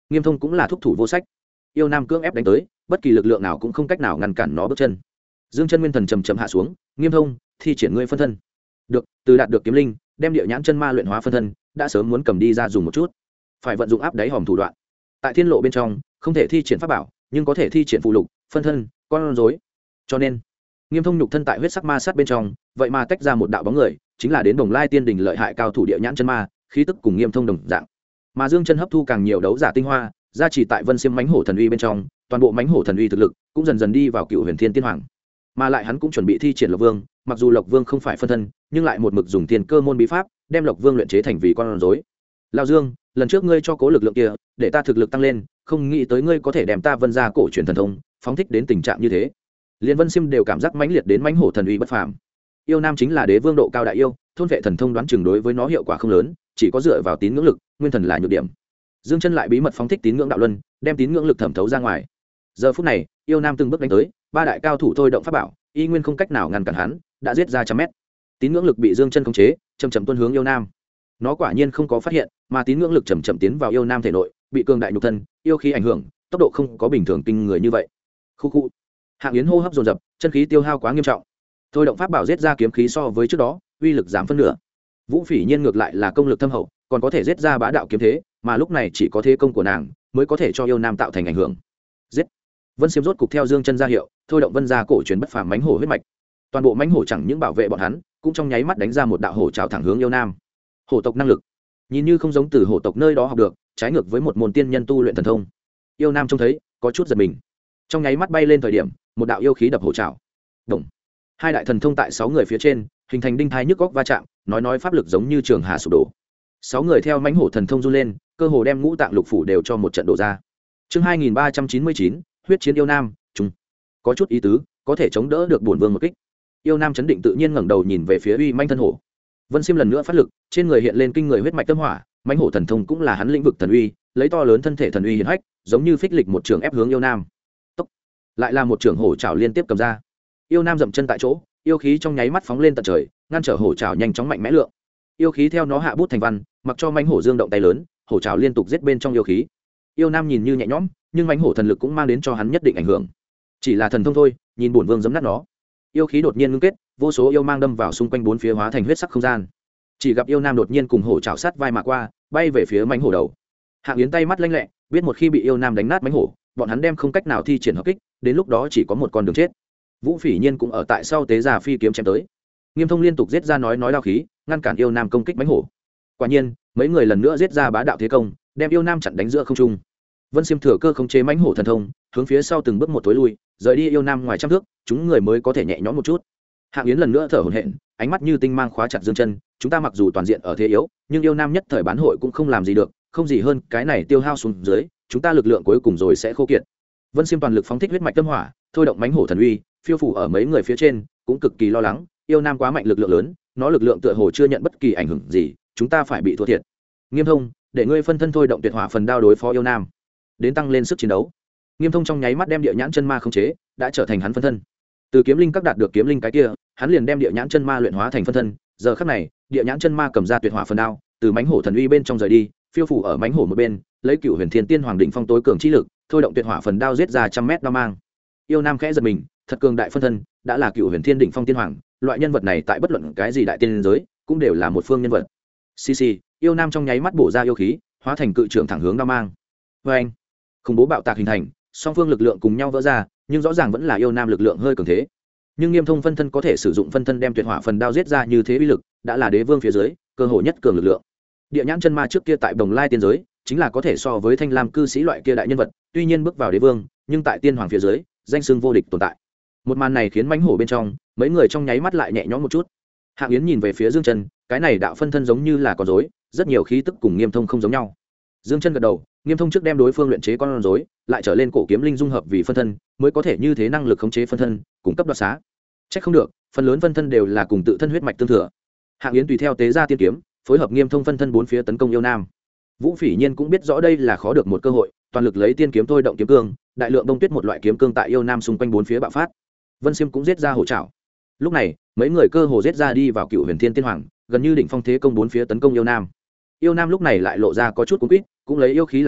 Nghiêm Thông cũng là thúc thủ vô sách. Yêu Nam cưỡng ép đánh tới, bất kỳ lực lượng nào cũng không cách nào ngăn cản nó bước chân. Dương chân nguyên thần chầm chậm hạ xuống, Nghiêm Thông, thi triển ngươi phân thân. Được, từ đạt được kiếm linh, đem địa nhãn chân ma luyện hóa phân thân, đã sớm muốn cầm đi ra dùng một chút. Phải vận dụng áp đáy hòm thủ đoạn. Tại thiên lộ bên trong, không thể thi triển pháp bảo, nhưng có thể thi triển phụ lục, phân thân, con rối. Cho nên, Nghiêm Thông nhục thân tại huyết sắc ma sát bên trong, vậy mà tách ra một đạo bóng người, chính là đến Đồng Lai Tiên đỉnh lợi hại cao thủ địa nhãn chân ma, khí tức cùng Nghiêm Thông đồng dạng. Mà Dương chân hấp thu càng nhiều đấu giả tinh hoa, gia trì tại Vân Xiêm mãnh hổ thần uy bên trong, toàn bộ mãnh hổ thần uy thực lực cũng dần dần đi vào Cựu Huyền Thiên Tiên Hoàng. Mà lại hắn cũng chuẩn bị thi triển Lộc Vương, mặc dù Lộc Vương không phải phân thân, nhưng lại một mực dùng tiền cơ môn bí pháp, đem Lộc Vương luyện chế thành vì con rối. Lão Dương, lần trước ngươi cho cố lực lượng kia, để ta thực lực tăng lên, không nghĩ tới ngươi có thể đem ta Vân gia cổ truyền thần thông, phóng thích đến tình trạng như thế. Liên Vân Xiêm đều cảm giác mãnh liệt đến mãnh hổ thần uy bất phàm. Yêu Nam chính là đế vương độ cao đại yêu, thôn vệ thần thông đoán chừng đối với nó hiệu quả không lớn, chỉ có dựa vào tín ngưỡng lực, nguyên thần là nhược điểm. Dương chân lại bí mật phóng thích tín ngưỡng đạo luân, đem tín ngưỡng lực thẩm thấu ra ngoài. Giờ phút này, Yêu Nam từng bước đánh tới, ba đại cao thủ thôi động pháp bảo, y nguyên không cách nào ngăn cản hắn, đã giết ra trăm mét. Tín ngưỡng lực bị Dương chân khống chế, chậm chậm tuôn hướng Yêu Nam. Nó quả nhiên không có phát hiện, mà tín ngưỡng lực chậm chậm tiến vào Yêu Nam thể nội, bị cường đại nhục thân, yêu khí ảnh hưởng, tốc độ không có bình thường kinh người như vậy. Khu khu. Hạng Yến hô hấp dồn dập, chân khí tiêu hao quá nghiêm trọng. Thôi động pháp bảo giết ra kiếm khí so với trước đó, uy lực giảm phân nửa. Vũ Phỉ Nhiên ngược lại là công lực thâm hậu, còn có thể giết ra bá đạo kiếm thế, mà lúc này chỉ có thế công của nàng mới có thể cho Yêu Nam tạo thành ảnh hưởng. Giết. Vân Xiêm rốt cục theo Dương chân ra hiệu, thôi động Vân gia cổ truyền bất phàm mãnh hổ huyết mạch. Toàn bộ mãnh hổ chẳng những bảo vệ bọn hắn, cũng trong nháy mắt đánh ra một đạo hổ trảo thẳng hướng Yêu Nam. Hổ tộc năng lực, nhìn như không giống từ hổ tộc nơi đó học được, trái ngược với một môn tiên nhân tu luyện thần thông. Yêu Nam trông thấy, có chút giật mình. Trong nháy mắt bay lên thời điểm, một đạo yêu khí đập hổ trảo. Động. Hai đại thần thông tại 6 người phía trên, hình thành đinh thai nhức góc va chạm, nói pháp lực giống như trường hà sụp đổ. 6 người theo mãnh hổ thần thông du lên, cơ hồ đem ngũ tạng lục phủ đều cho một trận đổ ra. Chương 2399, huyết chiến Yêu Nam, trung. Có chút ý tứ, có thể chống đỡ được bổn vương một kích. Yêu Nam chấn định tự nhiên ngẩng đầu nhìn về phía uy manh thân hổ. Vân Xiêm lần nữa phát lực, trên người hiện lên kinh người huyết mạch tâm hỏa, mãnh hổ thần thông cũng là hắn lĩnh vực thần uy, lấy to lớn thân thể thần uy hiển hách, giống như phích lịch một trường ép hướng Yêu Nam. Tốc. Lại là một trường hổ trảo liên tiếp cầm ra. Yêu Nam dậm chân tại chỗ, yêu khí trong nháy mắt phóng lên tận trời, ngăn trở hổ trảo nhanh chóng mạnh mẽ lượng. Yêu khí theo nó hạ bút thành văn, mặc cho mãnh hổ dương động tay lớn, hổ trảo liên tục giết bên trong yêu khí. Yêu Nam nhìn như nhẹ nhõm, nhưng mãnh hổ thần lực cũng mang đến cho hắn nhất định ảnh hưởng. Chỉ là thần thông thôi, nhìn bổn vương giấm nát nó. Yêu khí đột nhiên ngưng kết, vô số yêu mang đâm vào xung quanh bốn phía hóa thành huyết sắc không gian. Chỉ gặp Yêu Nam đột nhiên cùng hổ chảo sát vai mà qua, bay về phía mãnh hổ đầu. Hạng Yến tay mắt lanh lẹ, biết một khi bị Yêu Nam đánh nát mãnh hổ, bọn hắn đem không cách nào thi triển hợp kích, đến lúc đó chỉ có một con đường chết. Vũ Phỉ Nhiên cũng ở tại sau tế già phi kiếm chém tới. Nghiêm Thông liên tục giết ra nói đao khí, ngăn cản Yêu Nam công kích mãnh hổ. Quả nhiên, mấy người lần nữa giết ra bá đạo thế công, đem Yêu Nam chặn đánh giữa không trung. Vân Xiêm thừa cơ khống chế mãnh hổ thần thông, hướng phía sau từng bước một tối lui, rời đi Yêu Nam ngoài trăm thước, chúng người mới có thể nhẹ nhõm một chút. Hạng Yến lần nữa thở hổn hển, ánh mắt như tinh mang khóa chặt Dương chân, chúng ta mặc dù toàn diện ở thế yếu, nhưng Yêu Nam nhất thời bán hội cũng không làm gì được, không gì hơn cái này tiêu hao xuống dưới, chúng ta lực lượng cuối cùng rồi sẽ khô kiệt. Vân Xiêm toàn lực phóng thích huyết mạch tâm hỏa, thôi động mãnh hổ thần uy, phiêu phủ ở mấy người phía trên, cũng cực kỳ lo lắng, Yêu Nam quá mạnh lực lượng lớn, nó lực lượng tựa hồ chưa nhận bất kỳ ảnh hưởng gì, chúng ta phải bị thua thiệt. Nghiêm Thông, để ngươi phân thân thôi động tuyệt hỏa phần đao đối phó Yêu Nam, đến tăng lên sức chiến đấu. Nghiêm Thông trong nháy mắt đem địa nhãn chân ma khống chế, đã trở thành hắn phân thân. Từ kiếm linh các đạt được kiếm linh cái kia, hắn liền đem địa nhãn chân ma luyện hóa thành phân thân. Giờ khắc này, địa nhãn chân ma cầm ra tuyệt hỏa phần đao, từ mãnh hổ thần uy bên trong rời đi, phiêu phủ ở mãnh hổ một bên, lấy Cựu Huyền Thiên Tiên Hoàng đỉnh phong tối cường chi lực, thôi động tuyệt hỏa phần đao giết ra trăm mét đao mang. Yêu Nam khẽ giật mình, thật cường đại phân thân, đã là Cựu Huyền Thiên đỉnh phong tiên hoàng, loại nhân vật này tại bất luận cái gì đại tiên giới, cũng đều là một phương nhân vật. Xì, Yêu Nam trong nháy mắt bổ ra yêu khí, hóa thành cự trưởng thẳng hướng đao mang. Oeng! Khủng bố bạo tạc hình thành, song phương lực lượng cùng nhau vỡ ra, nhưng rõ ràng vẫn là Yêu Nam lực lượng hơi cường thế. Nhưng Nghiêm Thông phân thân có thể sử dụng phân thân đem tuyệt hỏa phần đao giết ra như thế uy lực, đã là đế vương phía dưới cơ hội nhất cường lực lượng. Địa nhãn chân ma trước kia tại Đồng Lai tiên giới, chính là có thể so với Thanh Lam cư sĩ loại kia đại nhân vật, tuy nhiên bước vào đế vương, nhưng tại tiên hoàng phía dưới, danh xưng vô địch tồn tại. Một màn này khiến mãnh hổ bên trong, mấy người trong nháy mắt lại nhẹ nhõm một chút. Hạng Yến nhìn về phía Dương Chân, cái này đạo phân thân giống như là con rối, rất nhiều khí tức cùng Nghiêm Thông không giống nhau. Dương Chân gật đầu, Nghiêm Thông trước đem đối phương luyện chế con rối, lại trở lên cổ kiếm linh dung hợp vì phân thân, mới có thể như thế năng lực khống chế phân thân, cung cấp đoạt xá. Chắc không được, phần lớn phân thân đều là cùng tự thân huyết mạch tương thừa. Hạng Yến tùy theo tế ra tiên kiếm, phối hợp Nghiêm Thông phân thân bốn phía tấn công Yêu Nam. Vũ Phỉ Nhiên cũng biết rõ đây là khó được một cơ hội, toàn lực lấy tiên kiếm thôi động kiếm cương, đại lượng đông tuyết một loại kiếm cương tại Yêu Nam xung quanh bốn phía bạo phát. Vân Xiêm cũng giết ra hổ trảo. Lúc này, mấy người cơ hồ giết ra đi vào Cựu Huyền Thiên Tiên Hoàng, gần như đỉnh phong thế công bốn phía tấn công Yêu Nam. Yêu Nam lúc này lại lộ ra có chút cuống quýt, cũng lấy yêu khí làm chủ,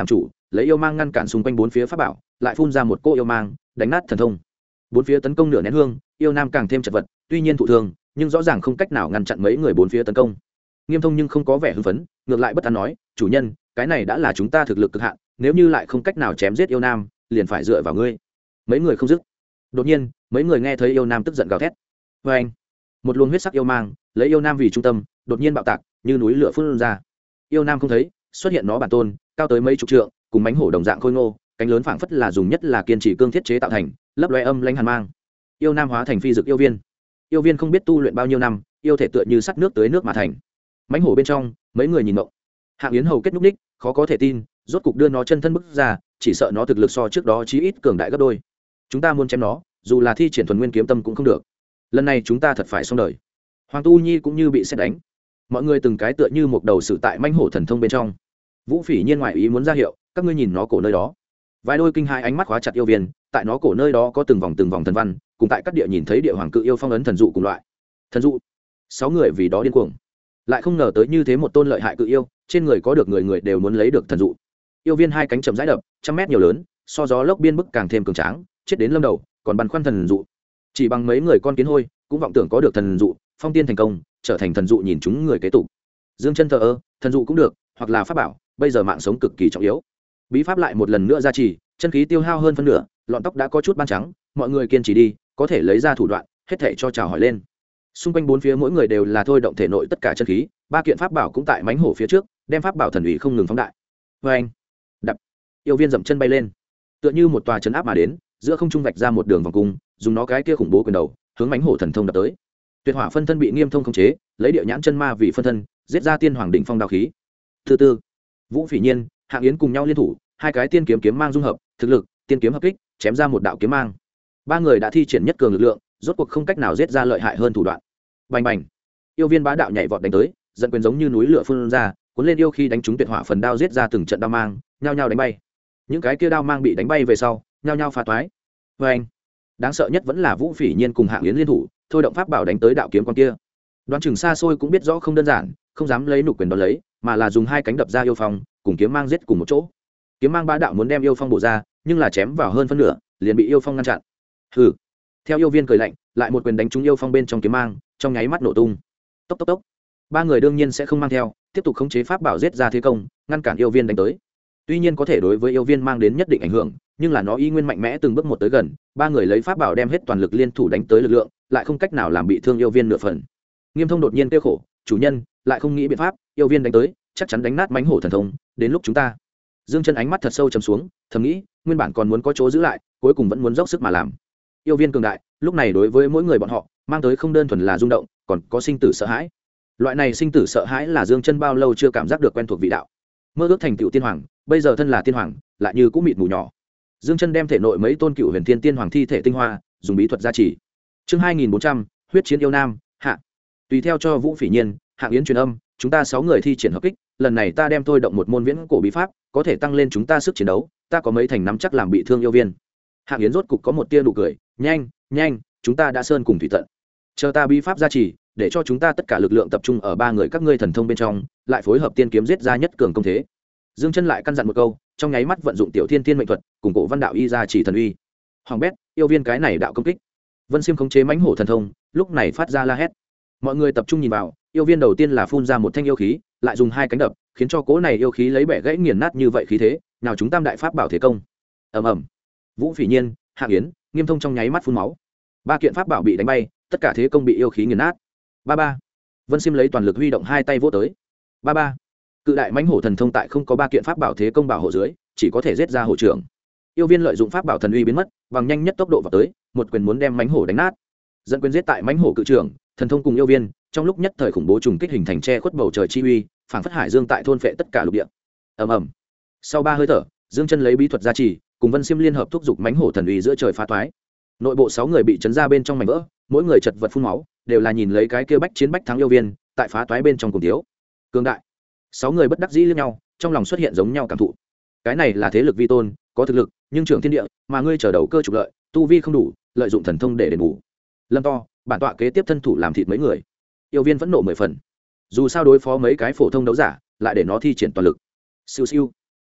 lấy yêu mang ngăn cản xung quanh bốn phía pháp bảo, lại phun ra một cô yêu mang đánh nát thần thông. Bốn phía tấn công nửa nén hương, yêu nam càng thêm chật vật, tuy nhiên thụ thương nhưng rõ ràng không cách nào ngăn chặn mấy người bốn phía tấn công. Nghiêm Thông nhưng không có vẻ hưng phấn, ngược lại bất an nói, chủ nhân, cái này đã là chúng ta thực lực cực hạn, nếu như lại không cách nào chém giết yêu nam liền phải dựa vào ngươi. Mấy người không dứt. Đột nhiên mấy người nghe thấy yêu nam tức giận gào thét. Vê anh, một luồng huyết sắc yêu mang lấy yêu nam vì trung tâm đột nhiên bạo tạc, như núi lửa phun ra. Yêu nam không thấy, xuất hiện nó bản tôn cao tới mấy chục trượng, cùng mánh hổ đồng dạng khôi ngô, cánh lớn phảng phất là dùng nhất là kiên trì cương thiết chế tạo thành, lấp loe âm lãnh hàn mang. Yêu nam hóa thành phi dực yêu viên. Yêu viên không biết tu luyện bao nhiêu năm, yêu thể tựa như sắt nước tới nước mà thành. Mánh hổ bên trong mấy người nhìn ngộng. Hạng Yến hầu kết núc ních, khó có thể tin, rốt cục đưa nó chân thân bức ra, chỉ sợ nó thực lực so trước đó chí ít cường đại gấp đôi. Chúng ta muốn chém nó, dù là thi triển thuần nguyên kiếm tâm cũng không được. Lần này chúng ta thật phải xong đời. Hoàng Tu Nhi cũng như bị sét đánh. Mọi người từng cái tựa như một đầu sử tại manh hổ thần thông bên trong. Vũ Phỉ Nhiên ngoại ý muốn ra hiệu, các ngươi nhìn nó cổ nơi đó. Vài đôi kinh hai ánh mắt khóa chặt yêu viên, tại nó cổ nơi đó có từng vòng thần văn, cùng tại các địa nhìn thấy địa hoàng cự yêu phong ấn thần dụ cùng loại. Thần dụ. 6 người vì đó điên cuồng. Lại không ngờ tới như thế một tôn lợi hại cự yêu, trên người có được người đều muốn lấy được thần dụ. Yêu viên hai cánh chậm rãi đập, trăm mét nhiều lớn, so gió lốc biên bức càng thêm cường tráng, chết đến lâm đầu, còn băn khoăn thần dụ. Chỉ bằng mấy người con kiến hôi, cũng vọng tưởng có được thần dụ, phong tiên thành công, trở thành thần dụ nhìn chúng người kế tục. Dương Chân thờ ơ, thần dụ cũng được, hoặc là pháp bảo, bây giờ mạng sống cực kỳ trọng yếu. Bí pháp lại một lần nữa ra trì, chân khí tiêu hao hơn phân nửa, lọn tóc đã có chút ban trắng, mọi người kiên trì đi, có thể lấy ra thủ đoạn, hết thảy cho chào hỏi lên. Xung quanh bốn phía mỗi người đều là thôi động thể nội tất cả chân khí, ba kiện pháp bảo cũng tại mánh hổ phía trước, đem pháp bảo thần uy không ngừng phóng đại. Vê anh, đập, yêu viên dậm chân bay lên, tựa như một tòa chấn áp mà đến, giữa không trung vạch ra một đường vòng cung, dùng nó cái kia khủng bố quyền đầu, hướng mánh hổ thần thông đập tới. Tuyệt hỏa phân thân bị Nghiêm Thông khống chế, lấy địa nhãn chân ma vì phân thân, giết ra tiên hoàng đỉnh phong đạo khí. Thứ tư, Vũ Phỉ Nhiên, Hạng Yến cùng nhau liên thủ, hai cái tiên kiếm kiếm mang dung hợp, thực lực, tiên kiếm hợp kích, chém ra một đạo kiếm mang. Ba người đã thi triển nhất cường lực lượng, rốt cuộc không cách nào giết ra lợi hại hơn thủ đoạn. Bành bành, yêu viên bá đạo nhảy vọt đánh tới, giận quyền giống như núi lửa phun ra, cuốn lên yêu khi đánh trúng tuyệt hỏa phần đao giết ra từng trận đao mang, nhao nhao đánh bay. Những cái kia đao mang bị đánh bay về sau, nhao nhao phá toái. Vành, đáng sợ nhất vẫn là Vũ Phỉ Nhiên cùng Hạng Yến liên thủ, thôi động pháp bảo đánh tới đạo kiếm quan kia. Đoán chừng xa xôi cũng biết rõ không đơn giản, không dám lấy nục quyền đón lấy, mà là dùng hai cánh đập ra yêu phong, cùng kiếm mang giết cùng một chỗ. Kiếm mang bá đạo muốn đem yêu phong bổ ra, nhưng là chém vào hơn phân nửa, liền bị yêu phong ngăn chặn. Hừ. Theo yêu viên cười lạnh, lại một quyền đánh trúng yêu phong bên trong kiếm mang, trong nháy mắt nổ tung. Tốc tốc tốc. Ba người đương nhiên sẽ không mang theo, tiếp tục khống chế pháp bảo giết ra thế công, ngăn cản yêu viên đánh tới. Tuy nhiên có thể đối với yêu viên mang đến nhất định ảnh hưởng, nhưng là nó y nguyên mạnh mẽ từng bước một tới gần, ba người lấy pháp bảo đem hết toàn lực liên thủ đánh tới lực lượng, lại không cách nào làm bị thương yêu viên nửa phần. Nghiêm Thông đột nhiên kêu khổ, chủ nhân, lại không nghĩ biện pháp, yêu viên đánh tới, chắc chắn đánh nát mãnh hổ thần thông, đến lúc chúng ta. Dương Chân ánh mắt thật sâu trầm xuống, thầm nghĩ, nguyên bản còn muốn có chỗ giữ lại, cuối cùng vẫn muốn dốc sức mà làm. Yêu viên cường đại, lúc này đối với mỗi người bọn họ, mang tới không đơn thuần là rung động, còn có sinh tử sợ hãi. Loại này sinh tử sợ hãi là Dương Chân bao lâu chưa cảm giác được quen thuộc vị đạo. Mơ ước thành tựu tiên hoàng, bây giờ thân là tiên hoàng, lại như cũng mịt mù nhỏ. Dương Chân đem thể nội mấy tôn cựu huyền thiên tiên hoàng thi thể tinh hoa, dùng bí thuật gia trì. Chương 2400, huyết chiến yêu nam, hạ. Tùy theo cho Vũ Phỉ Nhiên, Hạng Yến truyền âm, chúng ta 6 người thi triển hợp kích, lần này ta đem thôi động một môn viễn cổ bí pháp, có thể tăng lên chúng ta sức chiến đấu, ta có mấy thành nắm chắc làm bị thương yêu viên. Hạng Yến rốt cục có một tia nụ cười, nhanh, nhanh, chúng ta đã sơn cùng thủy tận. Chờ ta bí pháp gia trì, để cho chúng ta tất cả lực lượng tập trung ở ba người các ngươi thần thông bên trong, lại phối hợp tiên kiếm giết ra nhất cường công thế. Dương Chân lại căn dặn một câu, trong nháy mắt vận dụng tiểu thiên tiên mệnh thuật, cùng cổ văn đạo y gia chỉ thần uy. Hoàng bét, yêu viên cái này đạo công kích. Vân Xiêm khống chế mãnh hổ thần thông, lúc này phát ra la hét. Mọi người tập trung nhìn vào, yêu viên đầu tiên là phun ra một thanh yêu khí, lại dùng hai cánh đập, khiến cho cỗ này yêu khí lấy bẻ gãy nghiền nát như vậy khí thế, nào chúng tam đại pháp bảo thế công. Ầm ầm. Vũ Phỉ Nhiên, Hạng Yến, Nghiêm Thông trong nháy mắt phun máu. Ba kiện pháp bảo bị đánh bay, tất cả thế công bị yêu khí nghiền nát. Ba ba. Vân Xiêm lấy toàn lực huy động hai tay vỗ tới. Ba ba. Cự đại mãnh hổ thần thông tại không có ba kiện pháp bảo thế công bảo hộ dưới, chỉ có thể giết ra hộ trưởng. Yêu viên lợi dụng pháp bảo thần uy biến mất, bằng nhanh nhất tốc độ vào tới, một quyền muốn đem mãnh hổ đánh nát. Dẫn quyền giết tại mãnh hổ cự trưởng, thần thông cùng yêu viên, trong lúc nhất thời khủng bố trùng kích hình thành che khuất bầu trời chi uy, phảng phất hải dương tại thôn phệ tất cả lục địa. Ầm ầm. Sau 3 hơi thở, Dương Chân lấy bí thuật gia trì, cùng Vân Xiêm liên hợp thúc giục mãnh hổ thần uy giữa trời phá toái. Nội bộ 6 người bị chấn ra bên trong mảnh vỡ, mỗi người chật vật phun máu, đều là nhìn lấy cái kia bách chiến bách thắng yêu viên, tại phá toái bên trong cùng thiếu. Cường đại. 6 người bất đắc dĩ liếc nhau, trong lòng xuất hiện giống nhau cảm thụ. Cái này là thế lực vi tôn, có thực lực, nhưng trưởng thiên địa, mà ngươi chờ đầu cơ trục lợi, tu vi không đủ, lợi dụng thần thông để đền bù. Lâm to, bản tọa kế tiếp thân thủ làm thịt mấy người. Yêu viên vẫn nộ 10 phần. Dù sao đối phó mấy cái phổ thông đấu giả, lại để nó thi triển toàn lực. Siêu siêu.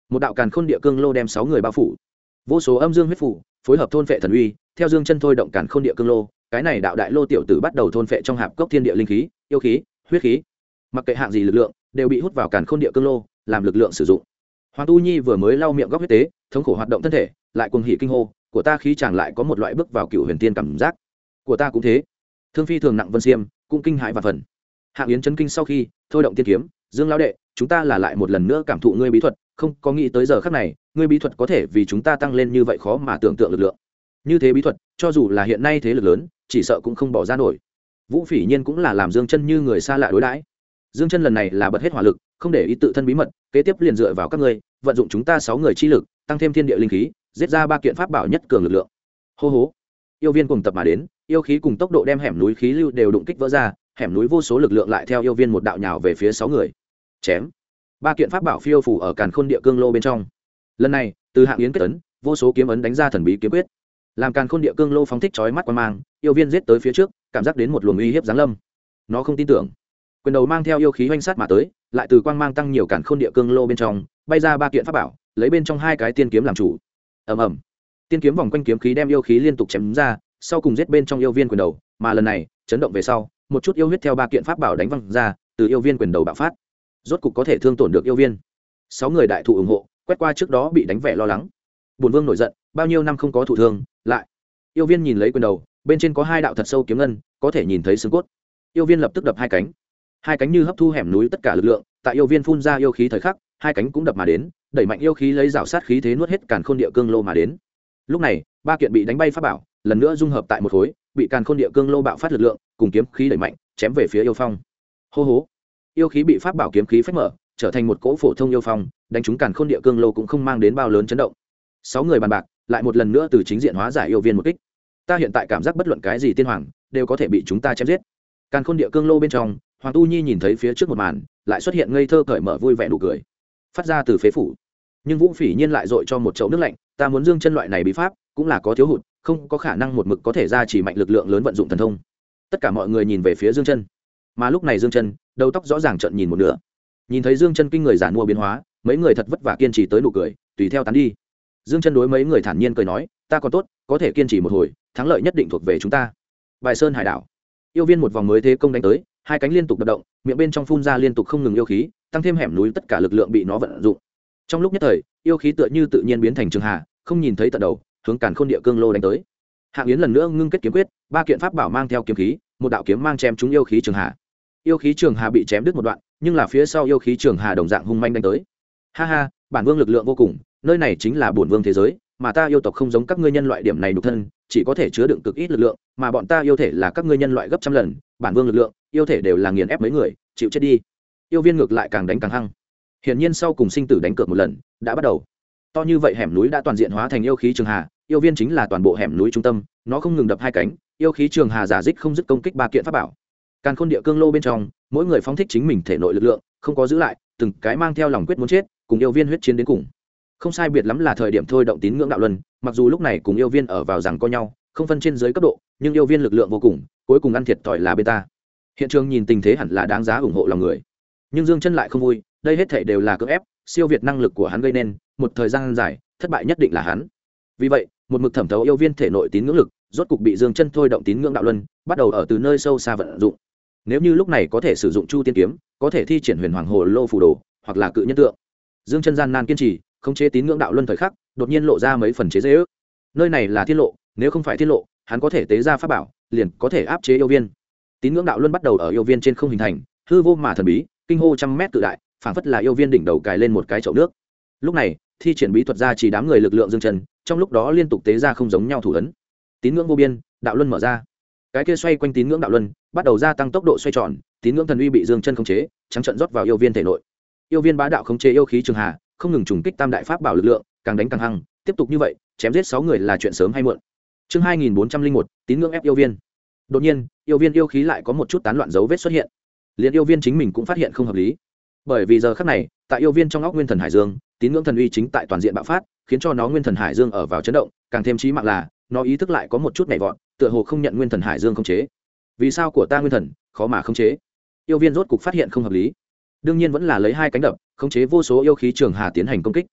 một đạo càn khôn địa cương lô đem 6 người bao phủ, vô số âm dương huyết phủ phối hợp thôn vệ thần uy, theo dương chân thôi động càn khôn địa cương lô, cái này đạo đại lô tiểu tử bắt đầu thôn vệ trong hạp cốc thiên địa linh khí, yêu khí, huyết khí, mặc kệ hạng gì lực lượng đều bị hút vào càn khôn địa cương lô làm lực lượng sử dụng. Hoàng Tu Nhi vừa mới lau miệng góc huyết tế, thống khổ hoạt động thân thể, lại cuồng hỉ kinh hô, của ta khí chẳng lại có một loại bước vào cựu huyền tiên cảm giác, của ta cũng thế. Thương phi thường nặng vân xiêm cũng kinh hãi và phần. Hạng Yến chấn kinh sau khi thôi động tiên kiếm, Dương lão đệ, chúng ta là lại một lần nữa cảm thụ ngươi bí thuật, không có nghĩ tới giờ khắc này, ngươi bí thuật có thể vì chúng ta tăng lên như vậy khó mà tưởng tượng lực lượng. Như thế bí thuật, cho dù là hiện nay thế lực lớn, chỉ sợ cũng không bỏ ra nổi. Vũ Phỉ Nhiên cũng là làm Dương Chân như người xa lạ đối đãi. Dương Chân lần này là bật hết hỏa lực, không để ý tự thân bí mật, kế tiếp liền dựa vào các ngươi, vận dụng chúng ta 6 người chi lực, tăng thêm thiên địa linh khí, giết ra 3 kiện pháp bảo nhất cường lực lượng. Hô hố. Yêu viên cùng tập mà đến, yêu khí cùng tốc độ đem hẻm núi khí lưu đều đụng kích vỡ ra, hẻm núi vô số lực lượng lại theo yêu viên một đạo nhào về phía 6 người. Chém. 3 kiện pháp bảo phiêu phù ở càn khôn địa cương lô bên trong. Lần này, từ Hạng Yến kết ấn, vô số kiếm ấn đánh ra thần bí kiếm quyết. Làm càn khôn địa cương lô phóng thích chói mắt quang mang, yêu viên giết tới phía trước, cảm giác đến một luồng uy hiếp giáng lâm. Nó không tin tưởng, quyền đầu mang theo yêu khí hoành sát mà tới, lại từ quang mang tăng nhiều càn khôn địa cương lô bên trong, bay ra 3 kiện pháp bảo, lấy bên trong 2 cái tiên kiếm làm chủ. Ầm ầm. Tiên kiếm vòng quanh kiếm khí đem yêu khí liên tục chém ra, sau cùng giết bên trong yêu viên quyền đầu, mà lần này, chấn động về sau, một chút yêu huyết theo 3 kiện pháp bảo đánh văng ra, từ yêu viên quyền đầu bạo phát. Rốt cục có thể thương tổn được yêu viên. 6 người đại thụ ủng hộ, quét qua trước đó bị đánh vẻ lo lắng. Bổn vương nổi giận, bao nhiêu năm không có thụ thương, lại. Yêu viên nhìn lấy quyền đầu, bên trên có 2 đạo thật sâu kiếm ngân, có thể nhìn thấy xương cốt. Yêu viên lập tức đập 2 cánh. 2 cánh như hấp thu hẻm núi tất cả lực lượng, tại yêu viên phun ra yêu khí thời khắc, 2 cánh cũng đập mà đến, đẩy mạnh yêu khí lấy rào sát khí thế nuốt hết càn khôn địa cương lô mà đến. Lúc này, 3 kiện bị đánh bay pháp bảo, lần nữa dung hợp tại một khối, bị càn khôn địa cương lô bạo phát lực lượng, cùng kiếm khí đẩy mạnh, chém về phía yêu phong. Hô hố. Yêu khí bị pháp bảo kiếm khí phách mở, trở thành một cỗ phổ thông yêu phong, đánh trúng càn khôn địa cương lô cũng không mang đến bao lớn chấn động. 6 người bàn bạc, lại một lần nữa từ chính diện hóa giải yêu viên một kích. Ta hiện tại cảm giác bất luận cái gì tiên hoàng đều có thể bị chúng ta chém giết. Càn khôn địa cương lô bên trong, Hoàng Tu Nhi nhìn thấy phía trước một màn, lại xuất hiện ngây thơ cởi mở vui vẻ nụ cười, phát ra từ phế phủ. Nhưng Vũ Phỉ Nhiên lại dội cho một chậu nước lạnh, ta muốn Dương Chân loại này bí pháp, cũng là có thiếu hụt, không có khả năng một mực có thể ra chỉ mạnh lực lượng lớn vận dụng thần thông. Tất cả mọi người nhìn về phía Dương Chân, mà lúc này Dương Chân, đầu tóc rõ ràng trợn nhìn một nửa. Nhìn thấy Dương Chân kinh người giản mua biến hóa, mấy người thật vất vả kiên trì tới nụ cười, tùy theo tán đi. Dương Chân đối mấy người thản nhiên cười nói, ta còn tốt, có thể kiên trì một hồi, thắng lợi nhất định thuộc về chúng ta. Bài Sơn Hải đảo. Yêu viên một vòng mới thế công đánh tới, 2 cánh liên tục đập động, miệng bên trong phun ra liên tục không ngừng yêu khí, tăng thêm hẻm núi tất cả lực lượng bị nó vận dụng. Trong lúc nhất thời, yêu khí tựa như tự nhiên biến thành trường hà, không nhìn thấy tận đầu, hướng càn khôn địa cương lô đánh tới. Hạng Yến lần nữa ngưng kết kiếm quyết, 3 kiện pháp bảo mang theo kiếm khí, một đạo kiếm mang chém trúng yêu khí trường hà. Yêu khí trường hà bị chém đứt một đoạn, nhưng là phía sau yêu khí trường hà đồng dạng hung manh đánh tới. Ha ha, bản vương lực lượng vô cùng, nơi này chính là bổn vương thế giới, mà ta yêu tộc không giống các ngươi nhân loại điểm này nhục thân, chỉ có thể chứa đựng cực ít lực lượng, mà bọn ta yêu thể là các ngươi nhân loại gấp trăm lần, bản vương lực lượng, yêu thể đều là nghiền ép mấy người, chịu chết đi. Yêu viên ngược lại càng đánh càng hăng. Hiển nhiên sau cùng sinh tử đánh cược một lần, đã bắt đầu. To như vậy hẻm núi đã toàn diện hóa thành yêu khí trường hà, yêu viên chính là toàn bộ hẻm núi trung tâm, nó không ngừng đập 2 cánh, yêu khí trường hà giả dích không dứt công kích 3 kiện pháp bảo. Càn khôn địa cương lô bên trong, mỗi người phóng thích chính mình thể nội lực lượng, không có giữ lại, từng cái mang theo lòng quyết muốn chết, cùng yêu viên huyết chiến đến cùng. Không sai biệt lắm là thời điểm thôi động tín ngưỡng đạo luân, mặc dù lúc này cùng yêu viên ở vào rằng co nhau, không phân trên dưới cấp độ, nhưng yêu viên lực lượng vô cùng, cuối cùng ăn thiệt thòi là bên ta. Hiện trường nhìn tình thế hẳn là đáng giá ủng hộ lòng người, nhưng Dương Chân lại không vui, đây hết thảy đều là cưỡng ép, siêu việt năng lực của hắn gây nên, một thời gian dài, thất bại nhất định là hắn. Vì vậy, một mực thẩm thấu yêu viên thể nội tín ngưỡng lực, rốt cục bị Dương Chân thôi động tín ngưỡng đạo luân, bắt đầu ở từ nơi sâu xa vận dụng. Nếu như lúc này có thể sử dụng Chu Tiên kiếm, có thể thi triển Huyền Hoàng Hồ Lô phù đồ, hoặc là cự nhân tượng. Dương Chân gian nan kiên trì, khống chế tín ngưỡng đạo luân thời khắc, đột nhiên lộ ra mấy phần chế giễu. Nơi này là thiên lộ, nếu không phải thiên lộ, hắn có thể tế ra pháp bảo, liền có thể áp chế yêu viên. Tín ngưỡng đạo luân bắt đầu ở yêu viên trên không hình thành, hư vô mà thần bí, kinh hô trăm mét cự đại, phảng phất là yêu viên đỉnh đầu cài lên một cái chậu nước. Lúc này, thi triển bí thuật ra chỉ đám người lực lượng Dương Chân, trong lúc đó liên tục tế ra không giống nhau thủ ấn. Tín ngưỡng vô biên, đạo luân mở ra. Cái kia xoay quanh tín ngưỡng đạo luân, bắt đầu gia tăng tốc độ xoay tròn, tín ngưỡng thần uy bị Dương Chân khống chế, trắng trợn rót vào yêu viên thể nội. Yêu viên bá đạo khống chế yêu khí trường hà, không ngừng trùng kích tam đại pháp bảo lực lượng, càng đánh càng hăng, tiếp tục như vậy, chém giết 6 người là chuyện sớm hay muộn. Chương 2401, tín ngưỡng ép yêu viên. Đột nhiên, yêu viên yêu khí lại có một chút tán loạn dấu vết xuất hiện. Liên yêu viên chính mình cũng phát hiện không hợp lý. Bởi vì giờ khắc này, tại yêu viên trong óc Nguyên Thần Hải Dương, tín ngưỡng thần uy chính tại toàn diện bạo phát, khiến cho nó Nguyên Thần Hải Dương ở vào chấn động, càng thêm chí mạng là, nó ý thức lại có một chút nhảy vọt, tựa hồ không nhận Nguyên Thần Hải Dương khống chế. Vì sao của ta Nguyên Thần khó mà khống chế? Yêu viên rốt cục phát hiện không hợp lý. Đương nhiên vẫn là lấy 2 cánh đập, khống chế vô số yêu khí trường hà tiến hành công kích.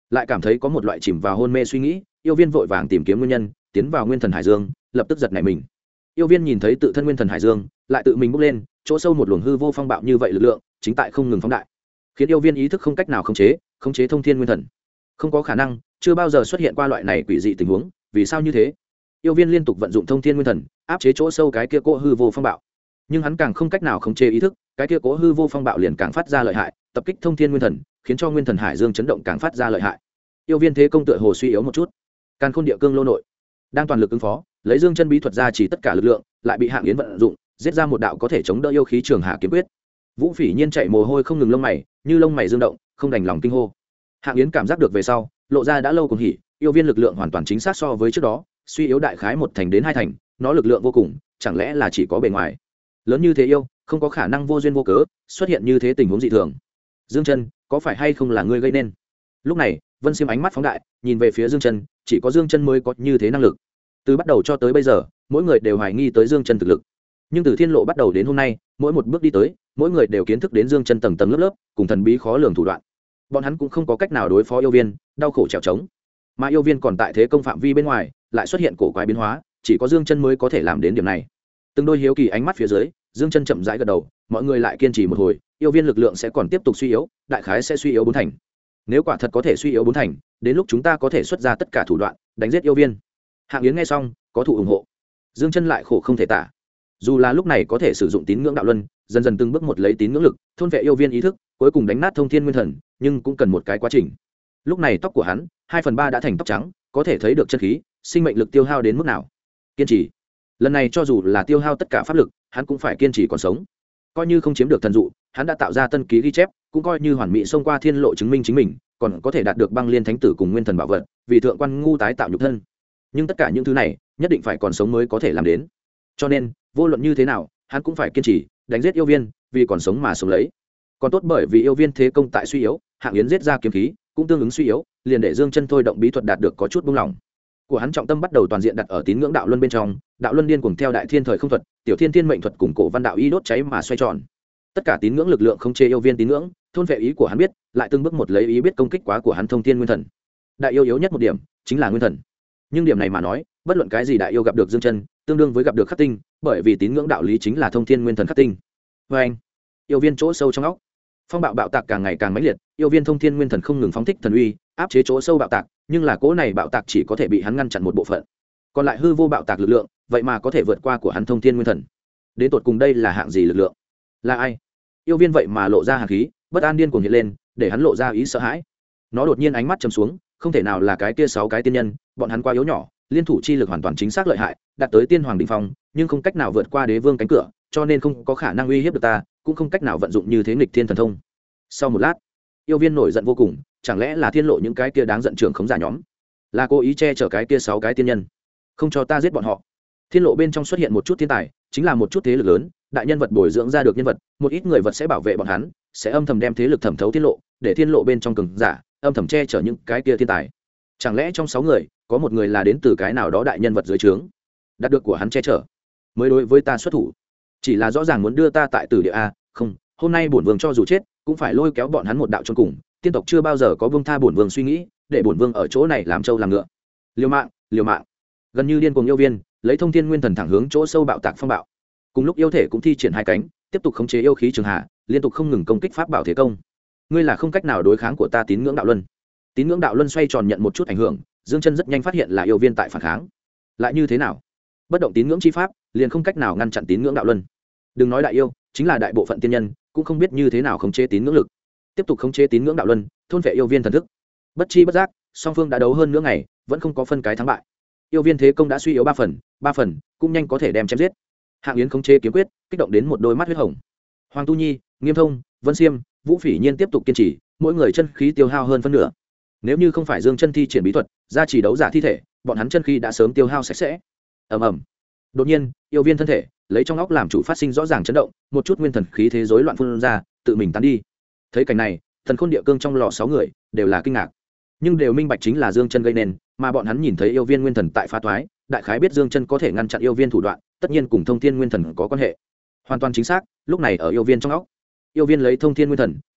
lại cảm thấy có một loại chìm vào hôn mê suy nghĩ. Yêu viên vội vàng tìm kiếm nguyên nhân, tiến vào nguyên thần hải dương, lập tức giật nảy mình. Yêu viên nhìn thấy tự thân nguyên thần hải dương lại tự mình bốc lên, chỗ sâu một luồng hư vô phong bạo như vậy lực lượng chính tại không ngừng phóng đại, khiến yêu viên ý thức không cách nào khống chế thông thiên nguyên thần. Không có khả năng, chưa bao giờ xuất hiện qua loại này quỷ dị tình huống, vì sao như thế? Yêu viên liên tục vận dụng thông thiên nguyên thần áp chế chỗ sâu cái kia cỗ hư vô phong bạo, nhưng hắn càng không cách nào khống chế ý thức, cái kia cỗ hư vô phong bạo liền càng phát ra lợi hại, tập kích thông thiên nguyên thần, khiến cho nguyên thần hải dương chấn động càng phát ra lợi hại. Yêu viên thế công tựa hồ suy yếu một chút. Càn khôn địa cương lô nội đang toàn lực ứng phó, lấy dương chân bí thuật ra chỉ tất cả lực lượng, lại bị Hạng Yến vận dụng, giết ra một đạo có thể chống đỡ yêu khí trường hạ kiếm quyết. Vũ Phỉ Nhiên chạy mồ hôi không ngừng lông mày, như lông mày dương động, không đành lòng kinh hô. Hạng Yến cảm giác được về sau, lộ ra đã lâu cùng hỉ, yêu viên lực lượng hoàn toàn chính xác so với trước đó, suy yếu đại khái 1 thành đến 2 thành, nó lực lượng vô cùng, chẳng lẽ là chỉ có bề ngoài lớn như thế yêu, không có khả năng vô duyên vô cớ xuất hiện như thế tình huống dị thường. Dương Chân, có phải hay không là ngươi gây nên? Lúc này, Vân Xiêm ánh mắt phóng đại, nhìn về phía Dương Chân, chỉ có Dương Chân mới có như thế năng lực. Từ bắt đầu cho tới bây giờ, mỗi người đều hoài nghi tới Dương Chân thực lực, nhưng từ Thiên Lộ bắt đầu đến hôm nay, mỗi một bước đi tới, mỗi người đều kiến thức đến Dương Chân tầng tầng lớp lớp, cùng thần bí khó lường thủ đoạn. Bọn hắn cũng không có cách nào đối phó yêu viên, đau khổ trèo trống. Mà yêu viên còn tại thế công phạm vi bên ngoài, lại xuất hiện cổ quái biến hóa, chỉ có Dương Chân mới có thể làm đến điểm này. Từng đôi hiếu kỳ ánh mắt phía dưới, Dương Chân chậm rãi gật đầu, mọi người lại kiên trì một hồi, yêu viên lực lượng sẽ còn tiếp tục suy yếu, đại khái sẽ suy yếu 4 thành. Nếu quả thật có thể suy yếu 4 thành, đến lúc chúng ta có thể xuất ra tất cả thủ đoạn, đánh giết yêu viên. Hạng Yến nghe xong, có thụ ủng hộ. Dương Chân lại khổ không thể tả. Dù là lúc này có thể sử dụng tín ngưỡng đạo luân, dần dần từng bước một lấy tín ngưỡng lực, thôn vệ yêu viên ý thức, cuối cùng đánh nát thông thiên nguyên thần, nhưng cũng cần một cái quá trình. Lúc này tóc của hắn, 2/3 đã thành tóc trắng, có thể thấy được chân khí, sinh mệnh lực tiêu hao đến mức nào. Kiên trì. Lần này cho dù là tiêu hao tất cả pháp lực, hắn cũng phải kiên trì còn sống. Coi như không chiếm được thần dụ, hắn đã tạo ra tân ký ghi chép, cũng coi như hoàn mỹ xông qua thiên lộ chứng minh chính mình, còn có thể đạt được băng liên thánh tử cùng nguyên thần bảo vật, vì thượng quan ngu tái tạo nhục thân. Nhưng tất cả những thứ này, nhất định phải còn sống mới có thể làm đến. Cho nên, vô luận như thế nào, hắn cũng phải kiên trì, đánh giết yêu viên, vì còn sống mà sống lấy. Còn tốt bởi vì yêu viên thế công tại suy yếu, Hạng Yến giết ra kiếm khí, cũng tương ứng suy yếu, liền để Dương Chân thôi động bí thuật đạt được có chút buông lỏng. Của hắn trọng tâm bắt đầu toàn diện đặt ở tín ngưỡng đạo luân bên trong, đạo luân điên cuồng theo đại thiên thời không thuật, tiểu thiên thiên mệnh thuật cùng cổ văn đạo y đốt cháy mà xoay tròn. Tất cả tín ngưỡng lực lượng không chê yêu viên tín ngưỡng, thôn vệ ý của hắn biết, lại từng bước một lấy ý biết công kích quá của hắn thông thiên nguyên thần. Đại yêu yếu nhất một điểm, chính là nguyên thần. Nhưng điểm này mà nói, bất luận cái gì đại yêu gặp được Dương Chân, tương đương với gặp được khắc tinh, bởi vì tín ngưỡng đạo lý chính là thông thiên nguyên thần khắc tinh. Và anh, yêu viên chỗ sâu trong óc, phong bạo bạo tạc càng ngày càng mãnh liệt, yêu viên thông thiên nguyên thần không ngừng phóng thích thần uy, áp chế chỗ sâu bạo tạc, nhưng là cỗ này bạo tạc chỉ có thể bị hắn ngăn chặn một bộ phận, còn lại hư vô bạo tạc lực lượng, vậy mà có thể vượt qua của hắn thông thiên nguyên thần. Đến tột cùng đây là hạng gì lực lượng? Là ai? Yêu viên vậy mà lộ ra hàn khí, bất an điên cuồng hiện lên, để hắn lộ ra ý sợ hãi. Nó đột nhiên ánh mắt trầm xuống, không thể nào là cái kia 6 cái tiên nhân, bọn hắn quá yếu nhỏ, liên thủ chi lực hoàn toàn chính xác lợi hại, đạt tới tiên hoàng đỉnh phong, nhưng không cách nào vượt qua đế vương cánh cửa, cho nên không có khả năng uy hiếp được ta, cũng không cách nào vận dụng như thế nghịch thiên thần thông. Sau một lát, yêu viên nổi giận vô cùng, chẳng lẽ là thiên lộ những cái kia đáng giận trưởng khống giả nhóm, là cố ý che chở cái kia 6 cái tiên nhân, không cho ta giết bọn họ. Thiên lộ bên trong xuất hiện một chút thiên tài, chính là một chút thế lực lớn, đại nhân vật bồi dưỡng ra được nhân vật, một ít người vật sẽ bảo vệ bọn hắn, sẽ âm thầm đem thế lực thẩm thấu thiên lộ, để thiên lộ bên trong cường giả âm thầm che chở những cái kia thiên tài. Chẳng lẽ trong 6 người có một người là đến từ cái nào đó đại nhân vật dưới trướng, đạt được của hắn che chở, mới đối với ta xuất thủ? Chỉ là rõ ràng muốn đưa ta tại tử địa a, không, hôm nay bổn vương cho dù chết cũng phải lôi kéo bọn hắn một đạo chôn cùng. Tiên tộc chưa bao giờ có buông tha bổn vương suy nghĩ, để bổn vương ở chỗ này làm trâu làm ngựa. Liều mạng, liều mạng. Gần như điên cuồng yêu viên, lấy thông thiên nguyên thần thẳng hướng chỗ sâu bạo tạc phong bạo. Cùng lúc yêu thể cũng thi triển 2 cánh, tiếp tục khống chế yêu khí trường hạ, liên tục không ngừng công kích pháp bảo thế công. Ngươi là không cách nào đối kháng của ta tín ngưỡng đạo luân. Tín ngưỡng đạo luân xoay tròn nhận một chút ảnh hưởng, Dương Chân rất nhanh phát hiện là yêu viên tại phản kháng. Lại như thế nào? Bất động tín ngưỡng chi pháp, liền không cách nào ngăn chặn tín ngưỡng đạo luân. Đừng nói đại yêu, chính là đại bộ phận tiên nhân, cũng không biết như thế nào khống chế tín ngưỡng lực. Tiếp tục khống chế tín ngưỡng đạo luân, thôn vệ yêu viên thần thức. Bất chi bất giác, song phương đã đấu hơn nửa ngày, vẫn không có phân cái thắng bại. Yêu viên thế công đã suy yếu 3 phần, cũng nhanh có thể đem chém giết. Hạng Yến khống chế kiếm quyết, kích động đến một đôi mắt huyết hồng. Hoàng Tu Nhi, Nghiêm Thông, Vân Xiêm, Vũ Phỉ Nhiên tiếp tục kiên trì, mỗi người chân khí tiêu hao hơn phân nửa. Nếu như không phải Dương Chân thi triển bí thuật, ra chỉ đấu giả thi thể, bọn hắn chân khí đã sớm tiêu hao sạch sẽ. Ầm ầm. Đột nhiên, yêu viên thân thể lấy trong óc làm chủ phát sinh rõ ràng chấn động, một chút nguyên thần khí thế rối loạn phun ra, tự mình tán đi. Thấy cảnh này, thần khôn địa cương trong lò 6 người đều là kinh ngạc, nhưng đều minh bạch chính là Dương Chân gây nên, mà bọn hắn nhìn thấy yêu viên nguyên thần tại phá toái, đại khái biết Dương Chân có thể ngăn chặn yêu viên thủ đoạn, tất nhiên cùng thông thiên nguyên thần có quan hệ. Hoàn toàn chính xác, lúc này ở yêu viên trong óc, yêu viên lấy thông thiên nguyên thần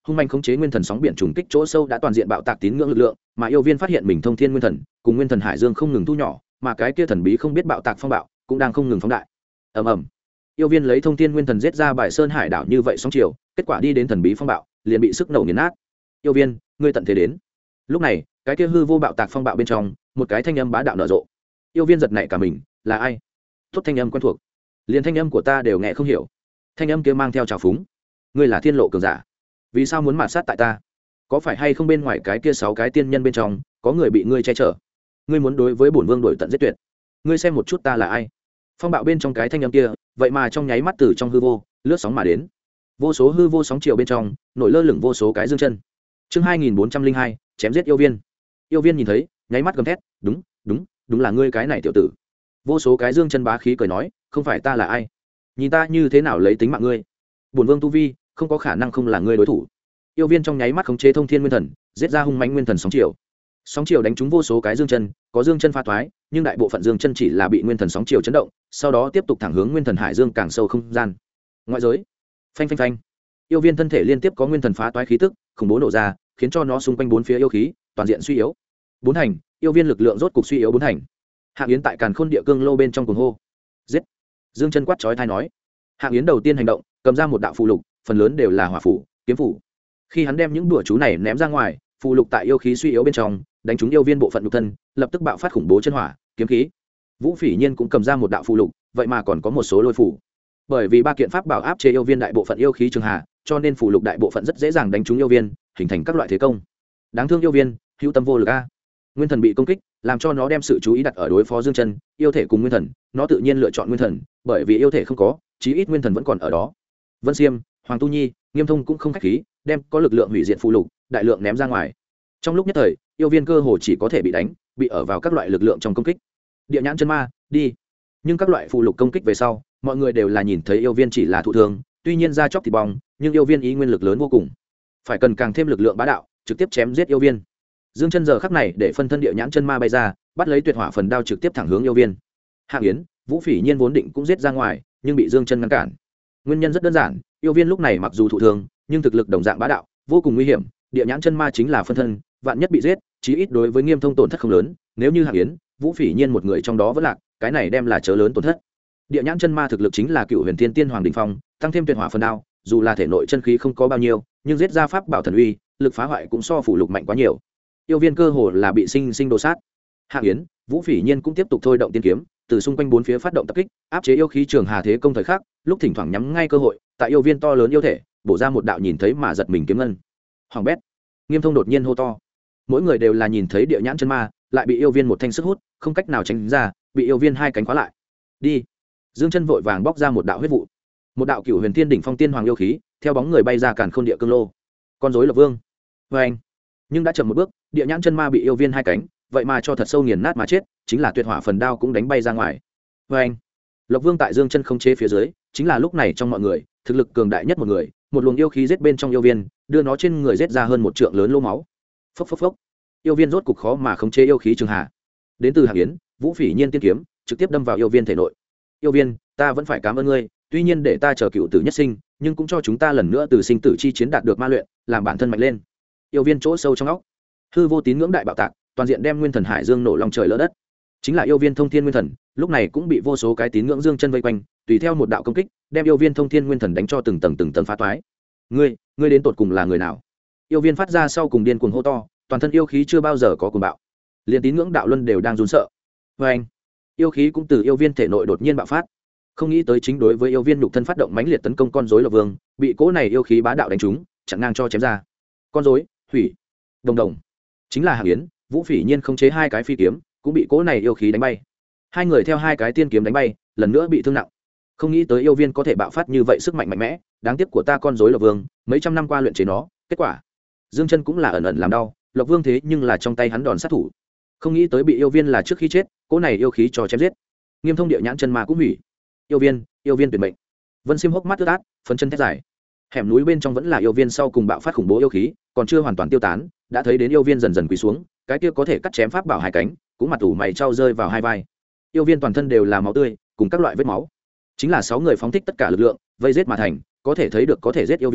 hung manh khống chế nguyên thần sóng biển trùng kích chỗ sâu đã toàn diện bạo tạc tín ngưỡng lực lượng, mà yêu viên phát hiện mình thông thiên nguyên thần cùng nguyên thần hải dương không ngừng thu nhỏ, mà cái kia thần bí không biết bạo tạc phong bạo cũng đang không ngừng phóng đại. ầm ầm, yêu viên lấy thông thiên nguyên thần giết ra bài sơn hải đảo như vậy sóng chiều, kết quả đi đến thần bí phong bạo liền bị sức nổ nghiền nát. Yêu viên, ngươi tận thế đến. Lúc này cái kia hư vô bạo tạc phong bạo bên trong một cái thanh âm bá đạo nở rộ. Yêu viên giật nảy cả mình, là ai? Tốt thanh âm quen thuộc, liền thanh âm của ta đều nghe không hiểu. Thanh âm kia mang theo trào phúng. Ngươi là thiên lộ cường giả, vì sao muốn mạt sát tại ta? Có phải hay không bên ngoài cái kia 6 cái tiên nhân bên trong có người bị ngươi che chở? Ngươi muốn đối với bổn vương đổi tận giết tuyệt? Ngươi xem một chút ta là ai? Phong bạo bên trong cái thanh âm kia vậy mà trong nháy mắt từ trong hư vô lướt sóng mà đến, vô số hư vô sóng chiều bên trong nổi lơ lửng vô số cái dương chân. Chương 2402, chém giết yêu viên. Yêu viên nhìn thấy nháy mắt gầm thét, đúng là ngươi cái này tiểu tử. Vô số cái dương chân bá khí cười nói, không phải ta là ai? Nhìn ta như thế nào lấy tính mạng ngươi? Bổn vương tu vi không có khả năng không là ngươi đối thủ. Yêu viên trong nháy mắt khống chế thông thiên nguyên thần, giết ra hung mãnh nguyên thần sóng chiều. Sóng chiều đánh trúng vô số cái dương chân, có dương chân pha thoái, nhưng đại bộ phận dương chân chỉ là bị nguyên thần sóng chiều chấn động, sau đó tiếp tục thẳng hướng nguyên thần hải dương càng sâu không gian. Ngoại giới, phanh phanh phanh. Yêu viên thân thể liên tiếp có nguyên thần phá toái khí tức khủng bố nổ ra, khiến cho nó xung quanh bốn phía yêu khí toàn diện suy yếu. Bốn thành, yêu viên lực lượng rốt cục suy yếu bốn thành. Hạng Yến tại Càn Khôn Địa Cương lô bên trong cuồng hô, giết. Dương chân quát chói tai nói. Hạng Yến đầu tiên hành động, cầm ra một đạo phù lục, phần lớn đều là hỏa phù, kiếm phù. Khi hắn đem những đùa chú này ném ra ngoài, phù lục tại yêu khí suy yếu bên trong đánh trúng yêu viên bộ phận nhục thân, lập tức bạo phát khủng bố chân hỏa kiếm khí. Vũ Phỉ Nhiên cũng cầm ra một đạo phù lục, vậy mà còn có một số lôi phù. Bởi vì ba kiện pháp bảo áp chế yêu viên đại bộ phận yêu khí trường hà, cho nên phù lục đại bộ phận rất dễ dàng đánh trúng yêu viên, hình thành các loại thế công. Đáng thương yêu viên, hữu tâm vô lực a. Nguyên thần bị công kích, làm cho nó đem sự chú ý đặt ở đối phó dương chân, yêu thể cùng nguyên thần, nó tự nhiên lựa chọn nguyên thần, bởi vì yêu thể không có, chí ít nguyên thần vẫn còn ở đó. Vân Xiêm, Hoàng Tu Nhi, Nghiêm Thông cũng không khách khí, đem có lực lượng hủy diệt phù lục đại lượng ném ra ngoài. Trong lúc nhất thời, yêu viên cơ hồ chỉ có thể bị đánh, bị ở vào các loại lực lượng trong công kích. Địa nhãn chân ma, đi. Nhưng các loại phù lục công kích về sau, mọi người đều là nhìn thấy yêu viên chỉ là thụ thương, tuy nhiên da chóc thịt bong, nhưng yêu viên ý nguyên lực lớn vô cùng, phải cần càng thêm lực lượng bá đạo, trực tiếp chém giết yêu viên. Dương chân giờ khắc này để phân thân địa nhãn chân ma bay ra, bắt lấy tuyệt hỏa phần đao trực tiếp thẳng hướng yêu viên. Hạng Yến, Vũ Phỉ Nhiên vốn định cũng giết ra ngoài, nhưng bị Dương chân ngăn cản. Nguyên nhân rất đơn giản, yêu viên lúc này mặc dù thụ thương, nhưng thực lực đồng dạng bá đạo, vô cùng nguy hiểm. Địa nhãn chân ma chính là phân thân, vạn nhất bị giết, chí ít đối với Nghiêm Thông tổn thất không lớn. Nếu như Hạng Yến, Vũ Phỉ Nhiên một người trong đó vẫn lạc, cái này đem là chớ lớn tổn thất. Địa nhãn chân ma thực lực chính là Cựu Huyền Thiên Tiên Hoàng đỉnh phong, tăng thêm tuyệt hỏa phần đao, dù là thể nội chân khí không có bao nhiêu, nhưng giết ra pháp bảo thần uy, lực phá hoại cũng so phủ lục mạnh quá nhiều. Yêu viên cơ hồ là bị sinh sinh đồ sát. Hạng Yến, Vũ Phỉ Nhiên cũng tiếp tục thôi động tiên kiếm, từ xung quanh bốn phía phát động tập kích, áp chế yêu khí trường hà thế công thời khắc, lúc thỉnh thoảng nhắm ngay cơ hội, tại yêu viên to lớn yêu thể, bổ ra một đạo nhìn thấy mà giật mình kiếm ngân. Hoàng bét. Nghiêm Thông đột nhiên hô to. Mỗi người đều là nhìn thấy địa nhãn chân ma, lại bị yêu viên một thanh sức hút, không cách nào tránh ra, bị yêu viên hai cánh khóa lại. Đi. Dương chân vội vàng bóc ra một đạo huyết vụ. Một đạo Cửu Huyền Thiên đỉnh phong tiên hoàng yêu khí, theo bóng người bay ra Càn Khôn Địa Cương lô. Con rối Lộc Vương. Oeng. Nhưng đã chậm một bước, địa nhãn chân ma bị yêu viên hai cánh, vậy mà cho thật sâu nghiền nát mà chết, chính là tuyệt hỏa phần đao cũng đánh bay ra ngoài. Oeng. Lộc Vương tại Dương chân không chế phía dưới, chính là lúc này trong mọi người, thực lực cường đại nhất một người, một luồng yêu khí giết bên trong yêu viên, đưa nó trên người giết ra hơn một trượng lớn lỗ máu. Phốc phốc phốc. Yêu viên rốt cục khó mà khống chế yêu khí trường hà. Đến từ Hạng Yến, Vũ Phỉ Nhiên tiên kiếm, trực tiếp đâm vào yêu viên thể nội. Yêu viên, ta vẫn phải cảm ơn ngươi, tuy nhiên để ta chờ cựu tử nhất sinh, nhưng cũng cho chúng ta lần nữa từ sinh tử chi chiến đạt được ma luyện, làm bản thân mạnh lên. Yêu viên chỗ sâu trong óc, hư vô tín ngưỡng đại bạo tạc, toàn diện đem nguyên thần hải dương nổ lòng trời lỡ đất. Chính là yêu viên thông thiên nguyên thần, lúc này cũng bị vô số cái tín ngưỡng dương chân vây quanh, tùy theo một đạo công kích, đem yêu viên thông thiên nguyên thần đánh cho từng tầng phá toái. Ngươi đến tột cùng là người nào? Yêu viên phát ra sau cùng điên cuồng hô to, toàn thân yêu khí chưa bao giờ có cuồng bạo, liền tín ngưỡng đạo luân đều đang run sợ. Vê anh, yêu khí cũng từ yêu viên thể nội đột nhiên bạo phát. Không nghĩ tới chính đối với yêu viên nhục thân phát động mãnh liệt tấn công con rối Lộc Vương, bị cỗ này yêu khí bá đạo đánh trúng, chặn ngang cho chém ra. Con rối hủy. Đồng đồng. Chính là Hạng Yến, Vũ Phỉ Nhiên không chế hai cái phi kiếm, cũng bị cỗ này yêu khí đánh bay. Hai người theo hai cái tiên kiếm đánh bay, lần nữa bị thương nặng. Không nghĩ tới yêu viên có thể bạo phát như vậy sức mạnh mạnh mẽ, đáng tiếc của ta con rối Lộc Vương, mấy trăm năm qua luyện chế nó, kết quả Dương chân cũng là ẩn ẩn làm đau, Lộc Vương thế nhưng là trong tay hắn đòn sát thủ. Không nghĩ tới bị yêu viên là trước khi chết, cỗ này yêu khí cho chém giết. Nghiêm Thông địa nhãn chân ma cũng hủy. Yêu viên tuyệt mệnh. Vân Xiêm hốc mắt ướt át, phấn chân thét dài. Hẻm núi bên trong vẫn là yêu viên sau cùng bạo phát khủng bố yêu khí, còn chưa hoàn toàn tiêu tán, đã thấy đến yêu viên dần dần quỳ xuống, cái kia có thể cắt chém pháp bảo hai cánh, cũng mặt ủ mày trao rơi vào hai vai. Yêu viên toàn thân đều là máu tươi, cùng các loại vết máu. Chính là 6 người phóng thích tất cả lực lượng, vây giết mà thành, có thể thấy được có thể giết yêu viên,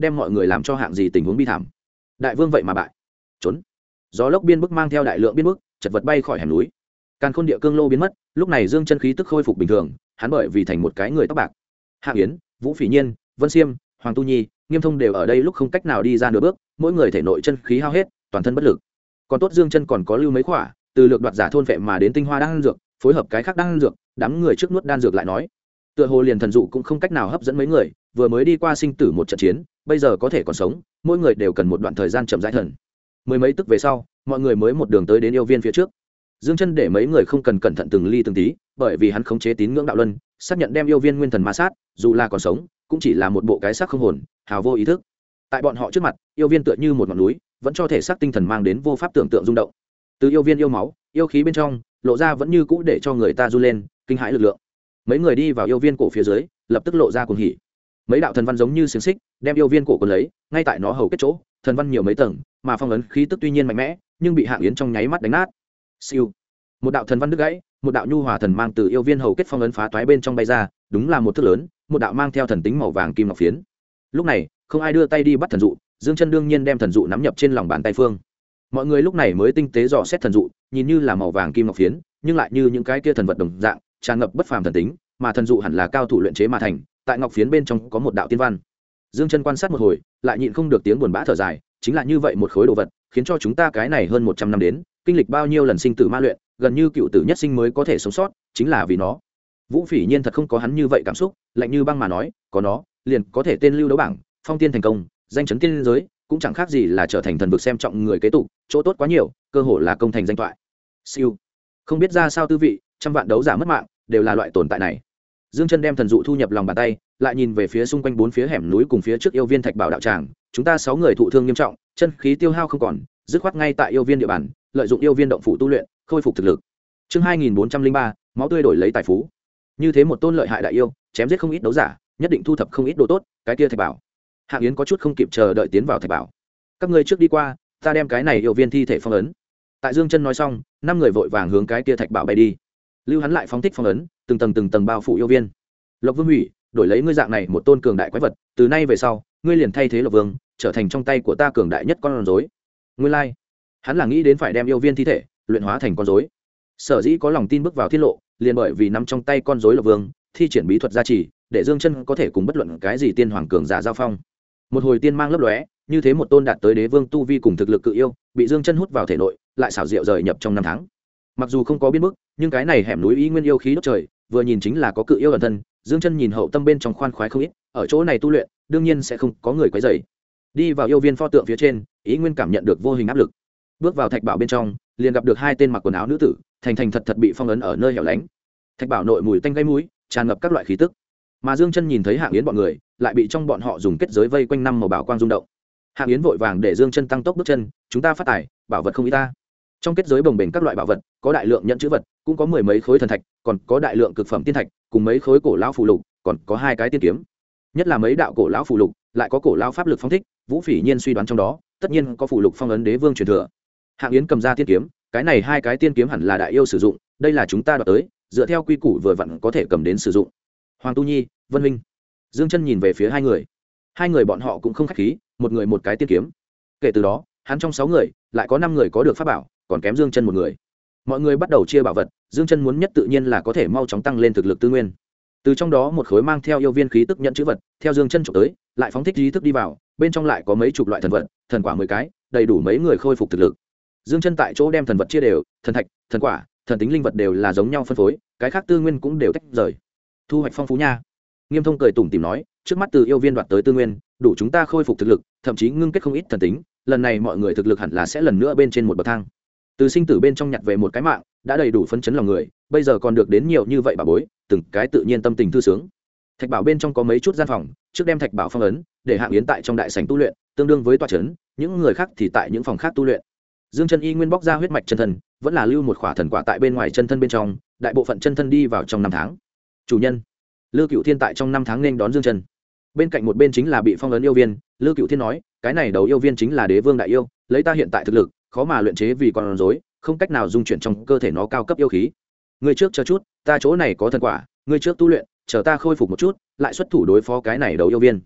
đem mọi người làm cho hạng gì tình huống bi thảm. Đại vương vậy mà bại, trốn. Gió lốc biên bức mang theo đại lượng biên bức chật vật bay khỏi hẻm núi. Càn khôn địa cương lô biến mất, lúc này Dương Chân khí tức khôi phục bình thường, hắn bởi vì thành một cái người tóc bạc. Hạng Yến, Vũ Phỉ Nhiên, Vân Siêm, Hoàng Tu Nhi, Nghiêm Thông đều ở đây lúc không cách nào đi ra nửa bước, mỗi người thể nội chân khí hao hết, toàn thân bất lực. Còn tốt Dương Chân còn có lưu mấy khỏa, từ lược đoạt giả thôn vệ mà đến tinh hoa đan dược, phối hợp cái khác đan dược, đám người trước nuốt đan dược lại nói, tựa hồ liền thần dụ cũng không cách nào hấp dẫn mấy người, vừa mới đi qua sinh tử một trận chiến, bây giờ có thể còn sống, mỗi người đều cần một đoạn thời gian chậm rãi thần. Mười mấy tức về sau, mọi người mới một đường tới đến yêu viên phía trước. Dương Chân để mấy người không cần cẩn thận từng ly từng tí, bởi vì hắn khống chế tín ngưỡng đạo luân, xác nhận đem yêu viên nguyên thần ma sát, dù là còn sống, cũng chỉ là một bộ cái xác không hồn, hào vô ý thức. Tại bọn họ trước mặt, yêu viên tựa như một ngọn núi, vẫn cho thể xác tinh thần mang đến vô pháp tưởng tượng rung động. Từ yêu viên yêu máu, yêu khí bên trong, lộ ra vẫn như cũ để cho người ta run lên, kinh hãi lực lượng. Mấy người đi vào yêu viên cổ phía dưới, lập tức lộ ra cuồng hỉ. Mấy đạo thần văn giống như xiềng xích, đem yêu viên cổ cuốn lấy, ngay tại nó hầu kết chỗ, thần văn nhiều mấy tầng, mà phong ấn khí tức tuy nhiên mạnh mẽ, nhưng bị Hạng Yến trong nháy mắt đánh nát. Siêu. Một đạo thần văn đứt gãy, một đạo nhu hòa thần mang từ yêu viên hầu kết phong ấn phá toái bên trong bay ra, đúng là một thước lớn, một đạo mang theo thần tính màu vàng kim ngọc phiến. Lúc này, không ai đưa tay đi bắt thần dụ, Dương Chân đương nhiên đem thần dụ nắm nhập trên lòng bàn tay phương. Mọi người lúc này mới tinh tế dò xét thần dụ, nhìn như là màu vàng kim ngọc phiến, nhưng lại như những cái kia thần vật đồng dạng, tràn ngập bất phàm thần tính, mà thần dụ hẳn là cao thủ luyện chế mà thành, tại ngọc phiến bên trong có một đạo tiên văn. Dương Chân quan sát một hồi, lại nhịn không được tiếng buồn bã thở dài, chính là như vậy một khối đồ vật, khiến cho chúng ta cái này hơn 100 năm đến, kinh lịch bao nhiêu lần sinh tử ma luyện, gần như cựu tử nhất sinh mới có thể sống sót, chính là vì nó. Vũ Phỉ Nhiên thật không có hắn như vậy cảm xúc, lạnh như băng mà nói, có nó, liền có thể tên lưu đấu bảng, phong tiên thành công, danh chấn tiên giới, cũng chẳng khác gì là trở thành thần vực xem trọng người kế tục, chỗ tốt quá nhiều, cơ hội là công thành danh toại. Siêu. Không biết ra sao tư vị, trăm vạn đấu giả mất mạng, đều là loại tồn tại này. Dương Chân đem thần dụ thu nhập lòng bàn tay, lại nhìn về phía xung quanh bốn phía hẻm núi cùng phía trước yêu viên thạch bảo đạo tràng, chúng ta 6 người thụ thương nghiêm trọng, chân khí tiêu hao không còn, dứt khoát ngay tại yêu viên địa bàn, lợi dụng yêu viên động phủ tu luyện, khôi phục thực lực. Chương 2403, máu tươi đổi lấy tài phú. Như thế một tôn lợi hại đại yêu, chém giết không ít đấu giả, nhất định thu thập không ít đồ tốt, cái kia thạch bảo. Hạng Yến có chút không kịp chờ đợi tiến vào thạch bảo. Các ngươi trước đi qua, ta đem cái này yêu viên thi thể phong ấn. Tại Dương Chân nói xong, 5 người vội vàng hướng cái kia thạch bảo bay đi. Lưu hắn lại phóng thích phong ấn, từng tầng bao phủ yêu viên. Lộc Vương hủy, đổi lấy ngươi dạng này một tôn cường đại quái vật, từ nay về sau, ngươi liền thay thế Lộc Vương, trở thành trong tay của ta cường đại nhất con rối. Nguyên lai, hắn là nghĩ đến phải đem yêu viên thi thể luyện hóa thành con rối. Sở dĩ có lòng tin bước vào tiết lộ, liền bởi vì nắm trong tay con rối Lộc Vương, thi triển bí thuật gia trì, để Dương Chân có thể cùng bất luận cái gì tiên hoàng cường giả giao phong. Một hồi tiên mang lấp lóe, như thế một tôn đạt tới đế vương tu vi cùng thực lực cự yêu, bị Dương Chân hút vào thể nội, lại xảo diệu rời nhập trong năm tháng. Mặc dù không có biến mức, nhưng cái này hẻm núi ý nguyên yêu khí đốt trời, vừa nhìn chính là có cự yêu ẩn thân. Dương Chân nhìn hậu tâm bên trong khoan khoái không ít, ở chỗ này tu luyện, đương nhiên sẽ không có người quấy rầy. Đi vào yêu viên pho tượng phía trên, ý nguyên cảm nhận được vô hình áp lực. Bước vào thạch bảo bên trong, liền gặp được 2 tên mặc quần áo nữ tử, thành thật bị phong ấn ở nơi hẻo lánh. Thạch bảo nội mùi tanh gây mũi, tràn ngập các loại khí tức. Mà Dương Chân nhìn thấy Hạng Yến bọn người, lại bị trong bọn họ dùng kết giới vây quanh năm màu bảo quang rung động. Hạng Yến vội vàng để Dương Chân tăng tốc bước chân, chúng ta phát tài, bảo vật không ít ta. Trong kết giới bồng bềnh các loại bảo vật, có đại lượng nhận chữ vật, cũng có 10 mấy khối thần thạch, còn có đại lượng cực phẩm tiên thạch, cùng mấy khối cổ lão phù lục, còn có 2 cái tiên kiếm. Nhất là mấy đạo cổ lão phù lục, lại có cổ lão pháp lực phong thích, Vũ Phỉ Nhiên suy đoán trong đó, tất nhiên có phù lục phong ấn đế vương truyền thừa. Hạng Yến cầm ra tiên kiếm, cái này 2 cái tiên kiếm hẳn là đại yêu sử dụng, đây là chúng ta đoạt tới, dựa theo quy củ vừa vặn có thể cầm đến sử dụng. Hoàng Tu Nhi, Vân Minh. Dương Chân nhìn về phía 2 người. 2 người bọn họ cũng không khách khí, một người một cái tiên kiếm. Kể từ đó, hắn trong 6 người, lại có 5 người có được pháp bảo, còn kém Dương Chân một người. Mọi người bắt đầu chia bảo vật, Dương Chân muốn nhất tự nhiên là có thể mau chóng tăng lên thực lực tư nguyên. Từ trong đó một khối mang theo yêu viên khí tức nhận chữ vật, theo Dương Chân chụp tới, lại phóng thích ý thức đi vào, bên trong lại có mấy chục loại thần vật, thần quả 10 cái, đầy đủ mấy người khôi phục thực lực. Dương Chân tại chỗ đem thần vật chia đều, thần thạch, thần quả, thần tính linh vật đều là giống nhau phân phối, cái khác tư nguyên cũng đều tách rời. Thu hoạch phong phú nha. Nghiêm Thông cười tủm tỉm nói, trước mắt từ yêu viên đoạt tới tư nguyên, đủ chúng ta khôi phục thực lực, thậm chí ngưng kết không ít thần tính, lần này mọi người thực lực hẳn là sẽ lần nữa bên trên một bậc thang. Từ sinh tử bên trong nhặt về một cái mạng, đã đầy đủ phấn chấn lòng người, bây giờ còn được đến nhiều như vậy bà bối, từng cái tự nhiên tâm tình thư sướng. Thạch bảo bên trong có mấy chút gian phòng, trước đem thạch bảo phong ấn, để Hạng Yến tại trong đại sảnh tu luyện, tương đương với tọa trấn, những người khác thì tại những phòng khác tu luyện. Dương Chân y nguyên bóc ra huyết mạch chân thân, vẫn là lưu một khỏa thần quả tại bên ngoài chân thân bên trong, đại bộ phận chân thân đi vào trong 5 tháng. Chủ nhân, Lư Cửu Thiên tại trong 5 tháng nên đón Dương Chân. Bên cạnh một bên chính là bị phong ấn yêu viên, Lư Cửu Thiên nói, cái này đầu yêu viên chính là đế vương đại yêu, lấy ta hiện tại thực lực, khó mà luyện chế vì con rối, không cách nào dung chuyển trong cơ thể nó cao cấp yêu khí. Ngươi trước chờ chút, ta chỗ này có thần quả, ngươi trước tu luyện, chờ ta khôi phục một chút, lại xuất thủ đối phó cái này đầu yêu viên.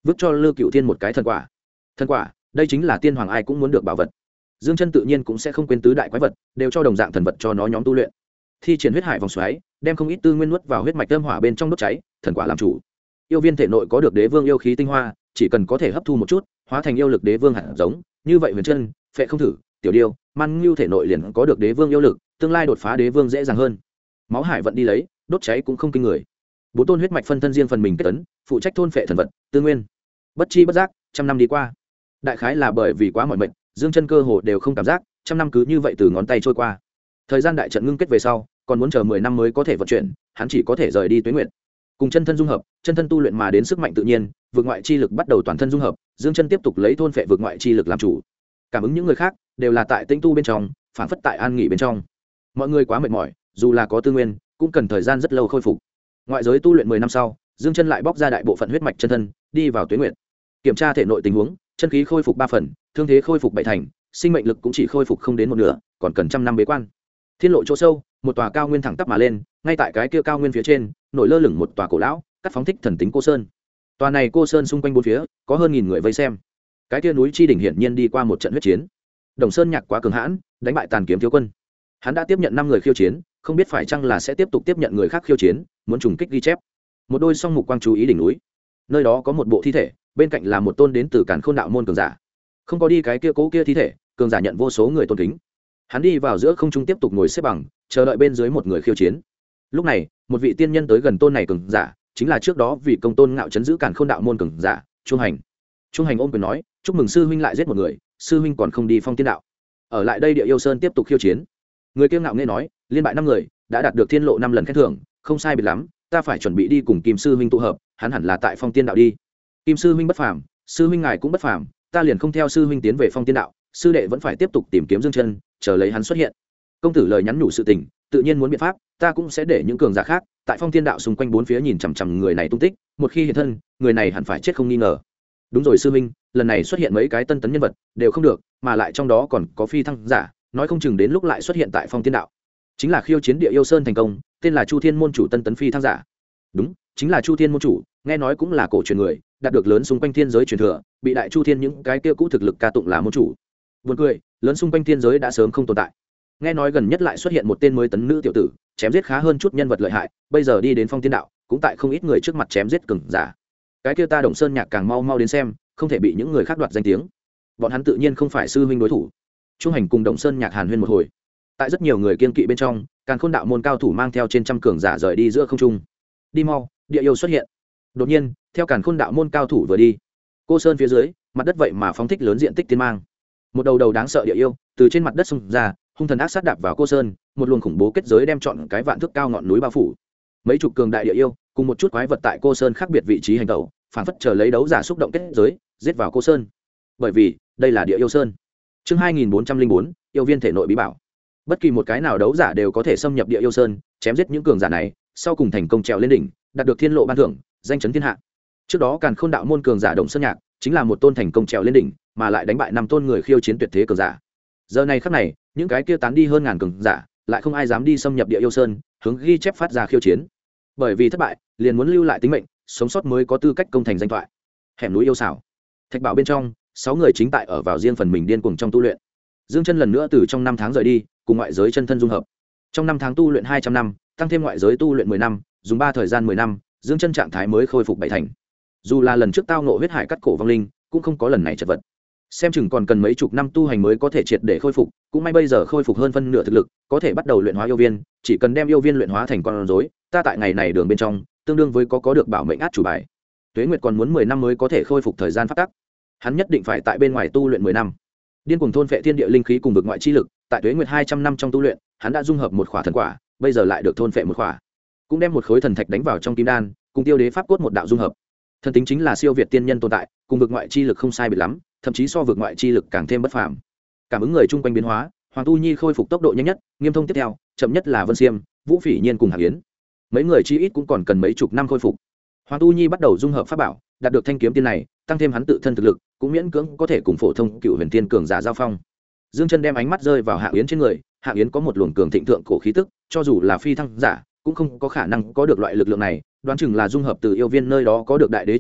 vứt cho Lư Cựu Thiên một cái thần quả. Thần quả, đây chính là tiên hoàng ai cũng muốn được bảo vật. Dương Chân tự nhiên cũng sẽ không quên tứ đại quái vật, đều cho đồng dạng thần vật cho nó nhóm tu luyện. Thi triển huyết hải vòng xoáy, đem không ít tư nguyên nuốt vào huyết mạch âm hỏa bên trong đốt cháy, thần quả làm chủ. Yêu viên thể nội có được đế vương yêu khí tinh hoa, chỉ cần có thể hấp thu một chút, hóa thành yêu lực đế vương hạt giống, như vậy Huyền Chân, Phệ Không Thử, Tiểu Điêu, Man Ngưu thể nội liền có được đế vương yêu lực, tương lai đột phá đế vương dễ dàng hơn. Máu hải vận đi lấy, đốt cháy cũng không kinh người. Bốn tôn huyết mạch phân thân riêng phần mình kết ấn, phụ trách thôn phệ thần vật, tư nguyên. Bất chi bất giác, trăm năm đi qua. Đại khái là bởi vì quá mỏi mệt, Dương Chân cơ hồ đều không cảm giác, trăm năm cứ như vậy từ ngón tay trôi qua. Thời gian đại trận ngưng kết về sau, còn muốn chờ 10 năm mới có thể vận chuyển, hắn chỉ có thể rời đi Tuế Nguyệt. Cùng chân thân dung hợp, chân thân tu luyện mà đến sức mạnh tự nhiên, vượt ngoại chi lực bắt đầu toàn thân dung hợp, Dương Chân tiếp tục lấy thôn phệ vượt ngoại chi lực làm chủ. Cảm ứng những người khác, đều là tại tĩnh tu bên trong, phản phất tại an nghỉ bên trong. Mọi người quá mệt mỏi, dù là có tư nguyên, cũng cần thời gian rất lâu khôi phục. Ngoại giới tu luyện 10 năm sau, Dương Chân lại bóc ra đại bộ phận huyết mạch chân thân, đi vào Tuế Nguyệt. Kiểm tra thể nội tình huống, chân khí khôi phục 3 phần, thương thế khôi phục 7 thành, sinh mệnh lực cũng chỉ khôi phục không đến một nửa, còn cần trăm năm bế quan. Thiên lộ chỗ sâu, một tòa cao nguyên thẳng tắp mà lên, ngay tại cái kia cao nguyên phía trên, nổi lơ lửng một tòa cổ lão, cắt phóng thích thần tính cô sơn. Tòa này cô sơn xung quanh bốn phía, có hơn 1000 người vây xem. Cái kia núi chi đỉnh hiển nhiên đi qua một trận huyết chiến. Đồng Sơn Nhạc quá cường hãn, đánh bại Tàn Kiếm thiếu quân. Hắn đã tiếp nhận 5 người khiêu chiến, không biết phải chăng là sẽ tiếp tục tiếp nhận người khác khiêu chiến, muốn trùng kích ghi chép. Một đôi song mục quang chú ý đỉnh núi. Nơi đó có một bộ thi thể, bên cạnh là một tôn đến từ Càn Khôn đạo môn cường giả. Không có đi cái kia cố kia thi thể, cường giả nhận vô số người tôn kính. Hắn đi vào giữa không trung tiếp tục ngồi xếp bằng, chờ đợi bên dưới một người khiêu chiến. Lúc này, một vị tiên nhân tới gần tôn này cường giả, chính là trước đó vị công tôn ngạo chấn giữ Càn Khôn đạo môn cường giả, Trung Hành. Trung Hành ôm quyền nói, chúc mừng sư huynh lại giết một người, sư huynh còn không đi Phong Tiên đạo. Ở lại đây Địa Yêu Sơn tiếp tục khiêu chiến. Người kiêu ngạo nghe nói, liên bại 5 người, đã đạt được thiên lộ 5 lần khen thưởng, không sai biệt lắm, ta phải chuẩn bị đi cùng Kim sư huynh tụ hợp, hắn hẳn là tại Phong Tiên đạo đi. Kim sư huynh bất phàm, sư huynh ngài cũng bất phàm, ta liền không theo sư huynh tiến về Phong Tiên đạo, sư đệ vẫn phải tiếp tục tìm kiếm Dương Chân, chờ lấy hắn xuất hiện. Công tử lời nhắn nhủ sự tình, tự nhiên muốn biện pháp, ta cũng sẽ để những cường giả khác tại Phong Tiên đạo xung quanh bốn phía nhìn chằm chằm người này tung tích, một khi hiện thân, người này hẳn phải chết không nghi ngờ. Đúng rồi sư huynh, lần này xuất hiện mấy cái tân tấn nhân vật, đều không được, mà lại trong đó còn có phi thăng giả, nói không chừng đến lúc lại xuất hiện tại Phong Tiên đạo. Chính là khiêu chiến Địa Yêu Sơn thành công, tên là Chu Thiên môn chủ tân tấn phi thăng giả. Đúng, chính là Chu Thiên môn chủ, nghe nói cũng là cổ truyền người, đạt được lớn xung quanh thiên giới truyền thừa, bị Đại Chu Thiên những cái kia cũ thực lực ca tụng là môn chủ. Buồn cười, lớn xung quanh thiên giới đã sớm không tồn tại. Nghe nói gần nhất lại xuất hiện một tên mới tấn nữ tiểu tử, chém giết khá hơn chút nhân vật lợi hại, bây giờ đi đến Phong Tiên đạo, cũng tại không ít người trước mặt chém giết cường giả. Cái kia ta Đồng Sơn Nhạc càng mau mau đến xem, không thể bị những người khác đoạt danh tiếng. Bọn hắn tự nhiên không phải sư huynh đối thủ. Trung Hành cùng Đồng Sơn Nhạc hàn huyên một hồi. Tại rất nhiều người kiên kỵ bên trong, Càn Khôn đạo môn cao thủ mang theo trên trăm cường giả rời đi giữa không trung. Đi mau, Địa Yêu xuất hiện. Đột nhiên, theo Càn Khôn đạo môn cao thủ vừa đi, cô sơn phía dưới, mặt đất vậy mà phóng thích lớn diện tích tiên mang. Một đầu đầu đáng sợ địa yêu từ trên mặt đất xông ra, hung thần ác sát đạp vào cô sơn, một luồng khủng bố kết giới đem trọn cái vạn thước cao ngọn núi bao phủ. Mấy chục cường đại địa yêu cùng một chút quái vật tại cô sơn khác biệt vị trí hành tẩu, phản phất chờ lấy đấu giả xúc động kết giới, giết vào cô sơn. Bởi vì đây là Địa Yêu Sơn. Chương 2404, yêu viên thể nội bí bảo. Bất kỳ một cái nào đấu giả đều có thể xâm nhập Địa Yêu Sơn, chém giết những cường giả này, sau cùng thành công trèo lên đỉnh, đạt được thiên lộ ban thưởng, danh chấn thiên hạ. Trước đó Càn Khôn đạo môn cường giả Động Sơn Nhạc chính là một tôn thành công trèo lên đỉnh, mà lại đánh bại 5 tôn người khiêu chiến tuyệt thế cường giả. Giờ này khắc này, những cái kia tán đi hơn ngàn cường giả, lại không ai dám đi xâm nhập Địa Yêu Sơn, hướng ghi chép phát ra khiêu chiến. Bởi vì thất bại, liền muốn lưu lại tính mệnh, sống sót mới có tư cách công thành danh thoại. Hẻm núi yêu xảo. Thạch Bảo bên trong, 6 người chính tại ở vào riêng phần mình điên cuồng trong tu luyện. Dương Chân lần nữa từ trong 5 tháng rời đi, cùng ngoại giới chân thân dung hợp. Trong 5 tháng tu luyện 200 năm, tăng thêm ngoại giới tu luyện 10 năm, dùng 3 thời gian 10 năm, Dương Chân trạng thái mới khôi phục 7 thành. Dù là lần trước tao ngộ huyết hải cắt cổ vong linh, cũng không có lần này chật vật. Xem chừng còn cần mấy chục năm tu hành mới có thể triệt để khôi phục, cũng may bây giờ khôi phục hơn phân nửa thực lực, có thể bắt đầu luyện hóa yêu viên, chỉ cần đem yêu viên luyện hóa thành con rối, ta tại ngày này đường bên trong, tương đương với có được bảo mệnh át chủ bài. Tuế Nguyệt còn muốn 10 năm mới có thể khôi phục thời gian pháp tắc. Hắn nhất định phải tại bên ngoài tu luyện 10 năm. Điên cuồng thôn phệ thiên địa linh khí cùng vực ngoại chi lực, tại Tuế Nguyệt 200 năm trong tu luyện, hắn đã dung hợp một khỏa thần quả, bây giờ lại được thôn phệ một khỏa. Cũng đem một khối thần thạch đánh vào trong kim đan, cùng Tiêu Đế pháp cốt một đạo dung hợp. Thần tính chính là siêu việt tiên nhân tồn tại, cùng vực ngoại chi lực không sai biệt lắm, thậm chí so vực ngoại chi lực càng thêm bất phàm. Cảm ứng người chung quanh biến hóa, Hoàng Tu Nhi khôi phục tốc độ nhanh nhất, Nghiêm Thông tiếp theo, chậm nhất là Vân Xiêm, Vũ Phỉ Nhiên cùng Hạc Yến. Mấy người chi ít cũng còn cần mấy chục năm khôi phục. Hoàng Tu Nhi bắt đầu dung hợp pháp bảo, đạt được thanh kiếm tiên này, tăng thêm hắn tự thân thực lực, cũng miễn cưỡng có thể cùng phổ thông cựu huyền tiên cường giả giao phong. Dương Chân đem ánh mắt rơi vào Hạng Yến trên người, Hạng Yến có một luồng cường thịnh thượng cổ khí tức, cho dù là phi thăng giả, cũng không có khả năng có được loại lực lượng này, đoán chừng là dung hợp từ yêu viên nơi đó có được đại đế truyền thừa,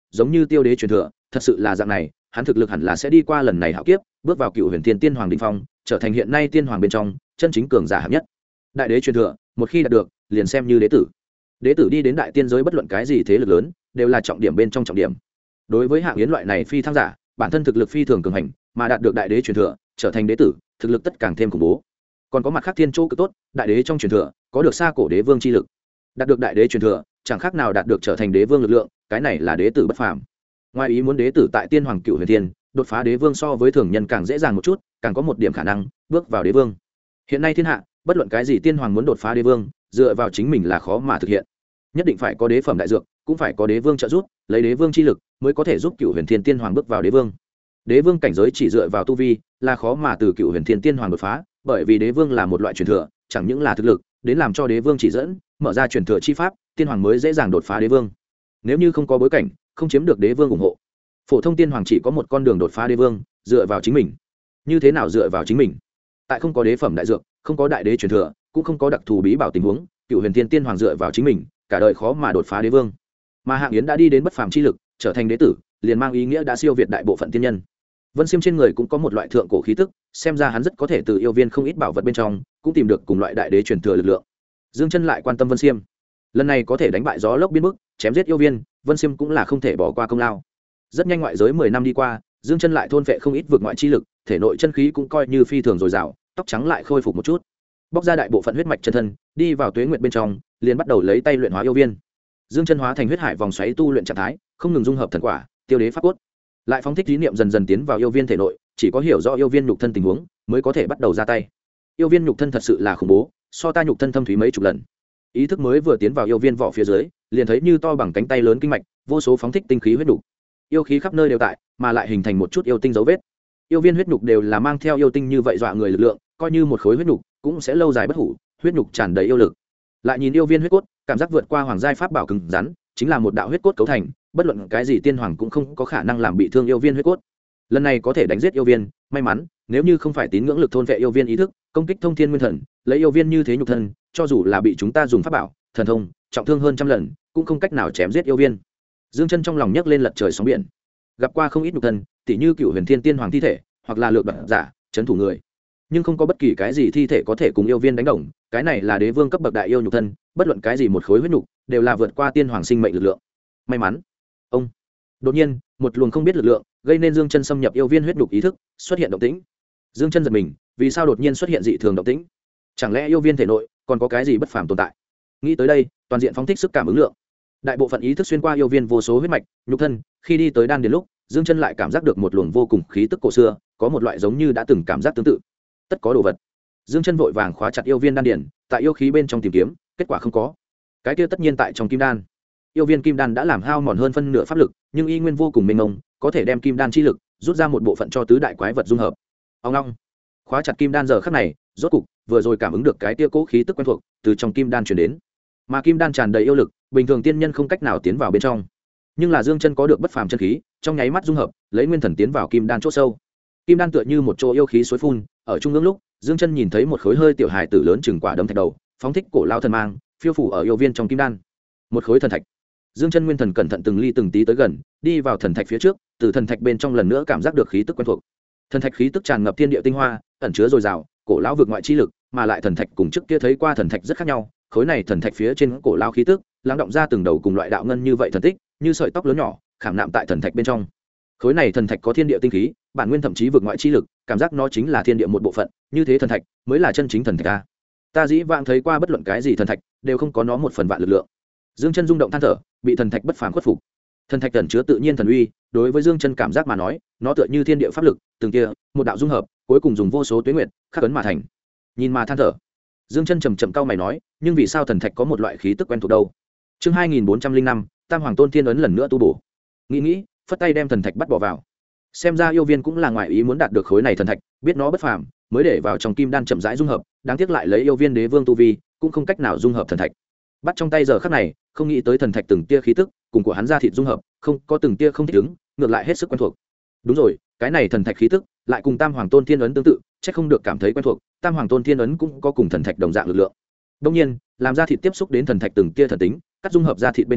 giống như tiêu đế truyền thừa thật sự là dạng này, hắn thực lực hẳn là sẽ đi qua lần này hạo kiếp, bước vào cựu huyền thiên tiên hoàng đình phong, trở thành hiện nay tiên hoàng bên trong chân chính cường giả hạng nhất. Đại đế truyền thừa một khi đạt được, liền xem như đế tử đi đến đại tiên giới bất luận cái gì thế lực lớn đều là trọng điểm bên trong trọng điểm. Đối với Hạng Yến loại này phi thăng giả, bản thân thực lực phi thường cường hành, mà đạt được đại đế truyền thừa trở thành đế tử, thực lực tất càng thêm khủng bố. Còn có mặt khác thiên chỗ cực tốt, đại đế trong truyền thừa có được xa cổ đế vương chi lực, đạt được đại đế truyền thừa chẳng khác nào đạt được trở thành đế vương lực lượng, cái này là đế tử bất phàm. Ngoài ý muốn đế tử tại tiên hoàng cựu huyền thiên đột phá đế vương so với thường nhân càng dễ dàng một chút, càng có một điểm khả năng bước vào đế vương. Hiện nay thiên hạ bất luận cái gì tiên hoàng muốn đột phá đế vương, dựa vào chính mình là khó mà thực hiện, nhất định phải có đế phẩm đại dược, cũng phải có đế vương trợ giúp, lấy đế vương chi lực mới có thể giúp cựu huyền thiên tiên hoàng bước vào đế vương. Đế vương cảnh giới chỉ dựa vào tu vi là khó mà từ cựu huyền thiên tiên hoàng đột phá, bởi vì đế vương là một loại truyền thừa, chẳng những là thực lực đến làm cho đế vương chỉ dẫn mở ra truyền thừa chi pháp, tiên hoàng mới dễ dàng đột phá đế vương. Nếu như không có bối cảnh, không chiếm được đế vương ủng hộ, phổ thông tiên hoàng chỉ có một con đường đột phá đế vương, dựa vào chính mình. Như thế nào dựa vào chính mình? Tại không có đế phẩm đại dược, không có đại đế truyền thừa, cũng không có đặc thù bí bảo tình huống, cựu huyền thiên tiên hoàng dựa vào chính mình cả đời khó mà đột phá đế vương. Mà Hạng Yến đã đi đến bất phàm chi lực, trở thành đế tử, liền mang ý nghĩa đã siêu việt đại bộ phận tiên nhân. Vân Xiêm trên người cũng có một loại thượng cổ khí tức, xem ra hắn rất có thể từ yêu viên không ít bảo vật bên trong cũng tìm được cùng loại đại đế truyền thừa lực lượng. Dương Chân lại quan tâm Vân Xiêm, lần này có thể đánh bại gió lốc biến mức, chém giết yêu viên, Vân Xiêm cũng là không thể bỏ qua công lao. Rất nhanh ngoại giới 10 năm đi qua, Dương Chân lại thôn phệ không ít vực ngoại chi lực, thể nội chân khí cũng coi như phi thường dồi dào, tóc trắng lại khôi phục một chút, bóc ra đại bộ phận huyết mạch chân thân, đi vào tuế nguyệt bên trong, liền bắt đầu lấy tay luyện hóa yêu viên. Dương Chân hóa thành huyết hải vòng xoáy tu luyện trạng thái, không ngừng dung hợp thần quả, tiêu đế pháp cốt, lại phóng thích ý niệm dần dần tiến vào yêu viên thể nội, chỉ có hiểu rõ yêu viên nhục thân tình huống mới có thể bắt đầu ra tay. Yêu viên nhục thân thật sự là khủng bố, so ta nhục thân thâm thúy mấy chục lần. Ý thức mới vừa tiến vào yêu viên vỏ phía dưới, liền thấy như to bằng cánh tay lớn kinh mạch, vô số phóng thích tinh khí huyết nhục, yêu khí khắp nơi đều tại, mà lại hình thành một chút yêu tinh dấu vết. Yêu viên huyết nhục đều là mang theo yêu tinh như vậy dọa người lực lượng, coi như một khối huyết nhục cũng sẽ lâu dài bất hủ, huyết nhục tràn đầy yêu lực. Lại nhìn yêu viên huyết cốt, cảm giác vượt qua hoàng giai pháp bảo cứng rắn, chính là một đạo huyết cốt cấu thành, bất luận cái gì tiên hoàng cũng không có khả năng làm bị thương yêu viên huyết cốt. Lần này có thể đánh giết yêu viên, may mắn, nếu như không phải tín ngưỡng lực thôn vệ yêu viên ý thức, công kích thông thiên nguyên thần, lấy yêu viên như thế nhục thân, cho dù là bị chúng ta dùng pháp bảo, thần thông, trọng thương hơn trăm lần, cũng không cách nào chém giết yêu viên. Dương Chân trong lòng nhấc lên lật trời sóng biển. Gặp qua không ít nhục thân, tỉ như cựu huyền thiên tiên hoàng thi thể, hoặc là lược đoạt giả, trấn thủ người, nhưng không có bất kỳ cái gì thi thể có thể cùng yêu viên đánh đồng. Cái này là đế vương cấp bậc đại yêu nhục thân, bất luận cái gì một khối huyết nhục đều là vượt qua tiên hoàng sinh mệnh lực lượng. May mắn, ông đột nhiên một luồng không biết lực lượng gây nên Dương Chân xâm nhập yêu viên huyết nhục ý thức, xuất hiện động tĩnh. Dương Chân giật mình, vì sao đột nhiên xuất hiện dị thường động tĩnh? Chẳng lẽ yêu viên thể nội còn có cái gì bất phàm tồn tại? Nghĩ tới đây, toàn diện phóng thích sức cảm ứng lượng, đại bộ phận ý thức xuyên qua yêu viên vô số huyết mạch nhục thân, khi đi tới đan điền lúc, Dương Chân lại cảm giác được một luồng vô cùng khí tức cổ xưa, có một loại giống như đã từng cảm giác tương tự. Tất có đồ vật. Dương Chân vội vàng khóa chặt yêu viên đan điền, tại yêu khí bên trong tìm kiếm, kết quả không có. Cái kia tất nhiên tại trong kim đan. Yêu viên kim đan đã làm hao mòn hơn phân nửa pháp lực, nhưng y nguyên vô cùng mênh mông, có thể đem kim đan chi lực rút ra một bộ phận cho tứ đại quái vật dung hợp. Ông long, khóa chặt kim đan giờ khắc này, rốt cục vừa rồi cảm ứng được cái kia cố khí tức quen thuộc từ trong kim đan truyền đến. Mà kim đan tràn đầy yêu lực, bình thường tiên nhân không cách nào tiến vào bên trong. Nhưng là Dương Chân có được bất phàm chân khí, trong nháy mắt dung hợp, lấy nguyên thần tiến vào kim đan chỗ sâu. Kim đan tựa như một chỗ yêu khí suối phun, ở trung ương lúc, Dương Chân nhìn thấy một khối hơi tiểu hài tử lớn chừng quả đấm thạch đầu, phóng thích cổ lao thần mang, phiêu phủ ở yêu viên trong kim đan. Một khối thần thạch. Dương Chân nguyên thần cẩn thận từng ly từng tí tới gần, đi vào thần thạch phía trước, từ thần thạch bên trong lần nữa cảm giác được khí tức quen thuộc. Thần thạch khí tức tràn ngập thiên địa tinh hoa, ẩn chứa dồi dào, cổ lão vực ngoại chi lực, mà lại thần thạch cùng trước kia thấy qua thần thạch rất khác nhau. Khối này thần thạch phía trên cổ lão khí tức, lắng động ra từng đầu cùng loại đạo ngân như vậy thần tích, như sợi tóc lớn nhỏ, khảm nạm tại thần thạch bên trong. Khối này thần thạch có thiên địa tinh khí, bản nguyên thậm chí vực ngoại chi lực, cảm giác nó chính là thiên địa một bộ phận, như thế thần thạch mới là chân chính thần thạch a. Ta dĩ vãng thấy qua bất luận cái gì thần thạch, đều không có nó một phần vạn lực lượng. Dương Chân rung động than thở, bị thần thạch bất phàm khuất phục. Thần thạch ẩn chứa tự nhiên thần uy, đối với Dương Chân cảm giác mà nói, nó tựa như thiên địa pháp lực, từng kia, một đạo dung hợp, cuối cùng dùng vô số tuế nguyệt khắc ấn mà thành. Nhìn mà than thở. Dương Chân trầm trầm cau mày nói, nhưng vì sao thần thạch có một loại khí tức quen thuộc đâu? Chương 2405, Tam Hoàng Tôn Thiên ấn lần nữa tu bổ. Nghĩ, phất tay đem thần thạch bắt bỏ vào. Xem ra yêu viên cũng là ngoại ý muốn đạt được khối này thần thạch, biết nó bất phàm, mới để vào trong kim đan chậm rãi dung hợp, đáng tiếc lại lấy yêu viên đế vương tu vi, cũng không cách nào dung hợp thần thạch. Bắt trong tay giờ khắc này, không nghĩ tới thần thạch từng tia khí tức, cùng của hắn ra thịt dung hợp, không có từng tia không thích ứng, ngược lại hết sức quen thuộc. Đúng rồi, cái này thần thạch khí tức, lại cùng Tam Hoàng Tôn Thiên ấn tương tự, chắc không được cảm thấy quen thuộc, Tam Hoàng Tôn Thiên ấn cũng có cùng thần thạch đồng dạng lực lượng. Đương nhiên, làm ra thịt tiếp xúc đến thần thạch từng tia thần tính, cắt dung hợp ra thịt bên trong,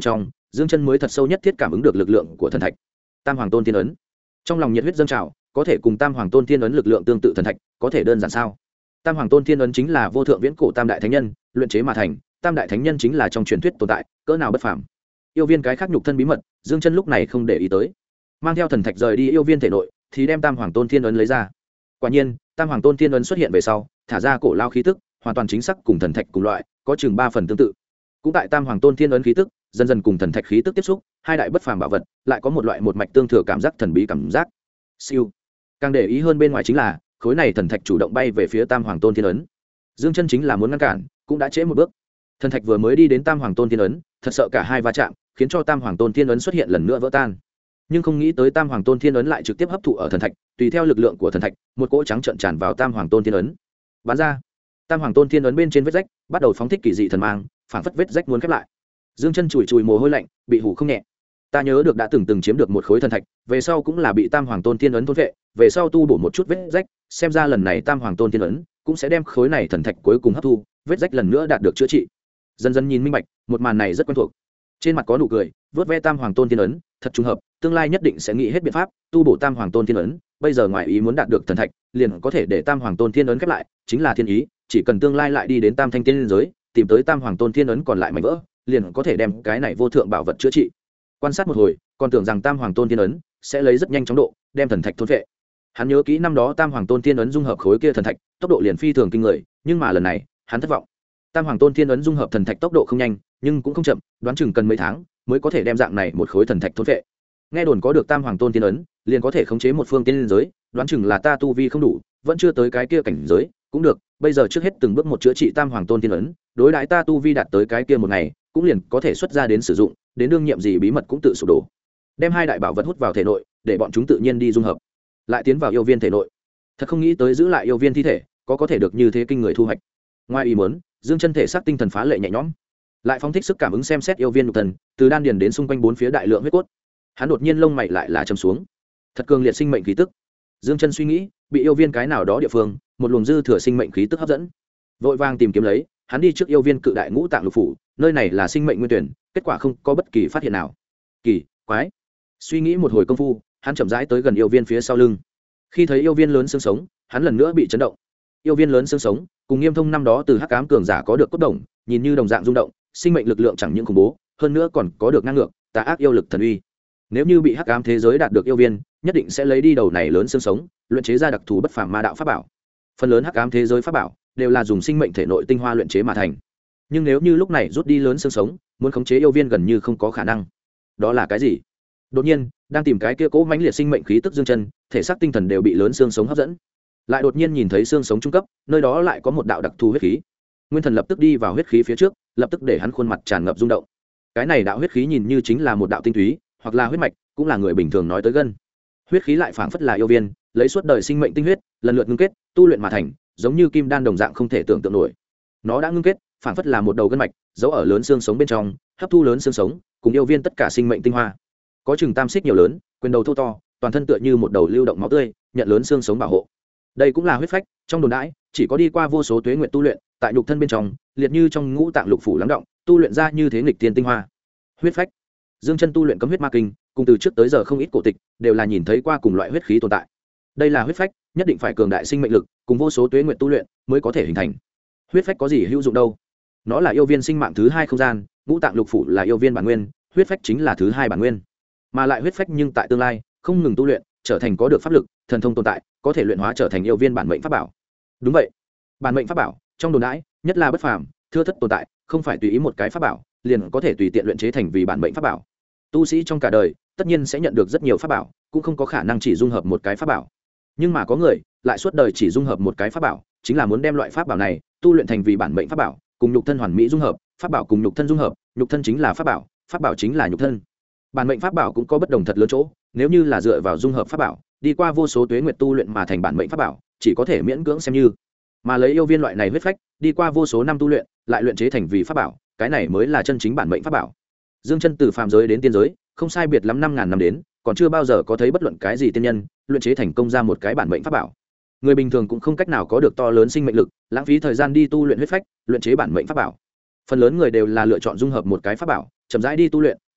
Dương Chân mới thật sâu nhất thiết cảm ứng được lực lượng của thần thạch. Tam Hoàng Tôn Thiên ấn. Trong lòng nhiệt huyết dâng trào, có thể cùng Tam Hoàng Tôn Thiên ấn lực lượng tương tự thần thạch, có thể đơn giản sao? Tam Hoàng Tôn Thiên ấn chính là vô thượng viễn cổ tam đại thánh nhân luyện chế mà thành, tam đại thánh nhân chính là trong truyền thuyết tồn tại, cỡ nào bất phàm. Yêu viên cái khác nhục thân bí mật, Dương Chân lúc này không để ý tới. Mang theo thần thạch rời đi yêu viên thể nội, thì đem Tam Hoàng Tôn Thiên ấn lấy ra. Quả nhiên, Tam Hoàng Tôn Thiên ấn xuất hiện về sau, thả ra cổ lao khí tức, hoàn toàn chính xác cùng thần thạch cùng loại, có chừng 3 phần tương tự. Cũng tại Tam Hoàng Tôn Thiên ấn khí tức dần dần cùng thần thạch khí tức tiếp xúc, hai đại bất phàm bảo vật lại có một loại một mạch tương thừa cảm giác thần bí cảm giác. Siêu. Càng để ý hơn bên ngoài chính là, khối này thần thạch chủ động bay về phía Tam Hoàng Tôn Thiên ấn. Dương Chân chính là muốn ngăn cản, cũng đã trễ một bước. Thần thạch vừa mới đi đến Tam Hoàng Tôn Thiên ấn, thật sợ cả hai va chạm, khiến cho Tam Hoàng Tôn Thiên ấn xuất hiện lần nữa vỡ tan. Nhưng không nghĩ tới Tam Hoàng Tôn Thiên ấn lại trực tiếp hấp thụ ở thần thạch, tùy theo lực lượng của thần thạch, một cỗ trắng trợn tràn vào Tam Hoàng Tôn Thiên ấn. Bắn ra. Tam Hoàng Tôn Thiên ấn bên trên vết rách, bắt đầu phóng thích kỳ dị thần mang, phản phất vết rách muốn khép lại. Dương Chân chùi chùi mồ hôi lạnh, bị hủ không nhẹ. Ta nhớ được đã từng chiếm được một khối thần thạch, về sau cũng là bị Tam Hoàng Tôn Thiên ấn thôn vệ, về sau tu bổ một chút vết rách, xem ra lần này Tam Hoàng Tôn Thiên ấn cũng sẽ đem khối này thần thạch cuối cùng hấp thu, vết rách lần nữa đạt được chữa trị. Dần dần nhìn minh bạch, một màn này rất quen thuộc. Trên mặt có nụ cười, vớt ve Tam Hoàng Tôn Thiên ấn, thật trùng hợp, tương lai nhất định sẽ nghĩ hết biện pháp tu bổ Tam Hoàng Tôn Thiên ấn, bây giờ ngoài ý muốn đạt được thần thạch, liền có thể để Tam Hoàng Tôn Thiên ấn khép lại, chính là thiên ý, chỉ cần tương lai lại đi đến Tam Thanh Tiên giới, tìm tới Tam Hoàng Tôn Thiên ấn còn lại mảnh vỡ, liền có thể đem cái này vô thượng bảo vật chữa trị. Quan sát một hồi, còn tưởng rằng Tam Hoàng Tôn Thiên ấn sẽ lấy rất nhanh chóng độ đem thần thạch thôn vệ. Hắn nhớ kỹ năm đó Tam Hoàng Tôn Thiên ấn dung hợp khối kia thần thạch, tốc độ liền phi thường kinh người, nhưng mà lần này, hắn thất vọng. Tam Hoàng Tôn Thiên ấn dung hợp thần thạch tốc độ không nhanh, nhưng cũng không chậm, đoán chừng cần mấy tháng mới có thể đem dạng này một khối thần thạch thôn vệ. Nghe đồn có được Tam Hoàng Tôn Thiên ấn, liền có thể khống chế một phương tiên giới, đoán chừng là ta tu vi không đủ, vẫn chưa tới cái kia cảnh giới, cũng được, bây giờ trước hết từng bước một chữa trị Tam Hoàng Tôn Thiên ấn, đối đãi ta tu vi đạt tới cái kia một ngày, cũng liền có thể xuất ra đến sử dụng, đến đương nhiệm gì bí mật cũng tự sụp đổ. Đem hai đại bảo vật hút vào thể nội, để bọn chúng tự nhiên đi dung hợp, lại tiến vào yêu viên thể nội. Thật không nghĩ tới giữ lại yêu viên thi thể, có thể được như thế kinh người thu hoạch. Ngoài ý muốn, Dương Chân thể xác tinh thần phá lệ nhẹ nhõm, lại phóng thích sức cảm ứng xem xét yêu viên nhục thần, từ đan điền đến xung quanh bốn phía đại lượng huyết cốt. Hắn đột nhiên lông mày lại là trầm xuống, thật cường liệt sinh mệnh khí tức. Dương Chân suy nghĩ, bị yêu viên cái nào đó địa phương, một luồng dư thừa sinh mệnh khí tức hấp dẫn, vội vàng tìm kiếm lấy. Hắn đi trước yêu viên cự đại ngũ tạng lục phủ, nơi này là sinh mệnh nguyên tuyển, kết quả không có bất kỳ phát hiện nào. Kỳ quái. Suy nghĩ một hồi công phu, hắn chậm rãi tới gần yêu viên phía sau lưng. Khi thấy yêu viên lớn xương sống, hắn lần nữa bị chấn động. Yêu viên lớn xương sống, cùng Nghiêm Thông năm đó từ Hắc Ám cường giả có được cốt đồng, nhìn như đồng dạng rung động, sinh mệnh lực lượng chẳng những khủng bố, hơn nữa còn có được năng lượng, tà ác yêu lực thần uy. Nếu như bị Hắc Ám thế giới đạt được yêu viên, nhất định sẽ lấy đi đầu này lớn xương sống, luyện chế ra đặc thù bất phàm ma đạo pháp bảo. Phần lớn Hắc Ám thế giới pháp bảo đều là dùng sinh mệnh thể nội tinh hoa luyện chế mà thành. Nhưng nếu như lúc này rút đi lớn xương sống, muốn khống chế yêu viên gần như không có khả năng. Đó là cái gì? Đột nhiên, đang tìm cái kia cố mãnh liệt sinh mệnh khí tức Dương Chân, thể xác tinh thần đều bị lớn xương sống hấp dẫn. Lại đột nhiên nhìn thấy xương sống trung cấp, nơi đó lại có một đạo đặc thù huyết khí. Nguyên thần lập tức đi vào huyết khí phía trước, lập tức để hắn khuôn mặt tràn ngập rung động. Cái này đạo huyết khí nhìn như chính là một đạo tinh túy, hoặc là huyết mạch, cũng là người bình thường nói tới gân. Huyết khí lại phảng phất là yêu viên, lấy suốt đời sinh mệnh tinh huyết, lần lượt ngưng kết, tu luyện mà thành, giống như kim đan đồng dạng không thể tưởng tượng nổi. Nó đã ngưng kết, phảng phất là một đầu gân mạch, giấu ở lớn xương sống bên trong, hấp thu lớn xương sống, cùng yêu viên tất cả sinh mệnh tinh hoa. Có chừng tam xích nhiều lớn, quyền đầu thô to, toàn thân tựa như một đầu lưu động máu tươi, nhận lớn xương sống bảo hộ. Đây cũng là huyết phách, trong đồn đãi, chỉ có đi qua vô số tuế nguyện tu luyện, tại nhục thân bên trong, liệt như trong ngũ tạng lục phủ lắng động, tu luyện ra như thế nghịch tiên tinh hoa. Huyết phách. Dương Chân tu luyện cấm huyết ma kinh, cùng từ trước tới giờ không ít cổ tịch, đều là nhìn thấy qua cùng loại huyết khí tồn tại. Đây là huyết phách, nhất định phải cường đại sinh mệnh lực, cùng vô số tuế nguyện tu luyện mới có thể hình thành. Huyết phách có gì hữu dụng đâu? Nó là yêu viên sinh mạng thứ hai không gian, ngũ tạng lục phủ là yêu viên bản nguyên, huyết phách chính là thứ hai bản nguyên. Mà lại huyết phách nhưng tại tương lai, không ngừng tu luyện, trở thành có được pháp lực, thần thông tồn tại, có thể luyện hóa trở thành yêu viên bản mệnh pháp bảo. Đúng vậy, bản mệnh pháp bảo, trong đồn đãi, nhất là bất phàm, thưa thất tồn tại, không phải tùy ý một cái pháp bảo, liền có thể tùy tiện luyện chế thành vì bản mệnh pháp bảo. Tu sĩ trong cả đời, tất nhiên sẽ nhận được rất nhiều pháp bảo, cũng không có khả năng chỉ dung hợp một cái pháp bảo. Nhưng mà có người, lại suốt đời chỉ dung hợp một cái pháp bảo, chính là muốn đem loại pháp bảo này tu luyện thành vì bản mệnh pháp bảo, cùng nhục thân hoàn mỹ dung hợp, pháp bảo cùng nhục thân dung hợp, nhục thân chính là pháp bảo chính là nhục thân. Bản mệnh pháp bảo cũng có bất đồng thật lớn chỗ, nếu như là dựa vào dung hợp pháp bảo, đi qua vô số tuế nguyệt tu luyện mà thành bản mệnh pháp bảo, chỉ có thể miễn cưỡng xem như. Mà lấy yêu viên loại này huyết phách, đi qua vô số năm tu luyện, lại luyện chế thành vì pháp bảo, cái này mới là chân chính bản mệnh pháp bảo. Dương Chân từ phàm giới đến tiên giới, không sai biệt lắm 5000 năm đến, còn chưa bao giờ có thấy bất luận cái gì tiên nhân luyện chế thành công ra một cái bản mệnh pháp bảo. Người bình thường cũng không cách nào có được to lớn sinh mệnh lực, lãng phí thời gian đi tu luyện huyết phách, luyện chế bản mệnh pháp bảo. Phần lớn người đều là lựa chọn dung hợp một cái pháp bảo, chậm rãi đi tu luyện,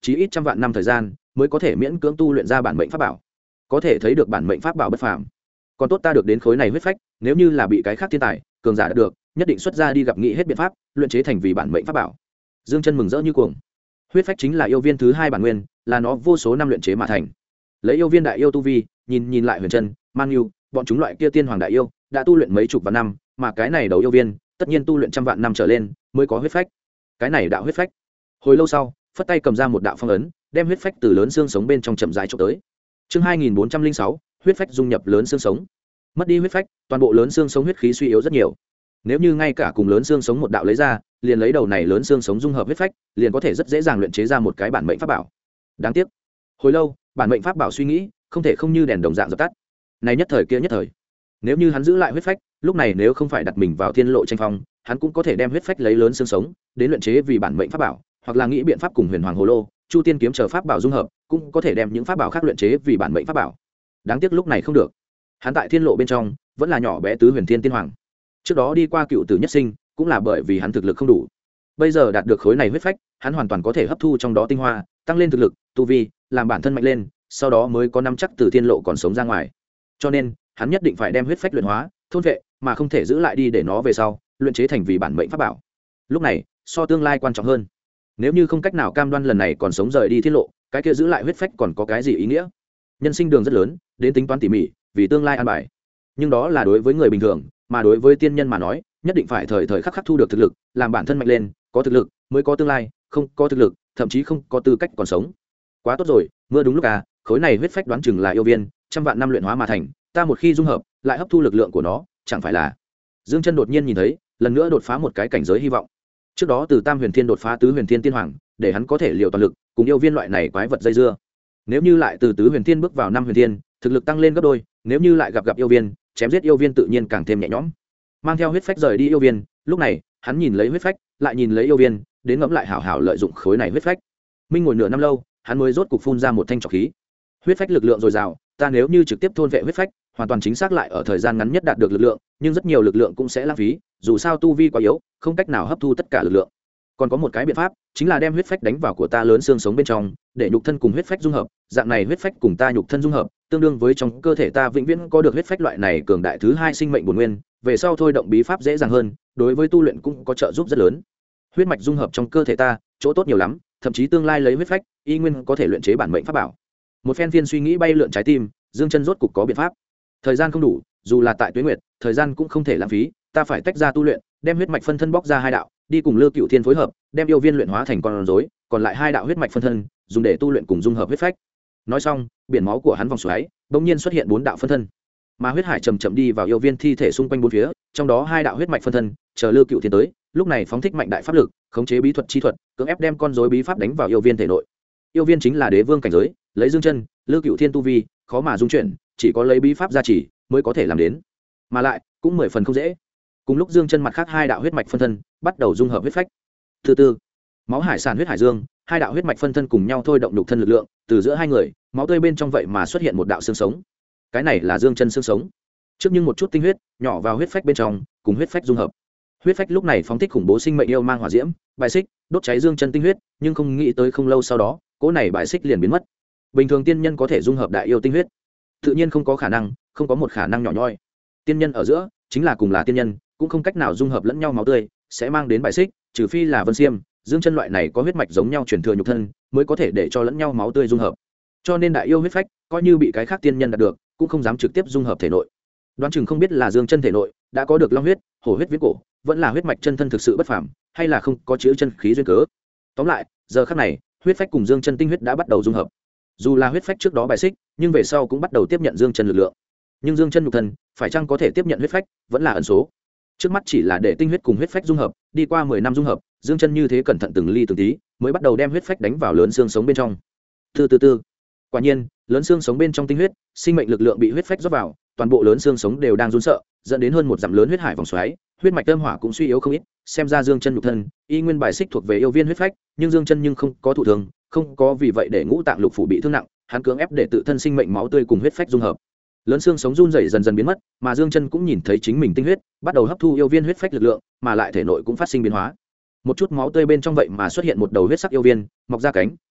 chí ít trăm vạn năm thời gian mới có thể miễn cưỡng tu luyện ra bản mệnh pháp bảo. Có thể thấy được bản mệnh pháp bảo bất phàm. Còn tốt ta được đến khối này huyết phách, nếu như là bị cái khác thiên tài cường giả được, nhất định xuất ra đi gặp nghĩ hết biện pháp luyện chế thành vì bản mệnh pháp bảo. Dương Chân mừng rỡ như cuồng. Huyết phách chính là yêu viên thứ hai bản nguyên, là nó vô số năm luyện chế mà thành. Lấy yêu viên đại yêu tu vi, nhìn lại Huyền Trân, Man Nhu, bọn chúng loại kia tiên hoàng đại yêu đã tu luyện mấy chục vạn năm, mà cái này đầu yêu viên tất nhiên tu luyện trăm vạn năm trở lên mới có huyết phách. Cái này đạo huyết phách. Hồi lâu sau, phất tay cầm ra một đạo phong ấn, đem huyết phách từ lớn xương sống bên trong chậm rãi chụp tới. Chương 2406, huyết phách dung nhập lớn xương sống. Mất đi huyết phách, toàn bộ lớn xương sống huyết khí suy yếu rất nhiều. Nếu như ngay cả cùng lớn xương sống một đạo lấy ra, liền lấy đầu này lớn xương sống dung hợp huyết phách, liền có thể rất dễ dàng luyện chế ra một cái bản mệnh pháp bảo. Đáng tiếc, hồi lâu, bản mệnh pháp bảo suy nghĩ, không thể không như đèn đồng dạng dập tắt. Này nhất thời kia nhất thời. Nếu như hắn giữ lại huyết phách, lúc này nếu không phải đặt mình vào thiên lộ tranh phong, hắn cũng có thể đem huyết phách lấy lớn xương sống, đến luyện chế vì bản mệnh pháp bảo, hoặc là nghĩ biện pháp cùng Huyền Hoàng Hồ Lô, Chu Tiên kiếm chờ pháp bảo dung hợp, cũng có thể đem những pháp bảo khác luyện chế vì bản mệnh pháp bảo. Đáng tiếc lúc này không được. Hắn tại thiên lộ bên trong, vẫn là nhỏ bé tứ huyền thiên tiên hoàng. Trước đó đi qua cựu tử nhất sinh, cũng là bởi vì hắn thực lực không đủ. Bây giờ đạt được khối này huyết phách, hắn hoàn toàn có thể hấp thu trong đó tinh hoa, tăng lên thực lực, tu vi, làm bản thân mạnh lên, sau đó mới có nắm chắc từ thiên lộ còn sống ra ngoài. Cho nên, hắn nhất định phải đem huyết phách luyện hóa, thôn vệ, mà không thể giữ lại đi để nó về sau luyện chế thành vì bản mệnh pháp bảo. Lúc này, so tương lai quan trọng hơn. Nếu như không cách nào cam đoan lần này còn sống rời đi thiên lộ, cái kia giữ lại huyết phách còn có cái gì ý nghĩa? Nhân sinh đường rất lớn, đến tính toán tỉ mỉ, vì tương lai an bài. Nhưng đó là đối với người bình thường, mà đối với tiên nhân mà nói, nhất định phải thời thời khắc khắc thu được thực lực, làm bản thân mạnh lên, có thực lực mới có tương lai, không có thực lực, thậm chí không có tư cách còn sống. Quá tốt rồi, mưa đúng lúc à, khối này huyết phách đoán chừng là yêu viên, trăm vạn năm luyện hóa mà thành, ta một khi dung hợp, lại hấp thu lực lượng của nó, chẳng phải là. Dương Chân đột nhiên nhìn thấy, lần nữa đột phá một cái cảnh giới hy vọng. Trước đó từ Tam Huyền Thiên đột phá Tứ Huyền Thiên Tiên Hoàng, để hắn có thể liều toàn lực, cùng yêu viên loại này quái vật dây dưa. Nếu như lại từ Tứ Huyền Thiên bước vào Năm Huyền Thiên, thực lực tăng lên gấp đôi, nếu như lại gặp yêu viên, chém giết yêu viên tự nhiên càng thêm nhẹ nhõm. Mang theo huyết phách rời đi yêu viên, lúc này, hắn nhìn lấy huyết phách, lại nhìn lấy yêu viên, đến ngẫm lại hảo hảo lợi dụng khối này huyết phách. Minh ngồi nửa năm lâu, hắn mới rốt cục phun ra một thanh trọc khí. Huyết phách lực lượng dồi dào, ta nếu như trực tiếp thôn vệ huyết phách, hoàn toàn chính xác lại ở thời gian ngắn nhất đạt được lực lượng, nhưng rất nhiều lực lượng cũng sẽ lãng phí, dù sao tu vi quá yếu, không cách nào hấp thu tất cả lực lượng. Còn có một cái biện pháp, chính là đem huyết phách đánh vào của ta lớn xương sống bên trong, để nhục thân cùng huyết phách dung hợp, dạng này huyết phách cùng ta nhục thân dung hợp, tương đương với trong cơ thể ta vĩnh viễn có được huyết phách loại này cường đại thứ hai sinh mệnh bổn nguyên, về sau thôi động bí pháp dễ dàng hơn, đối với tu luyện cũng có trợ giúp rất lớn. Huyết mạch dung hợp trong cơ thể ta, chỗ tốt nhiều lắm, thậm chí tương lai lấy huyết phách, y nguyên có thể luyện chế bản mệnh pháp bảo. Một phen phiên suy nghĩ bay lượn trái tim, Dương Chân rốt cục có biện pháp. Thời gian không đủ, dù là tại Tuế Nguyệt, thời gian cũng không thể lãng phí, ta phải tách ra tu luyện, đem huyết mạch phân thân bóc ra hai đạo, đi cùng Lư Cựu Thiên phối hợp, đem yêu viên luyện hóa thành con rối, còn lại hai đạo huyết mạch phân thân, dùng để tu luyện cùng dung hợp huyết phách. Nói xong, biển máu của hắn vòng xoáy, bỗng nhiên xuất hiện bốn đạo phân thân. Mà huyết hải chậm chậm đi vào yêu viên thi thể xung quanh bốn phía, trong đó hai đạo huyết mạch phân thân, chờ Lư Cựu Thiên tới, lúc này phóng thích mạnh đại pháp lực, khống chế bí thuật chi thuật, cưỡng ép đem con rối bí pháp đánh vào yêu viên thể nội. Yêu viên chính là đế vương cảnh giới, lấy Dương Chân, Lư Cựu Thiên tu vi, khó mà dung chuyển, chỉ có lấy bí pháp gia trì mới có thể làm đến, mà lại cũng 10 phần không dễ. Cùng lúc Dương Chân mặt khác hai đạo huyết mạch phân thân bắt đầu dung hợp huyết phách. Thứ tư, máu hải sản huyết hải dương, hai đạo huyết mạch phân thân cùng nhau thôi động nhục thân lực lượng, từ giữa hai người, máu tươi bên trong vậy mà xuất hiện một đạo xương sống. Cái này là Dương Chân xương sống. Trước nhưng một chút tinh huyết nhỏ vào huyết phách bên trong, cùng huyết phách dung hợp. Huyết phách lúc này phóng thích khủng bố sinh mệnh yêu mang hỏa diễm, bài xích, đốt cháy Dương Chân tinh huyết, nhưng không nghĩ tới không lâu sau đó, cỗ này bài xích liền biến mất. Bình thường tiên nhân có thể dung hợp đại yêu tinh huyết, tự nhiên không có khả năng, không có một khả năng nhỏ nhoi. Tiên nhân ở giữa, chính là cùng là tiên nhân, cũng không cách nào dung hợp lẫn nhau máu tươi, sẽ mang đến bài xích, trừ phi là Vân Xiêm, Dương Chân loại này có huyết mạch giống nhau truyền thừa nhục thân, mới có thể để cho lẫn nhau máu tươi dung hợp. Cho nên đại yêu huyết phách, coi như bị cái khác tiên nhân đạt được, cũng không dám trực tiếp dung hợp thể nội. Đoán chừng không biết là Dương Chân thể nội đã có được long huyết, hổ huyết viễn cổ, vẫn là huyết mạch chân thân thực sự bất phàm, hay là không có chữ chân khí duyên cớ. Tóm lại, giờ khắc này, huyết phách cùng Dương Chân tinh huyết đã bắt đầu dung hợp. Dù là huyết phách trước đó bài xích, nhưng về sau cũng bắt đầu tiếp nhận Dương Chân lực lượng. Nhưng Dương Chân nhục thân, phải chăng có thể tiếp nhận huyết phách, vẫn là ẩn số. Trước mắt chỉ là để tinh huyết cùng huyết phách dung hợp, đi qua 10 năm dung hợp, Dương Chân như thế cẩn thận từng ly từng tí, mới bắt đầu đem huyết phách đánh vào lớn xương sống bên trong. Từ. Quả nhiên, lớn xương sống bên trong tinh huyết, sinh mệnh lực lượng bị huyết phách rót vào, toàn bộ lớn xương sống đều đang run sợ, dẫn đến hơn một dặm lớn huyết hải vòng xoáy, huyết mạch âm hỏa cũng suy yếu không ít, xem ra Dương Chân nhục thân, y nguyên bài xích thuộc về yêu viên huyết phách, nhưng Dương Chân nhưng không có thụ thường, không có vì vậy để ngũ tạng lục phủ bị thương nặng, hắn cưỡng ép để tự thân sinh mệnh máu tươi cùng huyết phách dung hợp. Lớn xương sống run rẩy dần dần biến mất, mà Dương Chân cũng nhìn thấy chính mình tinh huyết bắt đầu hấp thu yêu viên huyết phách lực lượng, mà lại thể nội cũng phát sinh biến hóa. Một chút máu tươi bên trong vậy mà xuất hiện một đầu huyết sắc yêu viên, mọc ra cánh,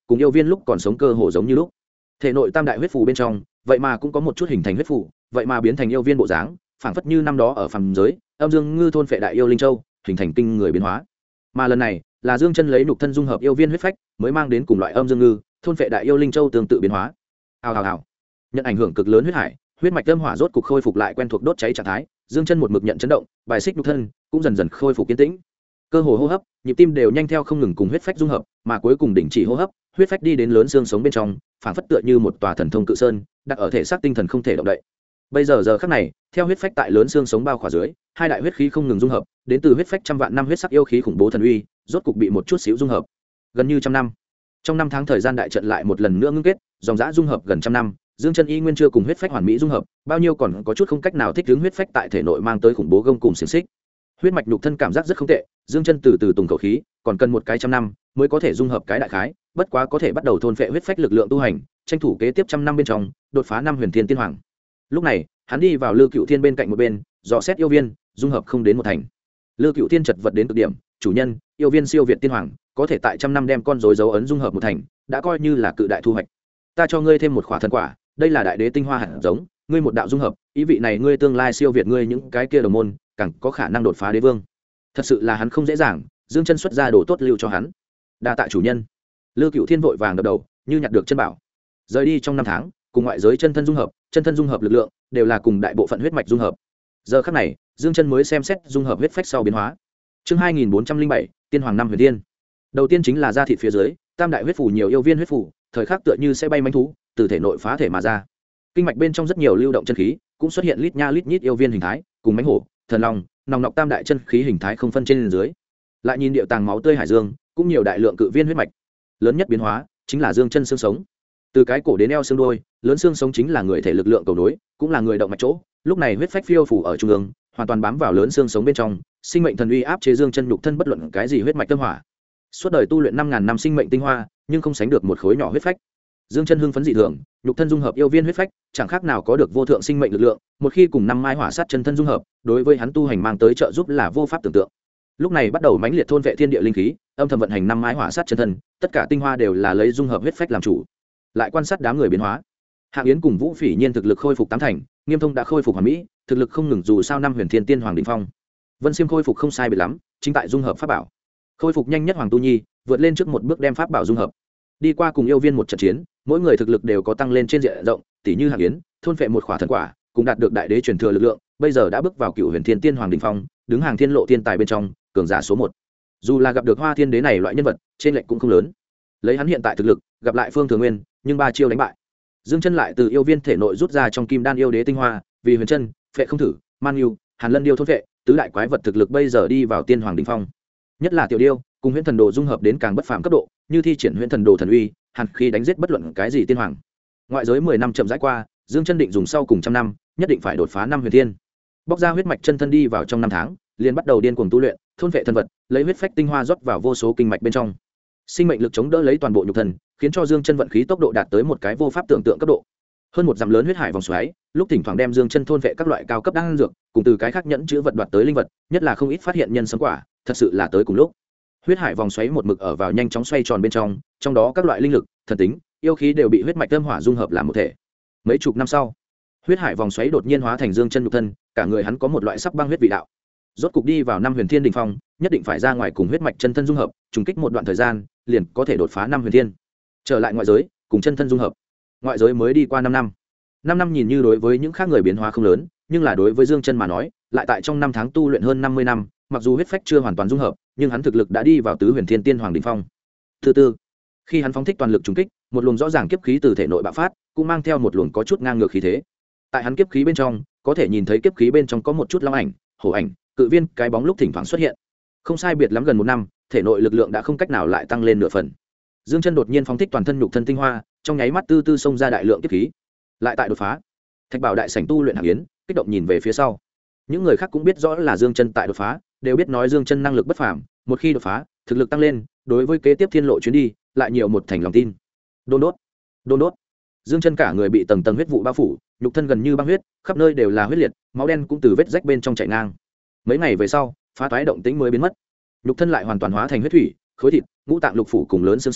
cùng yêu viên lúc còn sống cơ hồ giống như lúc. Thể nội tam đại huyết phù bên trong vậy mà cũng có một chút hình thành huyết phù, vậy mà biến thành yêu viên bộ dáng, phảng phất như năm đó ở phàm giới âm dương ngư thôn phệ đại yêu linh châu, hình thành kinh người biến hóa. Mà lần này là Dương Chân lấy nhục thân dung hợp yêu viên huyết phách, mới mang đến cùng loại âm dương ngư thôn phệ đại yêu linh châu tương tự biến hóa. Hào hào hào. Nhận ảnh hưởng cực lớn huyết hải, huyết mạch âm hỏa rốt cục khôi phục lại quen thuộc đốt cháy trạng thái. Dương Chân một mực nhận chấn động, bài xích nhục thân cũng dần dần khôi phục kiên tĩnh. Cơ hồ hô hấp, nhịp tim đều nhanh theo không ngừng cùng huyết phách dung hợp, mà cuối cùng đình chỉ hô hấp, huyết phách đi đến lớn xương sống bên trong, phảng phất tựa như một tòa thần thông cự sơn, đặt ở thể xác tinh thần không thể động đậy. Bây giờ giờ khắc này, theo huyết phách tại lớn xương sống bao khỏa dưới, hai đại huyết khí không ngừng dung hợp, đến từ huyết phách trăm vạn năm huyết sắc yêu khí khủng bố thần uy, rốt cục bị một chút xíu dung hợp. Gần như trăm năm. Trong năm tháng thời gian đại trận lại một lần nữa ngưng kết, dòng dã dung hợp gần trăm năm, Dương Chân y nguyên chưa cùng huyết phách hoàn mỹ dung hợp, bao nhiêu còn có chút không cách nào thích ứng huyết phách tại thể nội mang tới khủng bố gông cùng xiềng xích. Huyết mạch nhục thân cảm giác rất không tệ, Dương Chân từ từ tùng khẩu khí, còn cần một cái trăm năm mới có thể dung hợp cái đại khái, bất quá có thể bắt đầu thôn phệ huyết phách lực lượng tu hành, tranh thủ kế tiếp trăm năm bên trong đột phá năm huyền thiên tiên hoàng. Lúc này hắn đi vào Lư Cựu Thiên bên cạnh một bên, dò xét yêu viên, dung hợp không đến một thành. Lư Cựu Thiên chật vật đến cực điểm, chủ nhân, yêu viên siêu việt tiên hoàng, có thể tại trăm năm đem con rối dấu ấn dung hợp một thành, đã coi như là cự đại thu hoạch. Ta cho ngươi thêm một khỏa thần quả, đây là đại đế tinh hoa hạt giống, ngươi một đạo dung hợp, ý vị này ngươi tương lai siêu việt ngươi những cái kia đồng môn, càng có khả năng đột phá đế vương. Thật sự là hắn không dễ dàng, Dương Chân xuất ra đồ tốt lưu cho hắn. Đa tạ chủ nhân. Lư Cựu Thiên vội vàng đập đầu, như nhặt được chân bảo. Rời đi trong năm tháng, cùng ngoại giới chân thân dung hợp lực lượng đều là cùng đại bộ phận huyết mạch dung hợp. Giờ khắc này, Dương Chân mới xem xét dung hợp huyết phách sau biến hóa. Chương 2407, Tiên Hoàng năm huyền tiên. Đầu tiên chính là da thịt phía dưới, tam đại huyết phủ nhiều yêu viên huyết phủ, thời khắc tựa như sẽ bay manh thú, từ thể nội phá thể mà ra. Kinh mạch bên trong rất nhiều lưu động chân khí, cũng xuất hiện lít nha lít nhít yêu viên hình thái, cùng mãnh hổ, thần long, nòng nọc tam đại chân khí hình thái không phân trên dưới. Lại nhìn điệu tàng máu tươi hải dương, cũng nhiều đại lượng cự viên huyết mạch. Lớn nhất biến hóa chính là Dương Chân xương sống. Từ cái cổ đến eo xương đôi, lớn xương sống chính là người thể lực lượng cầu nối, cũng là người động mạch chỗ. Lúc này huyết phách phiêu phủ ở trung ương, hoàn toàn bám vào lớn xương sống bên trong, sinh mệnh thần uy áp chế Dương Chân nhục thân bất luận cái gì huyết mạch tâm hỏa. Suốt đời tu luyện 5000 năm sinh mệnh tinh hoa, nhưng không sánh được một khối nhỏ huyết phách. Dương Chân hưng phấn dị thường, nhục thân dung hợp yêu viên huyết phách, chẳng khác nào có được vô thượng sinh mệnh lực lượng, một khi cùng năm mai hỏa sát chân thân dung hợp, đối với hắn tu hành mang tới trợ giúp là vô pháp tưởng tượng. Lúc này bắt đầu mãnh liệt thôn vệ thiên địa linh khí, âm thầm vận hành năm mai hỏa sát chân thân, tất cả tinh hoa đều là lấy dung hợp huyết phách làm chủ. Lại quan sát đám người biến hóa. Hạng Yến cùng Vũ Phỉ Nhiên thực lực khôi phục tám thành, Nghiêm Thông đã khôi phục hoàn mỹ, thực lực không ngừng dù sao năm huyền thiên tiên hoàng đỉnh phong. Vân Xiêm khôi phục không sai biệt lắm, chính tại dung hợp pháp bảo. Khôi phục nhanh nhất Hoàng Tu Nhi, vượt lên trước một bước đem pháp bảo dung hợp. Đi qua cùng yêu viên một trận chiến, mỗi người thực lực đều có tăng lên trên diện rộng, tỷ như Hạng Yến, thôn phệ một khỏa thần quả, cũng đạt được đại đế truyền thừa lực lượng, bây giờ đã bước vào cựu huyền thiên tiên hoàng đỉnh phong, đứng hàng thiên lộ thiên tài bên trong, cường giả số 1. Dù là gặp được Hoa Thiên Đế này loại nhân vật, trên lệch cũng không lớn. Lấy hắn hiện tại thực lực, gặp lại Phương Thừa Nguyên, nhưng ba chiêu đánh bại. Dương Chân lại từ yêu viên thể nội rút ra trong kim đan yêu đế tinh hoa, vì huyền chân, phệ không thử, man yêu, hàn lân điêu thôn phệ, tứ đại quái vật thực lực bây giờ đi vào tiên hoàng đỉnh phong. Nhất là tiểu điêu, cùng huyễn thần đồ dung hợp đến càng bất phàm cấp độ, như thi triển huyễn thần đồ thần uy, hàn khi đánh giết bất luận cái gì tiên hoàng. Ngoại giới 10 năm chậm rãi qua, Dương Chân định dùng sau cùng trăm năm, nhất định phải đột phá năm huyền thiên. Bóc ra huyết mạch chân thân đi vào trong năm tháng, liền bắt đầu điên cuồng tu luyện, thôn phệ thần vật, lấy huyết phách tinh hoa rót vào vô số kinh mạch bên trong. Sinh mệnh lực chống đỡ lấy toàn bộ nhục thân, khiến cho Dương Chân vận khí tốc độ đạt tới một cái vô pháp tưởng tượng cấp độ. Hơn một dặm lớn huyết hải vòng xoáy, lúc thỉnh thoảng đem Dương Chân thôn vệ các loại cao cấp đan dược, cùng từ cái khác nhẫn chứa vật đoạt tới linh vật, nhất là không ít phát hiện nhân sấm quả, thật sự là tới cùng lúc. Huyết hải vòng xoáy một mực ở vào nhanh chóng xoay tròn bên trong, trong đó các loại linh lực, thần tính, yêu khí đều bị huyết mạch âm hỏa dung hợp làm một thể. Mấy chục năm sau, huyết hải vòng xoáy đột nhiên hóa thành Dương Chân nhục thân, cả người hắn có một loại sắc băng huyết vị đạo. Rốt cục đi vào năm huyền thiên đỉnh phong, nhất định phải ra ngoài cùng huyết mạch chân thân dung hợp, trùng kích một đoạn thời gian, liền có thể đột phá năm huyền thiên. Trở lại ngoại giới, cùng chân thân dung hợp. Ngoại giới mới đi qua 5 năm. 5 năm nhìn như đối với những khác người biến hóa không lớn, nhưng là đối với Dương Chân mà nói, lại tại trong 5 tháng tu luyện hơn 50 năm, mặc dù huyết phách chưa hoàn toàn dung hợp, nhưng hắn thực lực đã đi vào tứ huyền thiên tiên hoàng đỉnh phong. Thứ tư, khi hắn phóng thích toàn lực trùng kích, một luồng rõ ràng kiếp khí từ thể nội bạo phát, cũng mang theo một luồng có chút ngang ngược khí thế. Tại hắn kiếp khí bên trong, có thể nhìn thấy kiếp khí bên trong có một chút long ảnh, hổ ảnh, cự viên, cái bóng lúc thỉnh thoảng xuất hiện. Không sai biệt lắm gần 1 năm, thể nội lực lượng đã không cách nào lại tăng lên nửa phần. Dương Chân đột nhiên phóng thích toàn thân nhục thân tinh hoa, trong nháy mắt tư tư xông ra đại lượng kiếp khí. Lại tại đột phá. Thạch Bảo đại sảnh tu luyện Hạng Yến, kích động nhìn về phía sau. Những người khác cũng biết rõ là Dương Chân tại đột phá, đều biết nói Dương Chân năng lực bất phàm, một khi đột phá, thực lực tăng lên, đối với kế tiếp thiên lộ chuyến đi, lại nhiều một thành lòng tin. Đôn đốt, đôn đốt. Dương Chân cả người bị tầng tầng huyết vụ bao phủ, nhục thân gần như băng huyết, khắp nơi đều là huyết liệt, máu đen cũng từ vết rách bên trong chảy ngang. Mấy ngày về sau, phá toái động tĩnh mới biến mất. Nhục thân lại hoàn toàn hóa thành huyết thủy, khối thịt, ngũ tạng lục phủ cùng lớn xương sống,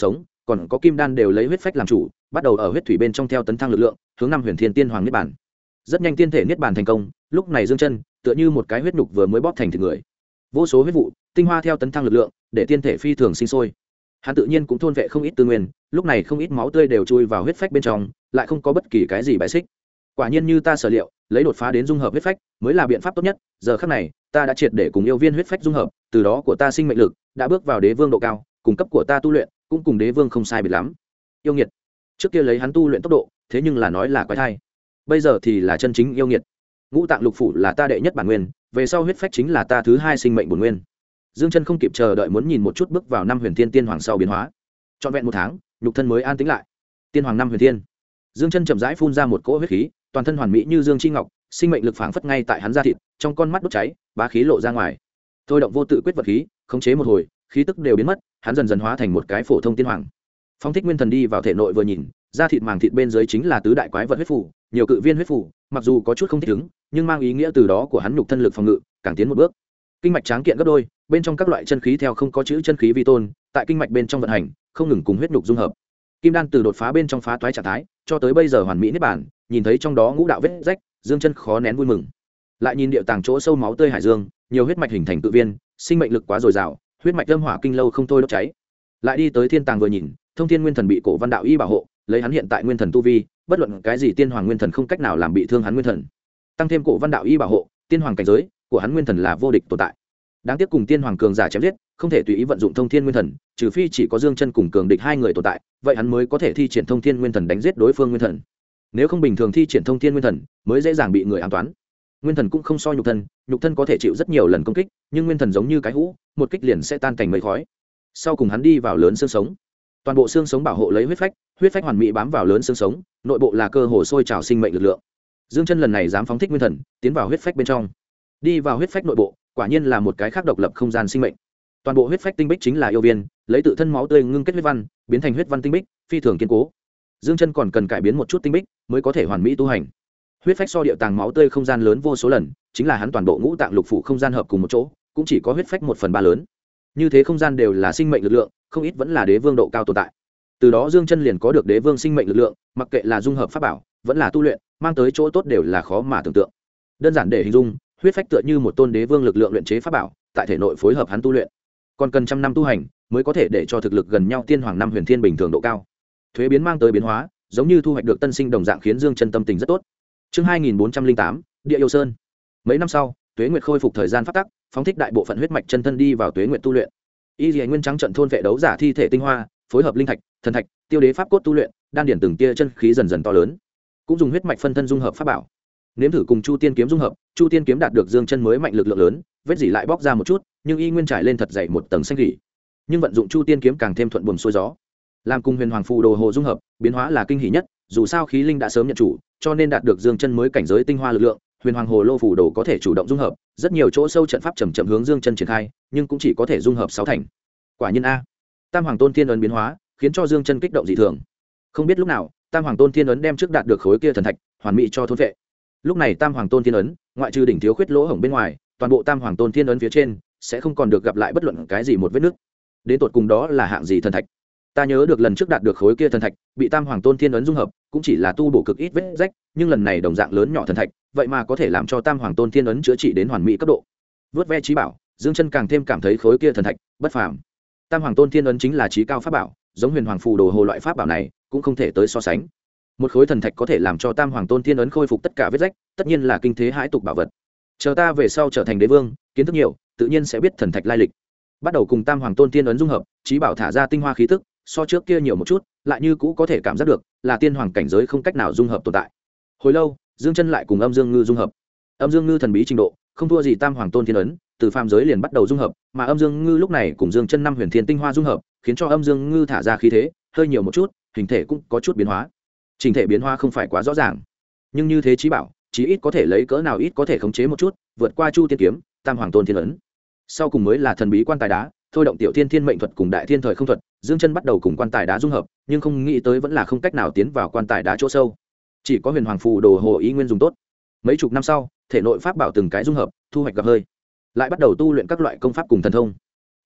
còn có kim đan đều lấy huyết phách làm chủ, bắt đầu ở huyết thủy bên trong theo tấn thăng lực lượng hướng năm huyền thiên tiên hoàng niết bàn. Rất nhanh tiên thể niết bàn thành công, lúc này Dương Chân tựa như một cái huyết nhục vừa mới bóp thành thịt người, vô số huyết vụ tinh hoa theo tấn thăng lực lượng để tiên thể phi thường sinh sôi. Hắn tự nhiên cũng thôn vệ không ít tư nguyên, lúc này không ít máu tươi đều chui vào huyết phách bên trong, lại không có bất kỳ cái gì bài xích. Quả nhiên như ta sở liệu, lấy đột phá đến dung hợp huyết phách mới là biện pháp tốt nhất. Giờ khắc này ta đã triệt để cùng yêu viên huyết phách dung hợp, từ đó của ta sinh mệnh lực đã bước vào đế vương độ cao, cùng cấp của ta tu luyện cũng cùng đế vương không sai biệt lắm. Yêu nghiệt, trước kia lấy hắn tu luyện tốc độ thế nhưng là nói là quái thai, bây giờ thì là chân chính yêu nghiệt. Ngũ tạng lục phủ là ta đệ nhất bản nguyên, về sau huyết phách chính là ta thứ hai sinh mệnh bổn nguyên. Dương Chân không kịp chờ đợi muốn nhìn một chút bước vào năm huyền thiên tiên hoàng sau biến hóa. Trọn vẹn một tháng, nhục thân mới an tĩnh lại. Tiên hoàng năm huyền thiên. Dương Chân chậm rãi phun ra một cỗ huyết khí, toàn thân hoàn mỹ như dương chi ngọc, sinh mệnh lực phảng phất ngay tại hắn da thịt, trong con mắt đốt cháy, bá khí lộ ra ngoài. Thôi động vô tự quyết vật khí, khống chế một hồi, khí tức đều biến mất, hắn dần dần hóa thành một cái phổ thông tiên hoàng. Phong thích nguyên thần đi vào thể nội vừa nhìn, da thịt màng thịt bên dưới chính là tứ đại quái vật huyết phù, nhiều cự viên huyết phù, mặc dù có chút không thích ứng, nhưng mang ý nghĩa từ đó của hắn nhục thân lực phòng ngự càng tiến một bước. Kinh mạch tráng kiện gấp đôi, bên trong các loại chân khí theo không có chữ chân khí vi tôn, tại kinh mạch bên trong vận hành, không ngừng cùng huyết nhục dung hợp. Kim đan từ đột phá bên trong phá toái trạng thái, cho tới bây giờ hoàn mỹ niết bàn, nhìn thấy trong đó ngũ đạo vết rách, Dương Chân khó nén vui mừng. Lại nhìn địa tàng chỗ sâu máu tươi hải dương, nhiều huyết mạch hình thành tự viên, sinh mệnh lực quá dồi dào, huyết mạch âm hỏa kinh lâu không thôi đốt cháy. Lại đi tới thiên tàng vừa nhìn, thông thiên nguyên thần bị cổ văn đạo y bảo hộ, lấy hắn hiện tại nguyên thần tu vi, bất luận cái gì tiên hoàng nguyên thần không cách nào làm bị thương hắn nguyên thần. Tăng thêm cổ văn đạo y bảo hộ, tiên hoàng cảnh giới của hắn nguyên thần là vô địch tồn tại. Đáng tiếc cùng tiên hoàng cường giả chém giết, không thể tùy ý vận dụng thông thiên nguyên thần, trừ phi chỉ có Dương Chân cùng cường địch hai người tồn tại, vậy hắn mới có thể thi triển thông thiên nguyên thần đánh giết đối phương nguyên thần. Nếu không bình thường thi triển thông thiên nguyên thần, mới dễ dàng bị người ám toán. Nguyên thần cũng không so nhục thân có thể chịu rất nhiều lần công kích, nhưng nguyên thần giống như cái hũ, một kích liền sẽ tan thành mây khói. Sau cùng hắn đi vào lớn xương sống, toàn bộ xương sống bảo hộ lấy huyết phách hoàn mỹ bám vào lớn xương sống, nội bộ là cơ hồ sôi trào sinh mệnh lực lượng. Dương Chân lần này dám phóng thích nguyên thần, tiến vào huyết phách bên trong, đi vào huyết phách nội bộ, quả nhiên là một cái khác độc lập không gian sinh mệnh. Toàn bộ huyết phách tinh bích chính là yêu viên, lấy tự thân máu tươi ngưng kết huyết văn, biến thành huyết văn tinh bích, phi thường kiên cố. Dương Chân còn cần cải biến một chút tinh bích, mới có thể hoàn mỹ tu hành. Huyết phách so địa tàng máu tươi không gian lớn vô số lần, chính là hắn toàn bộ ngũ tạng lục phủ không gian hợp cùng một chỗ, cũng chỉ có huyết phách 1/3 lớn. Như thế không gian đều là sinh mệnh lực lượng, không ít vẫn là đế vương độ cao tồn tại. Từ đó Dương Chân liền có được đế vương sinh mệnh lực lượng, mặc kệ là dung hợp pháp bảo, vẫn là tu luyện, mang tới chỗ tốt đều là khó mà tưởng tượng. Đơn giản để hình dung, huyết phách tựa như một tôn đế vương lực lượng luyện chế pháp bảo, tại thể nội phối hợp hắn tu luyện. Còn cần trăm năm tu hành, mới có thể để cho thực lực gần nhau tiên hoàng năm huyền thiên bình thường độ cao. Thuế biến mang tới biến hóa, giống như thu hoạch được tân sinh đồng dạng, khiến Dương Chân tâm tình rất tốt. Chương 2408, Địa yêu sơn. Mấy năm sau, Tuế Nguyệt khôi phục thời gian pháp tắc, phóng thích đại bộ phận huyết mạch chân thân đi vào Tuế Nguyệt tu luyện. Y Liễu Nguyên trắng trận thôn vệ đấu giả thi thể tinh hoa, phối hợp linh thạch, thần thạch, tiêu đế pháp cốt tu luyện, đan điển từng tia chân khí dần dần to lớn. Cũng dùng huyết mạch phân thân dung hợp pháp bảo. Nếm thử cùng Chu Tiên kiếm dung hợp, Chu Tiên kiếm đạt được Dương Chân mới mạnh lực lượng lớn, vết dỉ lại bóc ra một chút, nhưng y nguyên trải lên thật dày một tầng xanh rỉ. Nhưng vận dụng Chu Tiên kiếm càng thêm thuận buồm xuôi gió. Làm cùng Huyền Hoàng phù đồ hồ dung hợp, biến hóa là kinh hỉ nhất, dù sao khí linh đã sớm nhận chủ, cho nên đạt được Dương Chân mới cảnh giới tinh hoa lực lượng, Huyền Hoàng hồ lô phù đồ có thể chủ động dung hợp, rất nhiều chỗ sâu trận pháp chậm chậm hướng Dương Chân triển khai, nhưng cũng chỉ có thể dung hợp 6 thành. Quả nhiên a. Tam Hoàng Tôn Thiên ấn biến hóa, khiến cho Dương Chân kích động dị thường. Không biết lúc nào, Tam Hoàng Tôn Thiên ấn đem trước đạt được khối kia thần thạch, hoàn mỹ cho thôn vệ. Lúc này Tam Hoàng Tôn Thiên ấn, ngoại trừ đỉnh thiếu khuyết lỗ hổng bên ngoài, toàn bộ Tam Hoàng Tôn Thiên ấn phía trên sẽ không còn được gặp lại bất luận cái gì một vết nứt. Đến tột cùng đó là hạng gì thần thạch? Ta nhớ được lần trước đạt được khối kia thần thạch, bị Tam Hoàng Tôn Thiên ấn dung hợp, cũng chỉ là tu bổ cực ít vết rách, nhưng lần này đồng dạng lớn nhỏ thần thạch, vậy mà có thể làm cho Tam Hoàng Tôn Thiên ấn chữa trị đến hoàn mỹ cấp độ. Vớt ve trí bảo, Dương Chân càng thêm cảm thấy khối kia thần thạch bất phàm. Tam Hoàng Tôn Thiên ấn chính là trí cao pháp bảo, giống Huyền Hoàng phù đồ hồ loại pháp bảo này, cũng không thể tới so sánh. Một khối thần thạch có thể làm cho Tam Hoàng Tôn Thiên ấn khôi phục tất cả vết rách, tất nhiên là kinh thế hãi tục bảo vật. Chờ ta về sau trở thành đế vương, kiến thức nhiều, tự nhiên sẽ biết thần thạch lai lịch. Bắt đầu cùng Tam Hoàng Tôn Thiên ấn dung hợp, trí bảo thả ra tinh hoa khí tức, so trước kia nhiều một chút, lại như cũ có thể cảm giác được là tiên hoàng cảnh giới không cách nào dung hợp tồn tại. Hồi lâu, Dương Chân lại cùng Âm Dương Ngư dung hợp. Âm Dương Ngư thần bí trình độ, không thua gì Tam Hoàng Tôn Thiên ấn, từ phàm giới liền bắt đầu dung hợp, mà Âm Dương Ngư lúc này cùng Dương Chân năm huyền thiên tinh hoa dung hợp, khiến cho Âm Dương Ngư thả ra khí thế hơi nhiều một chút, hình thể cũng có chút biến hóa. Trình thể biến hóa không phải quá rõ ràng, nhưng như thế trí bảo, chí ít có thể lấy cỡ nào ít có thể khống chế một chút, vượt qua Chu Tiên kiếm, Tam Hoàng Tôn Thiên ấn. Sau cùng mới là thần bí quan tài đá, thôi động tiểu thiên thiên mệnh thuật cùng đại thiên thời không thuật, Dương Chân bắt đầu cùng quan tài đá dung hợp, nhưng không nghĩ tới vẫn là không cách nào tiến vào quan tài đá chỗ sâu. Chỉ có Huyền Hoàng phù đồ hồ ý nguyên dùng tốt. Mấy chục năm sau, thể nội pháp bảo từng cái dung hợp, thu hoạch gặp hơi, lại bắt đầu tu luyện các loại công pháp cùng thần thông.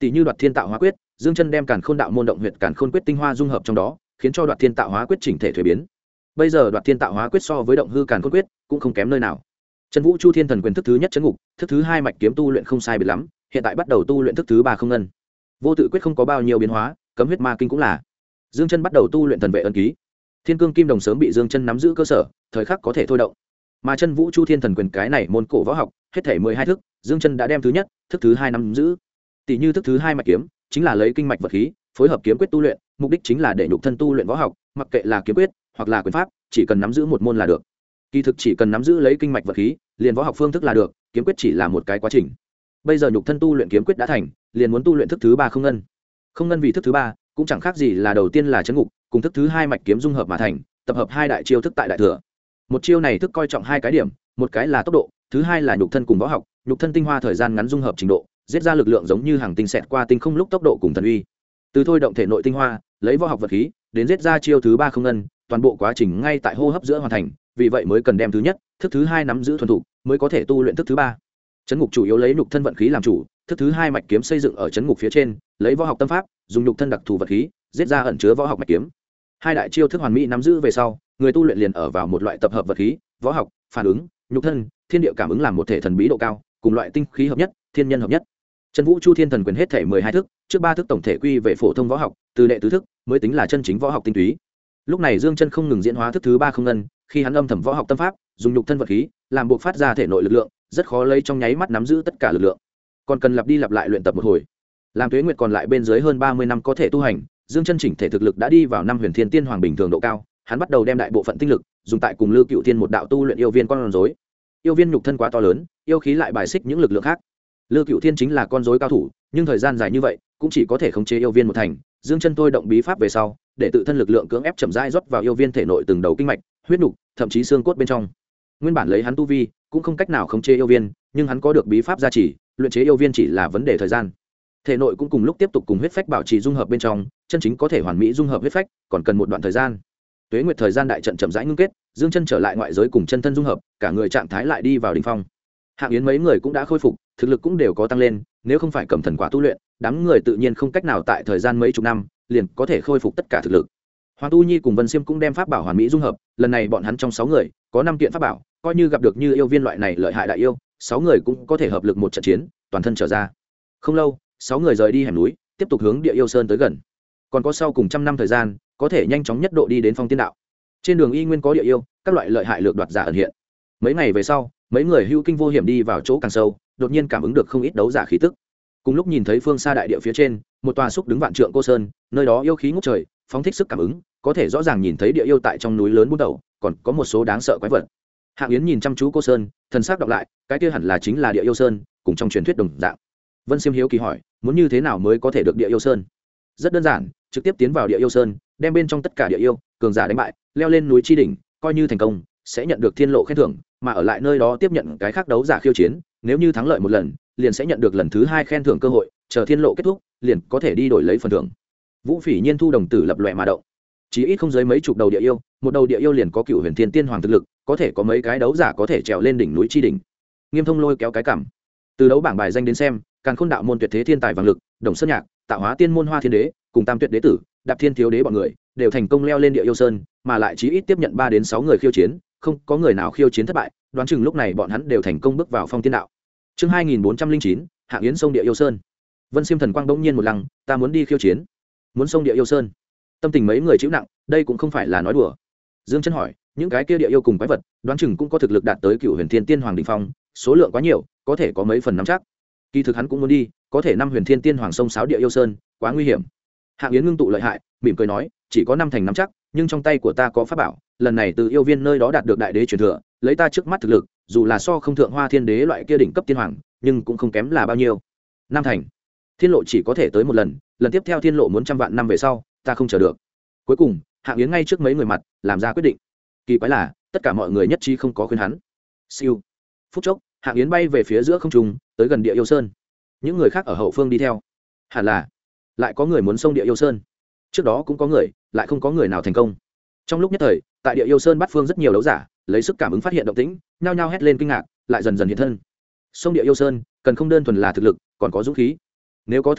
tỷ như đoạt thiên tạo hóa quyết, Dương Chân đem Càn Khôn đạo môn động huyệt Càn Khôn quyết tinh hoa dung hợp trong đó, khiến cho đoạt thiên tạo hóa quyết chỉnh thể thuế biến. Bây giờ đoạt thiên tạo hóa quyết so với động hư Càn Khôn quyết cũng không kém nơi nào. Chân Vũ Chu Thiên Thần Quyền thức thứ nhất chấn ngục, thức thứ hai mạch kiếm tu luyện không sai biệt lắm, hiện tại bắt đầu tu luyện thức thứ ba không ngân. Vô tự quyết không có bao nhiêu biến hóa, cấm huyết ma kinh cũng là. Dương Chân bắt đầu tu luyện thần vệ ân ký. Thiên cương kim đồng sớm bị Dương Chân nắm giữ cơ sở, thời khắc có thể thôi động. Mà Chân Vũ Chu Thiên Thần Quyền cái này môn cổ võ học, hết thảy 12 thức, Dương Chân đã đem thứ nhất, thức thứ hai nắm giữ. Tỷ như thức thứ hai mạch kiếm, chính là lấy kinh mạch vật khí, phối hợp kiếm quyết tu luyện, mục đích chính là để nhục thân tu luyện võ học, mặc kệ là kiếm quyết hoặc là quyền pháp, chỉ cần nắm giữ một môn là được. Kỳ thực chỉ cần nắm giữ lấy kinh mạch vật khí, liền võ học phương thức là được, kiếm quyết chỉ là một cái quá trình. Bây giờ nhục thân tu luyện kiếm quyết đã thành, liền muốn tu luyện thức thứ ba không ngân. Không ngân vì thức thứ ba, cũng chẳng khác gì là đầu tiên là chấn ngục, cùng thức thứ hai mạch kiếm dung hợp mà thành, tập hợp hai đại chiêu thức tại đại thừa. Một chiêu này thức coi trọng hai cái điểm, một cái là tốc độ, thứ hai là nhục thân cùng võ học, nhục thân tinh hoa thời gian ngắn dung hợp trình độ, giết ra lực lượng giống như hàng tinh xẹt qua tinh không lúc tốc độ cùng thần uy. Từ thôi động thể nội tinh hoa, lấy võ học vật khí, đến giết ra chiêu thứ ba không ngân, toàn bộ quá trình ngay tại hô hấp giữa hoàn thành, vì vậy mới cần đem thứ nhất, thức thứ hai nắm giữ thuần thục, mới có thể tu luyện thức thứ ba. Chấn ngục chủ yếu lấy nhục thân vận khí làm chủ, thức thứ hai mạch kiếm xây dựng ở chấn ngục phía trên, lấy võ học tâm pháp, dùng nhục thân đặc thù vật khí, giết ra ẩn chứa võ học mạch kiếm. Hai đại chiêu thức hoàn mỹ nắm giữ về sau, người tu luyện liền ở vào một loại tập hợp vật khí, võ học, phản ứng, nhục thân, thiên địa cảm ứng làm một thể thần bí độ cao, cùng loại tinh khí hợp nhất, thiên nhân hợp nhất. Chân Vũ Chu Thiên Thần Quyền hết thể 12 thức, trước 3 thức tổng thể quy về phổ thông võ học, từ đệ tứ thức mới tính là chân chính võ học tinh túy. Lúc này Dương Chân không ngừng diễn hóa thức thứ ba không ngân, khi hắn âm thầm võ học tâm pháp, dùng nhục thân vật khí, làm buộc phát ra thể nội lực lượng, rất khó lấy trong nháy mắt nắm giữ tất cả lực lượng. Còn cần lặp đi lặp lại luyện tập một hồi. Làm Tuế Nguyệt còn lại bên dưới hơn 30 năm có thể tu hành, Dương Chân chỉnh thể thực lực đã đi vào năm Huyền Thiên Tiên Hoàng bình thường độ cao, hắn bắt đầu đem đại bộ phận tinh lực dùng tại cùng Lưu Cựu Thiên một đạo tu luyện yêu viên con rối. Yêu viên nhục thân quá to lớn, yêu khí lại bài xích những lực lượng khác. Lưu Cựu Thiên chính là con rối cao thủ, nhưng thời gian dài như vậy, cũng chỉ có thể khống chế yêu viên một thành. Dương Chân thôi động bí pháp về sau, để tự thân lực lượng cưỡng ép chậm rãi rót vào yêu viên thể nội từng đầu kinh mạch, huyết nục, thậm chí xương cốt bên trong. Nguyên bản lấy hắn tu vi, cũng không cách nào khống chế yêu viên, nhưng hắn có được bí pháp gia trì, luyện chế yêu viên chỉ là vấn đề thời gian. Thể nội cũng cùng lúc tiếp tục cùng huyết phách bảo trì dung hợp bên trong, chân chính có thể hoàn mỹ dung hợp huyết phách, còn cần một đoạn thời gian. Tuế Nguyệt thời gian đại trận chậm rãi ngưng kết, Dương Chân trở lại ngoại giới cùng chân thân dung hợp, cả người trạng thái lại đi vào đỉnh phong. Hạng Yến mấy người cũng đã khôi phục, thực lực cũng đều có tăng lên, nếu không phải cầm thần quả tu luyện, đám người tự nhiên không cách nào tại thời gian mấy chục năm liền có thể khôi phục tất cả thực lực. Hoàng Tu Nhi cùng Vân Xiêm cũng đem pháp bảo hoàn mỹ dung hợp, lần này bọn hắn trong 6 người, có 5 kiện pháp bảo, coi như gặp được như yêu viên loại này lợi hại đại yêu, 6 người cũng có thể hợp lực một trận chiến, toàn thân trở ra. Không lâu, 6 người rời đi hẻm núi, tiếp tục hướng Địa Yêu Sơn tới gần. Còn có sau cùng trăm năm thời gian, có thể nhanh chóng nhất độ đi đến Phong Tiên Đạo. Trên đường y nguyên có địa yêu, các loại lợi hại lược đoạt giả ẩn hiện. Mấy ngày về sau, mấy người hưu kinh vô hiểm đi vào chỗ càng sâu, đột nhiên cảm ứng được không ít đấu giả khí tức. Cùng lúc nhìn thấy phương xa đại địa phía trên, một tòa xúc đứng vạn trượng cô sơn, nơi đó yêu khí ngút trời, phóng thích sức cảm ứng, có thể rõ ràng nhìn thấy địa yêu tại trong núi lớn buôn đầu, còn có một số đáng sợ quái vật. Hạng Yến nhìn chăm chú cô sơn, thần sắc đọc lại, cái kia hẳn là chính là địa yêu sơn, cùng trong truyền thuyết đồng dạng. Vân Xiêm hiếu kỳ hỏi, muốn như thế nào mới có thể được địa yêu sơn? Rất đơn giản, trực tiếp tiến vào địa yêu sơn, đem bên trong tất cả địa yêu cường giả đánh bại, leo lên núi chi đỉnh, coi như thành công sẽ nhận được thiên lộ khen thưởng, mà ở lại nơi đó tiếp nhận cái khác đấu giả khiêu chiến, nếu như thắng lợi một lần liền sẽ nhận được lần thứ 2 khen thưởng cơ hội, chờ thiên lộ kết thúc liền có thể đi đổi lấy phần thưởng. Vũ Phỉ Nhiên thu đồng tử lập loè mà động, chỉ ít không dưới mấy chục đầu địa yêu, một đầu địa yêu liền có Cửu Huyền Thiên Tiên Hoàng thực lực, có thể có mấy cái đấu giả có thể trèo lên đỉnh núi chi đỉnh. Nghiêm Thông lôi kéo cái cằm, từ đấu bảng bài danh đến xem, Càn Khôn đạo môn tuyệt thế thiên tài vàng lực, Đồng Sơn Nhạc, Tạo Hóa Tiên môn Hoa Thiên Đế cùng Tam Tuyệt Đế tử, Đạp Thiên Thiếu Đế bọn người đều thành công leo lên địa yêu sơn, mà lại chí ít tiếp nhận 3 đến 6 người khiêu chiến, không có người nào khiêu chiến thất bại, đoán chừng lúc này bọn hắn đều thành công bước vào Phong Tiên Đạo. Chương 2409, Hạng Yến sông địa yêu sơn. Vân Xiêm thần quang bỗng nhiên một lăng, ta muốn đi khiêu chiến, muốn sông địa yêu sơn. Tâm tình mấy người chịu nặng, đây cũng không phải là nói đùa. Dương Chân hỏi, những cái kia địa yêu cùng quái vật, đoán chừng cũng có thực lực đạt tới Cửu Huyền Thiên Tiên Hoàng đỉnh phong, số lượng quá nhiều, có thể có mấy phần nắm chắc. Kỳ thực hắn cũng muốn đi, có thể 5 Huyền Thiên Tiên Hoàng sông sáo địa yêu sơn, quá nguy hiểm. Hạng Yến ngưng tụ lợi hại, mỉm cười nói, chỉ có 5 thành nắm chắc, nhưng trong tay của ta có pháp bảo, lần này từ yêu viên nơi đó đạt được đại đế truyền thừa, lấy ta trước mắt thực lực, dù là so không thượng Hoa Thiên Đế loại kia đỉnh cấp tiên hoàng, nhưng cũng không kém là bao nhiêu. 5 thành. Thiên lộ chỉ có thể tới một lần, lần tiếp theo thiên lộ muốn trăm vạn năm về sau, ta không chờ được. Cuối cùng, Hạng Yến ngay trước mấy người mặt, làm ra quyết định. Kỳ quái là, tất cả mọi người nhất trí không có khuyên hắn. Siêu. Phút chốc, Hạng Yến bay về phía giữa không trung, tới gần địa yêu sơn. Những người khác ở hậu phương đi theo. Hẳn là lại có người muốn xông địa yêu sơn. Trước đó cũng có người, lại không có người nào thành công. Trong lúc nhất thời, tại địa yêu sơn bát phương rất nhiều đấu giả lấy sức cảm ứng phát hiện động tĩnh, nhao nhao hét lên kinh ngạc, lại dần dần hiện thân. Sông địa yêu sơn cần không đơn thuần là thực lực, còn có dũng khí. Nếu có thực lực,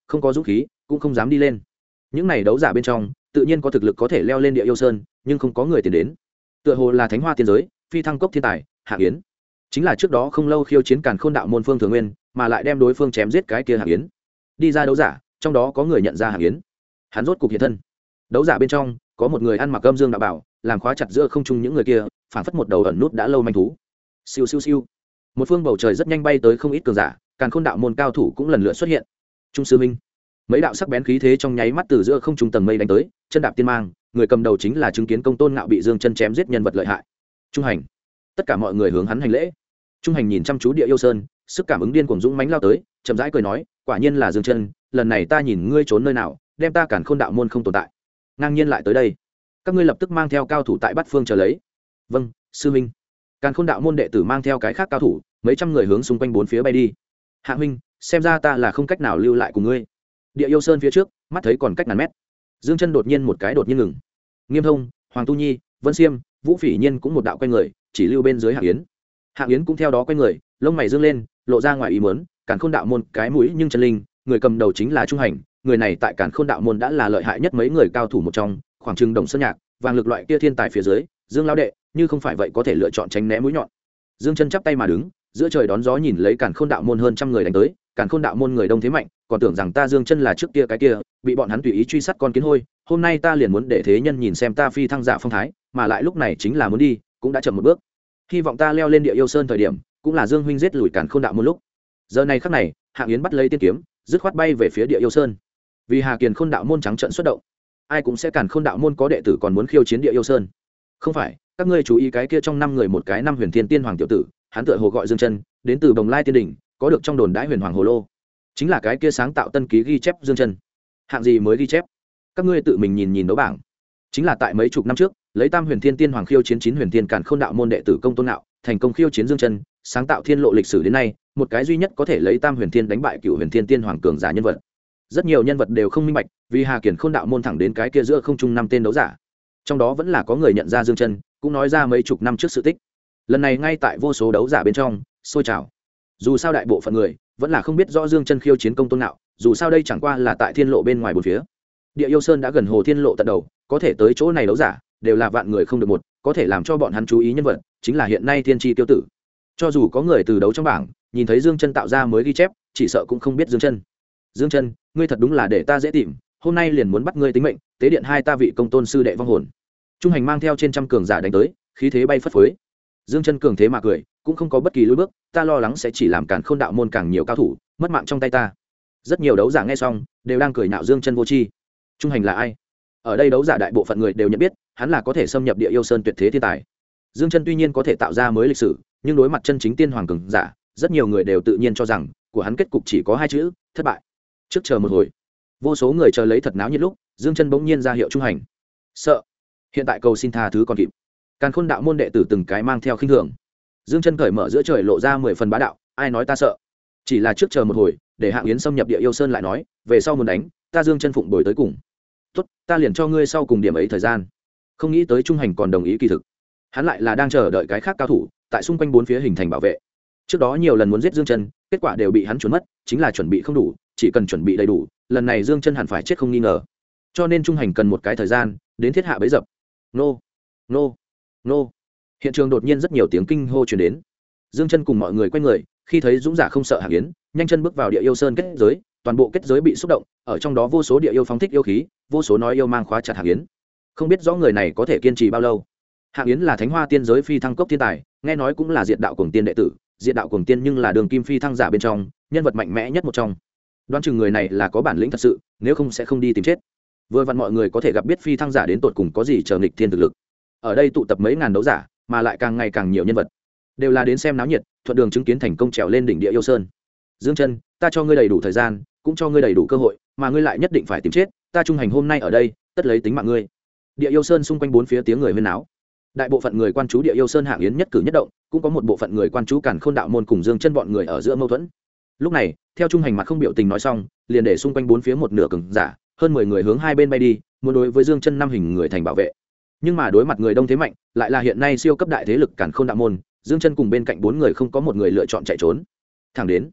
không có dũng khí cũng không dám đi lên. Những này đấu giả bên trong tự nhiên có thực lực có thể leo lên Địa Yêu Sơn, nhưng không có người tiền đến. Tựa hồ là thánh hoa tiên giới phi thăng cốc thiên tài Hạ Yến, chính là trước đó không lâu khiêu chiến Càn Khôn đạo môn Phương Thường Nguyên, mà lại đem đối phương chém giết cái kia Hạ Yến. Đi ra đấu giả, trong đó có người nhận ra Hạ Yến, hắn rốt cục hiện thân. Đấu giả bên trong có một người ăn mặc âm dương đạo bảo, làm khóa chặt giữa không trung những người kia, phảng phất một đầu ẩn nút đã lâu manh thú. Siêu siêu siêu, một phương bầu trời rất nhanh bay tới không ít cường giả, Càn Khôn đạo môn cao thủ cũng lần lượt xuất hiện. Trung sư minh, mấy đạo sắc bén khí thế trong nháy mắt từ giữa không trung tầng mây đánh tới, chân đạp tiên mang, người cầm đầu chính là chứng kiến công tôn ngạo bị Dương Chân chém giết nhân vật lợi hại. Trung hành, tất cả mọi người hướng hắn hành lễ. Trung hành nhìn chăm chú Địa Yêu Sơn, sức cảm ứng điên cuồng dũng mãnh lao tới, chậm rãi cười nói, quả nhiên là Dương Chân, lần này ta nhìn ngươi trốn nơi nào, đem ta Càn Khôn đạo môn không tồn tại, ngang nhiên lại tới đây, các ngươi lập tức mang theo cao thủ tại Bát Phương chờ lấy. Vâng, sư huynh. Càn Khôn đạo môn đệ tử mang theo cái khác cao thủ, mấy trăm người hướng xung quanh bốn phía bay đi. Hạ huynh, xem ra ta là không cách nào lưu lại cùng ngươi. Địa Yêu Sơn phía trước, mắt thấy còn cách ngàn mét. Dương Chân đột nhiên đột nhiên ngừng. Nghiêm Thông, Hoàng Tu Nhi, Vân Xiêm, Vũ Phỉ Nhiên cũng một đạo quay người, chỉ lưu bên dưới Hạng Yến. Hạng Yến cũng theo đó quay người, lông mày dương lên, lộ ra ngoài ý muốn, Càn Khôn đạo môn cái mũi nhưng chân linh, người cầm đầu chính là Trung Hành, người này tại Càn Khôn đạo môn đã là lợi hại nhất mấy người cao thủ một trong, khoảng chừng Đồng Sơn Nhạc, vàng lực loại kia thiên tài phía dưới, Dương lão đệ, như không phải vậy có thể lựa chọn tránh né mũi nhọn. Dương Chân chắp tay mà đứng, giữa trời đón gió nhìn lấy Càn Khôn đạo môn hơn trăm người đánh tới, Càn Khôn đạo môn người đông thế mạnh, còn tưởng rằng ta Dương Chân là trước kia cái kia, bị bọn hắn tùy ý truy sát con kiến hôi, hôm nay ta liền muốn để thế nhân nhìn xem ta phi thăng giả phong thái, mà lại lúc này chính là muốn đi, cũng đã chậm một bước. Hy vọng ta leo lên Địa Yêu Sơn thời điểm, cũng là Dương huynh giết lùi Càn Khôn đạo môn lúc. Giờ này khắc này, Hạng Yến bắt lấy tiên kiếm, dứt khoát bay về phía Địa Yêu Sơn. Vì Hà Kiền Khôn đạo môn trắng trợn xuất động, ai cũng sẽ Càn Khôn đạo môn có đệ tử còn muốn khiêu chiến Địa Yêu Sơn. Không phải, các ngươi chú ý cái kia trong năm người một cái năm Huyền Thiên Tiên Hoàng tiểu tử, hắn tựa hồ gọi Dương Chân, đến từ Bồng Lai Tiên đỉnh, có được trong đồn đãi Huyền Hoàng Hồ Lô, chính là cái kia sáng tạo tân ký ghi chép Dương Chân. Hạng gì mới ghi chép? Các ngươi tự mình nhìn đấu bảng. Chính là tại mấy chục năm trước, lấy Tam Huyền Thiên Tiên Hoàng khiêu chiến 9 Huyền Thiên Càn Khôn đạo môn đệ tử Công Tôn Nạo, thành công khiêu chiến Dương Chân, sáng tạo thiên lộ lịch sử đến nay, một cái duy nhất có thể lấy Tam Huyền Thiên đánh bại Cửu Huyền Thiên Tiên Hoàng cường giả nhân vật. Rất nhiều nhân vật đều không minh bạch, vì Hà Kiền Khôn đạo môn thẳng đến cái kia giữa không trung năm tên đấu giả. Trong đó vẫn là có người nhận ra Dương Chân, cũng nói ra mấy chục năm trước sự tích. Lần này ngay tại vô số đấu giả bên trong, sôi trào. Dù sao đại bộ phận người vẫn là không biết rõ Dương Chân khiêu chiến Công Tôn Nạo, dù sao đây chẳng qua là tại thiên lộ bên ngoài bốn phía. Địa Yêu Sơn đã gần hồ thiên lộ tận đầu, có thể tới chỗ này đấu giả đều là vạn người không được một, có thể làm cho bọn hắn chú ý nhân vật chính là hiện nay thiên tri tiêu tử. Cho dù có người từ đấu trong bảng nhìn thấy Dương Chân tạo ra mới ghi chép, chỉ sợ cũng không biết Dương Chân. Dương Chân, ngươi thật đúng là để ta dễ tìm, hôm nay liền muốn bắt ngươi tính mệnh, tế điện hai ta vị công tôn sư đệ vong hồn. Trung hành mang theo trên trăm cường giả đánh tới, khí thế bay phất phới. Dương Chân cường thế mà cười, cũng không có bất kỳ lùi bước, ta lo lắng sẽ chỉ làm Càn Khôn đạo môn càng nhiều cao thủ mất mạng trong tay ta. Rất nhiều đấu giả nghe xong đều đang cười nhạo Dương Chân vô tri. Trung hành là ai? Ở đây đấu giả đại bộ phận người đều nhận biết, hắn là có thể xâm nhập Địa Yêu Sơn tuyệt thế thiên tài. Dương Chân tuy nhiên có thể tạo ra mới lịch sử, nhưng đối mặt chân chính tiên hoàng cường giả, rất nhiều người đều tự nhiên cho rằng của hắn kết cục chỉ có hai chữ, thất bại. Trước chờ một hồi, vô số người chờ lấy thật náo nhiệt lúc, Dương Chân bỗng nhiên ra hiệu Trung hành. Sợ. Hiện tại cầu xin tha thứ còn kịp. Càn Khôn đạo môn đệ tử từng cái mang theo khinh thường. Dương Chân cởi mở giữa trời lộ ra 10 phần bá đạo, ai nói ta sợ? Chỉ là trước chờ một hồi, để Hạng Yến xâm nhập Địa Yêu Sơn lại nói, về sau muốn đánh, ta Dương Chân phụng bồi tới cùng. Tốt, ta liền cho ngươi sau cùng điểm ấy thời gian. Không nghĩ tới Trung hành còn đồng ý kỳ thực. Hắn lại là đang chờ đợi cái khác cao thủ, tại xung quanh bốn phía hình thành bảo vệ. Trước đó nhiều lần muốn giết Dương Chân, kết quả đều bị hắn trốn mất, chính là chuẩn bị không đủ, chỉ cần chuẩn bị đầy đủ, lần này Dương Chân hẳn phải chết không nghi ngờ. Cho nên Trung hành cần một cái thời gian, đến thiết hạ bẫy dập. Nô, nô, nô. Hiện trường đột nhiên rất nhiều tiếng kinh hô truyền đến. Dương Chân cùng mọi người quay người, khi thấy dũng giả không sợ Hạng Yến, nhanh chân bước vào Địa Yêu Sơn kết giới, toàn bộ kết giới bị xúc động, ở trong đó vô số địa yêu phóng thích yêu khí, vô số nói yêu mang khóa chặt Hạng Yến. Không biết rõ người này có thể kiên trì bao lâu. Hạng Yến là Thánh Hoa Tiên giới phi thăng cốc thiên tài, nghe nói cũng là Diệt Đạo Cuồng Tiên đệ tử, Diệt Đạo Cuồng Tiên nhưng là đường kim phi thăng giả bên trong, nhân vật mạnh mẽ nhất một trong. Đoán chừng người này là có bản lĩnh thật sự, nếu không sẽ không đi tìm chết. Vừa vặn mọi người có thể gặp biết phi thăng giả đến tột cùng có gì chờ nghịch thiên thực lực. Ở đây tụ tập mấy ngàn đấu giả, mà lại càng ngày càng nhiều nhân vật, đều là đến xem náo nhiệt, thuận đường chứng kiến thành công trèo lên đỉnh Địa Yêu Sơn. Dương Chân, ta cho ngươi đầy đủ thời gian, cũng cho ngươi đầy đủ cơ hội, mà ngươi lại nhất định phải tìm chết, ta Trung hành hôm nay ở đây, tất lấy tính mạng ngươi. Địa Yêu Sơn xung quanh bốn phía tiếng người huyên náo. Đại bộ phận người quan chú Địa Yêu Sơn Hạng Yến nhất cử nhất động, cũng có một bộ phận người quan chú Càn Khôn đạo môn cùng Dương Chân bọn người ở giữa mâu thuẫn. Lúc này, theo Trung hành mặt không biểu tình nói xong, liền để xung quanh bốn phía một nửa cường giả, hơn 10 người hướng hai bên bay đi, muốn đối với Dương Chân năm hình người thành bảo vệ. Nhưng mà đối mặt người đông thế mạnh, lại là hiện nay siêu cấp đại thế lực Càn Khôn đạo môn, Dương Chân cùng bên cạnh 4 người không có một người lựa chọn chạy trốn. Thẳng đến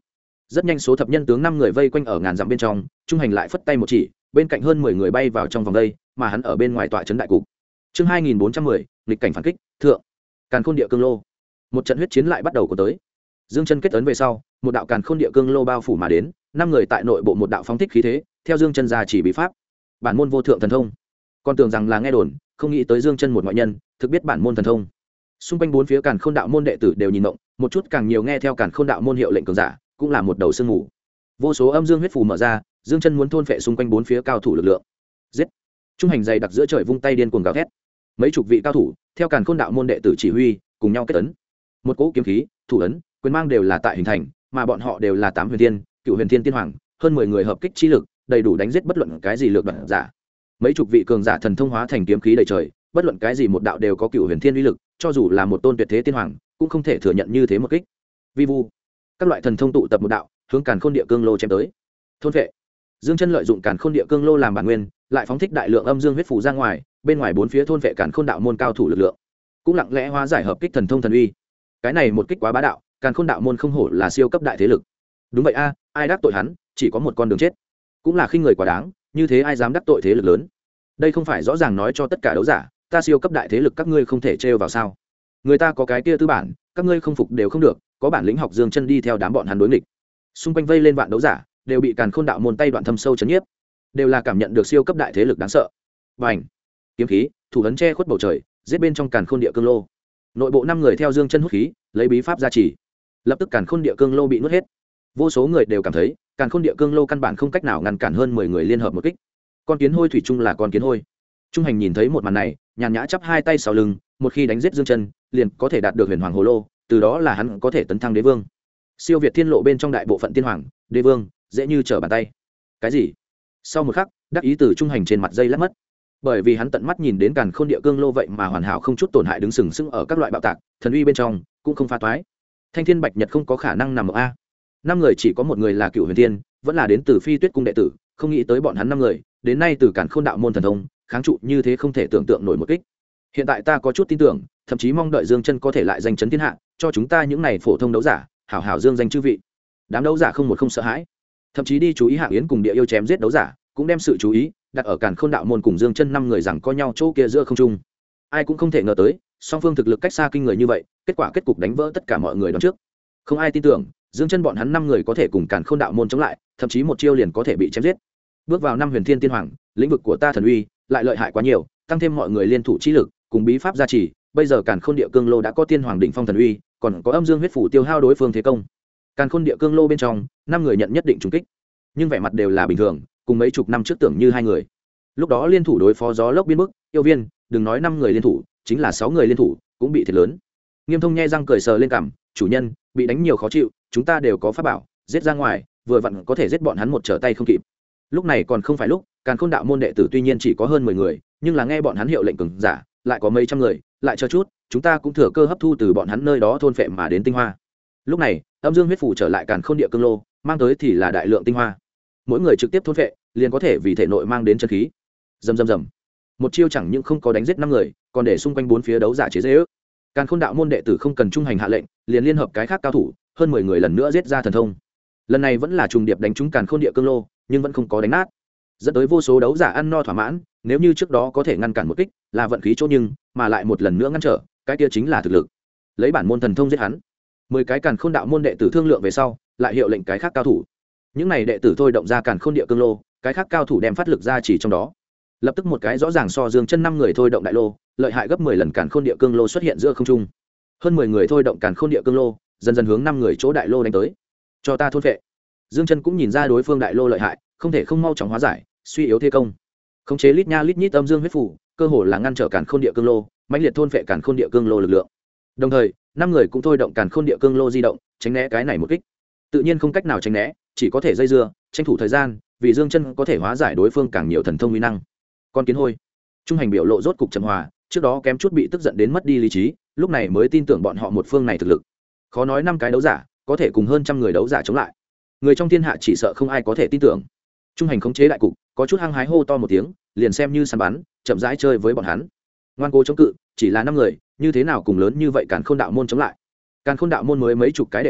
rất nhanh số thập nhân tướng 5 người vây quanh ở ngàn dặm bên trong, Trung Hành lại phất tay một chỉ, bên cạnh hơn 10 người bay vào trong vòng đây, mà hắn ở bên ngoài tọa trấn đại cục. Chương 2410, nghịch cảnh phản kích, thượng. Càn Khôn Địa Cương Lô. Một trận huyết chiến lại bắt đầu của tới. Dương Chân kết ấn về sau, một đạo Càn Khôn Địa Cương Lô bao phủ mà đến, 5 người tại nội bộ một đạo phóng thích khí thế, theo Dương Chân ra chỉ bí pháp. Bản môn vô thượng thần thông. Con tưởng rằng là nghe đồn, không nghĩ tới Dương Chân một ngoại nhân, thực biết bản môn thần thông. Xung quanh bốn phía Càn Khôn đạo môn đệ tử đều nhìn động, một chút càng nhiều nghe theo Càn Khôn đạo môn hiệu lệnh cường giả, cũng là một đầu sương mù. Vô số âm dương huyết phù mở ra, Dương Chân muốn thôn phệ xung quanh bốn phía cao thủ lực lượng. Giết! Trung Hành dày đặc giữa trời vung tay điên cuồng gào thét. Mấy chục vị cao thủ, theo Càn Khôn đạo môn đệ tử chỉ huy, cùng nhau kết ấn. Một cỗ kiếm khí, thủ ấn, quyền mang đều là tại hình thành, mà bọn họ đều là 8 huyền thiên, Cựu huyền thiên tiên hoàng, hơn 10 người hợp kích chi lực, đầy đủ đánh giết bất luận cái gì lược đoạn giả. Mấy chục vị cường giả thần thông hóa thành kiếm khí đầy trời, bất luận cái gì một đạo đều có Cựu huyền thiên uy lực, cho dù là một tôn tuyệt thế tiên hoàng, cũng không thể thừa nhận như thế một kích. Vi vu, các loại thần thông tụ tập một đạo, hướng Càn Khôn Địa Cương Lô chém tới. Thôn phệ. Dương Chân lợi dụng Càn Khôn Địa Cương Lô làm bản nguyên, lại phóng thích đại lượng âm dương huyết phù ra ngoài, bên ngoài bốn phía thôn phệ Càn Khôn đạo môn cao thủ lực lượng, cũng lặng lẽ hóa giải hợp kích thần thông thần uy. Cái này một kích quá bá đạo, Càn Khôn đạo môn không hổ là siêu cấp đại thế lực. Đúng vậy a, ai đắc tội hắn, chỉ có một con đường chết. Cũng là khinh người quá đáng, như thế ai dám đắc tội thế lực lớn. Đây không phải rõ ràng nói cho tất cả đấu giả, ta siêu cấp đại thế lực các ngươi không thể trêu vào sao? Người ta có cái kia tư bản, các ngươi không phục đều không được, có bản lĩnh học Dương Chân đi theo đám bọn hắn đối nghịch. Xung quanh vây lên vạn đấu giả, đều bị Càn Khôn đạo môn tay đoạn thâm sâu chấn nhiếp, đều là cảm nhận được siêu cấp đại thế lực đáng sợ. Bành! Kiếm khí, thủ ấn che khuất bầu trời, giết bên trong Càn Khôn Địa Cương Lô. Nội bộ 5 người theo Dương Chân hút khí, lấy bí pháp gia trì, lập tức Càn Khôn Địa Cương Lô bị nuốt hết. Vô số người đều cảm thấy, Càn Khôn Địa Cương Lô căn bản không cách nào ngăn cản hơn 10 người liên hợp một kích. Con kiến hôi thủy chung là con kiến hôi. Trung Hành nhìn thấy một màn này, nhàn nhã chắp hai tay sau lưng, một khi đánh giết Dương Chân, liền có thể đạt được Huyền Hoàng Hồ Lô, từ đó là hắn có thể tấn thăng đế vương. Siêu việt thiên lộ bên trong đại bộ phận tiên hoàng, đế vương, dễ như trở bàn tay. Cái gì? Sau một khắc, đắc ý từ Trung Hành trên mặt dây lát mất. Bởi vì hắn tận mắt nhìn đến Càn Khôn Địa Cương Lô vậy mà hoàn hảo không chút tổn hại đứng sừng sững ở các loại bạo tạc, thần uy bên trong, cũng không phá toái. Thanh Thiên Bạch Nhật không có khả năng nằm ở a. 5 người chỉ có một người là Cựu Huyền Thiên, vẫn là đến từ Phi Tuyết cung đệ tử, không nghĩ tới bọn hắn 5 người, đến nay từ Càn Khôn đạo môn thần thông, kháng trụ như thế không thể tưởng tượng nổi một kích. Hiện tại ta có chút tin tưởng, thậm chí mong đợi Dương Chân có thể lại giành chấn thiên hạ, cho chúng ta những này phổ thông đấu giả, hảo hảo dương danh chư vị. Đám đấu giả không một không sợ hãi, thậm chí đi chú ý Hạng Yến cùng Địa Yêu chém giết đấu giả, cũng đem sự chú ý đặt ở Càn Khôn đạo môn cùng Dương Chân 5 người rằng có nhau chỗ kia giữa không trung. Ai cũng không thể ngờ tới, song phương thực lực cách xa kinh người như vậy, kết cục đánh vỡ tất cả mọi người đoán trước. Không ai tin tưởng, Dương Chân bọn hắn 5 người có thể cùng Càn Khôn đạo môn chống lại, thậm chí một chiêu liền có thể bị chém giết. Bước vào 5 huyền thiên tiên hoàng, lĩnh vực của ta thần uy lại lợi hại quá nhiều, tăng thêm mọi người liên thủ chi lực, cùng bí pháp gia trì, bây giờ Càn Khôn Địa Cương Lô đã có tiên hoàng đỉnh phong thần uy, còn có âm dương huyết phủ tiêu hao đối phương thế công. Càn Khôn Địa Cương Lô bên trong, 5 người nhận nhất định trùng kích, nhưng vẻ mặt đều là bình thường, cùng mấy chục năm trước tưởng như 2 người. Lúc đó liên thủ đối phó gió lốc biến mức, yêu viên, đừng nói 5 người liên thủ, chính là 6 người liên thủ, cũng bị thiệt lớn. Nghiêm Thông nhe răng cười sờ lên cằm, chủ nhân, bị đánh nhiều khó chịu, chúng ta đều có pháp bảo, giết ra ngoài, vừa vặn có thể giết bọn hắn một trở tay không kịp. Lúc này còn không phải lúc, Càn Khôn đạo môn đệ tử tuy nhiên chỉ có hơn 10 người, nhưng là nghe bọn hắn hiệu lệnh cường giả, lại có mấy trăm người, lại chờ chút, chúng ta cũng thừa cơ hấp thu từ bọn hắn nơi đó thôn phệ mà đến tinh hoa. Lúc này, âm dương huyết phủ trở lại Càn Khôn Địa Cương Lô, mang tới thì là đại lượng tinh hoa. Mỗi người trực tiếp thôn phệ, liền có thể vì thể nội mang đến chân khí. Rầm rầm rầm. Một chiêu chẳng những không có đánh giết 5 người, còn để xung quanh bốn phía đấu giả chế giễu. Càn Khôn đạo môn đệ tử không cần trung hành hạ lệnh, liền liên hợp cái khác cao thủ, hơn 10 người lần nữa giết ra thần thông. Lần này vẫn là trùng điệp đánh trúng Càn Khôn Địa Cương Lô, nhưng vẫn không có đánh nát, dẫn tới vô số đấu giả ăn no thỏa mãn. Nếu như trước đó có thể ngăn cản một kích, là vận khí chỗ, nhưng mà lại một lần nữa ngăn trở, cái kia chính là thực lực. Lấy bản môn thần thông giết hắn. 10 cái Càn Khôn đạo môn đệ tử thương lượng về sau, lại hiệu lệnh cái khác cao thủ. Những này đệ tử thôi động ra Càn Khôn Địa Cương Lô, cái khác cao thủ đem phát lực ra chỉ trong đó. Lập tức một cái rõ ràng so Dương Chân 5 người thôi động đại lô, lợi hại gấp 10 lần Càn Khôn Địa Cương Lô xuất hiện giữa không trung. Hơn 10 người thôi động Càn Khôn Địa Cương Lô, dần dần hướng 5 người chỗ đại lô đánh tới. Cho ta thôn phệ. Dương Chân cũng nhìn ra đối phương đại lô lợi hại, không thể không mau chóng hóa giải, suy yếu thế công. Khống chế lít nha lít nhít âm dương huyết phủ, cơ hồ là ngăn trở Càn Khôn Địa Cương Lô, mãnh liệt thôn phệ Càn Khôn Địa Cương Lô lực lượng. Đồng thời, 5 người cũng thôi động Càn Khôn Địa Cương Lô di động, tránh né cái này một kích. Tự nhiên không cách nào tránh né, chỉ có thể dây dưa, tranh thủ thời gian, vì Dương Chân có thể hóa giải đối phương càng nhiều thần thông uy năng. Con kiến hôi. Trung hành biểu lộ rốt cục trầm hòa, trước đó kém chút bị tức giận đến mất đi lý trí, lúc này mới tin tưởng bọn họ một phương này thực lực. Khó nói 5 cái đấu giả có thể cùng hơn trăm người đấu giả chống lại. Người trong thiên hạ chỉ sợ không ai có thể tin tưởng. Trung hành khống chế đại cục, có chút hăng hái hô to một tiếng, liền xem như săn bắn, chậm rãi chơi với bọn hắn. Ngoan cố chống cự, chỉ là 5 người, như thế nào cùng lớn như vậy Càn Khôn đạo môn chống lại. Càn Khôn đạo môn mới mấy chục cái đệ tử,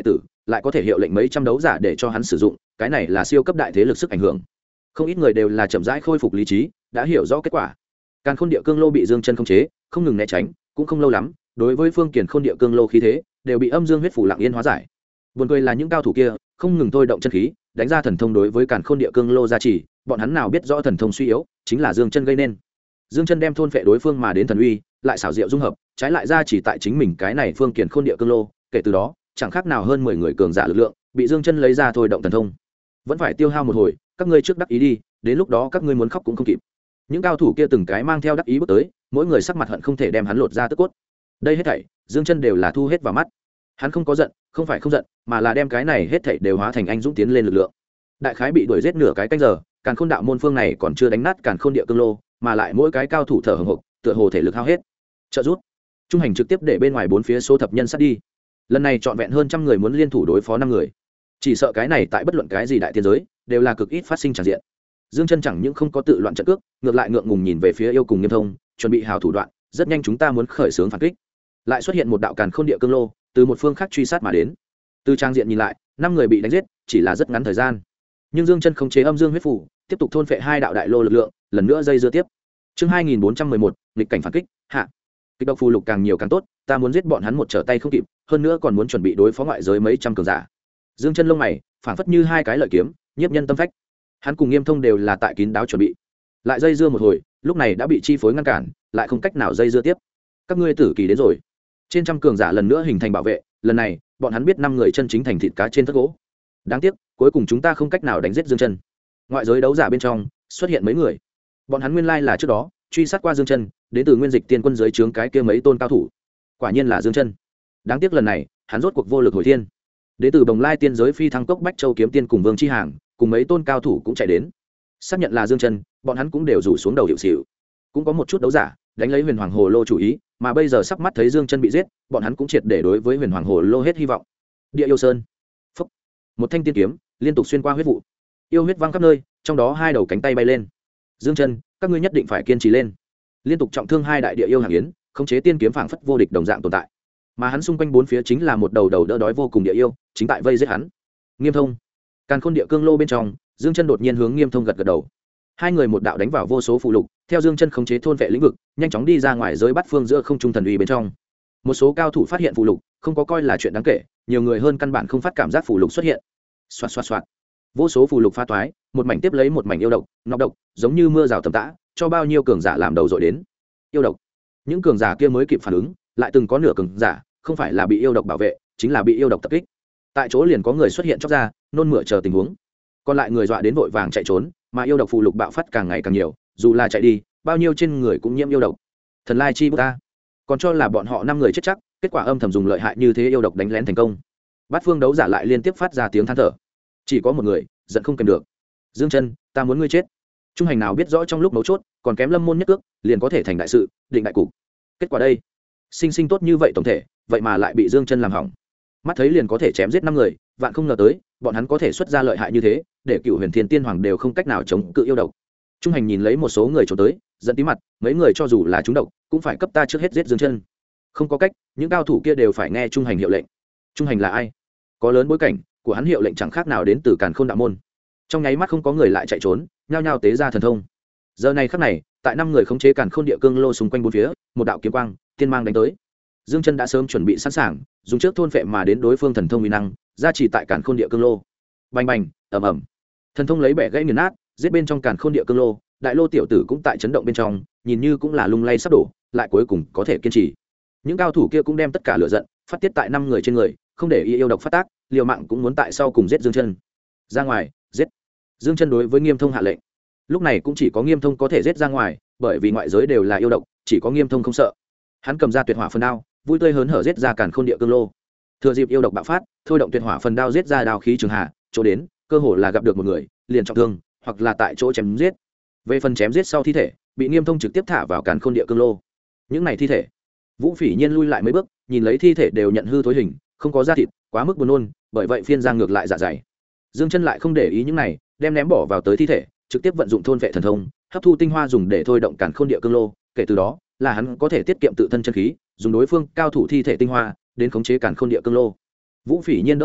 lại có thể hiệu lệnh mấy trăm đấu giả để cho hắn sử dụng, cái này là siêu cấp đại thế lực sức ảnh hưởng. Không ít người đều là chậm rãi khôi phục lý trí, đã hiểu rõ kết quả. Càn Khôn Địa Cương Lô bị Dương Chân khống chế, không ngừng né tránh, cũng không lâu lắm, đối với Phương Kiền Khôn Địa Cương Lô khí thế đều bị âm dương huyết phủ lặng yên hóa giải. Buồn cười là những cao thủ kia không ngừng thôi động chân khí, đánh ra thần thông đối với Càn Khôn Địa Cương Lô gia trì, bọn hắn nào biết rõ thần thông suy yếu chính là Dương Chân gây nên. Dương Chân đem thôn phệ đối phương mà đến thần uy, lại xảo diệu dung hợp, trái lại ra chỉ tại chính mình cái này Phương Kiền Khôn Địa Cương Lô, kể từ đó, chẳng khác nào hơn 10 người cường giả lực lượng, bị Dương Chân lấy ra thôi động thần thông. Vẫn phải tiêu hao một hồi, các ngươi trước đắc ý đi, đến lúc đó các ngươi muốn khóc cũng không kịp. Những cao thủ kia từng cái mang theo đắc ý bước tới, mỗi người sắc mặt hận không thể đem hắn lột ra tức cốt. Đây hết thảy, Dương Chân đều là thu hết vào mắt. Hắn không có giận, không phải không giận, mà là đem cái này hết thảy đều hóa thành anh dũng tiến lên lực lượng. Đại khái bị đuổi giết nửa cái canh giờ, Càn Khôn đạo môn phương này còn chưa đánh nát Càn Khôn Địa Cương Lô, mà lại mỗi cái cao thủ thở hổn hộc, tựa hồ thể lực hao hết. Trợ rút. Trung hành trực tiếp để bên ngoài bốn phía số thập nhân sát đi. Lần này trọn vẹn hơn trăm người muốn liên thủ đối phó 5 người. Chỉ sợ cái này tại bất luận cái gì đại tiên giới, đều là cực ít phát sinh tràn diện. Dương Chân chẳng những không có tự loạn trận cước, ngược lại ngượng ngùng nhìn về phía Yêu cùng Nghiêm Thông, chuẩn bị hào thủ đoạn, rất nhanh chúng ta muốn khởi xướng phản kích. Lại xuất hiện một đạo Càn Khôn Địa Cương Lô, từ một phương khác truy sát mà đến. Từ trang diện nhìn lại, 5 người bị đánh giết, chỉ là rất ngắn thời gian. Nhưng Dương Chân khống chế âm dương huyết phủ, tiếp tục thôn phệ 2 đạo đại lô lực lượng, lần nữa dây dưa tiếp. Chương 2411, nghịch cảnh phản kích, hạ. Kịch độc phù lục càng nhiều càng tốt, ta muốn giết bọn hắn một trở tay không kịp, hơn nữa còn muốn chuẩn bị đối phó ngoại giới mấy trăm cường giả. Dương Chân lông mày phảng phất như 2 cái lợi kiếm, nhiếp nhân tâm phách. Hắn cùng Nghiêm Thông đều là tại kín đáo chuẩn bị. Lại dây dưa một hồi, lúc này đã bị chi phối ngăn cản, lại không cách nào dây dưa tiếp. Các ngươi tử kỳ đến rồi. Trên trăm cường giả lần nữa hình thành bảo vệ, lần này, bọn hắn biết 5 người chân chính thành thịt cá trên thớt gỗ. Đáng tiếc, cuối cùng chúng ta không cách nào đánh giết Dương Chân. Ngoại giới đấu giả bên trong xuất hiện mấy người. Bọn hắn nguyên lai là trước đó truy sát qua Dương Chân, đến từ Nguyên Dịch Tiên Quân dưới trướng cái kia mấy tôn cao thủ. Quả nhiên là Dương Chân. Đáng tiếc lần này, hắn rốt cuộc vô lực hồi thiên. Đến từ Bồng Lai tiên giới phi thăng cốc Bách Châu kiếm tiên cùng Vương Chi Hàng, cùng mấy tôn cao thủ cũng chạy đến. Xác nhận là Dương Chân, bọn hắn cũng đều rủ xuống đầu hiệu xỉu. Cũng có một chút đấu giả đánh lấy Huyền Hoàng Hồ Lô chủ ý, mà bây giờ sắp mắt thấy Dương Chân bị giết, bọn hắn cũng triệt để đối với Huyền Hoàng Hồ Lô hết hy vọng. Địa Yêu Sơn. Phốc. Một thanh tiên kiếm liên tục xuyên qua huyết vụ. Yêu huyết văng khắp nơi, trong đó 2 đầu cánh tay bay lên. Dương Chân, các ngươi nhất định phải kiên trì lên. Liên tục trọng thương 2 đại địa yêu hàng yến, khống chế tiên kiếm phảng phất vô địch đồng dạng tồn tại. Mà hắn xung quanh bốn phía chính là một đầu đầu đỡ đói vô cùng địa yêu, chính tại vây giết hắn. Nghiêm Thông. Càn Khôn Địa Cương Lô bên trong, Dương Chân đột nhiên hướng Nghiêm Thông gật gật đầu. 2 người một đạo đánh vào vô số phụ lục, theo Dương Chân khống chế thôn vệ lĩnh vực, nhanh chóng đi ra ngoài giới bắt phương giữa không trung thần uy bên trong. Một số cao thủ phát hiện phụ lục, không có coi là chuyện đáng kể, nhiều người hơn căn bản không phát cảm giác phụ lục xuất hiện. Xoạt xoạt xoạt. Vô số phụ lục phá toái, một mảnh tiếp lấy một mảnh yêu độc, nọc độc, giống như mưa rào tầm tã, cho bao nhiêu cường giả làm đầu dội đến. Yêu độc. Những cường giả kia mới kịp phản ứng, lại từng có nửa cường giả, không phải là bị yêu độc bảo vệ, chính là bị yêu độc tập kích. Tại chỗ liền có người xuất hiện chốc ra, nôn mửa chờ tình huống. Còn lại người dọa đến vội vàng chạy trốn, mà yêu độc phụ lục bạo phát càng ngày càng nhiều, dù là chạy đi, bao nhiêu trên người cũng nhiễm yêu độc. Thần lai chi bút ta, còn cho là bọn họ 5 người chết chắc, kết quả âm thầm dùng lợi hại như thế yêu độc đánh lén thành công. Bát phương đấu giả lại liên tiếp phát ra tiếng than thở. Chỉ có một người giận không kèm được. Dương Chân, ta muốn ngươi chết. Trung hành nào biết rõ trong lúc mấu chốt, còn kém Lâm môn nhất cước, liền có thể thành đại sự, định đại cục. Kết quả đây, sinh tốt như vậy tổng thể, vậy mà lại bị Dương Chân làm hỏng. Mắt thấy liền có thể chém giết 5 người, vạn không ngờ tới, bọn hắn có thể xuất ra lợi hại như thế, để Cựu Huyền Thiên Tiên Hoàng đều không cách nào chống cự yêu độc. Trung hành nhìn lấy một số người trốn tới, giận tí mặt, mấy người cho dù là chúng độc, cũng phải cấp ta trước hết giết Dương Chân. Không có cách, những cao thủ kia đều phải nghe Trung hành hiệu lệnh. Trung hành là ai? Có lớn bối cảnh của hắn, hiệu lệnh chẳng khác nào đến từ Càn Khôn đạo môn. Trong nháy mắt không có người lại chạy trốn, nhao nhao tế ra thần thông. Giờ này khắc này, tại 5 người khống chế Càn Khôn Địa Cương Lô xung quanh bốn phía, một đạo kiếm quang, tiên mang đánh tới. Dương Chân đã sớm chuẩn bị sẵn sàng, dùng trước thôn phệ mà đến đối phương thần thông uy năng, gia trì tại Càn Khôn Địa Cương Lô. Bành bành, ầm ầm. Thần thông lấy bẻ gãy nghiền nát, giết bên trong Càn Khôn Địa Cương Lô, đại lô tiểu tử cũng tại chấn động bên trong, nhìn như cũng là lung lay sắp đổ, lại cuối cùng có thể kiên trì. Những cao thủ kia cũng đem tất cả lửa giận phát tiết tại 5 người trên người, không để yêu độc phát tác, liều mạng cũng muốn tại sau cùng giết Dương Chân. Ra ngoài, giết. Dương Chân đối với Nghiêm Thông hạ lệnh. Lúc này cũng chỉ có Nghiêm Thông có thể giết ra ngoài, bởi vì ngoại giới đều là yêu độc, chỉ có Nghiêm Thông không sợ. Hắn cầm ra tuyệt hỏa phần đao, vui tươi hớn hở giết ra Càn Khôn Địa Cương Lô. Thừa dịp yêu độc bạo phát, thôi động tuyệt hỏa phần đao giết ra đao khí trường hạ, chỗ đến, cơ hồ là gặp được một người, liền trọng thương, hoặc là tại chỗ chém giết. Về phần chém giết sau thi thể, bị Nghiêm Thông trực tiếp thả vào Càn Khôn Địa Cương Lô. Những này thi thể, Vũ Phỉ Nhiên lui lại mấy bước, nhìn lấy thi thể đều nhận hư thối hình, không có da thịt, quá mức buồn nôn, bởi vậy phiên giang ngược lại dạ dày. Dương Chân lại không để ý những này, đem ném bỏ vào tới thi thể, trực tiếp vận dụng thôn vệ thần thông, hấp thu tinh hoa dùng để thôi động Càn Khôn Địa Cương Lô, kể từ đó, là hắn có thể tiết kiệm tự thân chân khí, dùng đối phương cao thủ thi thể tinh hoa đến khống chế Càn Khôn Địa Cương Lô. Vũ Phỉ Nhiên đỡ một ít,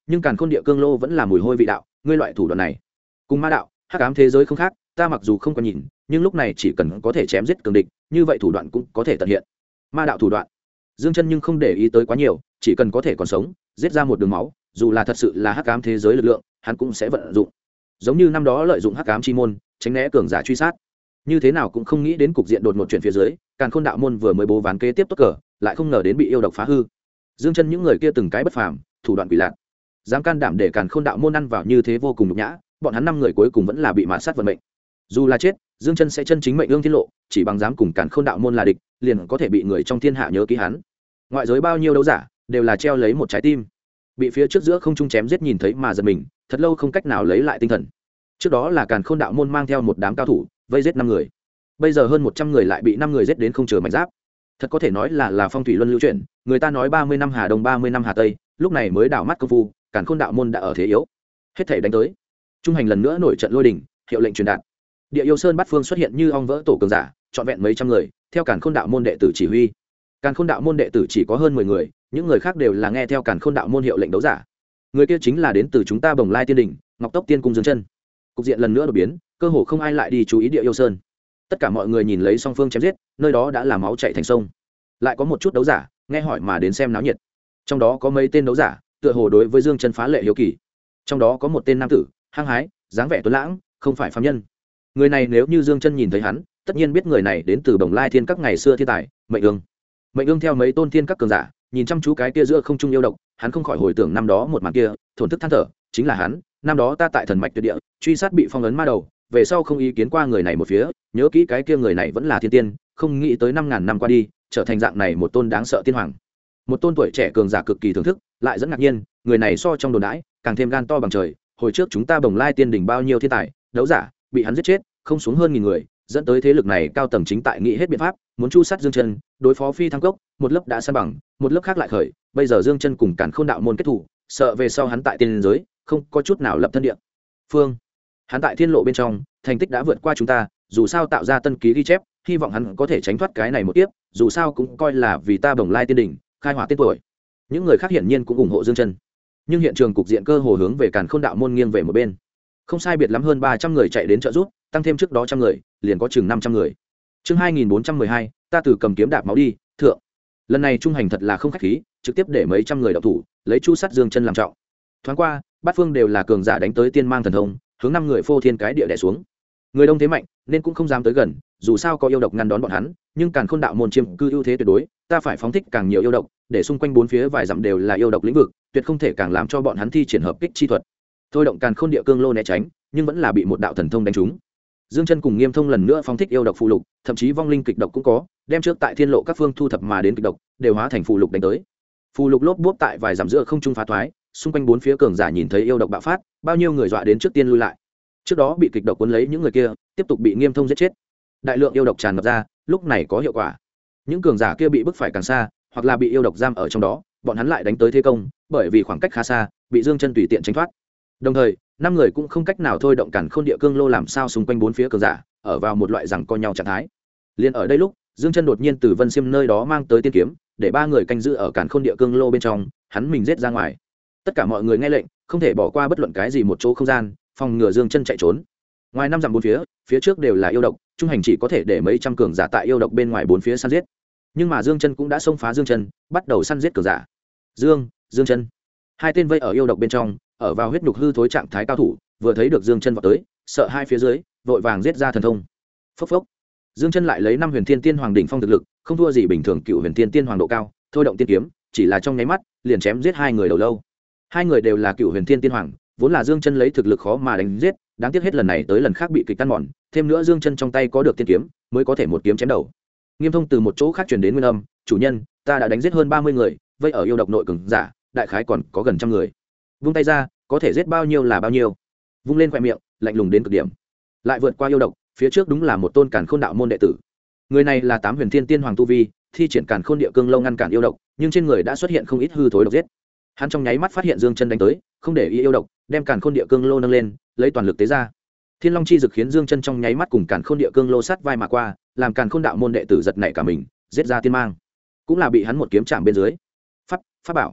nhưng càn khôn địa cương lô vẫn là mùi hôi vị đạo, ngươi loại thủ đoạn này cùng ma đạo hắc ám thế giới không khác, ta mặc dù không còn nhìn, nhưng lúc này chỉ cần có thể chém giết cường địch, như vậy thủ đoạn cũng có thể thực hiện. Ma đạo thủ đoạn, Dương Chân nhưng không để ý tới quá nhiều, chỉ cần có thể còn sống, giết ra một đường máu, dù là thật sự là hắc ám thế giới lực lượng, hắn cũng sẽ vận dụng. Giống như năm đó lợi dụng hắc ám chi môn, tránh né cường giả truy sát. Như thế nào cũng không nghĩ đến cục diện đột ngột chuyển phía dưới, càn khôn đạo môn vừa mới bố ván kế tiếp tốt cờ, lại không ngờ đến bị yêu độc phá hư. Dương Chân những người kia từng cái bất phàm, thủ đoạn quỷ lạ, dám can đảm để càn khôn đạo môn ăn vào như thế vô cùng nhục nhã, bọn hắn 5 người cuối cùng vẫn là bị mạt sát vận mệnh. Dù là chết, Dương Chân sẽ chân chính mệnh ương thiên lộ, chỉ bằng dám cùng càn khôn đạo môn là địch, liền có thể bị người trong thiên hạ nhớ ký hắn. Ngoại giới bao nhiêu đấu giả, đều là treo lấy một trái tim, bị phía trước giữa không trung chém giết nhìn thấy mà giật mình, thật lâu không cách nào lấy lại tinh thần. Trước đó là càn khôn đạo môn mang theo một đám cao thủ, vây giết 5 người. Bây giờ hơn 100 người lại bị 5 người giết đến không chừa mảnh giáp. Thật có thể nói là phong thủy luân lưu chuyển, người ta nói 30 năm Hà Đông 30 năm Hà Tây, lúc này mới đảo mắt công phu, càn khôn đạo môn đã ở thế yếu. Hết thảy đánh tới. Trung hành lần nữa nổi trận lôi đình, hiệu lệnh truyền đạt. Địa yêu sơn bát phương xuất hiện như ong vỡ tổ cường giả, trọn vẹn mấy trăm người, theo càn khôn đạo môn đệ tử chỉ huy. Càn khôn đạo môn đệ tử chỉ có hơn 10 người, những người khác đều là nghe theo càn khôn đạo môn hiệu lệnh đấu giả. Người kia chính là đến từ chúng ta Bồng Lai Tiên Đỉnh, Ngọc Tốc Tiên cung Dương Chân. Cục diện lần nữa đột biến, cơ hồ không ai lại đi chú ý địa yêu sơn. Tất cả mọi người nhìn lấy song phương chém giết, nơi đó đã là máu chảy thành sông. Lại có một chút đấu giả nghe hỏi mà đến xem náo nhiệt. Trong đó có mấy tên đấu giả tựa hồ đối với Dương Chân phá lệ hiếu kỳ. Trong đó có một tên nam tử hăng hái, dáng vẻ tuấn lãng, không phải phàm nhân. Người này nếu như Dương Chân nhìn thấy hắn, tất nhiên biết người này đến từ Bồng Lai Thiên Các ngày xưa thiên tài, Mệnh Ương. Mệnh Ương theo mấy tôn thiên các cường giả, nhìn chăm chú cái kia giữa không trung yêu độc, hắn không khỏi hồi tưởng năm đó một màn kia, thổn thức than thở, chính là hắn, năm đó ta tại Thần Mạch Tuyệt Địa, truy sát bị phong ấn ma đầu, về sau không ý kiến qua người này một phía, nhớ kỹ cái kia người này vẫn là thiên tiên, không nghĩ tới 5000 năm qua đi, trở thành dạng này một tôn đáng sợ tiên hoàng. Một tôn tuổi trẻ cường giả cực kỳ thưởng thức, lại rất ngạc nhiên, người này so trong đồn đãi, càng thêm gan to bằng trời, hồi trước chúng ta Bồng Lai Tiên Đỉnh bao nhiêu thiên tài, đấu giả, bị hắn giết chết, không xuống hơn 1000 người, dẫn tới thế lực này cao tầng chính tại nghĩ hết biện pháp, muốn chu sát Dương Chân, đối phó Phi Thăng Cốc, một lớp đã san bằng, một lớp khác lại khởi, bây giờ Dương Chân cùng Càn Khôn đạo môn kết thủ, sợ về sau hắn tại tiên giới, không có chút nào lập thân địa. Phương, hắn tại thiên lộ bên trong, thành tích đã vượt qua chúng ta, dù sao tạo ra tân ký ghi chép, hy vọng hắn có thể tránh thoát cái này một kiếp, dù sao cũng coi là vì ta Bồng Lai Tiên Đỉnh, khai hỏa tiên tuổi. Những người khác hiển nhiên cũng ủng hộ Dương Chân, nhưng hiện trường cục diện cơ hồ hướng về Càn Khôn đạo môn nghiêng về một bên. Không sai biệt lắm hơn 300 người chạy đến trợ giúp, tăng thêm trước đó 100 người, liền có chừng 500 người. Chương 2412, ta từ cầm kiếm đạp máu đi, thượng. Lần này trung hành thật là không khách khí, trực tiếp để mấy trăm người động thủ, lấy chu sát Dương Chân làm trọng. Thoáng qua, bát phương đều là cường giả đánh tới tiên mang thần thông, hướng 5 người phô thiên cái địa đè xuống. Người đông thế mạnh, nên cũng không dám tới gần, dù sao có yêu độc ngăn đón bọn hắn, nhưng Càn Khôn đạo môn chiếm cư ưu thế tuyệt đối, ta phải phóng thích càng nhiều yêu độc, để xung quanh bốn phía vài dặm đều là yêu độc lĩnh vực, tuyệt không thể càng làm cho bọn hắn thi triển hợp kích chi thuật. Thôi động Càn Khôn địa cương lô né tránh, nhưng vẫn là bị một đạo thần thông đánh trúng. Dương Chân cùng Nghiêm Thông lần nữa phóng thích yêu độc phù lục, thậm chí vong linh kịch độc cũng có, đem trước tại thiên lộ các phương thu thập mà đến kịch độc, đều hóa thành phù lục đánh tới. Phù lục lốp bốp tại vài dặm giữa không trung phá thoái, xung quanh bốn phía cường giả nhìn thấy yêu độc bạo phát, bao nhiêu người dọa đến trước tiên lui lại. Trước đó bị kịch độc cuốn lấy những người kia, tiếp tục bị Nghiêm Thông giết chết. Đại lượng yêu độc tràn ngập ra, lúc này có hiệu quả. Những cường giả kia bị bức phải càng xa, hoặc là bị yêu độc giam ở trong đó, bọn hắn lại đánh tới thế công, bởi vì khoảng cách khá xa, bị Dương Chân tùy tiện tránh thoát. Đồng thời, 5 người cũng không cách nào thôi động Càn Khôn địa cương lô làm sao xung quanh bốn phía cường giả, ở vào một loại rằng co nhau trạng thái. Liên ở đây lúc, Dương Chân đột nhiên từ Vân Xiêm nơi đó mang tới tiên kiếm, để 3 người canh giữ ở Càn Khôn địa cương lô bên trong, hắn mình giết ra ngoài. Tất cả mọi người nghe lệnh, không thể bỏ qua bất luận cái gì một chỗ không gian, phòng ngừa Dương Chân chạy trốn. Ngoài 5 dặm bốn phía trước đều là yêu độc, trung hành chỉ có thể để mấy trăm cường giả tại yêu độc bên ngoài bốn phía săn giết. Nhưng mà Dương Chân cũng đã xông phá Dương Chân, bắt đầu săn giết cường giả. Dương Chân, hai tên vây ở yêu độc bên trong, ở vào huyết nhục hư thối trạng thái cao thủ, vừa thấy được Dương Chân vọt tới, sợ hai phía dưới, vội vàng giết ra thần thông. Phốc phốc. Dương Chân lại lấy 5 Huyền Thiên Tiên Hoàng đỉnh phong thực lực, không thua gì bình thường Cựu Huyền Thiên Tiên Hoàng độ cao, thôi động tiên kiếm, chỉ là trong nháy mắt, liền chém giết 2 người đầu lâu. 2 người đều là Cựu Huyền Thiên Tiên Hoàng, vốn là Dương Chân lấy thực lực khó mà đánh giết, đáng tiếc hết lần này tới lần khác bị kịch tan mòn, thêm nữa Dương Chân trong tay có được tiên kiếm, mới có thể một kiếm chém đầu. Nghiêm Thông từ một chỗ khác truyền đến nguyên âm, "Chủ nhân, ta đã đánh giết hơn 30 người, vây ở yêu độc nội cường giả, đại khái còn có gần 100 người. Vung tay ra, có thể giết bao nhiêu là bao nhiêu." Vung lên khóe miệng, lạnh lùng đến cực điểm. Lại vượt qua yêu độc, phía trước đúng là một tôn Càn Khôn đạo môn đệ tử. Người này là 8 Huyền Thiên Tiên Hoàng tu vi, thi triển Càn Khôn địa cương lâu ngăn cản yêu độc, nhưng trên người đã xuất hiện không ít hư thối độc giết. Hắn trong nháy mắt phát hiện Dương Chân đánh tới, không để ý yêu độc, đem Càn Khôn địa cương lô nâng lên, lấy toàn lực tế ra. Thiên Long chi dực khiến Dương Chân trong nháy mắt cùng Càn Khôn địa cương lô sát vai mà qua, làm Càn Khôn đạo môn đệ tử giật nảy cả mình, giết ra tiên mang, cũng là bị hắn một kiếm chạm bên dưới. Pháp bảo.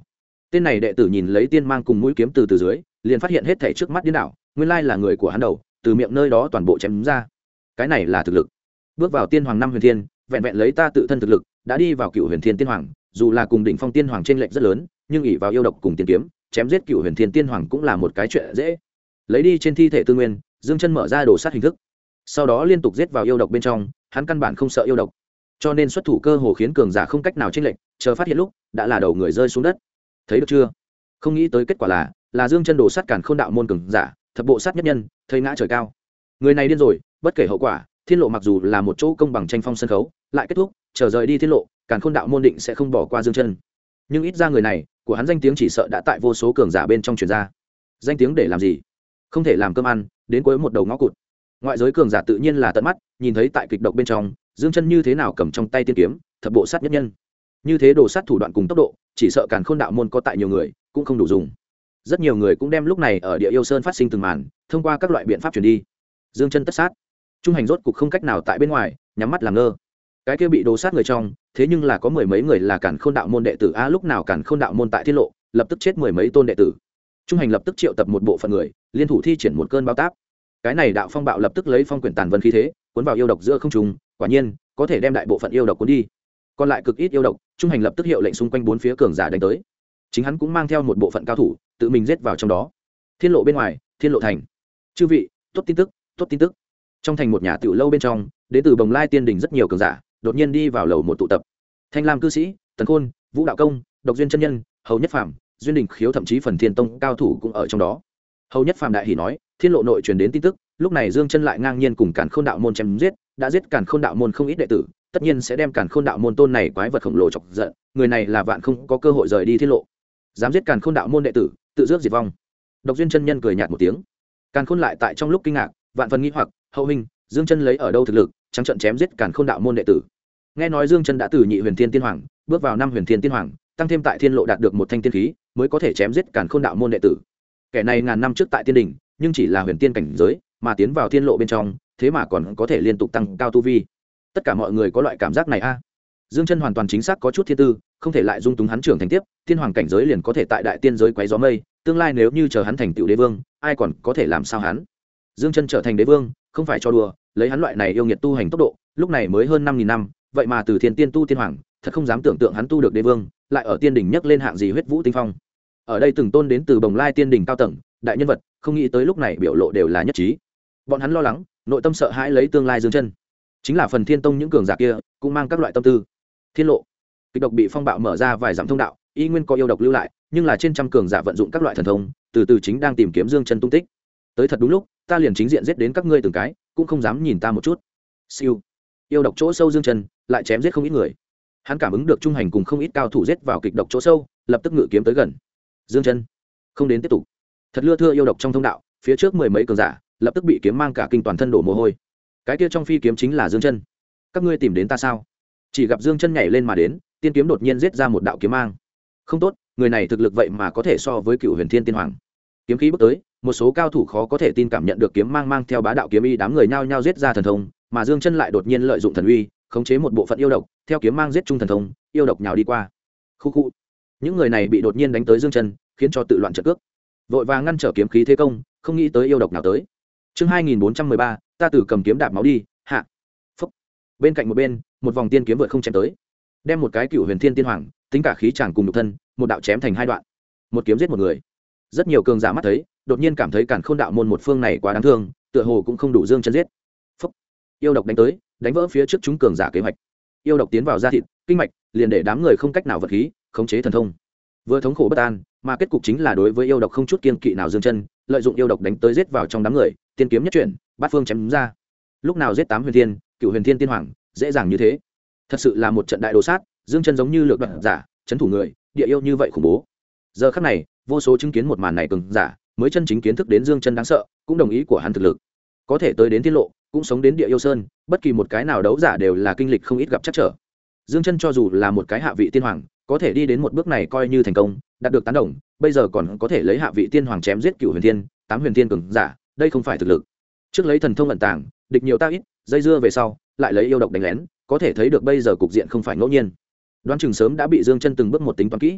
tên này đệ tử nhìn lấy tiên mang cùng mũi kiếm từ dưới liền phát hiện hết thảy trước mắt điên đảo, nguyên lai là người của hắn đầu từ miệng nơi đó toàn bộ chém ra. Cái này là thực lực. Bước vào tiên hoàng năm huyền thiên, vẹn vẹn lấy ta tự thân thực lực đã đi vào cựu huyền thiên tiên hoàng, dù là cùng đỉnh phong tiên hoàng trên lệnh rất lớn, nhưng ỷ vào yêu độc cùng tiên kiếm chém giết cựu huyền thiên tiên hoàng cũng là một cái chuyện dễ. Lấy đi trên thi thể tư nguyên, Dương Chân mở ra đồ sát hình thức, sau đó liên tục giết vào yêu độc bên trong. Hắn căn bản không sợ yêu độc, cho nên xuất thủ cơ hồ khiến cường giả không cách nào chênh lệch, chờ phát hiện lúc đã là đầu người rơi xuống đất. Thấy được chưa? Không nghĩ tới kết quả là Dương Chân đồ sát càn khôn đạo môn cường giả, thập bộ sát nhất nhân, thây ngã trời cao. Người này điên rồi, bất kể hậu quả, thiên lộ mặc dù là một chỗ công bằng tranh phong sân khấu, lại kết thúc, chờ rời đi thiên lộ, càn khôn đạo môn định sẽ không bỏ qua Dương Chân. Nhưng ít ra người này, của hắn danh tiếng chỉ sợ đã tại vô số cường giả bên trong truyền ra. Danh tiếng để làm gì? Không thể làm cơm ăn, đến cuối một đầu ngõ cụt. Ngoại giới cường giả tự nhiên là tận mắt nhìn thấy tại kịch độc bên trong, Dương Chân như thế nào cầm trong tay tiên kiếm, thập bộ sát nhất nhân. Như thế đồ sát thủ đoạn cùng tốc độ, chỉ sợ càn khôn đạo môn có tại nhiều người, cũng không đủ dùng. Rất nhiều người cũng đem lúc này ở Địa Yêu Sơn phát sinh từng màn, thông qua các loại biện pháp truyền đi. Dương Chân tất sát, trung hành rốt cục không cách nào tại bên ngoài nhắm mắt làm ngơ. Cái kia bị đồ sát người trong, thế nhưng là có mười mấy người là càn khôn đạo môn đệ tử a, lúc nào càn khôn đạo môn tại tiết lộ, lập tức chết mười mấy tôn đệ tử. Trung hành lập tức triệu tập một bộ phận người, liên thủ thi triển một cơn bão táp. Cái này đạo phong bạo lập tức lấy phong quyển tàn vân khí thế, cuốn vào yêu độc giữa không trung, quả nhiên có thể đem đại bộ phận yêu độc cuốn đi. Còn lại cực ít yêu độc, Trung hành lập tức hiệu lệnh xung quanh bốn phía cường giả đánh tới. Chính hắn cũng mang theo một bộ phận cao thủ, tự mình giết vào trong đó. Thiên lộ bên ngoài, Thiên lộ thành. Chư vị, tốt tin tức, tốt tin tức. Trong thành một nhà tiểu lâu bên trong, đến từ Bồng Lai Tiên Đình rất nhiều cường giả, đột nhiên đi vào lầu một tụ tập. Thanh Lam cư sĩ, Tần Khôn, Vũ Đạo Công, Độc Duyên chân nhân, Hầu Nhất Phàm, Duyên Đình Khiếu, thậm chí Phần Thiên Tông cao thủ cũng ở trong đó. Hầu Nhất Phàm đại hỉ nói, Thiên lộ nội truyền đến tin tức, lúc này Dương Chân lại ngang nhiên cùng Càn Khôn đạo môn chém giết, đã giết Càn Khôn đạo môn không ít đệ tử, tất nhiên sẽ đem Càn Khôn đạo môn tôn này quái vật khổng lồ chọc giận, người này là vạn không có cơ hội rời đi Thiên lộ. Dám giết Càn Khôn đạo môn đệ tử, tự rước diệt vong. Độc Duyên chân nhân cười nhạt một tiếng. Càn Khôn lại tại trong lúc kinh ngạc, vạn phần nghi hoặc, hậu huynh, Dương Chân lấy ở đâu thực lực, trắng trợn chém giết Càn Khôn đạo môn đệ tử. Nghe nói Dương Chân đã từ nhị huyền thiên tiên hoàng, bước vào năm huyền thiên tiên hoàng, tăng thêm tại Thiên lộ đạt được một thanh tiên khí, mới có thể chém giết Càn Khôn đạo môn đệ tử. Kẻ này ngàn năm trước tại tiên đỉnh, nhưng chỉ là huyền tiên cảnh giới, mà tiến vào Thiên lộ bên trong, thế mà còn có thể liên tục tăng cao tu vi. Tất cả mọi người có loại cảm giác này a. Dương Chân hoàn toàn chính xác có chút thiên tư, không thể lại dung túng hắn trưởng thành tiếp, tiên hoàng cảnh giới liền có thể tại đại tiên giới quấy gió mây, tương lai nếu như chờ hắn thành tựu đế vương, ai còn có thể làm sao hắn. Dương Chân trở thành đế vương, không phải cho đùa, lấy hắn loại này yêu nghiệt tu hành tốc độ, lúc này mới hơn 5000 năm, vậy mà từ thiên tiên tu tiên hoàng, thật không dám tưởng tượng hắn tu được đế vương, lại ở tiên đỉnh nhấc lên hạng gì huyết vũ tinh phong. Ở đây từng tôn đến từ Bồng Lai Tiên đỉnh cao tầng, đại nhân vật, không nghĩ tới lúc này biểu lộ đều là nhất trí. Bọn hắn lo lắng, nội tâm sợ hãi lấy tương lai Dương Chân. Chính là Phần Thiên Tông những cường giả kia, cũng mang các loại tâm tư. Thiên lộ, kịch độc bị phong bạo mở ra vài dặm thông đạo, y nguyên có yêu độc lưu lại, nhưng là trên trăm cường giả vận dụng các loại thần thông, từ từ chính đang tìm kiếm Dương Chân tung tích. Tới thật đúng lúc, ta liền chính diện giết đến các ngươi từng cái, cũng không dám nhìn ta một chút. Siêu, yêu độc chỗ sâu Dương Chân, lại chém giết không ít người. Hắn cảm ứng được trung hành cùng không ít cao thủ giết vào kịch độc chỗ sâu, lập tức ngự kiếm tới gần. Dương Chân, không đến tiếp tục. Thật lưa thưa yêu độc trong thông đạo, phía trước mười mấy cường giả, lập tức bị kiếm mang cả kinh toàn thân đổ mồ hôi. Cái kia trong phi kiếm chính là Dương Chân. Các ngươi tìm đến ta sao? Chỉ gặp Dương Chân nhảy lên mà đến, tiên kiếm đột nhiên giết ra một đạo kiếm mang. Không tốt, người này thực lực vậy mà có thể so với Cựu Huyền Thiên Tiên Hoàng. Kiếm khí bước tới, một số cao thủ khó có thể tin cảm nhận được kiếm mang mang theo bá đạo kiếm ý, đám người nhao nhao giết ra thần thông, mà Dương Chân lại đột nhiên lợi dụng thần uy, khống chế một bộ phận yêu độc, theo kiếm mang giết trung thần thông, yêu độc nhào đi qua. Khu khu. Những người này bị đột nhiên đánh tới Dương Chân, khiến cho tự loạn trận cước. Vội vàng ngăn trở kiếm khí thế công, không nghĩ tới yêu độc nào tới. Chương 2413, ta từ cầm kiếm đạp máu đi, hạ. Phốc. Bên cạnh một vòng tiên kiếm vượt không chém tới, đem một cái Cựu Huyền Thiên Tiên Hoàng, tính cả khí chàng cùng nhục thân, một đạo chém thành hai đoạn. Một kiếm giết một người. Rất nhiều cường giả mắt thấy, đột nhiên cảm thấy Càn Khôn đạo môn một phương này quá đáng thương, tựa hồ cũng không đủ Dương Chân giết. Phốc. Yêu độc đánh tới, đánh vỡ phía trước chúng cường giả kế hoạch. Yêu độc tiến vào da thịt, kinh mạch, liền để đám người không cách nào vật khí, khống chế thần thông. Vừa thống khổ bất an, mà kết cục chính là đối với yêu độc không chút kiên kỵ nào Dương Chân, lợi dụng yêu độc đánh tới giết vào trong đám người, tiên kiếm nhất chuyển, bát phương chém ra. Lúc nào giết 8 huyền thiên, Cựu Huyền Thiên Tiên Hoàng, dễ dàng như thế. Thật sự là một trận đại đồ sát, Dương Chân giống như lược đoạt giả, trấn thủ người, địa yêu như vậy khủng bố. Giờ khắc này, vô số chứng kiến một màn này cường giả, mới chân chính kiến thức đến Dương Chân đáng sợ, cũng đồng ý của hắn thực lực. Có thể tới đến Thiên lộ, cũng sống đến Địa Yêu Sơn, bất kỳ một cái nào đấu giả đều là kinh lịch không ít gặp trắc trở. Dương Chân cho dù là một cái hạ vị tiên hoàng, có thể đi đến một bước này coi như thành công, đạt được tán đồng, bây giờ còn có thể lấy hạ vị tiên hoàng chém giết Cựu Huyền Thiên, 8 huyền thiên cường giả, đây không phải thực lực. Trước lấy thần thông ẩn tàng, địch nhiều ta ít, dây dưa về sau, lại lấy yêu độc đánh lén, có thể thấy được bây giờ cục diện không phải ngẫu nhiên. Đoán chừng sớm đã bị Dương Chân từng bước một tính toán kỹ.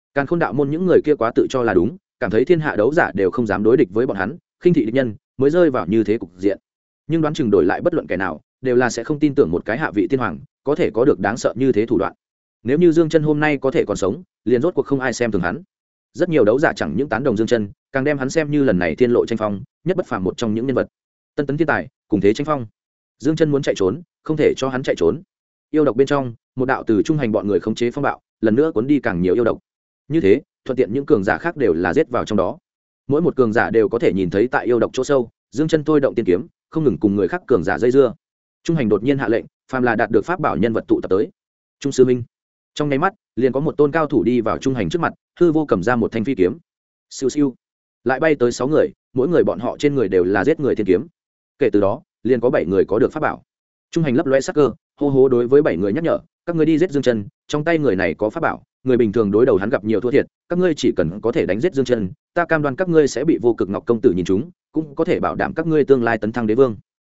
Càn Khôn đạo môn những người kia quá tự cho là đúng, cảm thấy thiên hạ đấu giả đều không dám đối địch với bọn hắn, khinh thị địch nhân, mới rơi vào như thế cục diện. Nhưng đoán chừng đổi lại bất luận kẻ nào, đều là sẽ không tin tưởng một cái hạ vị tiên hoàng có thể có được đáng sợ như thế thủ đoạn. Nếu như Dương Chân hôm nay có thể còn sống, liền rốt cuộc không ai xem thường hắn. Rất nhiều đấu giả chẳng những tán đồng Dương Chân, càng đem hắn xem như lần này thiên lộ tranh phong, nhất bất phàm một trong những nhân vật. Tân tấn thiên tài, cùng thế tranh phong. Dương Chân muốn chạy trốn, không thể cho hắn chạy trốn. Yêu độc bên trong, một đạo từ trung hành bọn người khống chế phong bạo, lần nữa cuốn đi càng nhiều yêu độc. Như thế, thuận tiện những cường giả khác đều là giết vào trong đó. Mỗi một cường giả đều có thể nhìn thấy tại yêu độc chỗ sâu, Dương Chân thôi động tiên kiếm, không ngừng cùng người khác cường giả dây dưa. Trung hành đột nhiên hạ lệnh, phàm là đạt được pháp bảo nhân vật tụ tập tới. Trung sư minh. Trong nháy mắt, liền có một tôn cao thủ đi vào trung hành trước mặt, hư vô cầm ra một thanh phi kiếm. Siêu siêu. Lại bay tới 6 người, mỗi người bọn họ trên người đều là giết người thiên kiếm. Kể từ đó, liền có 7 người có được pháp bảo. Trung hành lấp lóe sắc cơ, hô hô đối với 7 người nhắc nhở, các ngươi đi giết Dương Chân, trong tay người này có pháp bảo, người bình thường đối đầu hắn gặp nhiều thua thiệt, các ngươi chỉ cần có thể đánh giết Dương Chân, ta cam đoan các ngươi sẽ bị Vô Cực Ngọc công tử nhìn trúng, cũng có thể bảo đảm các ngươi tương lai tấn thăng đế vương.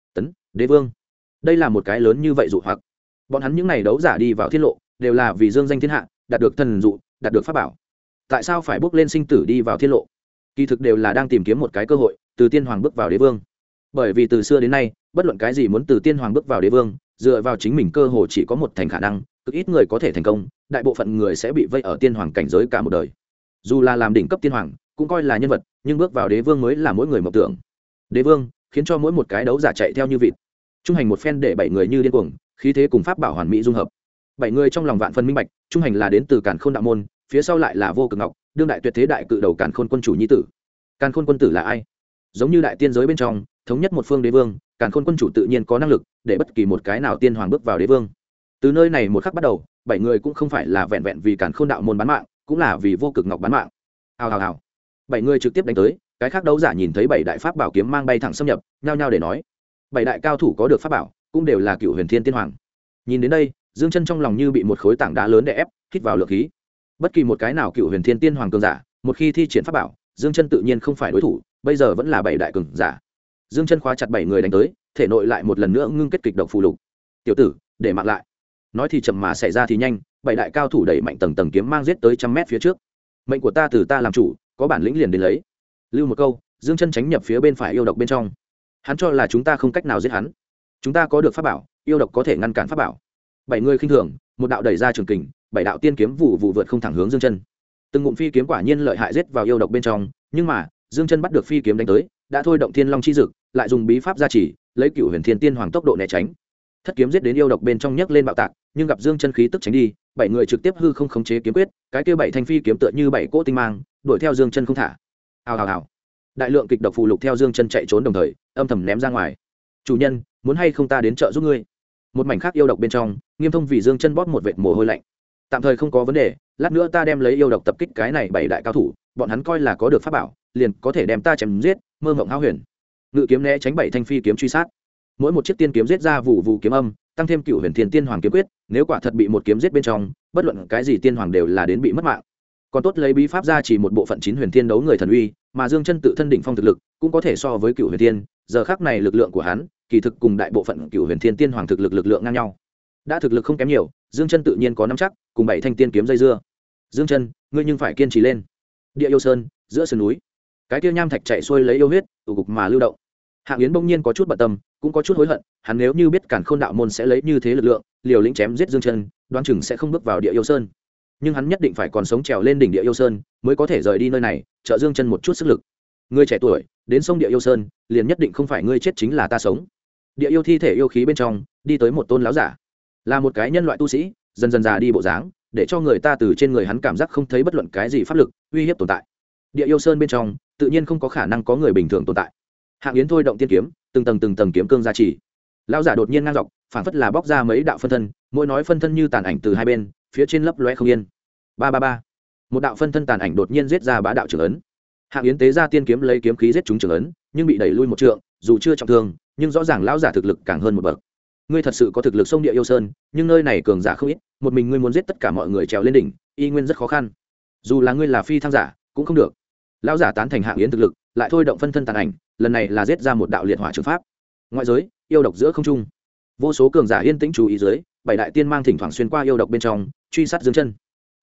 Đế vương. Đây là một cái lớn như vậy dụ hoặc. Bọn hắn những này đấu giả đi vào thiên lộ, đều là vì dương danh thiên hạ, đạt được thần dụ, đạt được pháp bảo. Tại sao phải bước lên sinh tử đi vào thiên lộ? Kỳ thực đều là đang tìm kiếm một cái cơ hội, từ tiên hoàng bước vào đế vương. Bởi vì từ xưa đến nay, bất luận cái gì muốn từ tiên hoàng bước vào đế vương, dựa vào chính mình cơ hội chỉ có một thành khả năng, cực ít người có thể thành công, đại bộ phận người sẽ bị vây ở tiên hoàng cảnh giới cả một đời. Dù là làm đỉnh cấp tiên hoàng, cũng coi là nhân vật, nhưng bước vào đế vương mới là mỗi người mộng tưởng. Đế vương khiến cho mỗi một cái đấu giả chạy theo như vịt. Trung hành một phen để 7 người như điên cuồng, khí thế cùng pháp bảo hoàn mỹ dung hợp. 7 người trong lòng vạn phân minh bạch, Trung hành là đến từ Càn Khôn đạo môn, phía sau lại là Vô Cực Ngọc, đương đại tuyệt thế đại cự đầu Càn Khôn quân chủ nhi tử. Càn Khôn quân tử là ai? Giống như đại tiên giới bên trong, thống nhất một phương đế vương, Càn Khôn quân chủ tự nhiên có năng lực để bất kỳ một cái nào tiên hoàng bước vào đế vương. Từ nơi này một khắc bắt đầu, 7 người cũng không phải là vẹn vẹn vì Càn Khôn đạo môn bán mạng, cũng là vì Vô Cực Ngọc bán mạng. Hào hào hào. 7 người trực tiếp đánh tới, cái khác đấu giả nhìn thấy 7 đại pháp bảo kiếm mang bay thẳng xâm nhập, nhao nhao để nói. 7 đại cao thủ có được pháp bảo, cũng đều là Cựu Huyền Thiên Tiên Hoàng. Nhìn đến đây, Dương Chân trong lòng như bị một khối tảng đá lớn đè ép, hít vào lượng khí. Bất kỳ một cái nào Cựu Huyền Thiên Tiên Hoàng cường giả, một khi thi triển pháp bảo, Dương Chân tự nhiên không phải đối thủ, bây giờ vẫn là 7 đại cường giả. Dương Chân khóa chặt 7 người đánh tới, thể nội lại một lần nữa ngưng kết kịch độc phù lục. "Tiểu tử, để mạng lại." Nói thì chậm mà xảy ra thì nhanh, 7 đại cao thủ đẩy mạnh tầng tầng kiếm mang giết tới trăm mét phía trước. "Mệnh của ta từ ta làm chủ, có bản lĩnh liền đến lấy." Lưu một câu, Dương Chân tránh nhập phía bên phải yêu độc bên trong. Hắn cho là chúng ta không cách nào giết hắn. Chúng ta có được pháp bảo, yêu độc có thể ngăn cản pháp bảo. 7 người khinh thường, một đạo đẩy ra trường kình, 7 đạo tiên kiếm vụ vụ vượt không thẳng hướng Dương Chân. Từng ngụm phi kiếm quả nhiên lợi hại giết vào yêu độc bên trong, nhưng mà, Dương Chân bắt được phi kiếm đánh tới, đã thôi động Thiên Long chi dực, lại dùng bí pháp gia trì, lấy Cựu Huyền Thiên Tiên Hoàng tốc độ né tránh. Thất kiếm giết đến yêu độc bên trong nhấc lên bạo tạc, nhưng gặp Dương Chân khí tức tránh đi, 7 người trực tiếp hư không khống chế kiếm quyết, cái kia 7 thanh phi kiếm tựa như 7 cỗ tinh mang, đuổi theo Dương Chân không thả. Hào hào hào. Đại lượng kịch độc phù lục theo Dương Chân chạy trốn đồng thời, âm thầm ném ra ngoài. "Chủ nhân, muốn hay không ta đến trợ giúp ngươi?" Một mảnh khác yêu độc bên trong, Nghiêm Thông vì Dương Chân bóp một vệt mồ hôi lạnh. "Tạm thời không có vấn đề, lát nữa ta đem lấy yêu độc tập kích cái này 7 đại cao thủ, bọn hắn coi là có được pháp bảo, liền có thể đem ta chém giết." Mơ mộng hão huyền. Ngự kiếm né tránh 7 thanh phi kiếm truy sát. Mỗi một chiếc tiên kiếm giết ra vụ vụ kiếm âm, tăng thêm Cựu Huyền Thiên Tiên Hoàng kiếm quyết, nếu quả thật bị một kiếm giết bên trong, bất luận cái gì tiên hoàng đều là đến bị mất mạng. Còn tốt lấy bí pháp ra chỉ một bộ phận 9 huyền thiên đấu người thần uy, mà Dương Chân tự thân đỉnh phong thực lực, cũng có thể so với Cựu Huyền Thiên, giờ khắc này lực lượng của hắn, kỳ thực cùng đại bộ phận Cựu Huyền Thiên Tiên Hoàng thực lực lượng ngang nhau. Đã thực lực không kém nhiều, Dương Chân tự nhiên có nắm chắc, cùng 7 thanh tiên kiếm dây dưa. "Dương Chân, ngươi nhưng phải kiên trì lên." Địa Yêu Sơn, giữa sườn núi, cái kia nham thạch chạy xuôi lấy yêu huyết, tụ cục mà lưu động. Hạng Yến bỗng nhiên có chút bận tâm, cũng có chút hối hận, hắn nếu như biết Càn Khôn đạo môn sẽ lấy như thế lực lượng, liều lĩnh chém giết Dương Chân, đoán chừng sẽ không bước vào Địa Yêu Sơn. Nhưng hắn nhất định phải còn sống trèo lên đỉnh Địa Yêu Sơn, mới có thể rời đi nơi này, trợ Dương Chân một chút sức lực. "Ngươi trẻ tuổi, đến sông Địa Yêu Sơn, liền nhất định không phải ngươi chết chính là ta sống." Địa yêu thi thể yêu khí bên trong, đi tới một tôn lão giả, là một cái nhân loại tu sĩ, dần dần già đi bộ dáng, để cho người ta từ trên người hắn cảm giác không thấy bất luận cái gì pháp lực uy hiếp tồn tại. Địa Yêu Sơn bên trong, tự nhiên không có khả năng có người bình thường tồn tại. Hạng Yến thôi động tiên kiếm, từng tầng kiếm cương gia trì. Lão giả đột nhiên ngang dọc, phảng phất là bóc ra mấy đạo phân thân, mỗi nói phân thân như tàn ảnh từ hai bên, phía trên lấp lóe không yên. Ba ba ba. Một đạo phân thân tàn ảnh đột nhiên giết ra bá đạo trưởng ấn. Hạng Yến tế ra tiên kiếm lấy kiếm khí giết trúng trưởng ấn, nhưng bị đẩy lui một trượng, dù chưa trọng thương, nhưng rõ ràng lão giả thực lực càng hơn một bậc. Ngươi thật sự có thực lực xông Địa Yêu Sơn, nhưng nơi này cường giả không ít, một mình ngươi muốn giết tất cả mọi người trèo lên đỉnh, y nguyên rất khó khăn. Dù là ngươi là phi thăng giả, cũng không được. Lão giả tán thành Hạng Yến thực lực, lại thôi động phân thân tàn ảnh, lần này là giết ra một đạo liệt hỏa trường pháp. Ngoại giới, yêu độc giữa không trung, vô số cường giả yên tĩnh chú ý dưới, 7 đại tiên mang thỉnh thoảng xuyên qua yêu độc bên trong, truy sát Dương Chân.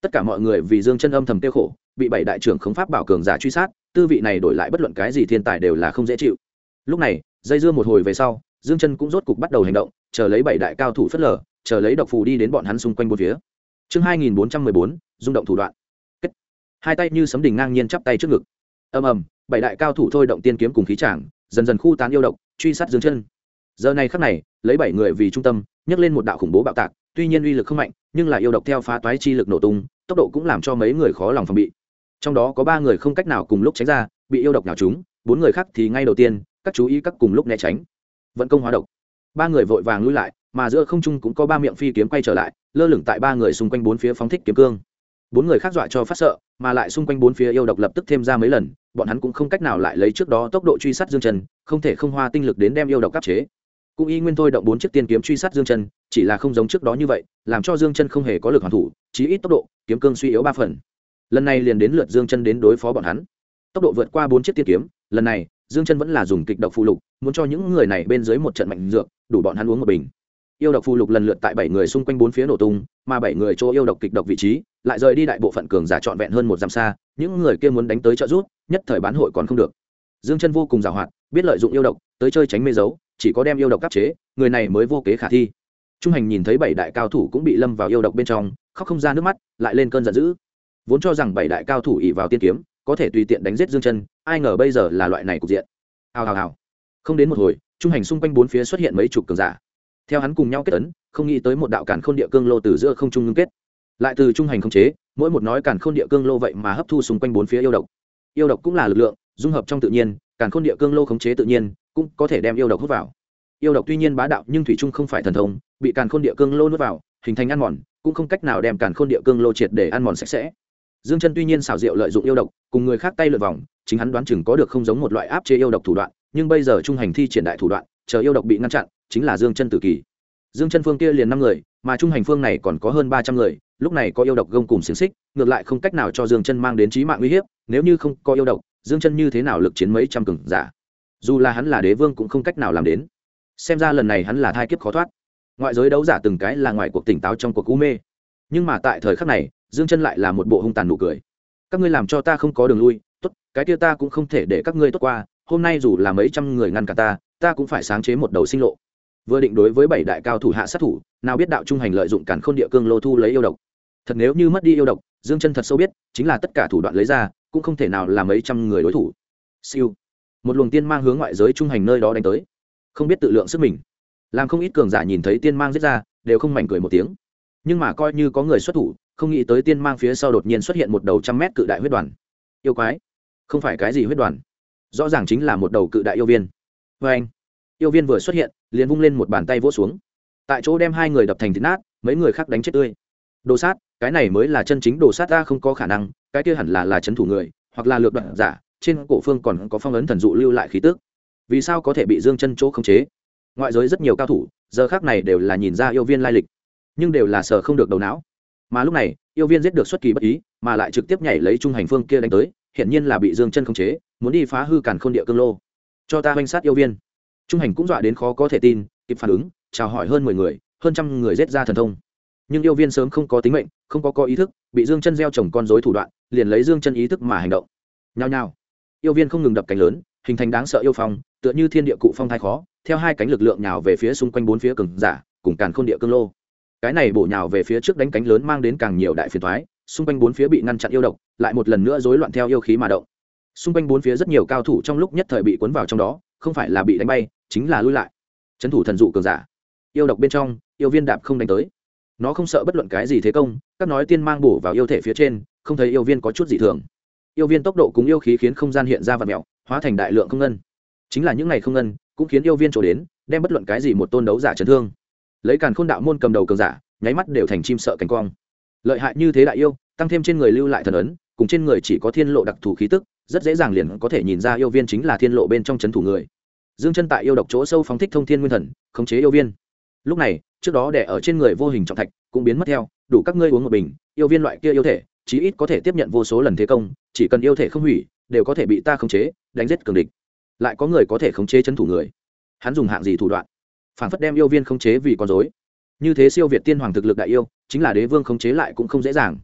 tất cả mọi người vì Dương Chân âm thầm tiêu khổ, bị bảy đại trưởng khống pháp bảo cường giả truy sát, tư vị này đổi lại bất luận cái gì thiên tài đều là không dễ chịu. Lúc này dây dưa một hồi về sau, Dương Chân cũng rốt cục bắt đầu hành động, chờ lấy bảy đại cao thủ phất lờ, chờ lấy độc phù đi đến bọn hắn xung quanh bốn phía. Chương 2414, rung động thủ đoạn. Kết. Hai tay như sấm đình ngang nhiên chắp tay trước ngực. Ầm ầm, bảy đại cao thủ thôi động tiên kiếm cùng khí tràng, dần dần khu tán yêu độc, truy sát Dương Chân. Giờ này khắc này, lấy bảy người vì trung tâm, nhấc lên một đạo khủng bố bạo tạc, tuy nhiên uy lực không mạnh, nhưng là yêu độc theo phá toái chi lực nổ tung, tốc độ cũng làm cho mấy người khó lòng phòng bị. Trong đó có 3 người không cách nào cùng lúc tránh ra, bị yêu độc nhào trúng, 4 người khác thì ngay đầu tiên, các chú ý các cùng lúc né tránh. Vận công hóa độc. 3 người vội vàng lùi lại, mà giữa không trung cũng có 3 miệng phi kiếm quay trở lại, lơ lửng tại 3 người xung quanh bốn phía phóng thích kiếm cương. 4 người khác dọa cho phát sợ, mà lại xung quanh bốn phía yêu độc lập tức thêm ra mấy lần, bọn hắn cũng không cách nào lại lấy trước đó tốc độ truy sát Dương Chân, không thể không hoa tinh lực đến đem yêu độc áp chế. Cũng y nguyên thôi động 4 chiếc tiên kiếm truy sát Dương Chân, chỉ là không giống trước đó như vậy, làm cho Dương Chân không hề có lực hoàn thủ, chí ít tốc độ, kiếm cương suy yếu 3 phần. Lần này liền đến lượt Dương Chân đến đối phó bọn hắn. Tốc độ vượt qua 4 chiếc tiên kiếm, lần này, Dương Chân vẫn là dùng kịch độc phù lục, muốn cho những người này bên dưới một trận mạnh dược, đủ bọn hắn uống một bình. Yêu độc phù lục lần lượt tại 7 người xung quanh bốn phía nổ tung, mà 7 người chỗ yêu độc kịch độc vị trí, lại rời đi đại bộ phận cường giả trọn vẹn hơn 1 dặm xa, những người kia muốn đánh tới trợ giúp, nhất thời bán hội còn không được. Dương Chân vô cùng giàu hoạt, biết lợi dụng yêu độc, tới chơi tránh mê giấu, chỉ có đem yêu độc áp chế, người này mới vô kế khả thi. Trung Hành nhìn thấy 7 đại cao thủ cũng bị lâm vào yêu độc bên trong, khóc không ra nước mắt, lại lên cơn giận dữ. Vốn cho rằng 7 đại cao thủ ỷ vào tiên kiếm, có thể tùy tiện đánh giết Dương Chân, ai ngờ bây giờ là loại này cục diện. Hào hào hào. Không đến một hồi, Trung Hành xung quanh bốn phía xuất hiện mấy chục cường giả. Theo hắn cùng nhau kết ấn, không nghĩ tới một đạo càn khôn địa cương lô từ giữa không trung ngưng kết, lại từ Trung Hành khống chế, mỗi một nói càn khôn địa cương lô vậy mà hấp thu xung quanh bốn phía yêu độc. Yêu độc cũng là lực lượng, dung hợp trong tự nhiên, càn khôn địa cương lô khống chế tự nhiên, cũng có thể đem yêu độc hút vào. Yêu độc tuy nhiên bá đạo nhưng thủy chung không phải thần thông, bị càn khôn địa cương lô nuốt vào, hình thành ăn mòn, cũng không cách nào đem càn khôn địa cương lô triệt để ăn mòn sạch sẽ. Dương Chân tuy nhiên xảo diệu lợi dụng yêu độc, cùng người khác tay lượn vòng, chính hắn đoán chừng có được không giống một loại áp chế yêu độc thủ đoạn, nhưng bây giờ Trung Hành thi triển đại thủ đoạn, chờ yêu độc bị ngăn chặn, chính là Dương Chân tử kỳ. Dương Chân phương kia liền 5 người, mà Trung Hành phương này còn có hơn 300 người, lúc này có yêu độc gông cùng xiềng xích, ngược lại không cách nào cho Dương Chân mang đến chí mạng uy hiếp, nếu như không có yêu độc, Dương Chân như thế nào lực chiến mấy trăm cường giả? Dù là hắn là đế vương cũng không cách nào làm đến. Xem ra lần này hắn là thai kiếp khó thoát. Ngoại giới đấu giả từng cái là ngoài cuộc tỉnh táo trong cuộc u mê, nhưng mà tại thời khắc này, Dương Chân lại là một bộ hung tàn nụ cười. Các ngươi làm cho ta không có đường lui, tốt, cái kia ta cũng không thể để các ngươi tốt qua, hôm nay dù là mấy trăm người ngăn cả ta cũng phải sáng chế một đầu sinh lộ. Vừa định đối với 7 đại cao thủ hạ sát thủ, nào biết đạo Trung Hành lợi dụng càn khôn địa cương lô thu lấy yêu độc. Thật nếu như mất đi yêu độc, Dương Chân thật sâu biết, chính là tất cả thủ đoạn lấy ra, cũng không thể nào là mấy trăm người đối thủ. Siêu, một luồng tiên mang hướng ngoại giới Trung Hành nơi đó đánh tới, không biết tự lượng sức mình, làm không ít cường giả nhìn thấy tiên mang giết ra, đều không mảnh cười một tiếng. Nhưng mà coi như có người xuất thủ, không nghĩ tới tiên mang phía sau đột nhiên xuất hiện một đầu trăm mét cự đại huyết đoàn. Yêu quái, không phải cái gì huyết đoàn, rõ ràng chính là một đầu cự đại yêu viên. Vê anh, yêu viên vừa xuất hiện, liền vung lên một bàn tay vỗ xuống, tại chỗ đem 2 người đập thành thịt nát, mấy người khác đánh chết tươi. Đồ sát, cái này mới là chân chính đồ sát, ta không có khả năng, cái kia hẳn là trấn thủ người, hoặc là lược đoạn giả, trên cổ phương còn có phong ấn thần dụ lưu lại khí tức. Vì sao có thể bị Dương Chân chỗ khống chế? Ngoại giới rất nhiều cao thủ, giờ khắc này đều là nhìn ra yêu viên lai lịch, nhưng đều là sờ không được đầu não. Mà lúc này, yêu viên giết được xuất kỳ bất ý, mà lại trực tiếp nhảy lấy Trung Hành phương kia đánh tới, hiển nhiên là bị Dương Chân khống chế, muốn đi phá hư càn khôn địa cương lô. Cho ta hoành sát yêu viên. Trung Hành cũng dọa đến khó có thể tin, kịp phản ứng, chào hỏi hơn 10 người, hơn trăm người giết ra thần thông. Nhưng yêu viên sớm không có tính mệnh, không có ý thức, bị Dương Chân gieo trồng con rối thủ đoạn, liền lấy Dương Chân ý thức mà hành động. Nhao nhao, yêu viên không ngừng đập cánh lớn, hình thành đáng sợ yêu phong, tựa như thiên địa cụ phong thai khó, theo 2 cánh lực lượng nhào về phía xung quanh bốn phía cường giả, cùng càn khôn địa cương lô. Cái này bổ nhào về phía trước đánh cánh lớn mang đến càng nhiều đại phiền toái, xung quanh bốn phía bị ngăn chặn yêu độc, lại một lần nữa rối loạn theo yêu khí mà động. Xung quanh bốn phía rất nhiều cao thủ trong lúc nhất thời bị cuốn vào trong đó, không phải là bị đánh bay, chính là lui lại. Trấn thủ thần dụ cường giả. Yêu độc bên trong, yêu viên đạp không đánh tới. Nó không sợ bất luận cái gì thế công, các nói tiên mang bổ vào yêu thể phía trên, không thấy yêu viên có chút dị thường. Yêu viên tốc độ cùng yêu khí khiến không gian hiện ra vặn mèo, hóa thành đại lượng không ngân. Chính là những ngày không ngân, cũng khiến yêu viên trổ đến, đem bất luận cái gì một tôn đấu giả chấn thương. Lấy càn khôn đạo môn cầm đầu cường giả, nháy mắt đều thành chim sợ cánh quang. Lợi hại như thế đại yêu, tăng thêm trên người lưu lại thần ấn, cùng trên người chỉ có thiên lộ đặc thù khí tức, rất dễ dàng liền có thể nhìn ra yêu viên chính là thiên lộ bên trong chấn thủ người. Dương Chân tại yêu độc chỗ sâu phóng thích thông thiên nguyên thần, khống chế yêu viên. Lúc này, trước đó đè ở trên người vô hình trọng thạch cũng biến mất theo, đủ các ngươi uống một bình, yêu viên loại kia yêu thể, chí ít có thể tiếp nhận vô số lần thế công, chỉ cần yêu thể không hủy, đều có thể bị ta khống chế, đánh giết cường địch. Lại có người có thể khống chế chấn thủ người. Hắn dùng hạng gì thủ đoạn? Phản phất đem yêu viên khống chế vì con rối. Như thế siêu việt tiên hoàng thực lực đại yêu, chính là đế vương khống chế lại cũng không dễ dàng.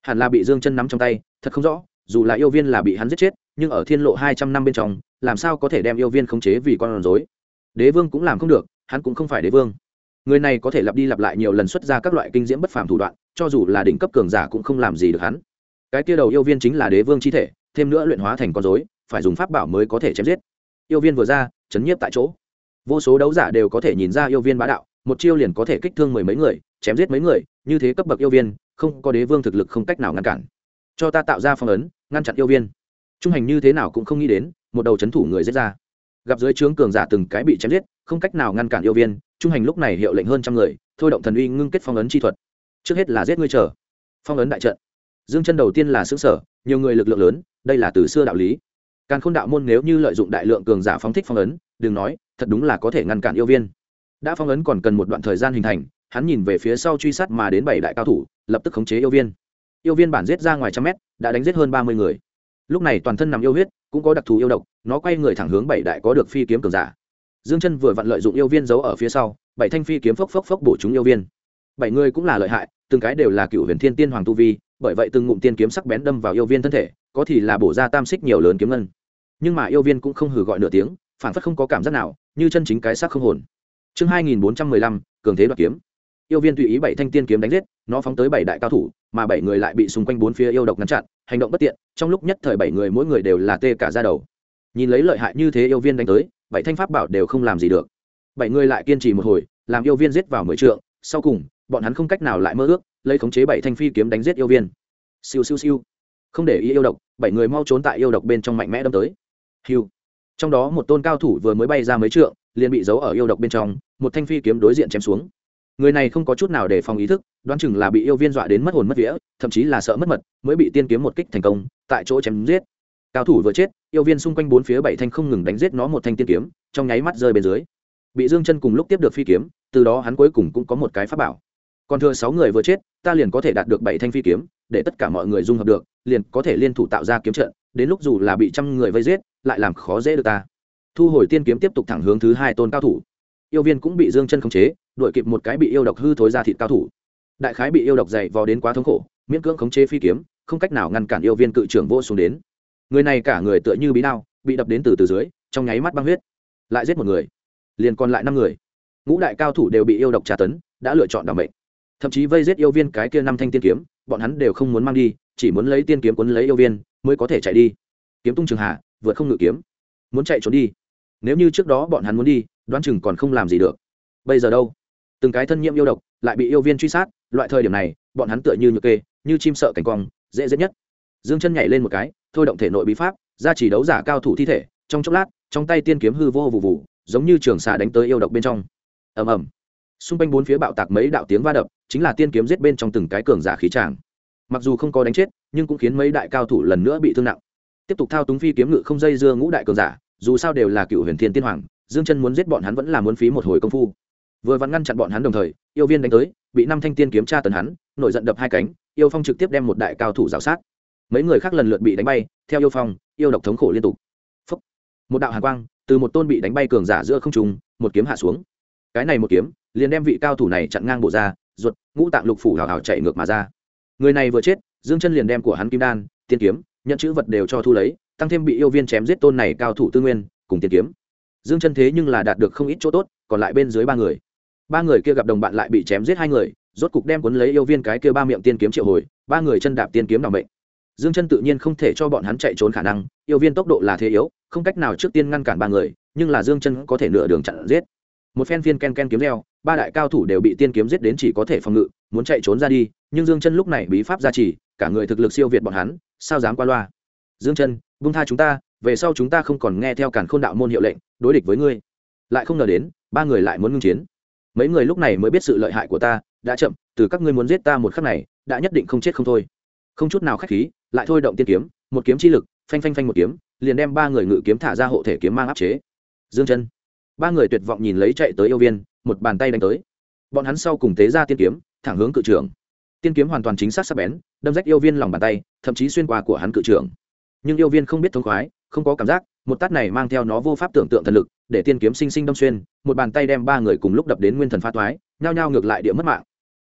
hẳn là bị Dương Chân nắm trong tay, thật không rõ, dù là yêu viên là bị hắn giết chết, nhưng ở thiên lộ 200 năm bên trong, làm sao có thể đem yêu viên khống chế vì con rối? Đế vương cũng làm không được, hắn cũng không phải đế vương. Người này có thể lặp đi lặp lại nhiều lần xuất ra các loại kinh diễm bất phàm thủ đoạn, cho dù là đỉnh cấp cường giả cũng không làm gì được hắn. Cái kia đầu yêu viên chính là đế vương chi thể, thêm nữa luyện hóa thành con rối, phải dùng pháp bảo mới có thể chém giết. Yêu viên vừa ra, chấn nhiếp tại chỗ. Vô số đấu giả đều có thể nhìn ra yêu viên bá đạo, một chiêu liền có thể kích thương mười mấy người, chém giết mấy người, như thế cấp bậc yêu viên, không có đế vương thực lực không cách nào ngăn cản. Cho ta tạo ra phong ấn, ngăn chặn yêu viên. Trung hành như thế nào cũng không nghĩ đến, một đầu chấn thủ người giết ra. Gặp dưới trướng cường giả từng cái bị chém giết, không cách nào ngăn cản yêu viên, Trung hành lúc này hiệu lệnh hơn trăm người, thôi động thần uy ngưng kết phong ấn chi thuật. Trước hết là giết ngươi chờ. Phong ấn đại trận. Dương Chân đầu tiên là sửng sở, nhiều người lực lượng lớn, đây là từ xưa đạo lý. Càn Khôn đạo môn nếu như lợi dụng đại lượng cường giả phóng thích phong ấn, đừng nói, thật đúng là có thể ngăn cản yêu viên. Đã phong ấn còn cần một đoạn thời gian hình thành, hắn nhìn về phía sau truy sát mà đến 7 đại cao thủ, lập tức khống chế yêu viên. Yêu viên bản giết ra ngoài trăm mét, đã đánh giết hơn 30 người. Lúc này toàn thân nằm yêu huyết, cũng có đặc thù yêu độc, nó quay người thẳng hướng 7 đại có được phi kiếm cường giả. Dương Chân vừa vặn lợi dụng yêu viên giấu ở phía sau, 7 thanh phi kiếm phốc phốc phốc bổ trúng yêu viên. 7 người cũng là lợi hại, từng cái đều là cựu huyền thiên tiên hoàng tu vi, bởi vậy từng ngụm tiên kiếm sắc bén đâm vào yêu viên thân thể, có thì là bổ ra tam xích nhiều lớn kiếm ngân. Nhưng mà yêu viên cũng không hừ gọi nửa tiếng, phản phất không có cảm giác nào, như chân chính cái xác không hồn. Chương 2415, cường thế đoạt kiếm. Yêu viên tùy ý 7 thanh tiên kiếm đánh giết, nó phóng tới 7 đại cao thủ, mà 7 người lại bị xung quanh bốn phía yêu độc ngăn chặn, hành động bất tiện, trong lúc nhất thời 7 người mỗi người đều là tê cả da đầu. Nhìn lấy lợi hại như thế yêu viên đánh tới, 7 thanh pháp bảo đều không làm gì được. 7 người lại kiên trì một hồi, làm yêu viên giết vào 10 trượng, sau cùng, bọn hắn không cách nào lại mơ ước, lấy khống chế 7 thanh phi kiếm đánh giết yêu viên. Siêu siêu siêu. Không để ý yêu độc, 7 người mau trốn tại yêu độc bên trong mạnh mẽ đâm tới. Hưu. Trong đó một tôn cao thủ vừa mới bay ra mấy trượng, liền bị giấu ở yêu độc bên trong, một thanh phi kiếm đối diện chém xuống. Người này không có chút nào để phòng ý thức, đoán chừng là bị yêu viên dọa đến mất hồn mất vía, thậm chí là sợ mất mật, mới bị tiên kiếm một kích thành công, tại chỗ chém giết. Cao thủ vừa chết, yêu viên xung quanh bốn phía 7 thanh không ngừng đánh giết nó một thanh tiên kiếm, trong nháy mắt rơi bên dưới. Bị Dương Chân cùng lúc tiếp được phi kiếm, từ đó hắn cuối cùng cũng có một cái pháp bảo. Còn thừa 6 người vừa chết, ta liền có thể đạt được 7 thanh phi kiếm, để tất cả mọi người dung hợp được, liền có thể liên thủ tạo ra kiếm trận, đến lúc dù là bị trăm người vây giết, lại làm khó dễ được ta. Thu hồi tiên kiếm tiếp tục thẳng hướng thứ 2 tôn cao thủ. Yêu viên cũng bị Dương Chân khống chế, đuổi kịp một cái bị yêu độc hư thối ra thịt cao thủ. Đại khái bị yêu độc dày vò đến quá thống khổ, miễn cưỡng khống chế phi kiếm, không cách nào ngăn cản yêu viên cự trưởng vô xuống đến. Người này cả người tựa như bí đao, bị đập đến từ dưới, trong nháy mắt băng huyết. Lại giết một người, liền còn lại 5 người. Ngũ đại cao thủ đều bị yêu độc tra tấn, đã lựa chọn đảm mệnh. Thậm chí vây giết yêu viên cái kia 5 thanh tiên kiếm, bọn hắn đều không muốn mang đi, chỉ muốn lấy tiên kiếm cuốn lấy yêu viên, mới có thể chạy đi. Kiếm tung trường hạ, vượt không ngự kiếm, muốn chạy trốn đi. Nếu như trước đó bọn hắn muốn đi, đoán chừng còn không làm gì được. Bây giờ đâu? Từng cái thân nhiễm yêu độc, lại bị yêu viên truy sát, loại thời điểm này, bọn hắn tựa như nhược kê, như chim sợ cảnh quang, dễ giết nhất. Dương Chân nhảy lên một cái, thôi động thể nội bí pháp, ra chỉ đấu giả cao thủ thi thể, trong chốc lát, trong tay tiên kiếm hư vô vụ vụ, giống như trường xà đánh tới yêu độc bên trong. Ầm ầm. Xung quanh bốn phía bạo tạc mấy đạo tiếng va đập, chính là tiên kiếm giết bên trong từng cái cường giả khí tràng. Mặc dù không có đánh chết, nhưng cũng khiến mấy đại cao thủ lần nữa bị thương nặng. Tiếp tục thao túng phi kiếm ngự không dây dưa ngũ đại cường giả, dù sao đều là cựu huyền thiên tiên hoàng, Dương Chân muốn giết bọn hắn vẫn là muốn phí một hồi công phu. Vừa vặn ngăn chặn bọn hắn đồng thời, yêu viên đánh tới, bị 5 thanh tiên kiếm tra tấn hắn, nổi giận đập 2 cánh, yêu phong trực tiếp đem một đại cao thủ rào sát. Mấy người khác lần lượt bị đánh bay, theo yêu phong, yêu độc thống khổ liên tục. Phốc. Một đạo hàn quang từ một tôn bị đánh bay cường giả giữa không trung, một kiếm hạ xuống. Cái này một kiếm, liền đem vị cao thủ này chặn ngang bộ ra, ruột, ngũ tạng lục phủ hào hào chạy ngược mà ra. Người này vừa chết, Dương Chân liền đem của hắn kim đan, tiên kiếm, nhận chữ vật đều cho thu lấy, tăng thêm bị yêu viên chém giết tôn này cao thủ tư nguyên, cùng tiên kiếm. Dương Chân thế nhưng là đạt được không ít chỗ tốt, còn lại bên dưới 3 người. 3 người kia gặp đồng bạn lại bị chém giết 2 người, rốt cục đem cuốn lấy yêu viên cái kia 3 miệng tiên kiếm triệu hồi, 3 người chân đạp tiên kiếm đảm mệnh. Dương Chân tự nhiên không thể cho bọn hắn chạy trốn khả năng, yêu viên tốc độ là thế yếu, không cách nào trước tiên ngăn cản 3 người, nhưng là Dương Chân có thể nửa đường chặn giết. Một phen phiên ken ken kiếm reo, 3 đại cao thủ đều bị tiên kiếm giết đến chỉ có thể phòng ngự, muốn chạy trốn ra đi, nhưng Dương Chân lúc này bí pháp gia trì, cả người thực lực siêu việt bọn hắn, sao dám qua loa. Dương Chân, buông tha chúng ta, về sau chúng ta không còn nghe theo Càn Khôn đạo môn hiệu lệnh, đối địch với ngươi. Lại không ngờ đến, 3 người lại muốn ngưng chiến. Mấy người lúc này mới biết sự lợi hại của ta, đã chậm, từ các ngươi muốn giết ta một khắc này, đã nhất định không chết không thôi. Không chút nào khách khí, lại thôi động tiên kiếm, một kiếm chi lực, phanh phanh phanh một kiếm, liền đem 3 người ngự kiếm thả ra hộ thể kiếm mang áp chế. Dương Chân, 3 người tuyệt vọng nhìn lấy chạy tới yêu viên, một bàn tay đánh tới. Bọn hắn sau cùng tế ra tiên kiếm, thẳng hướng cự trưởng. Tiên kiếm hoàn toàn chính xác sắc bén, đâm rách yêu viên lòng bàn tay, thậm chí xuyên qua của hắn cự trưởng. Nhưng yêu viên không biết thống khoái, không có cảm giác, một tát này mang theo nó vô pháp tưởng tượng thần lực, để tiên kiếm sinh sinh đâm xuyên, một bàn tay đem 3 người cùng lúc đập đến nguyên thần phá toái, nhao nhao ngược lại địa mất mạng.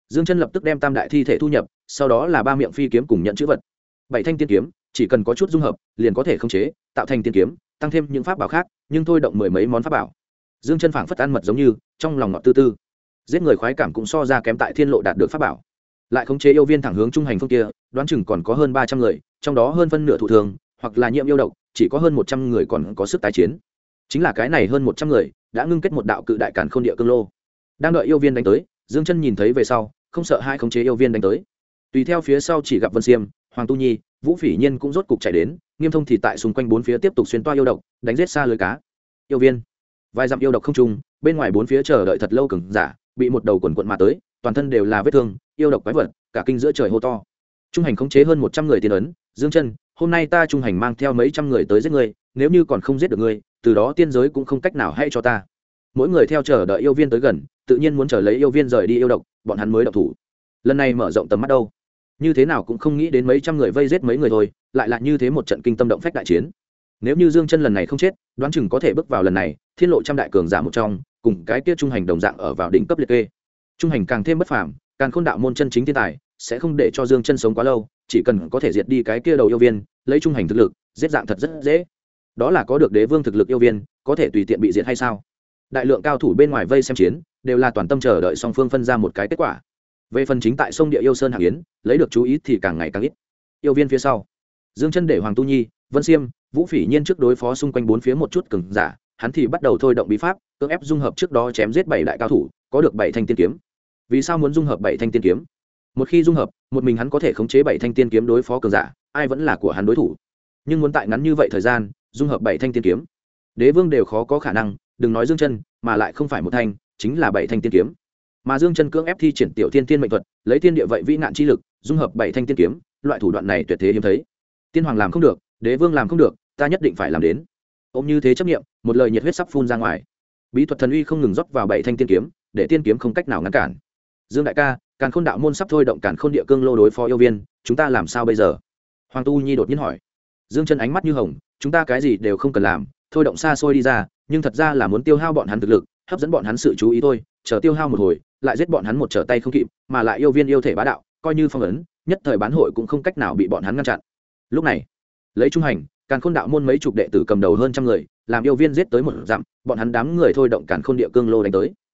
Dương Chân lập tức đem tam đại thi thể thu nhập, sau đó là ba miệng phi kiếm cùng nhận chữ vật. Bảy thanh tiên kiếm, chỉ cần có chút dung hợp, liền có thể khống chế, tạo thành tiên kiếm, tăng thêm những pháp bảo khác, nhưng thôi động mười mấy món pháp bảo. Dương Chân phảng phất ăn mật giống như, trong lòng ngọt tư tư. Giết người khoái cảm cũng so ra kém tại Thiên Lộ đạt được pháp bảo. Lại khống chế yêu viên thẳng hướng trung hành phương kia, đoán chừng còn có hơn 300 người, trong đó hơn phân nửa thụ thương, hoặc là nhiễm yêu độc, chỉ có hơn 100 người còn có sức tái chiến. Chính là cái này hơn 100 người, đã ngưng kết một đạo cự đại càn khôn địa cương lô. Đang đợi yêu viên đánh tới, Dương Chân nhìn thấy về sau, không sợ hai khống chế yêu viên đánh tới. Tùy theo phía sau chỉ gặp Vân Xiêm, Hoàng Tu Nhi, Vũ Phỉ Nhiên cũng rốt cục chạy đến, Nghiêm Thông thì tại xung quanh bốn phía tiếp tục xuyên toa yêu độc, đánh giết xa lưới cá. Yêu viên, vài dặm yêu độc không trung, bên ngoài bốn phía chờ đợi thật lâu cường giả, bị một đầu quần quần mà tới, toàn thân đều là vết thương, yêu độc quái vật, cả kinh giữa trời hô to. Trung hành khống chế hơn 100 người tiên ấn, Dương Chân, hôm nay ta trung hành mang theo mấy trăm người tới giết ngươi, nếu như còn không giết được ngươi, từ đó tiên giới cũng không cách nào hay cho ta. Mỗi người theo chờ đợi yêu viên tới gần, tự nhiên muốn chờ lấy yêu viên rời đi yêu độc, bọn hắn mới động thủ. Lần này mở rộng tầm mắt đâu, như thế nào cũng không nghĩ đến mấy trăm người vây giết mấy người thôi, lại là như thế một trận kinh tâm động phách đại chiến. Nếu như Dương Chân lần này không chết, đoán chừng có thể bước vào lần này Thiên Lộ trăm đại cường giả một trong, cùng cái kia trung hành đồng dạng ở vào đỉnh cấp liệt kê. Trung hành càng thêm bất phàm, càng khôn đạo môn chân chính thiên tài, sẽ không để cho Dương Chân sống quá lâu, chỉ cần có thể diệt đi cái kia đầu yêu viên, lấy trung hành thực lực, giết dạng thật rất dễ. Đó là có được đế vương thực lực yêu viên, có thể tùy tiện bị diệt hay sao? Đại lượng cao thủ bên ngoài vây xem chiến, đều là toàn tâm chờ đợi song phương phân ra một cái kết quả. Về phần chính tại sông địa yêu sơn hạng yến, lấy được chú ý thì càng ngày càng ít. Yêu viên phía sau, Dương Chân để Hoàng Tu Nhi, Vân Xiêm, Vũ Phỉ Nhiên trước đối phó xung quanh bốn phía một chút cường giả, hắn thì bắt đầu thôi động bí pháp, cưỡng ép dung hợp trước đó chém giết 7 đại cao thủ, có được 7 thanh tiên kiếm. Vì sao muốn dung hợp 7 thanh tiên kiếm? Một khi dung hợp, một mình hắn có thể khống chế 7 thanh tiên kiếm đối phó cường giả, ai vẫn là của hắn đối thủ. Nhưng muốn tại ngắn như vậy thời gian, dung hợp 7 thanh tiên kiếm, đế vương đều khó có khả năng, đừng nói Dương Chân, mà lại không phải một thanh, chính là 7 thanh tiên kiếm. Mà Dương Chân cưỡng ép thi triển tiểu thiên tiên mệnh thuật, lấy thiên địa vậy vĩ nạn chi lực, dung hợp 7 thanh tiên kiếm, loại thủ đoạn này tuyệt thế hiếm thấy. Tiên hoàng làm không được, đế vương làm không được, ta nhất định phải làm đến. Ôm như thế chấp niệm, một lời nhiệt huyết sắp phun ra ngoài. Bí thuật thần uy không ngừng rót vào 7 thanh tiên kiếm, để tiên kiếm không cách nào ngăn cản. Dương đại ca, Càn Khôn đạo môn sắp thôi động Càn Khôn địa cương lô đối phó yêu viên, chúng ta làm sao bây giờ? Hoàng Tu Nhi đột nhiên hỏi. Dương Chân ánh mắt như hồng, chúng ta cái gì đều không cần làm, thôi động xa xôi đi ra, nhưng thật ra là muốn tiêu hao bọn hắn thực lực, hấp dẫn bọn hắn sự chú ý thôi, chờ tiêu hao một hồi, lại giết bọn hắn một trở tay không kịp, mà lại yêu viên yêu thể bá đạo, coi như phong ấn, nhất thời bán hội cũng không cách nào bị bọn hắn ngăn chặn. Lúc này, lấy trung hành, Càn Khôn đạo môn mấy chục đệ tử cầm đầu hơn trăm người, làm yêu viên giết tới một dặm, bọn hắn đám người thôi động Càn Khôn địa cương lô đánh tới.